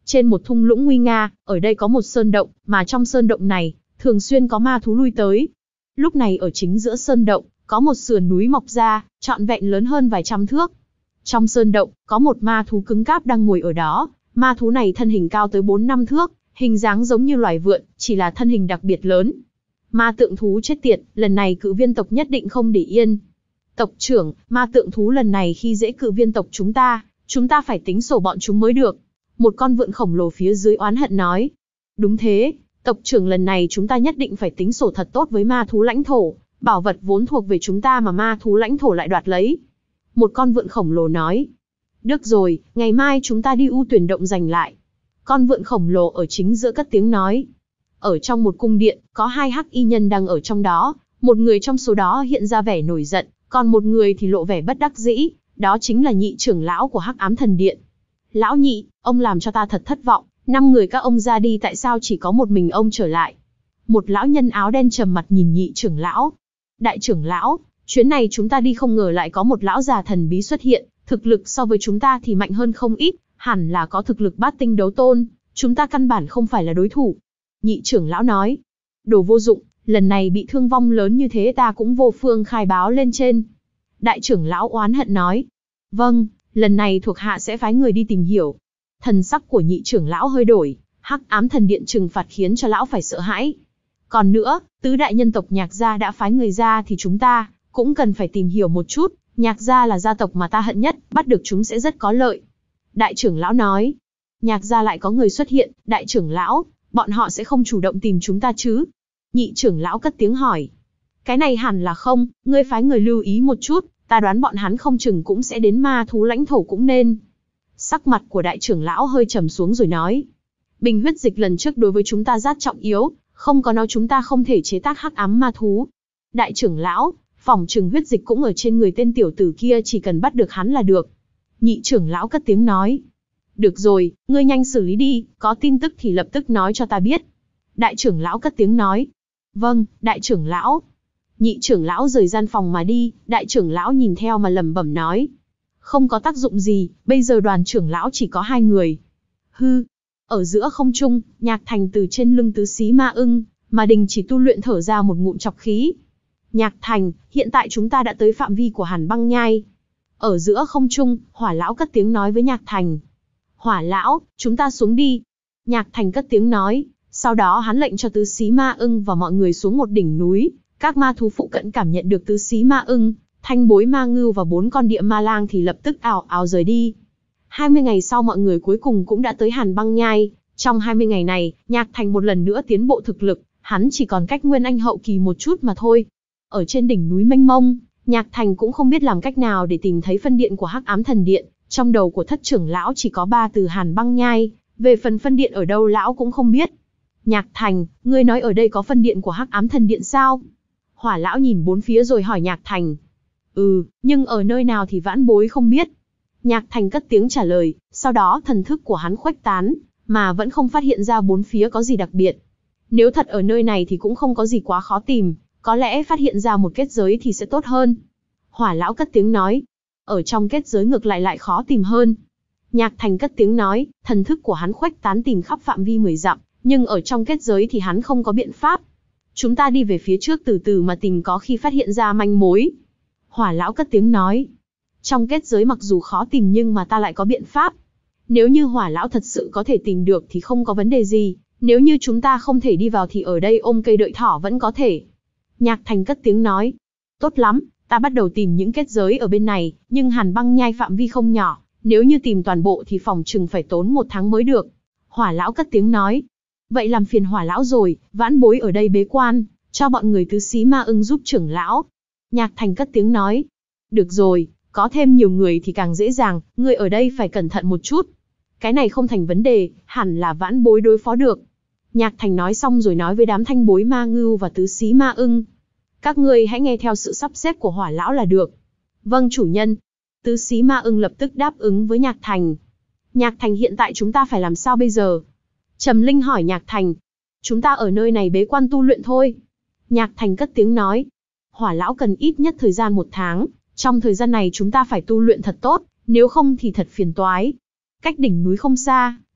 Trên một thung lũng nguy nga, ở đây có một sơn động, mà trong sơn động này, thường xuyên có ma thú lui tới. Lúc này ở chính giữa sơn động, có một sườn núi mọc ra, trọn vẹn lớn hơn vài trăm thước. Trong sơn động, có một ma thú cứng cáp đang ngồi ở đó. Ma thú này thân hình cao tới bốn năm thước, hình dáng giống như loài vượn, chỉ là thân hình đặc biệt lớn. Ma tượng thú chết tiệt, lần này cự viên tộc nhất định không để yên. Tộc trưởng, ma tượng thú lần này khi dễ cự viên tộc chúng ta, chúng ta phải tính sổ bọn chúng mới được. Một con vượn khổng lồ phía dưới oán hận nói. Đúng thế, tộc trưởng lần này chúng ta nhất định phải tính sổ thật tốt với ma thú lãnh thổ, bảo vật vốn thuộc về chúng ta mà ma thú lãnh thổ lại đoạt lấy. Một con vượn khổng lồ nói. Được rồi, ngày mai chúng ta đi U Tuyển động giành lại. Con vượn khổng lồ ở chính giữa cất tiếng nói. Ở trong một cung điện, có hai hắc y nhân đang ở trong đó, một người trong số đó hiện ra vẻ nổi giận, còn một người thì lộ vẻ bất đắc dĩ, đó chính là nhị trưởng lão của Hắc Ám Thần Điện. Lão nhị, ông làm cho ta thật thất vọng, năm người các ông ra đi tại sao chỉ có một mình ông trở lại? Một lão nhân áo đen trầm mặt nhìn nhị trưởng lão. Đại trưởng lão, chuyến này chúng ta đi không ngờ lại có một lão già thần bí xuất hiện, thực lực so với chúng ta thì mạnh hơn không ít, hẳn là có thực lực bát tinh đấu tôn, chúng ta căn bản không phải là đối thủ. Nhị trưởng lão nói, đồ vô dụng, lần này bị thương vong lớn như thế ta cũng vô phương khai báo lên trên. Đại trưởng lão oán hận nói, vâng, lần này thuộc hạ sẽ phái người đi tìm hiểu. Thần sắc của nhị trưởng lão hơi đổi, Hắc Ám Thần Điện trừng phạt khiến cho lão phải sợ hãi. Còn nữa, tứ đại nhân tộc Nhạc gia đã phái người ra thì chúng ta cũng cần phải tìm hiểu một chút, Nhạc gia là gia tộc mà ta hận nhất, bắt được chúng sẽ rất có lợi. Đại trưởng lão nói, Nhạc gia lại có người xuất hiện, đại trưởng lão, bọn họ sẽ không chủ động tìm chúng ta chứ? Nhị trưởng lão cất tiếng hỏi. Cái này hẳn là không, ngươi phái người lưu ý một chút, ta đoán bọn hắn không chừng cũng sẽ đến ma thú lãnh thổ cũng nên. Sắc mặt của đại trưởng lão hơi trầm xuống rồi nói. Bình huyết dịch lần trước đối với chúng ta rất trọng yếu, không có nó chúng ta không thể chế tác hắc ám ma thú. Đại trưởng lão, phỏng chừng huyết dịch cũng ở trên người tên tiểu tử kia, chỉ cần bắt được hắn là được. Nhị trưởng lão cất tiếng nói. Được rồi, ngươi nhanh xử lý đi, có tin tức thì lập tức nói cho ta biết. Đại trưởng lão cất tiếng nói. Vâng, đại trưởng lão. Nhị trưởng lão rời gian phòng mà đi, đại trưởng lão nhìn theo mà lẩm bẩm nói. Không có tác dụng gì, bây giờ đoàn trưởng lão chỉ có hai người. Hư. Ở giữa không trung, Nhạc Thành từ trên lưng tứ xí ma ưng, mà đình chỉ tu luyện thở ra một ngụm trọc khí. Nhạc Thành, hiện tại chúng ta đã tới phạm vi của Hàn Băng Nhai. Ở giữa không trung, Hỏa lão cất tiếng nói với Nhạc Thành. Hỏa lão, chúng ta xuống đi. Nhạc Thành cất tiếng nói, sau đó hắn lệnh cho tứ xí ma ưng và mọi người xuống một đỉnh núi. Các ma thú phụ cận cảm nhận được tứ xí ma ưng, thanh bối ma ngưu và bốn con địa ma lang thì lập tức ào ào rời đi. hai mươi ngày sau mọi người cuối cùng cũng đã tới Hàn Băng Nhai. Trong hai mươi ngày này, Nhạc Thành một lần nữa tiến bộ thực lực, hắn chỉ còn cách Nguyên Anh hậu kỳ một chút mà thôi. Ở trên đỉnh núi mênh mông, Nhạc Thành cũng không biết làm cách nào để tìm thấy phân điện của Hắc Ám Thần Điện. Trong đầu của thất trưởng lão chỉ có ba từ Hàn Băng Nhai, về phần phân điện ở đâu lão cũng không biết. Nhạc Thành, ngươi nói ở đây có phân điện của Hắc Ám Thần Điện sao? Hỏa lão nhìn bốn phía rồi hỏi Nhạc Thành. Ừ, nhưng ở nơi nào thì vãn bối không biết. Nhạc Thành cất tiếng trả lời, sau đó thần thức của hắn khuếch tán, mà vẫn không phát hiện ra bốn phía có gì đặc biệt. Nếu thật ở nơi này thì cũng không có gì quá khó tìm, có lẽ phát hiện ra một kết giới thì sẽ tốt hơn. Hỏa lão cất tiếng nói, ở trong kết giới ngược lại lại khó tìm hơn. Nhạc Thành cất tiếng nói, thần thức của hắn khuếch tán tìm khắp phạm vi mười dặm, nhưng ở trong kết giới thì hắn không có biện pháp. Chúng ta đi về phía trước từ từ mà tìm có khi phát hiện ra manh mối. Hỏa lão cất tiếng nói, trong kết giới mặc dù khó tìm nhưng mà ta lại có biện pháp. Nếu như Hỏa lão thật sự có thể tìm được thì không có vấn đề gì, nếu như chúng ta không thể đi vào thì ở đây ôm cây đợi thỏ vẫn có thể. Nhạc Thành cất tiếng nói, tốt lắm, ta bắt đầu tìm những kết giới ở bên này, nhưng Hàn Băng Nhai phạm vi không nhỏ, nếu như tìm toàn bộ thì phòng chừng phải tốn một tháng mới được. Hỏa lão cất tiếng nói, vậy làm phiền Hỏa lão rồi, vãn bối ở đây bế quan, cho bọn người tứ xí ma ưng giúp trưởng lão. Nhạc Thành cất tiếng nói, được rồi, có thêm nhiều người thì càng dễ dàng, người ở đây phải cẩn thận một chút. Cái này không thành vấn đề, hẳn là vãn bối đối phó được. Nhạc Thành nói xong rồi nói với đám thanh bối ma ngưu và tứ xí ma ưng. Các ngươi hãy nghe theo sự sắp xếp của Hỏa lão là được. Vâng chủ nhân. Tứ xí ma ưng lập tức đáp ứng với Nhạc Thành. Nhạc Thành hiện tại chúng ta phải làm sao bây giờ? Trầm Linh hỏi Nhạc Thành. Chúng ta ở nơi này bế quan tu luyện thôi. Nhạc Thành cất tiếng nói. Hỏa lão cần ít nhất thời gian một tháng. Trong thời gian này chúng ta phải tu luyện thật tốt, nếu không thì thật phiền toái. Cách đỉnh núi không xa,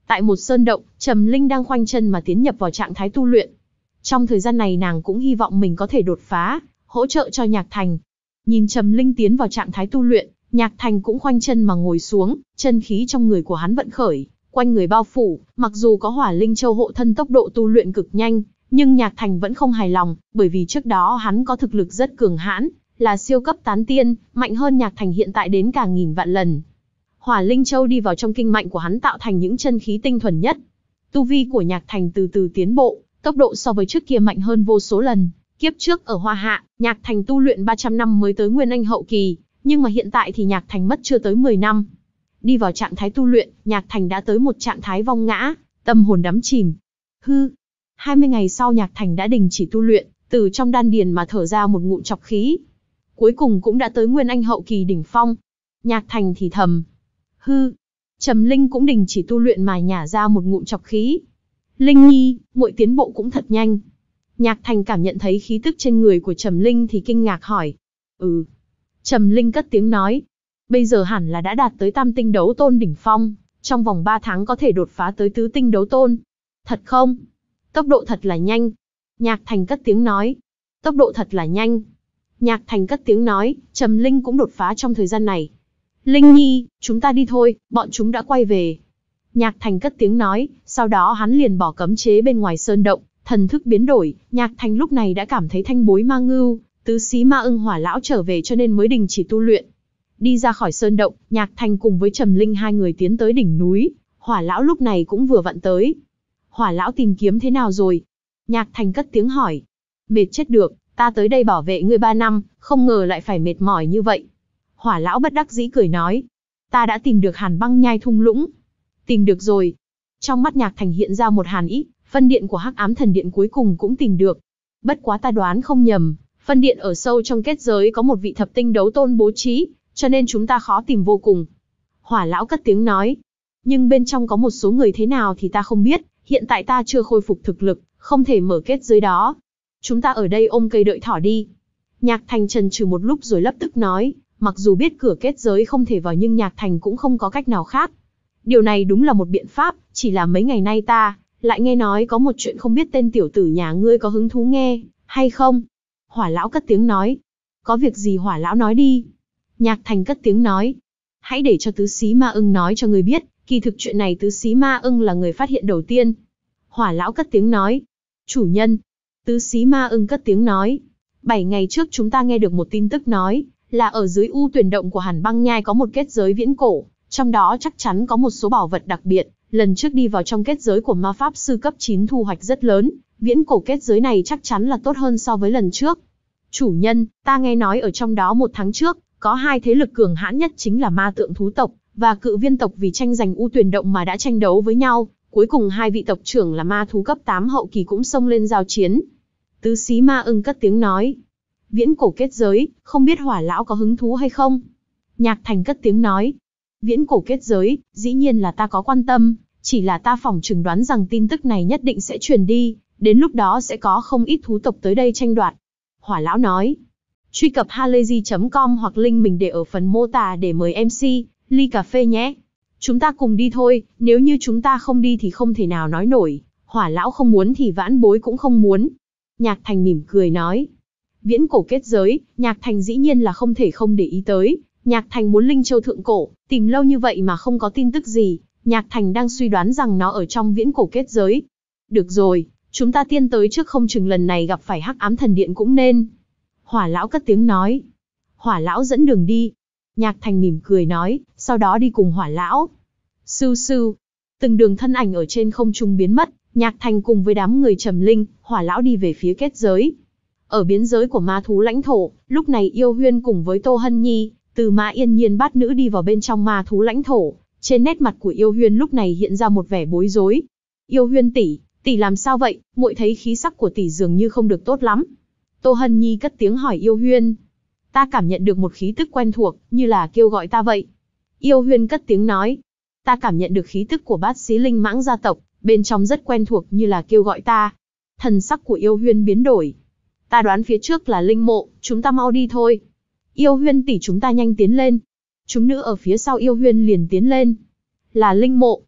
Tại một sơn động, Trầm Linh đang khoanh chân mà tiến nhập vào trạng thái tu luyện. Trong thời gian này nàng cũng hy vọng mình có thể đột phá, hỗ trợ cho Nhạc Thành. Nhìn Trầm Linh tiến vào trạng thái tu luyện, Nhạc Thành cũng khoanh chân mà ngồi xuống, chân khí trong người của hắn vận khởi, quanh người bao phủ, mặc dù có Hỏa Linh Châu hộ thân tốc độ tu luyện cực nhanh, nhưng Nhạc Thành vẫn không hài lòng, bởi vì trước đó hắn có thực lực rất cường hãn, là siêu cấp tán tiên, mạnh hơn Nhạc Thành hiện tại đến cả nghìn vạn lần. Hỏa Linh Châu đi vào trong kinh mạch của hắn tạo thành những chân khí tinh thuần nhất. Tu vi của Nhạc Thành từ từ tiến bộ, tốc độ so với trước kia mạnh hơn vô số lần. Kiếp trước ở Hoa Hạ, Nhạc Thành tu luyện ba trăm năm mới tới Nguyên Anh hậu kỳ, nhưng mà hiện tại thì Nhạc Thành mất chưa tới mười năm. Đi vào trạng thái tu luyện, Nhạc Thành đã tới một trạng thái vong ngã, tâm hồn đắm chìm. Hư, hai mươi ngày sau Nhạc Thành đã đình chỉ tu luyện, từ trong đan điền mà thở ra một ngụm trọc khí. Cuối cùng cũng đã tới Nguyên Anh hậu kỳ đỉnh phong. Nhạc Thành thì thầm. Hư, Trầm Linh cũng đình chỉ tu luyện mà nhả ra một ngụm trọc khí. Linh Nhi, muội tiến bộ cũng thật nhanh. Nhạc Thành cảm nhận thấy khí tức trên người của Trầm Linh thì kinh ngạc hỏi. Ừ. Trầm Linh cất tiếng nói. Bây giờ hẳn là đã đạt tới tam tinh đấu tôn đỉnh phong, trong vòng ba tháng có thể đột phá tới tứ tinh đấu tôn. Thật không? Tốc độ thật là nhanh. Nhạc Thành cất tiếng nói. Tốc độ thật là nhanh. Nhạc Thành cất tiếng nói, Trầm Linh cũng đột phá trong thời gian này. Linh Nhi, chúng ta đi thôi, bọn chúng đã quay về. Nhạc Thành cất tiếng nói, sau đó hắn liền bỏ cấm chế bên ngoài sơn động, thần thức biến đổi, Nhạc Thành lúc này đã cảm thấy Thanh Bối Ma Ngưu, Tứ Xí Ma Ưng Hỏa lão trở về cho nên mới đình chỉ tu luyện. Đi ra khỏi sơn động, Nhạc Thành cùng với Trầm Linh hai người tiến tới đỉnh núi, Hỏa lão lúc này cũng vừa vặn tới. Hỏa lão tìm kiếm thế nào rồi? Nhạc Thành cất tiếng hỏi. Mệt chết được, ta tới đây bảo vệ ngươi ba năm, không ngờ lại phải mệt mỏi như vậy. Hỏa lão bất đắc dĩ cười nói. Ta đã tìm được Hàn Băng Nhai thung lũng. Tìm được rồi. Trong mắt Nhạc Thành hiện ra một hàn ý, phân điện của Hắc Ám Thần Điện cuối cùng cũng tìm được. Bất quá ta đoán không nhầm, phân điện ở sâu trong kết giới có một vị thập tinh đấu tôn bố trí, cho nên chúng ta khó tìm vô cùng. Hỏa lão cất tiếng nói. Nhưng bên trong có một số người thế nào thì ta không biết, hiện tại ta chưa khôi phục thực lực, không thể mở kết giới đó. Chúng ta ở đây ôm cây đợi thỏ đi. Nhạc Thành chần chừ một lúc rồi lập tức nói, mặc dù biết cửa kết giới không thể vào nhưng Nhạc Thành cũng không có cách nào khác. Điều này đúng là một biện pháp, chỉ là mấy ngày nay ta lại nghe nói có một chuyện không biết tên tiểu tử nhà ngươi có hứng thú nghe, hay không? Hỏa lão cất tiếng nói. Có việc gì Hỏa lão nói đi. Nhạc Thành cất tiếng nói. Hãy để cho Tứ Xí Ma Ưng nói cho ngươi biết, kỳ thực chuyện này Tứ Xí Ma Ưng là người phát hiện đầu tiên. Hỏa lão cất tiếng nói. Chủ nhân. Tứ Xí Ma Ưng cất tiếng nói. Bảy ngày trước chúng ta nghe được một tin tức nói, là ở dưới u tuyển động của Hàn Băng Nhai có một kết giới viễn cổ, trong đó chắc chắn có một số bảo vật đặc biệt, lần trước đi vào trong kết giới của ma pháp sư cấp chín thu hoạch rất lớn, viễn cổ kết giới này chắc chắn là tốt hơn so với lần trước. Chủ nhân, ta nghe nói ở trong đó một tháng trước, có hai thế lực cường hãn nhất chính là ma tượng thú tộc, và cự viên tộc vì tranh giành u tuyển động mà đã tranh đấu với nhau, cuối cùng hai vị tộc trưởng là ma thú cấp tám hậu kỳ cũng xông lên giao chiến. Tứ Xí Ma Ưng cất tiếng nói. Viễn cổ kết giới, không biết Hỏa lão có hứng thú hay không? Nhạc Thành cất tiếng nói. Viễn cổ kết giới, dĩ nhiên là ta có quan tâm, chỉ là ta phỏng chừng đoán rằng tin tức này nhất định sẽ truyền đi, đến lúc đó sẽ có không ít thú tộc tới đây tranh đoạt. Hỏa lão nói. Truy cập halayzi chấm com hoặc link mình để ở phần mô tả để mời em xê, ly cà phê nhé. Chúng ta cùng đi thôi, nếu như chúng ta không đi thì không thể nào nói nổi, Hỏa lão không muốn thì vãn bối cũng không muốn. Nhạc Thành mỉm cười nói. Viễn cổ kết giới, Nhạc Thành dĩ nhiên là không thể không để ý tới. Nhạc Thành muốn Linh Châu thượng cổ, tìm lâu như vậy mà không có tin tức gì, Nhạc Thành đang suy đoán rằng nó ở trong viễn cổ kết giới. Được rồi, chúng ta tiên tới trước không chừng lần này gặp phải Hắc Ám Thần Điện cũng nên. Hỏa lão cất tiếng nói. Hỏa lão dẫn đường đi. Nhạc Thành mỉm cười nói, sau đó đi cùng Hỏa lão. Sưu sưu, từng đường thân ảnh ở trên không trung biến mất, Nhạc Thành cùng với đám người Trầm Linh, Hỏa lão đi về phía kết giới. Ở biên giới của ma thú lãnh thổ, lúc này Yêu Huyên cùng với Tô Hân Nhi, từ Ma Yên Nhiên bát nữ đi vào bên trong ma thú lãnh thổ. Trên nét mặt của Yêu Huyên lúc này hiện ra một vẻ bối rối. Yêu Huyên tỷ, tỷ làm sao vậy? Muội thấy khí sắc của tỷ dường như không được tốt lắm. Tô Hân Nhi cất tiếng hỏi Yêu Huyên. Ta cảm nhận được một khí tức quen thuộc, như là kêu gọi ta vậy. Yêu Huyên cất tiếng nói. Ta cảm nhận được khí tức của bát xí linh mãng gia tộc, bên trong rất quen thuộc như là kêu gọi ta. Thần sắc của Yêu Huyên biến đổi. Ta đoán phía trước là linh mộ, chúng ta mau đi thôi. Yêu Huyên tỷ chúng ta nhanh tiến lên. Chúng nữ ở phía sau Yêu Huyên liền tiến lên. Là linh mộ,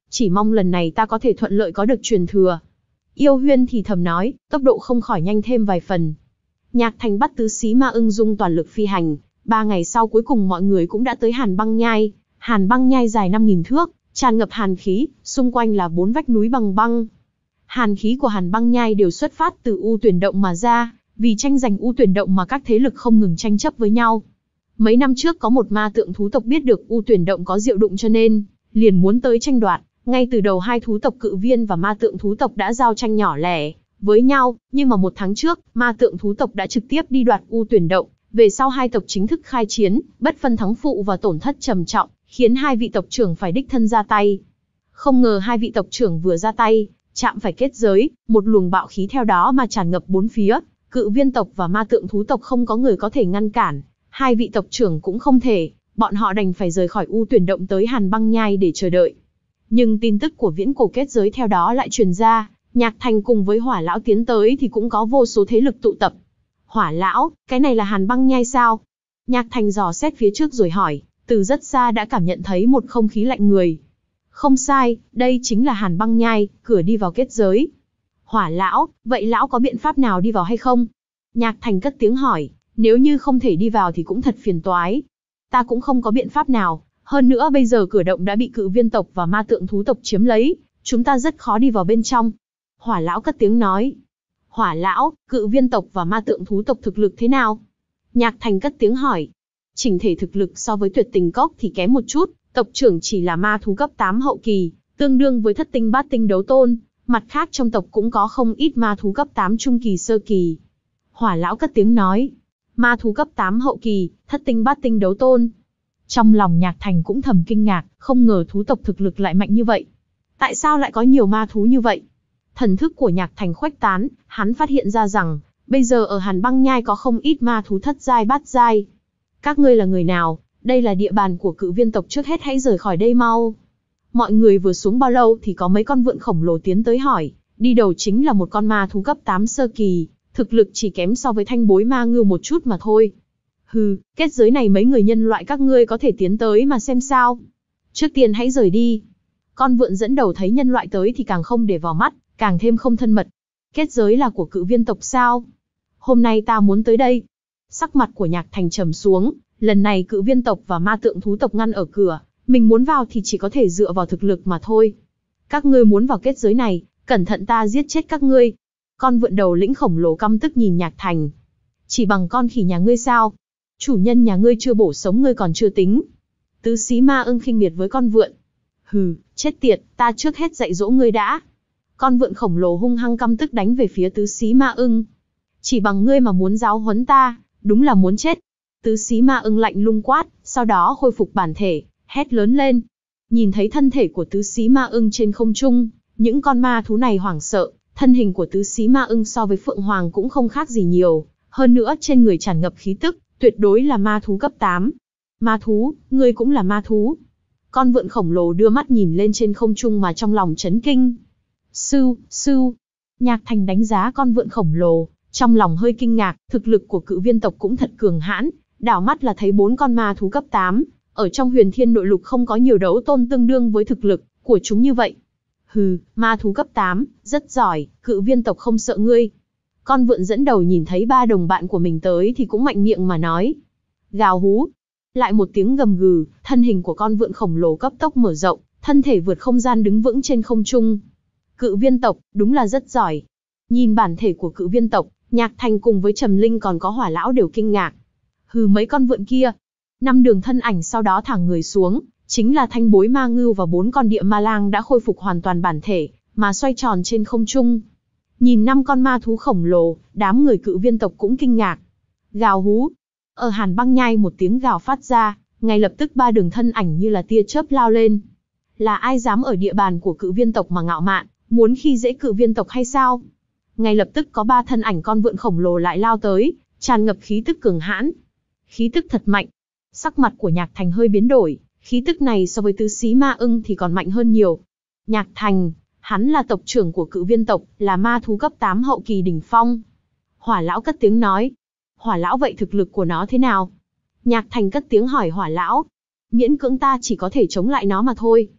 chỉ mong lần này ta có thể thuận lợi có được truyền thừa. Yêu Huyên thì thầm nói, tốc độ không khỏi nhanh thêm vài phần. Nhạc Thành bắt tứ xí ma ưng dung toàn lực phi hành, ba ngày sau cuối cùng mọi người cũng đã tới Hàn Băng Nhai. Hàn Băng Nhai dài năm nghìn thước, tràn ngập hàn khí, xung quanh là bốn vách núi bằng băng. Hàn khí của Hàn Băng Nhai đều xuất phát từ U Tuyển Động mà ra, vì tranh giành U Tuyển Động mà các thế lực không ngừng tranh chấp với nhau. Mấy năm trước có một ma tượng thú tộc biết được U Tuyển Động có diệu dụng cho nên liền muốn tới tranh đoạt. Ngay từ đầu hai thú tộc Cự Viên và ma tượng thú tộc đã giao tranh nhỏ lẻ với nhau, nhưng mà một tháng trước, ma tượng thú tộc đã trực tiếp đi đoạt U Tuyển Động. Về sau hai tộc chính thức khai chiến, bất phân thắng phụ và tổn thất trầm trọng, khiến hai vị tộc trưởng phải đích thân ra tay. Không ngờ hai vị tộc trưởng vừa ra tay, chạm phải kết giới, một luồng bạo khí theo đó mà tràn ngập bốn phía. Cự Viên tộc và ma tượng thú tộc không có người có thể ngăn cản, hai vị tộc trưởng cũng không thể, bọn họ đành phải rời khỏi U Tuyển Động tới Hàn Băng Nhai để chờ đợi. Nhưng tin tức của viễn cổ kết giới theo đó lại truyền ra, Nhạc Thành cùng với Hỏa Lão tiến tới thì cũng có vô số thế lực tụ tập. Hỏa Lão, cái này là Hàn Băng Nhai sao? Nhạc Thành dò xét phía trước rồi hỏi, từ rất xa đã cảm nhận thấy một không khí lạnh người. Không sai, đây chính là Hàn Băng Nhai, cửa đi vào kết giới. Hỏa Lão, vậy Lão có biện pháp nào đi vào hay không? Nhạc Thành cất tiếng hỏi, nếu như không thể đi vào thì cũng thật phiền toái. Ta cũng không có biện pháp nào, hơn nữa bây giờ cửa động đã bị Cự Viên tộc và ma tượng thú tộc chiếm lấy, chúng ta rất khó đi vào bên trong. Hỏa Lão cất tiếng nói. Hỏa Lão, Cự Viên tộc và ma tượng thú tộc thực lực thế nào? Nhạc Thành cất tiếng hỏi. Chỉnh thể thực lực so với Tuyệt Tình Cốc thì kém một chút, tộc trưởng chỉ là ma thú cấp tám hậu kỳ, tương đương với thất tinh bát tinh đấu tôn, mặt khác trong tộc cũng có không ít ma thú cấp tám trung kỳ sơ kỳ. Hỏa Lão cất tiếng nói. Ma thú cấp tám hậu kỳ, thất tinh bát tinh đấu tôn. Trong lòng Nhạc Thành cũng thầm kinh ngạc, không ngờ thú tộc thực lực lại mạnh như vậy. Tại sao lại có nhiều ma thú như vậy? Thần thức của Nhạc Thành khuếch tán, hắn phát hiện ra rằng, bây giờ ở Hàn Băng Nhai có không ít ma thú thất giai bát giai. Các ngươi là người nào? Đây là địa bàn của Cự Viên tộc, trước hết hãy rời khỏi đây mau. Mọi người vừa xuống bao lâu thì có mấy con vượn khổng lồ tiến tới hỏi, đi đầu chính là một con ma thú cấp tám sơ kỳ, thực lực chỉ kém so với thanh bối ma ngưu một chút mà thôi. Hừ, kết giới này mấy người nhân loại các ngươi có thể tiến tới mà xem sao. Trước tiên hãy rời đi. Con vượn dẫn đầu thấy nhân loại tới thì càng không để vào mắt, càng thêm không thân mật. Kết giới là của Cự Viên tộc sao? Hôm nay ta muốn tới đây. Sắc mặt của Nhạc Thành trầm xuống, lần này Cự Viên tộc và ma tượng thú tộc ngăn ở cửa, mình muốn vào thì chỉ có thể dựa vào thực lực mà thôi. Các ngươi muốn vào kết giới này, cẩn thận ta giết chết các ngươi. Con vượn đầu lĩnh khổng lồ căm tức nhìn Nhạc Thành. Chỉ bằng con khỉ nhà ngươi sao? Chủ nhân nhà ngươi chưa bổ sống ngươi còn chưa tính. Tứ xí ma ưng khinh miệt với con vượn. Hừ, chết tiệt, ta trước hết dạy dỗ ngươi đã. Con vượn khổng lồ hung hăng căm tức đánh về phía tứ xí ma ưng. Chỉ bằng ngươi mà muốn giáo huấn ta, đúng là muốn chết. Tứ xí ma ưng lạnh lùng quát, sau đó khôi phục bản thể, hét lớn lên. Nhìn thấy thân thể của tứ xí ma ưng trên không trung, những con ma thú này hoảng sợ, thân hình của tứ xí ma ưng so với phượng hoàng cũng không khác gì nhiều, hơn nữa trên người tràn ngập khí tức, tuyệt đối là ma thú cấp tám. Ma thú, ngươi cũng là ma thú. Con vượn khổng lồ đưa mắt nhìn lên trên không trung mà trong lòng chấn kinh. Sưu, sưu. Nhạc Thành đánh giá con vượn khổng lồ, trong lòng hơi kinh ngạc, thực lực của Cự Viên tộc cũng thật cường hãn, đảo mắt là thấy bốn con ma thú cấp tám, ở trong Huyền Thiên Nội Lục không có nhiều đấu tôn tương đương với thực lực của chúng như vậy. Hừ, ma thú cấp tám, rất giỏi, Cự Viên tộc không sợ ngươi. Con vượn dẫn đầu nhìn thấy ba đồng bạn của mình tới thì cũng mạnh miệng mà nói. Gào hú. Lại một tiếng gầm gừ, thân hình của con vượn khổng lồ cấp tốc mở rộng, thân thể vượt không gian đứng vững trên không trung. Cự Viên tộc, đúng là rất giỏi. Nhìn bản thể của Cự Viên tộc, Nhạc Thành cùng với Trầm Linh còn có Hỏa Lão đều kinh ngạc. Hừ, mấy con vượn kia. Năm đường thân ảnh sau đó thẳng người xuống, chính là thanh bối ma ngưu và bốn con địa ma lang đã khôi phục hoàn toàn bản thể, mà xoay tròn trên không trung. Nhìn năm con ma thú khổng lồ, đám người Cự Viên tộc cũng kinh ngạc. Gào hú. Ở Hàn Băng Nhai một tiếng gào phát ra, ngay lập tức ba đường thân ảnh như là tia chớp lao lên. Là ai dám ở địa bàn của Cự Viên tộc mà ngạo mạn, muốn khi dễ Cự Viên tộc hay sao? Ngay lập tức có ba thân ảnh con vượn khổng lồ lại lao tới, tràn ngập khí tức cường hãn. Khí tức thật mạnh. Sắc mặt của Nhạc Thành hơi biến đổi, khí tức này so với tứ xí ma ưng thì còn mạnh hơn nhiều. Nhạc Thành, hắn là tộc trưởng của Cự Viên tộc, là ma thú cấp tám hậu kỳ đỉnh phong. Hỏa Lão cất tiếng nói. Hỏa Lão, vậy thực lực của nó thế nào? Nhạc Thành cất tiếng hỏi Hỏa Lão. Miễn cưỡng ta chỉ có thể chống lại nó mà thôi.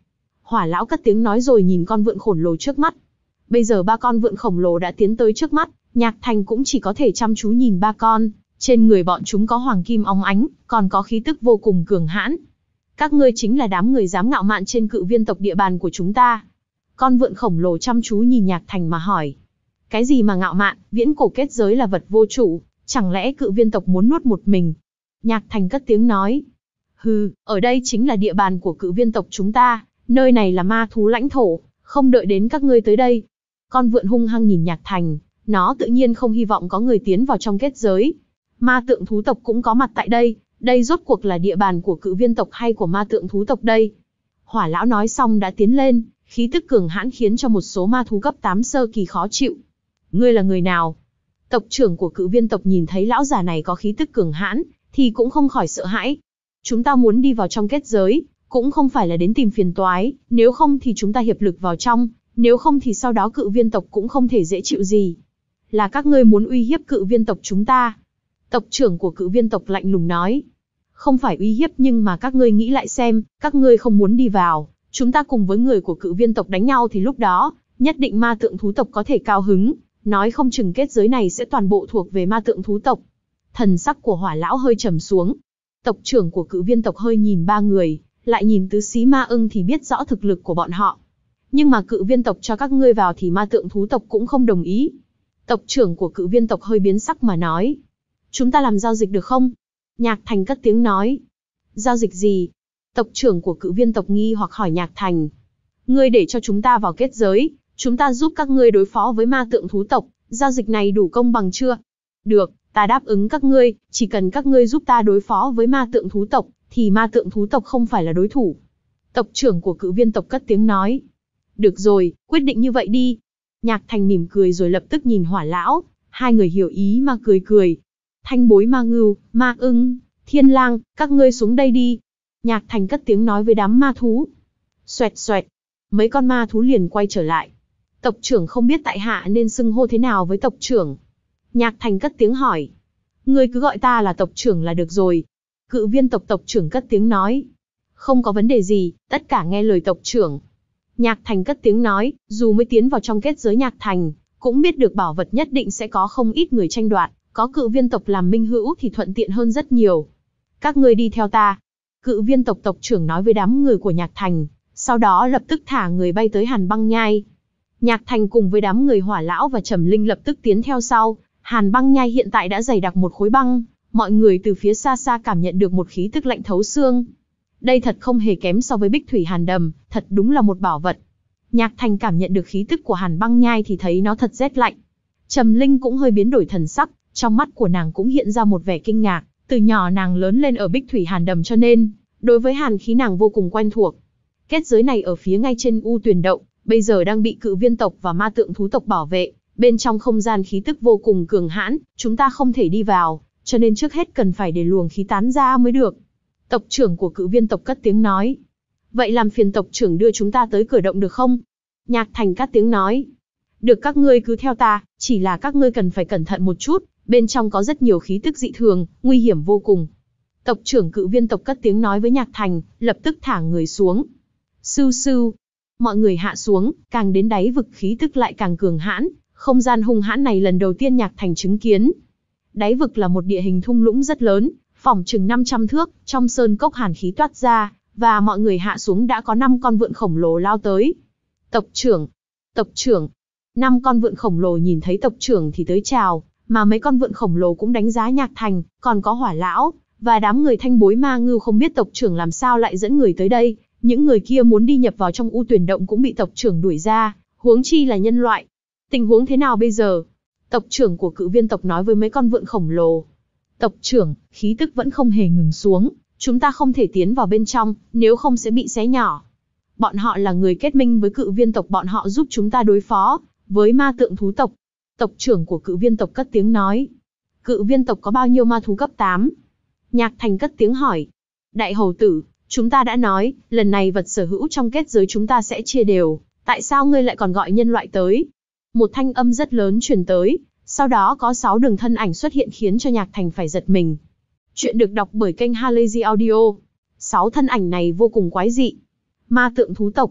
Hỏa lão cất tiếng nói rồi nhìn con vượn khổng lồ trước mắt. Bây giờ ba con vượn khổng lồ đã tiến tới trước mắt, Nhạc Thành cũng chỉ có thể chăm chú nhìn ba con. Trên người bọn chúng có hoàng kim óng ánh, còn có khí tức vô cùng cường hãn. Các ngươi chính là đám người dám ngạo mạn trên Cự Viên tộc địa bàn của chúng ta. Con vượn khổng lồ chăm chú nhìn Nhạc Thành mà hỏi. Cái gì mà ngạo mạn, viễn cổ kết giới là vật vô chủ, chẳng lẽ Cự Viên tộc muốn nuốt một mình? Nhạc Thành cất tiếng nói. Hừ, ở đây chính là địa bàn của Cự Viên tộc chúng ta, nơi này là ma thú lãnh thổ, không đợi đến các ngươi tới đây. Con vượn hung hăng nhìn Nhạc Thành, nó tự nhiên không hy vọng có người tiến vào trong kết giới. Ma tượng thú tộc cũng có mặt tại đây, đây rốt cuộc là địa bàn của Cự Viên tộc hay của ma tượng thú tộc đây? Hỏa lão nói xong đã tiến lên, khí tức cường hãn khiến cho một số ma thú cấp tám sơ kỳ khó chịu. Ngươi là người nào? Tộc trưởng của Cự Viên tộc nhìn thấy lão già này có khí tức cường hãn, thì cũng không khỏi sợ hãi. Chúng ta muốn đi vào trong kết giới, cũng không phải là đến tìm phiền toái, nếu không thì chúng ta hiệp lực vào trong, nếu không thì sau đó Cự Viên tộc cũng không thể dễ chịu gì. Là các ngươi muốn uy hiếp Cự Viên tộc chúng ta? Tộc trưởng của Cự Viên tộc lạnh lùng nói. Không phải uy hiếp nhưng mà các ngươi nghĩ lại xem, các ngươi không muốn đi vào, chúng ta cùng với người của Cự Viên tộc đánh nhau thì lúc đó, nhất định ma tượng thú tộc có thể cao hứng, nói không chừng kết giới này sẽ toàn bộ thuộc về ma tượng thú tộc. Thần sắc của Hỏa lão hơi trầm xuống. Tộc trưởng của Cự Viên tộc hơi nhìn ba người, lại nhìn tứ xí ma ưng thì biết rõ thực lực của bọn họ. Nhưng mà Cự Viên tộc cho các ngươi vào thì ma tượng thú tộc cũng không đồng ý. Tộc trưởng của Cự Viên tộc hơi biến sắc mà nói. Chúng ta làm giao dịch được không? Nhạc Thành cất tiếng nói. Giao dịch gì? Tộc trưởng của Cự Viên tộc nghi hoặc hỏi Nhạc Thành. Ngươi để cho chúng ta vào kết giới, chúng ta giúp các ngươi đối phó với ma tượng thú tộc, giao dịch này đủ công bằng chưa? Được, ta đáp ứng các ngươi, chỉ cần các ngươi giúp ta đối phó với ma tượng thú tộc, thì ma tượng thú tộc không phải là đối thủ. Tộc trưởng của Cự Viên tộc cất tiếng nói. Được rồi, quyết định như vậy đi. Nhạc Thành mỉm cười rồi lập tức nhìn Hỏa lão, hai người hiểu ý mà cười cười. Thanh bối ma ngưu, ma ưng, thiên lang, các ngươi xuống đây đi. Nhạc Thành cất tiếng nói với đám ma thú. Xoẹt xoẹt, mấy con ma thú liền quay trở lại. Tộc trưởng không biết tại hạ nên xưng hô thế nào với tộc trưởng. Nhạc Thành cất tiếng hỏi. Ngươi cứ gọi ta là tộc trưởng là được rồi. Cự Viên tộc tộc trưởng cất tiếng nói. Không có vấn đề gì, tất cả nghe lời tộc trưởng. Nhạc Thành cất tiếng nói, dù mới tiến vào trong kết giới Nhạc Thành, cũng biết được bảo vật nhất định sẽ có không ít người tranh đoạt, có Cự Viên tộc làm minh hữu thì thuận tiện hơn rất nhiều. Các ngươi đi theo ta. Cự Viên tộc tộc trưởng nói với đám người của Nhạc Thành, sau đó lập tức thả người bay tới Hàn Băng Nhai. Nhạc Thành cùng với đám người Hỏa lão và Trầm Linh lập tức tiến theo sau. Hàn Băng Nhai hiện tại đã dày đặc một khối băng, mọi người từ phía xa xa cảm nhận được một khí tức lạnh thấu xương. Đây thật không hề kém so với Bích Thủy Hàn Đầm, thật đúng là một bảo vật. Nhạc Thành cảm nhận được khí tức của Hàn Băng Nhai thì thấy nó thật rét lạnh. Trầm Linh cũng hơi biến đổi thần sắc, trong mắt của nàng cũng hiện ra một vẻ kinh ngạc, từ nhỏ nàng lớn lên ở Bích Thủy Hàn Đầm cho nên, đối với hàn khí nàng vô cùng quen thuộc. Kết giới này ở phía ngay trên U Tuyền Động, bây giờ đang bị Cự Viên tộc và ma tượng thú tộc bảo vệ, bên trong không gian khí tức vô cùng cường hãn, chúng ta không thể đi vào, cho nên trước hết cần phải để luồng khí tán ra mới được. Tộc trưởng của Cự Viên tộc cất tiếng nói. Vậy làm phiền tộc trưởng đưa chúng ta tới cửa động được không? Nhạc Thành cất tiếng nói. Được, các ngươi cứ theo ta, chỉ là các ngươi cần phải cẩn thận một chút, bên trong có rất nhiều khí tức dị thường, nguy hiểm vô cùng. Tộc trưởng Cự Viên tộc cất tiếng nói với Nhạc Thành, lập tức thả người xuống. Sưu sưu. Mọi người hạ xuống, càng đến đáy vực khí tức lại càng cường hãn, không gian hung hãn này lần đầu tiên Nhạc Thành chứng kiến. Đáy vực là một địa hình thung lũng rất lớn, phỏng chừng năm trăm thước, trong sơn cốc hàn khí toát ra, và mọi người hạ xuống đã có năm con vượn khổng lồ lao tới. Tộc trưởng, tộc trưởng. Năm con vượn khổng lồ nhìn thấy tộc trưởng thì tới chào, mà mấy con vượn khổng lồ cũng đánh giá Nhạc Thành, còn có Hỏa lão và đám người Thanh bối ma ngưu không biết tộc trưởng làm sao lại dẫn người tới đây, những người kia muốn đi nhập vào trong U Tuyền Động cũng bị tộc trưởng đuổi ra, huống chi là nhân loại. Tình huống thế nào bây giờ? Tộc trưởng của Cự Viên tộc nói với mấy con vượn khổng lồ. Tộc trưởng, khí tức vẫn không hề ngừng xuống, chúng ta không thể tiến vào bên trong, nếu không sẽ bị xé nhỏ. Bọn họ là người kết minh với Cự Viên tộc, bọn họ giúp chúng ta đối phó với ma tượng thú tộc. Tộc trưởng của Cự Viên tộc cất tiếng nói. Cự Viên tộc có bao nhiêu ma thú cấp tám? Nhạc Thành cất tiếng hỏi. Đại hầu tử, chúng ta đã nói, lần này vật sở hữu trong kết giới chúng ta sẽ chia đều, tại sao ngươi lại còn gọi nhân loại tới? Một thanh âm rất lớn truyền tới, sau đó có sáu đường thân ảnh xuất hiện khiến cho Nhạc Thành phải giật mình. Chuyện được đọc bởi kênh Halazy Audio. Sáu thân ảnh này vô cùng quái dị. Ma tượng thú tộc,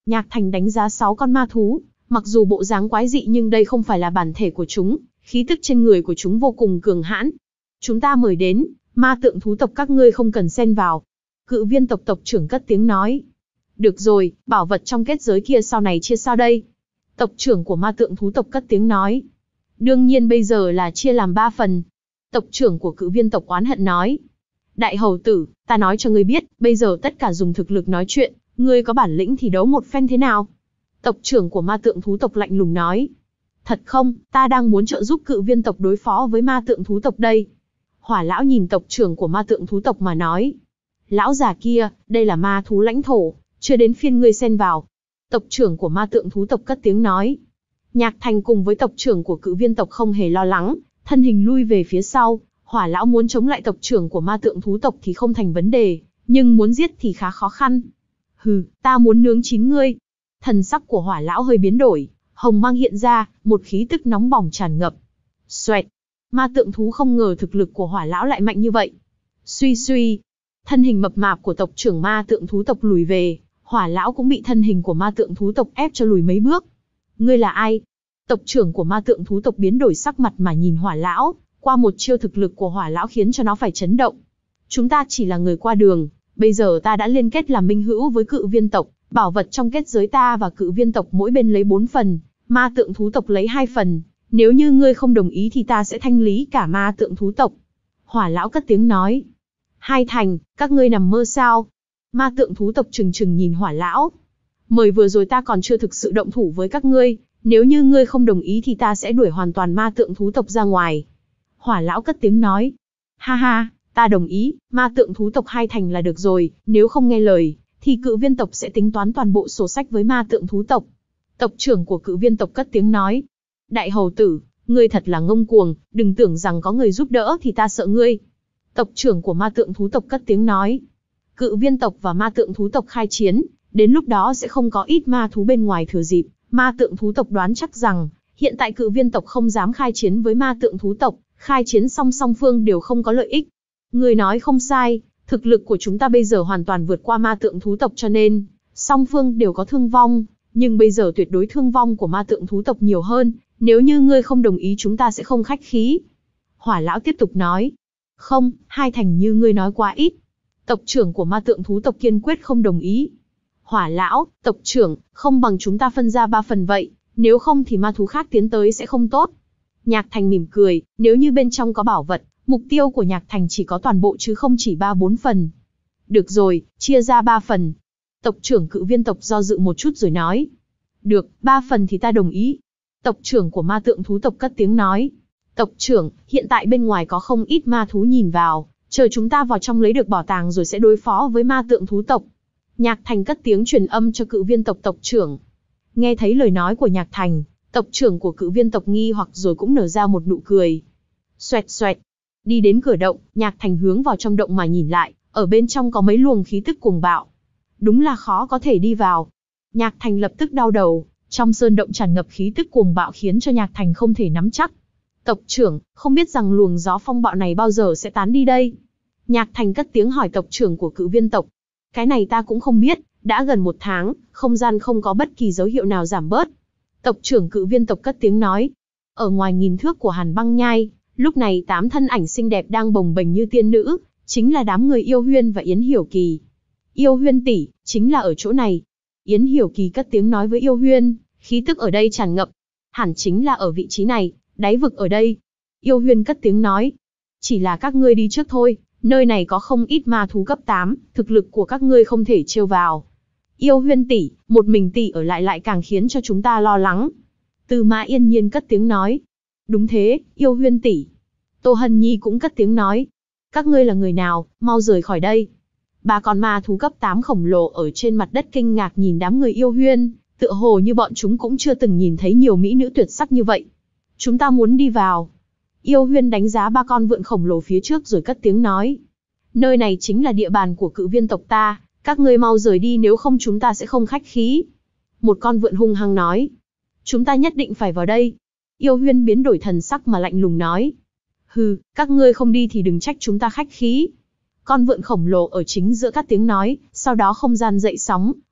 Nhạc Thành đánh giá sáu con ma thú, mặc dù bộ dáng quái dị nhưng đây không phải là bản thể của chúng, khí tức trên người của chúng vô cùng cường hãn. Chúng ta mời đến, ma tượng thú tộc các ngươi không cần xen vào. Cự viên tộc tộc trưởng cất tiếng nói. Được rồi, bảo vật trong kết giới kia sau này chia sao đây? Tộc trưởng của ma tượng thú tộc cất tiếng nói. Đương nhiên bây giờ là chia làm ba phần. Tộc trưởng của cự viên tộc oán hận nói. Đại hầu tử, ta nói cho ngươi biết, bây giờ tất cả dùng thực lực nói chuyện, ngươi có bản lĩnh thì đấu một phen thế nào? Tộc trưởng của ma tượng thú tộc lạnh lùng nói. Thật không, ta đang muốn trợ giúp cự viên tộc đối phó với ma tượng thú tộc đây. Hỏa lão nhìn tộc trưởng của ma tượng thú tộc mà nói. Lão già kia, đây là ma thú lãnh thổ, chưa đến phiên ngươi xen vào. Tộc trưởng của ma tượng thú tộc cất tiếng nói. Nhạc Thành cùng với tộc trưởng của cự viên tộc không hề lo lắng, thân hình lui về phía sau. Hỏa lão muốn chống lại tộc trưởng của ma tượng thú tộc thì không thành vấn đề, nhưng muốn giết thì khá khó khăn. Hừ, ta muốn nướng chín ngươi. Thần sắc của hỏa lão hơi biến đổi, hồng mang hiện ra, một khí tức nóng bỏng tràn ngập. Xoẹt, ma tượng thú không ngờ thực lực của hỏa lão lại mạnh như vậy. Suy suy, thân hình mập mạp của tộc trưởng ma tượng thú tộc lùi về, hỏa lão cũng bị thân hình của ma tượng thú tộc ép cho lùi mấy bước. Ngươi là ai? Tộc trưởng của ma tượng thú tộc biến đổi sắc mặt mà nhìn hỏa lão, qua một chiêu thực lực của hỏa lão khiến cho nó phải chấn động. Chúng ta chỉ là người qua đường, bây giờ ta đã liên kết làm minh hữu với cự viên tộc, bảo vật trong kết giới ta và cự viên tộc mỗi bên lấy bốn phần, ma tượng thú tộc lấy hai phần, nếu như ngươi không đồng ý thì ta sẽ thanh lý cả ma tượng thú tộc. Hỏa lão cất tiếng nói. Hai thành, các ngươi nằm mơ sao? Ma tượng thú tộc trừng trừng nhìn hỏa lão. Mời vừa rồi ta còn chưa thực sự động thủ với các ngươi, nếu như ngươi không đồng ý thì ta sẽ đuổi hoàn toàn ma tượng thú tộc ra ngoài. Hỏa lão cất tiếng nói. Ha ha, ta đồng ý, ma tượng thú tộc hai thành là được rồi, nếu không nghe lời, thì cự viên tộc sẽ tính toán toàn bộ sổ sách với ma tượng thú tộc. Tộc trưởng của cự viên tộc cất tiếng nói. Đại hầu tử, ngươi thật là ngông cuồng, đừng tưởng rằng có người giúp đỡ thì ta sợ ngươi. Tộc trưởng của ma tượng thú tộc cất tiếng nói. Cự viên tộc và ma tượng thú tộc khai chiến, đến lúc đó sẽ không có ít ma thú bên ngoài thừa dịp. Ma tượng thú tộc đoán chắc rằng, hiện tại cự viên tộc không dám khai chiến với ma tượng thú tộc, khai chiến song song phương đều không có lợi ích. Người nói không sai, thực lực của chúng ta bây giờ hoàn toàn vượt qua ma tượng thú tộc cho nên, song phương đều có thương vong, nhưng bây giờ tuyệt đối thương vong của ma tượng thú tộc nhiều hơn, nếu như ngươi không đồng ý chúng ta sẽ không khách khí. Hỏa lão tiếp tục nói. Không, hai thành như ngươi nói quá ít. Tộc trưởng của ma tượng thú tộc kiên quyết không đồng ý. Hỏa lão, tộc trưởng, không bằng chúng ta phân ra ba phần vậy, nếu không thì ma thú khác tiến tới sẽ không tốt. Nhạc Thành mỉm cười, nếu như bên trong có bảo vật, mục tiêu của Nhạc Thành chỉ có toàn bộ chứ không chỉ ba bốn phần. Được rồi, chia ra ba phần. Tộc trưởng cự viên tộc do dự một chút rồi nói. Được, ba phần thì ta đồng ý. Tộc trưởng của ma tượng thú tộc cất tiếng nói. Tộc trưởng, hiện tại bên ngoài có không ít ma thú nhìn vào, chờ chúng ta vào trong lấy được bảo tàng rồi sẽ đối phó với ma tượng thú tộc. Nhạc Thành cất tiếng truyền âm cho cự viên tộc tộc trưởng. Nghe thấy lời nói của Nhạc Thành, tộc trưởng của cự viên tộc nghi hoặc rồi cũng nở ra một nụ cười. Xoẹt xoẹt, đi đến cửa động, Nhạc Thành hướng vào trong động mà nhìn lại, ở bên trong có mấy luồng khí tức cuồng bạo. Đúng là khó có thể đi vào. Nhạc Thành lập tức đau đầu, trong sơn động tràn ngập khí tức cuồng bạo khiến cho Nhạc Thành không thể nắm chắc. Tộc trưởng, không biết rằng luồng gió phong bạo này bao giờ sẽ tán đi đây? Nhạc Thành cất tiếng hỏi tộc trưởng của cự viên tộc. Cái này ta cũng không biết, đã gần một tháng, không gian không có bất kỳ dấu hiệu nào giảm bớt. Tộc trưởng cự viên tộc cất tiếng nói. Ở ngoài nghìn thước của Hàn Băng Nhai, lúc này tám thân ảnh xinh đẹp đang bồng bềnh như tiên nữ, chính là đám người Yêu Huyên và Yến Hiểu Kỳ. Yêu Huyên tỷ, chính là ở chỗ này. Yến Hiểu Kỳ cất tiếng nói với Yêu Huyên, khí tức ở đây tràn ngập. Hẳn chính là ở vị trí này, đáy vực ở đây. Yêu Huyên cất tiếng nói. Chỉ là các ngươi đi trước thôi, nơi này có không ít ma thú cấp tám, thực lực của các ngươi không thể trêu vào. Yêu Huyên tỷ, một mình tỷ ở lại lại càng khiến cho chúng ta lo lắng. Từ Mã Yên Nhiên cất tiếng nói. Đúng thế, Yêu Huyên tỷ. Tô Hân Nhi cũng cất tiếng nói. Các ngươi là người nào, mau rời khỏi đây. Ba con ma thú cấp tám khổng lồ ở trên mặt đất kinh ngạc nhìn đám người Yêu Huyên, tựa hồ như bọn chúng cũng chưa từng nhìn thấy nhiều mỹ nữ tuyệt sắc như vậy. Chúng ta muốn đi vào. Yêu Huyên đánh giá ba con vượn khổng lồ phía trước rồi cất tiếng nói. Nơi này chính là địa bàn của cự viên tộc ta, các ngươi mau rời đi nếu không chúng ta sẽ không khách khí. Một con vượn hung hăng nói. Chúng ta nhất định phải vào đây. Yêu Huyên biến đổi thần sắc mà lạnh lùng nói. Hừ, các ngươi không đi thì đừng trách chúng ta khách khí. Con vượn khổng lồ ở chính giữa các tiếng nói, sau đó không gian dậy sóng,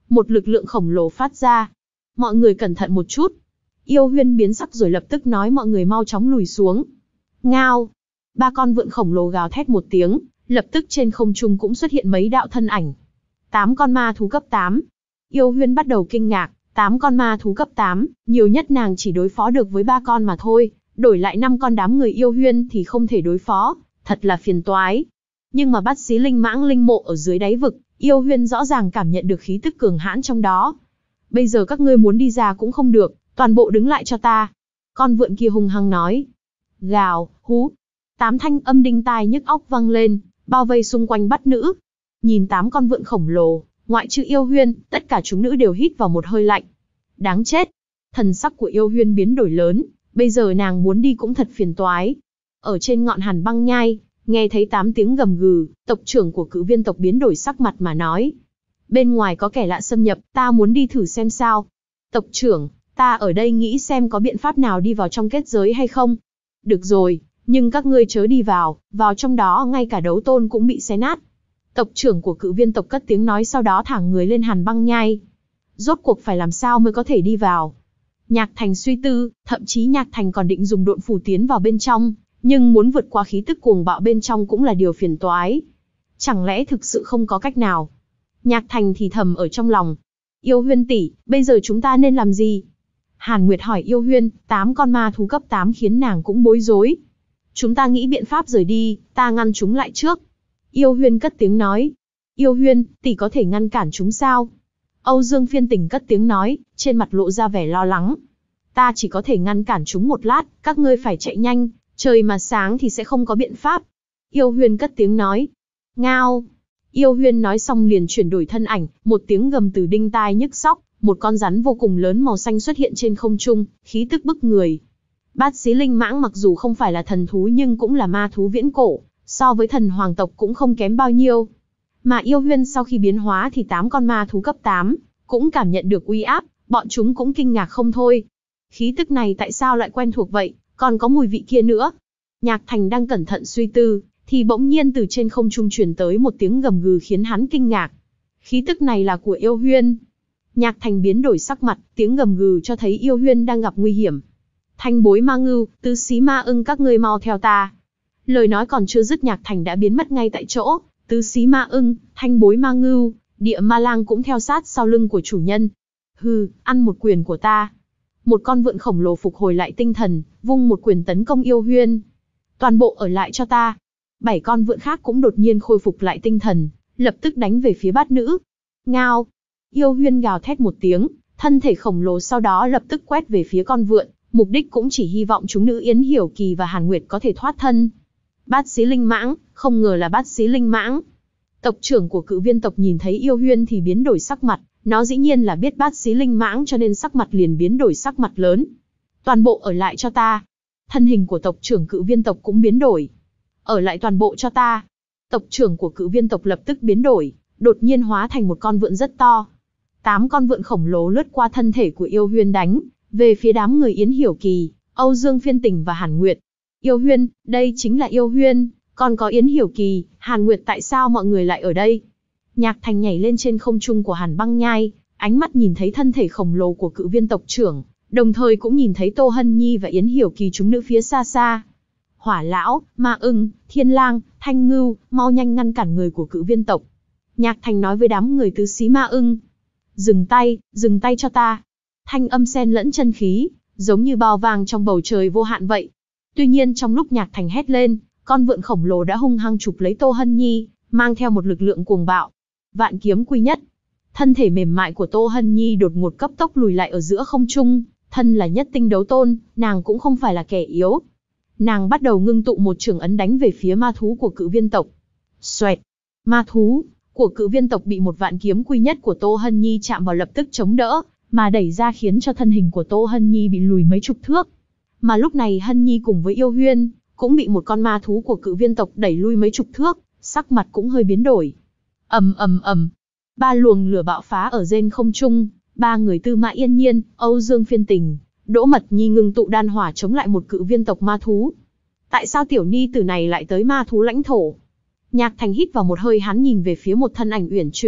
một lực lượng khổng lồ phát ra. Mọi người cẩn thận một chút. Yêu Huyên biến sắc rồi lập tức nói mọi người mau chóng lùi xuống. Ngao. Ba con vượn khổng lồ gào thét một tiếng, lập tức trên không trung cũng xuất hiện mấy đạo thân ảnh. Tám con ma thú cấp tám. Yêu Huyên bắt đầu kinh ngạc, tám con ma thú cấp tám, nhiều nhất nàng chỉ đối phó được với ba con mà thôi, đổi lại năm con đám người Yêu Huyên thì không thể đối phó, thật là phiền toái. Nhưng mà Bát Xí Linh Mãng linh mộ ở dưới đáy vực, Yêu Huyên rõ ràng cảm nhận được khí tức cường hãn trong đó. Bây giờ các ngươi muốn đi ra cũng không được, toàn bộ đứng lại cho ta. Con vượn kia hung hăng nói. Gào, hú. Tám thanh âm đinh tai nhức óc vang lên, bao vây xung quanh Bát Nữ. Nhìn tám con vượn khổng lồ, ngoại trừ Yêu Huyên, tất cả chúng nữ đều hít vào một hơi lạnh. Đáng chết. Thần sắc của Yêu Huyên biến đổi lớn, bây giờ nàng muốn đi cũng thật phiền toái. Ở trên ngọn Hàn Băng Nhai, nghe thấy tám tiếng gầm gừ, tộc trưởng của Cự Viên tộc biến đổi sắc mặt mà nói. Bên ngoài có kẻ lạ xâm nhập, ta muốn đi thử xem sao. Tộc trưởng, ta ở đây nghĩ xem có biện pháp nào đi vào trong kết giới hay không. Được rồi, nhưng các ngươi chớ đi vào, vào trong đó ngay cả đấu tôn cũng bị xé nát. Tộc trưởng của Cự Viên tộc cất tiếng nói, sau đó thả người lên Hàn Băng Nhai. Rốt cuộc phải làm sao mới có thể đi vào? Nhạc Thành suy tư, thậm chí Nhạc Thành còn định dùng độn phù tiến vào bên trong, nhưng muốn vượt qua khí tức cuồng bạo bên trong cũng là điều phiền toái. Chẳng lẽ thực sự không có cách nào? Nhạc Thành thì thầm ở trong lòng. Yêu Huyên tỷ, bây giờ chúng ta nên làm gì? Hàn Nguyệt hỏi Yêu Huyên, tám con ma thú cấp tám khiến nàng cũng bối rối. Chúng ta nghĩ biện pháp rời đi, ta ngăn chúng lại trước. Yêu Huyên cất tiếng nói. Yêu Huyên, tỷ có thể ngăn cản chúng sao? Âu Dương Phiên Tình cất tiếng nói, trên mặt lộ ra vẻ lo lắng. Ta chỉ có thể ngăn cản chúng một lát, các ngươi phải chạy nhanh, trời mà sáng thì sẽ không có biện pháp. Yêu Huyên cất tiếng nói. Ngao. Yêu Huyên nói xong liền chuyển đổi thân ảnh, một tiếng gầm từ đinh tai nhức óc, một con rắn vô cùng lớn màu xanh xuất hiện trên không trung, khí tức bức người. Bát Xí Linh Mãng mặc dù không phải là thần thú nhưng cũng là ma thú viễn cổ, so với thần hoàng tộc cũng không kém bao nhiêu. Mà Yêu Huyên sau khi biến hóa thì tám con ma thú cấp tám, cũng cảm nhận được uy áp, bọn chúng cũng kinh ngạc không thôi. Khí tức này tại sao lại quen thuộc vậy, còn có mùi vị kia nữa. Nhạc Thành đang cẩn thận suy tư, thì bỗng nhiên từ trên không trung truyền tới một tiếng gầm gừ khiến hắn kinh ngạc. Khí tức này là của Yêu Huyên. Nhạc Thành biến đổi sắc mặt, tiếng gầm gừ cho thấy Yêu Huyên đang gặp nguy hiểm. Thanh Bối Ma Ngưu, Tứ Xí Ma Ưng, các ngươi mau theo ta. Lời nói còn chưa dứt Nhạc Thành đã biến mất ngay tại chỗ. Tứ Xí Ma Ưng, Thanh Bối Ma Ngưu, Địa Ma Lang cũng theo sát sau lưng của chủ nhân. Hừ, ăn một quyền của ta. Một con vượn khổng lồ phục hồi lại tinh thần, vung một quyền tấn công Yêu Huyên. Toàn bộ ở lại cho ta. Bảy con vượn khác cũng đột nhiên khôi phục lại tinh thần, lập tức đánh về phía Bát Nữ. Ngao. Yêu Huyên gào thét một tiếng, thân thể khổng lồ sau đó lập tức quét về phía con vượn, mục đích cũng chỉ hy vọng chúng nữ Yến Hiểu Kỳ và Hàn Nguyệt có thể thoát thân. Bát Xí Linh Mãng, không ngờ là Bát Xí Linh Mãng. Tộc trưởng của Cự Viên tộc nhìn thấy Yêu Huyên thì biến đổi sắc mặt, nó dĩ nhiên là biết Bát Xí Linh Mãng cho nên sắc mặt liền biến đổi sắc mặt lớn. Toàn bộ ở lại cho ta. Thân hình của tộc trưởng Cự Viên tộc cũng biến đổi. Ở lại toàn bộ cho ta. Tộc trưởng của Cự Viên tộc lập tức biến đổi, đột nhiên hóa thành một con vượn rất to. Tám con vượn khổng lồ lướt qua thân thể của Yêu Huyên đánh về phía đám người Yến Hiểu Kỳ, Âu Dương Phiên Tình và Hàn Nguyệt. Yêu Huyên, đây chính là Yêu Huyên, còn có Yến Hiểu Kỳ, Hàn Nguyệt, tại sao mọi người lại ở đây? Nhạc Thành nhảy lên trên không trung của Hàn Băng Nhai, ánh mắt nhìn thấy thân thể khổng lồ của Cự Viên tộc trưởng, đồng thời cũng nhìn thấy Tô Hân Nhi và Yến Hiểu Kỳ chúng nữ phía xa xa. Hỏa Lão, Ma Ưng, Thiên Lang, Thanh Ngưu, mau nhanh ngăn cản người của Cự Viên tộc. Nhạc Thành nói với đám người Tứ Xí Ma Ưng. Dừng tay, dừng tay cho ta. Thanh âm xen lẫn chân khí, giống như bao vàng trong bầu trời vô hạn vậy. Tuy nhiên trong lúc Nhạc Thành hét lên, con vượn khổng lồ đã hung hăng chụp lấy Tô Hân Nhi, mang theo một lực lượng cuồng bạo. Vạn kiếm quy nhất. Thân thể mềm mại của Tô Hân Nhi đột ngột cấp tốc lùi lại ở giữa không trung, thân là nhất tinh đấu tôn, nàng cũng không phải là kẻ yếu. Nàng bắt đầu ngưng tụ một trường ấn đánh về phía ma thú của Cự Viên tộc. Xoẹt. Ma thú của Cự Viên tộc bị một vạn kiếm quy nhất của Tô Hân Nhi chạm vào lập tức chống đỡ, mà đẩy ra khiến cho thân hình của Tô Hân Nhi bị lùi mấy chục thước. Mà lúc này Hân Nhi cùng với Yêu Huyên cũng bị một con ma thú của Cự Viên tộc đẩy lui mấy chục thước, sắc mặt cũng hơi biến đổi. Ầm ầm ầm. Ba luồng lửa bạo phá ở trên không trung, ba người Tư Mã Yên Nhiên, Âu Dương Phiên Tình, Đỗ Mật Nhi ngưng tụ đan hỏa chống lại một Cự Viên tộc ma thú. Tại sao tiểu ni tử này lại tới ma thú lãnh thổ? Nhạc Thành hít vào một hơi, hắn nhìn về phía một thân ảnh uyển chuyển,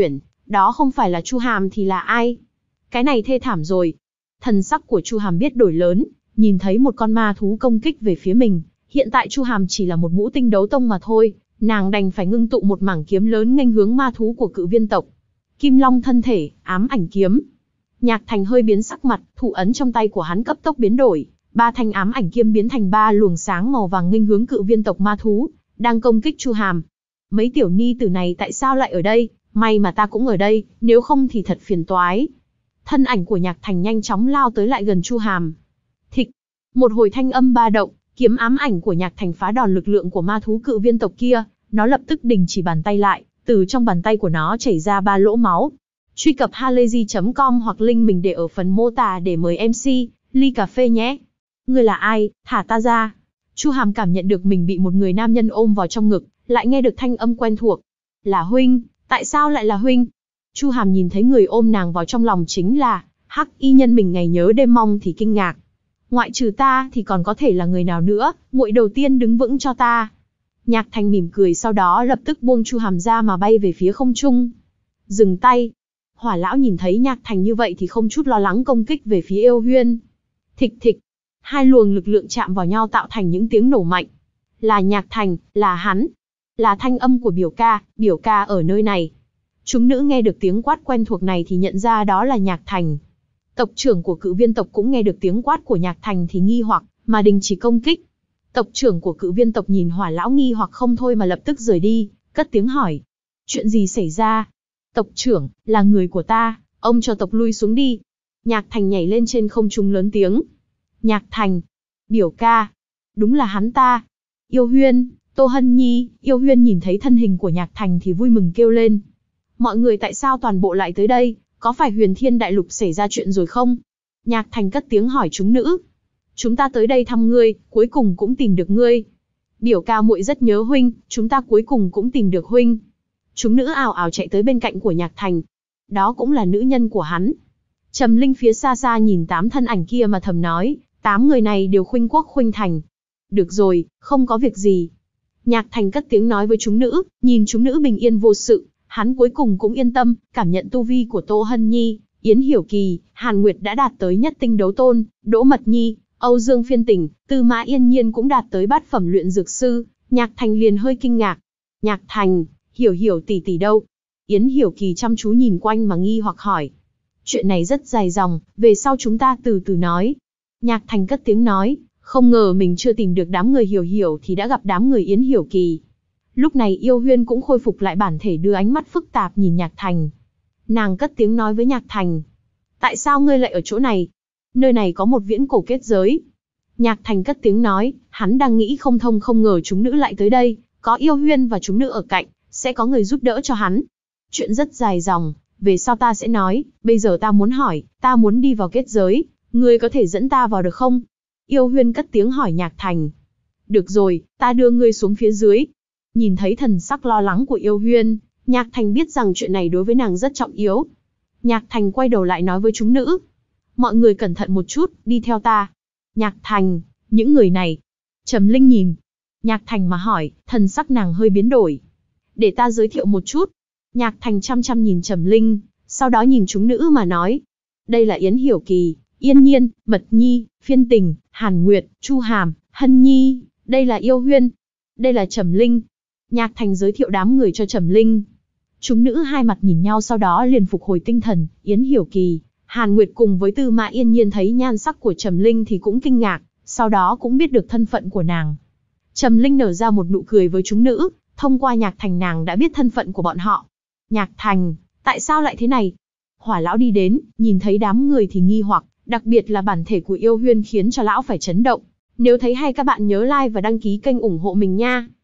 Đó không phải là Chu Hàm thì là ai? Cái này thê thảm rồi. Thần sắc của Chu Hàm biết đổi lớn, nhìn thấy một con ma thú công kích về phía mình. Hiện tại Chu Hàm chỉ là một ngũ tinh đấu tông mà thôi, nàng đành phải ngưng tụ một mảng kiếm lớn nghênh hướng ma thú của Cự Viên tộc. Kim Long thân thể, ám ảnh kiếm. Nhạc Thành hơi biến sắc mặt, thủ ấn trong tay của hắn cấp tốc biến đổi, ba thanh ám ảnh kiếm biến thành ba luồng sáng màu vàng nghênh hướng Cự Viên tộc ma thú, đang công kích Chu Hàm. Mấy tiểu ni tử này tại sao lại ở đây? May mà ta cũng ở đây, nếu không thì thật phiền toái. Thân ảnh của Nhạc Thành nhanh chóng lao tới lại gần Chu Hàm. Thịch, một hồi thanh âm ba động, kiếm ám ảnh của Nhạc Thành phá đòn lực lượng của ma thú Cự Viên tộc kia, nó lập tức đình chỉ bàn tay lại, từ trong bàn tay của nó chảy ra ba lỗ máu. Truy cập halayzi chấm com hoặc link mình để ở phần mô tả để mời em xê, ly cà phê nhé. Ngươi là ai, thả ta ra. Chu Hàm cảm nhận được mình bị một người nam nhân ôm vào trong ngực, lại nghe được thanh âm quen thuộc. Là huynh, tại sao lại là huynh? Chu Hàm nhìn thấy người ôm nàng vào trong lòng chính là Hắc Y nhân mình ngày nhớ đêm mong thì kinh ngạc. Ngoại trừ ta thì còn có thể là người nào nữa, muội đầu tiên đứng vững cho ta. Nhạc Thành mỉm cười sau đó lập tức buông Chu Hàm ra mà bay về phía không trung. Dừng tay. Hỏa lão nhìn thấy Nhạc Thành như vậy thì không chút lo lắng công kích về phía Yêu Huyên. Thịch thịch. Hai luồng lực lượng chạm vào nhau tạo thành những tiếng nổ mạnh. Là Nhạc Thành, là hắn. Là thanh âm của biểu ca, biểu ca ở nơi này. Chúng nữ nghe được tiếng quát quen thuộc này thì nhận ra đó là Nhạc Thành. Tộc trưởng của Cự Viên tộc cũng nghe được tiếng quát của Nhạc Thành thì nghi hoặc, mà đình chỉ công kích. Tộc trưởng của Cự Viên tộc nhìn Hỏa lão nghi hoặc không thôi mà lập tức rời đi, cất tiếng hỏi. Chuyện gì xảy ra? Tộc trưởng, là người của ta, ông cho tộc lui xuống đi. Nhạc Thành nhảy lên trên không trung lớn tiếng. Nhạc Thành, biểu ca, đúng là hắn ta. Yêu Huyên, Tô Hân Nhi, Yêu Huyên nhìn thấy thân hình của Nhạc Thành thì vui mừng kêu lên. Mọi người tại sao toàn bộ lại tới đây, có phải Huyền Thiên Đại Lục xảy ra chuyện rồi không? Nhạc Thành cất tiếng hỏi chúng nữ. Chúng ta tới đây thăm ngươi, cuối cùng cũng tìm được ngươi. Biểu ca muội rất nhớ huynh, chúng ta cuối cùng cũng tìm được huynh. Chúng nữ ào ào chạy tới bên cạnh của Nhạc Thành. Đó cũng là nữ nhân của hắn. Trầm Linh phía xa xa nhìn tám thân ảnh kia mà thầm nói, tám người này đều khuynh quốc khuynh thành. Được rồi, không có việc gì. Nhạc Thành cất tiếng nói với chúng nữ, nhìn chúng nữ bình yên vô sự, hắn cuối cùng cũng yên tâm, cảm nhận tu vi của Tô Hân Nhi, Yến Hiểu Kỳ, Hàn Nguyệt đã đạt tới nhất tinh đấu tôn, Đỗ Mật Nhi, Âu Dương Phiên Tình, Tư Mã Yên Nhiên cũng đạt tới bát phẩm luyện dược sư. Nhạc Thành liền hơi kinh ngạc. Nhạc Thành, Hiểu Hiểu tỷ tỷ đâu? Yến Hiểu Kỳ chăm chú nhìn quanh mà nghi hoặc hỏi. Chuyện này rất dài dòng, về sau chúng ta từ từ nói. Nhạc Thành cất tiếng nói, không ngờ mình chưa tìm được đám người Hiểu Hiểu thì đã gặp đám người Yến Hiểu Kỳ. Lúc này Yêu Huyên cũng khôi phục lại bản thể đưa ánh mắt phức tạp nhìn Nhạc Thành. Nàng cất tiếng nói với Nhạc Thành. Tại sao ngươi lại ở chỗ này? Nơi này có một viễn cổ kết giới. Nhạc Thành cất tiếng nói, hắn đang nghĩ không thông không ngờ chúng nữ lại tới đây, có Yêu Huyên và chúng nữ ở cạnh, sẽ có người giúp đỡ cho hắn. Chuyện rất dài dòng, về sau ta sẽ nói, bây giờ ta muốn hỏi, ta muốn đi vào kết giới, ngươi có thể dẫn ta vào được không? Yêu Huyên cất tiếng hỏi Nhạc Thành. Được rồi, ta đưa ngươi xuống phía dưới. Nhìn thấy thần sắc lo lắng của Yêu Huyên, Nhạc Thành biết rằng chuyện này đối với nàng rất trọng yếu. Nhạc Thành quay đầu lại nói với chúng nữ. Mọi người cẩn thận một chút, đi theo ta. Nhạc Thành, những người này. Trầm Linh nhìn. Nhạc Thành mà hỏi, thần sắc nàng hơi biến đổi. Để ta giới thiệu một chút. Nhạc Thành chăm chăm nhìn Trầm Linh, sau đó nhìn chúng nữ mà nói. Đây là Yến Hiểu Kỳ, Yên Nhiên, Mật Nhi, Phiên Tình, Hàn Nguyệt, Chu Hàm, Hân Nhi. Đây là Yêu Huyên. Đây là Trầm Linh. Nhạc Thành giới thiệu đám người cho Trầm Linh. Chúng nữ hai mặt nhìn nhau sau đó liền phục hồi tinh thần. Yến Hiểu Kỳ, Hàn Nguyệt cùng với Tư Mã Yên Nhiên thấy nhan sắc của Trầm Linh thì cũng kinh ngạc, sau đó cũng biết được thân phận của nàng. Trầm Linh nở ra một nụ cười với chúng nữ, thông qua Nhạc Thành nàng đã biết thân phận của bọn họ. Nhạc Thành, tại sao lại thế này? Hỏa lão đi đến, nhìn thấy đám người thì nghi hoặc, đặc biệt là bản thể của Yêu Huyên khiến cho lão phải chấn động. Nếu thấy hay các bạn nhớ like và đăng ký kênh ủng hộ mình nha.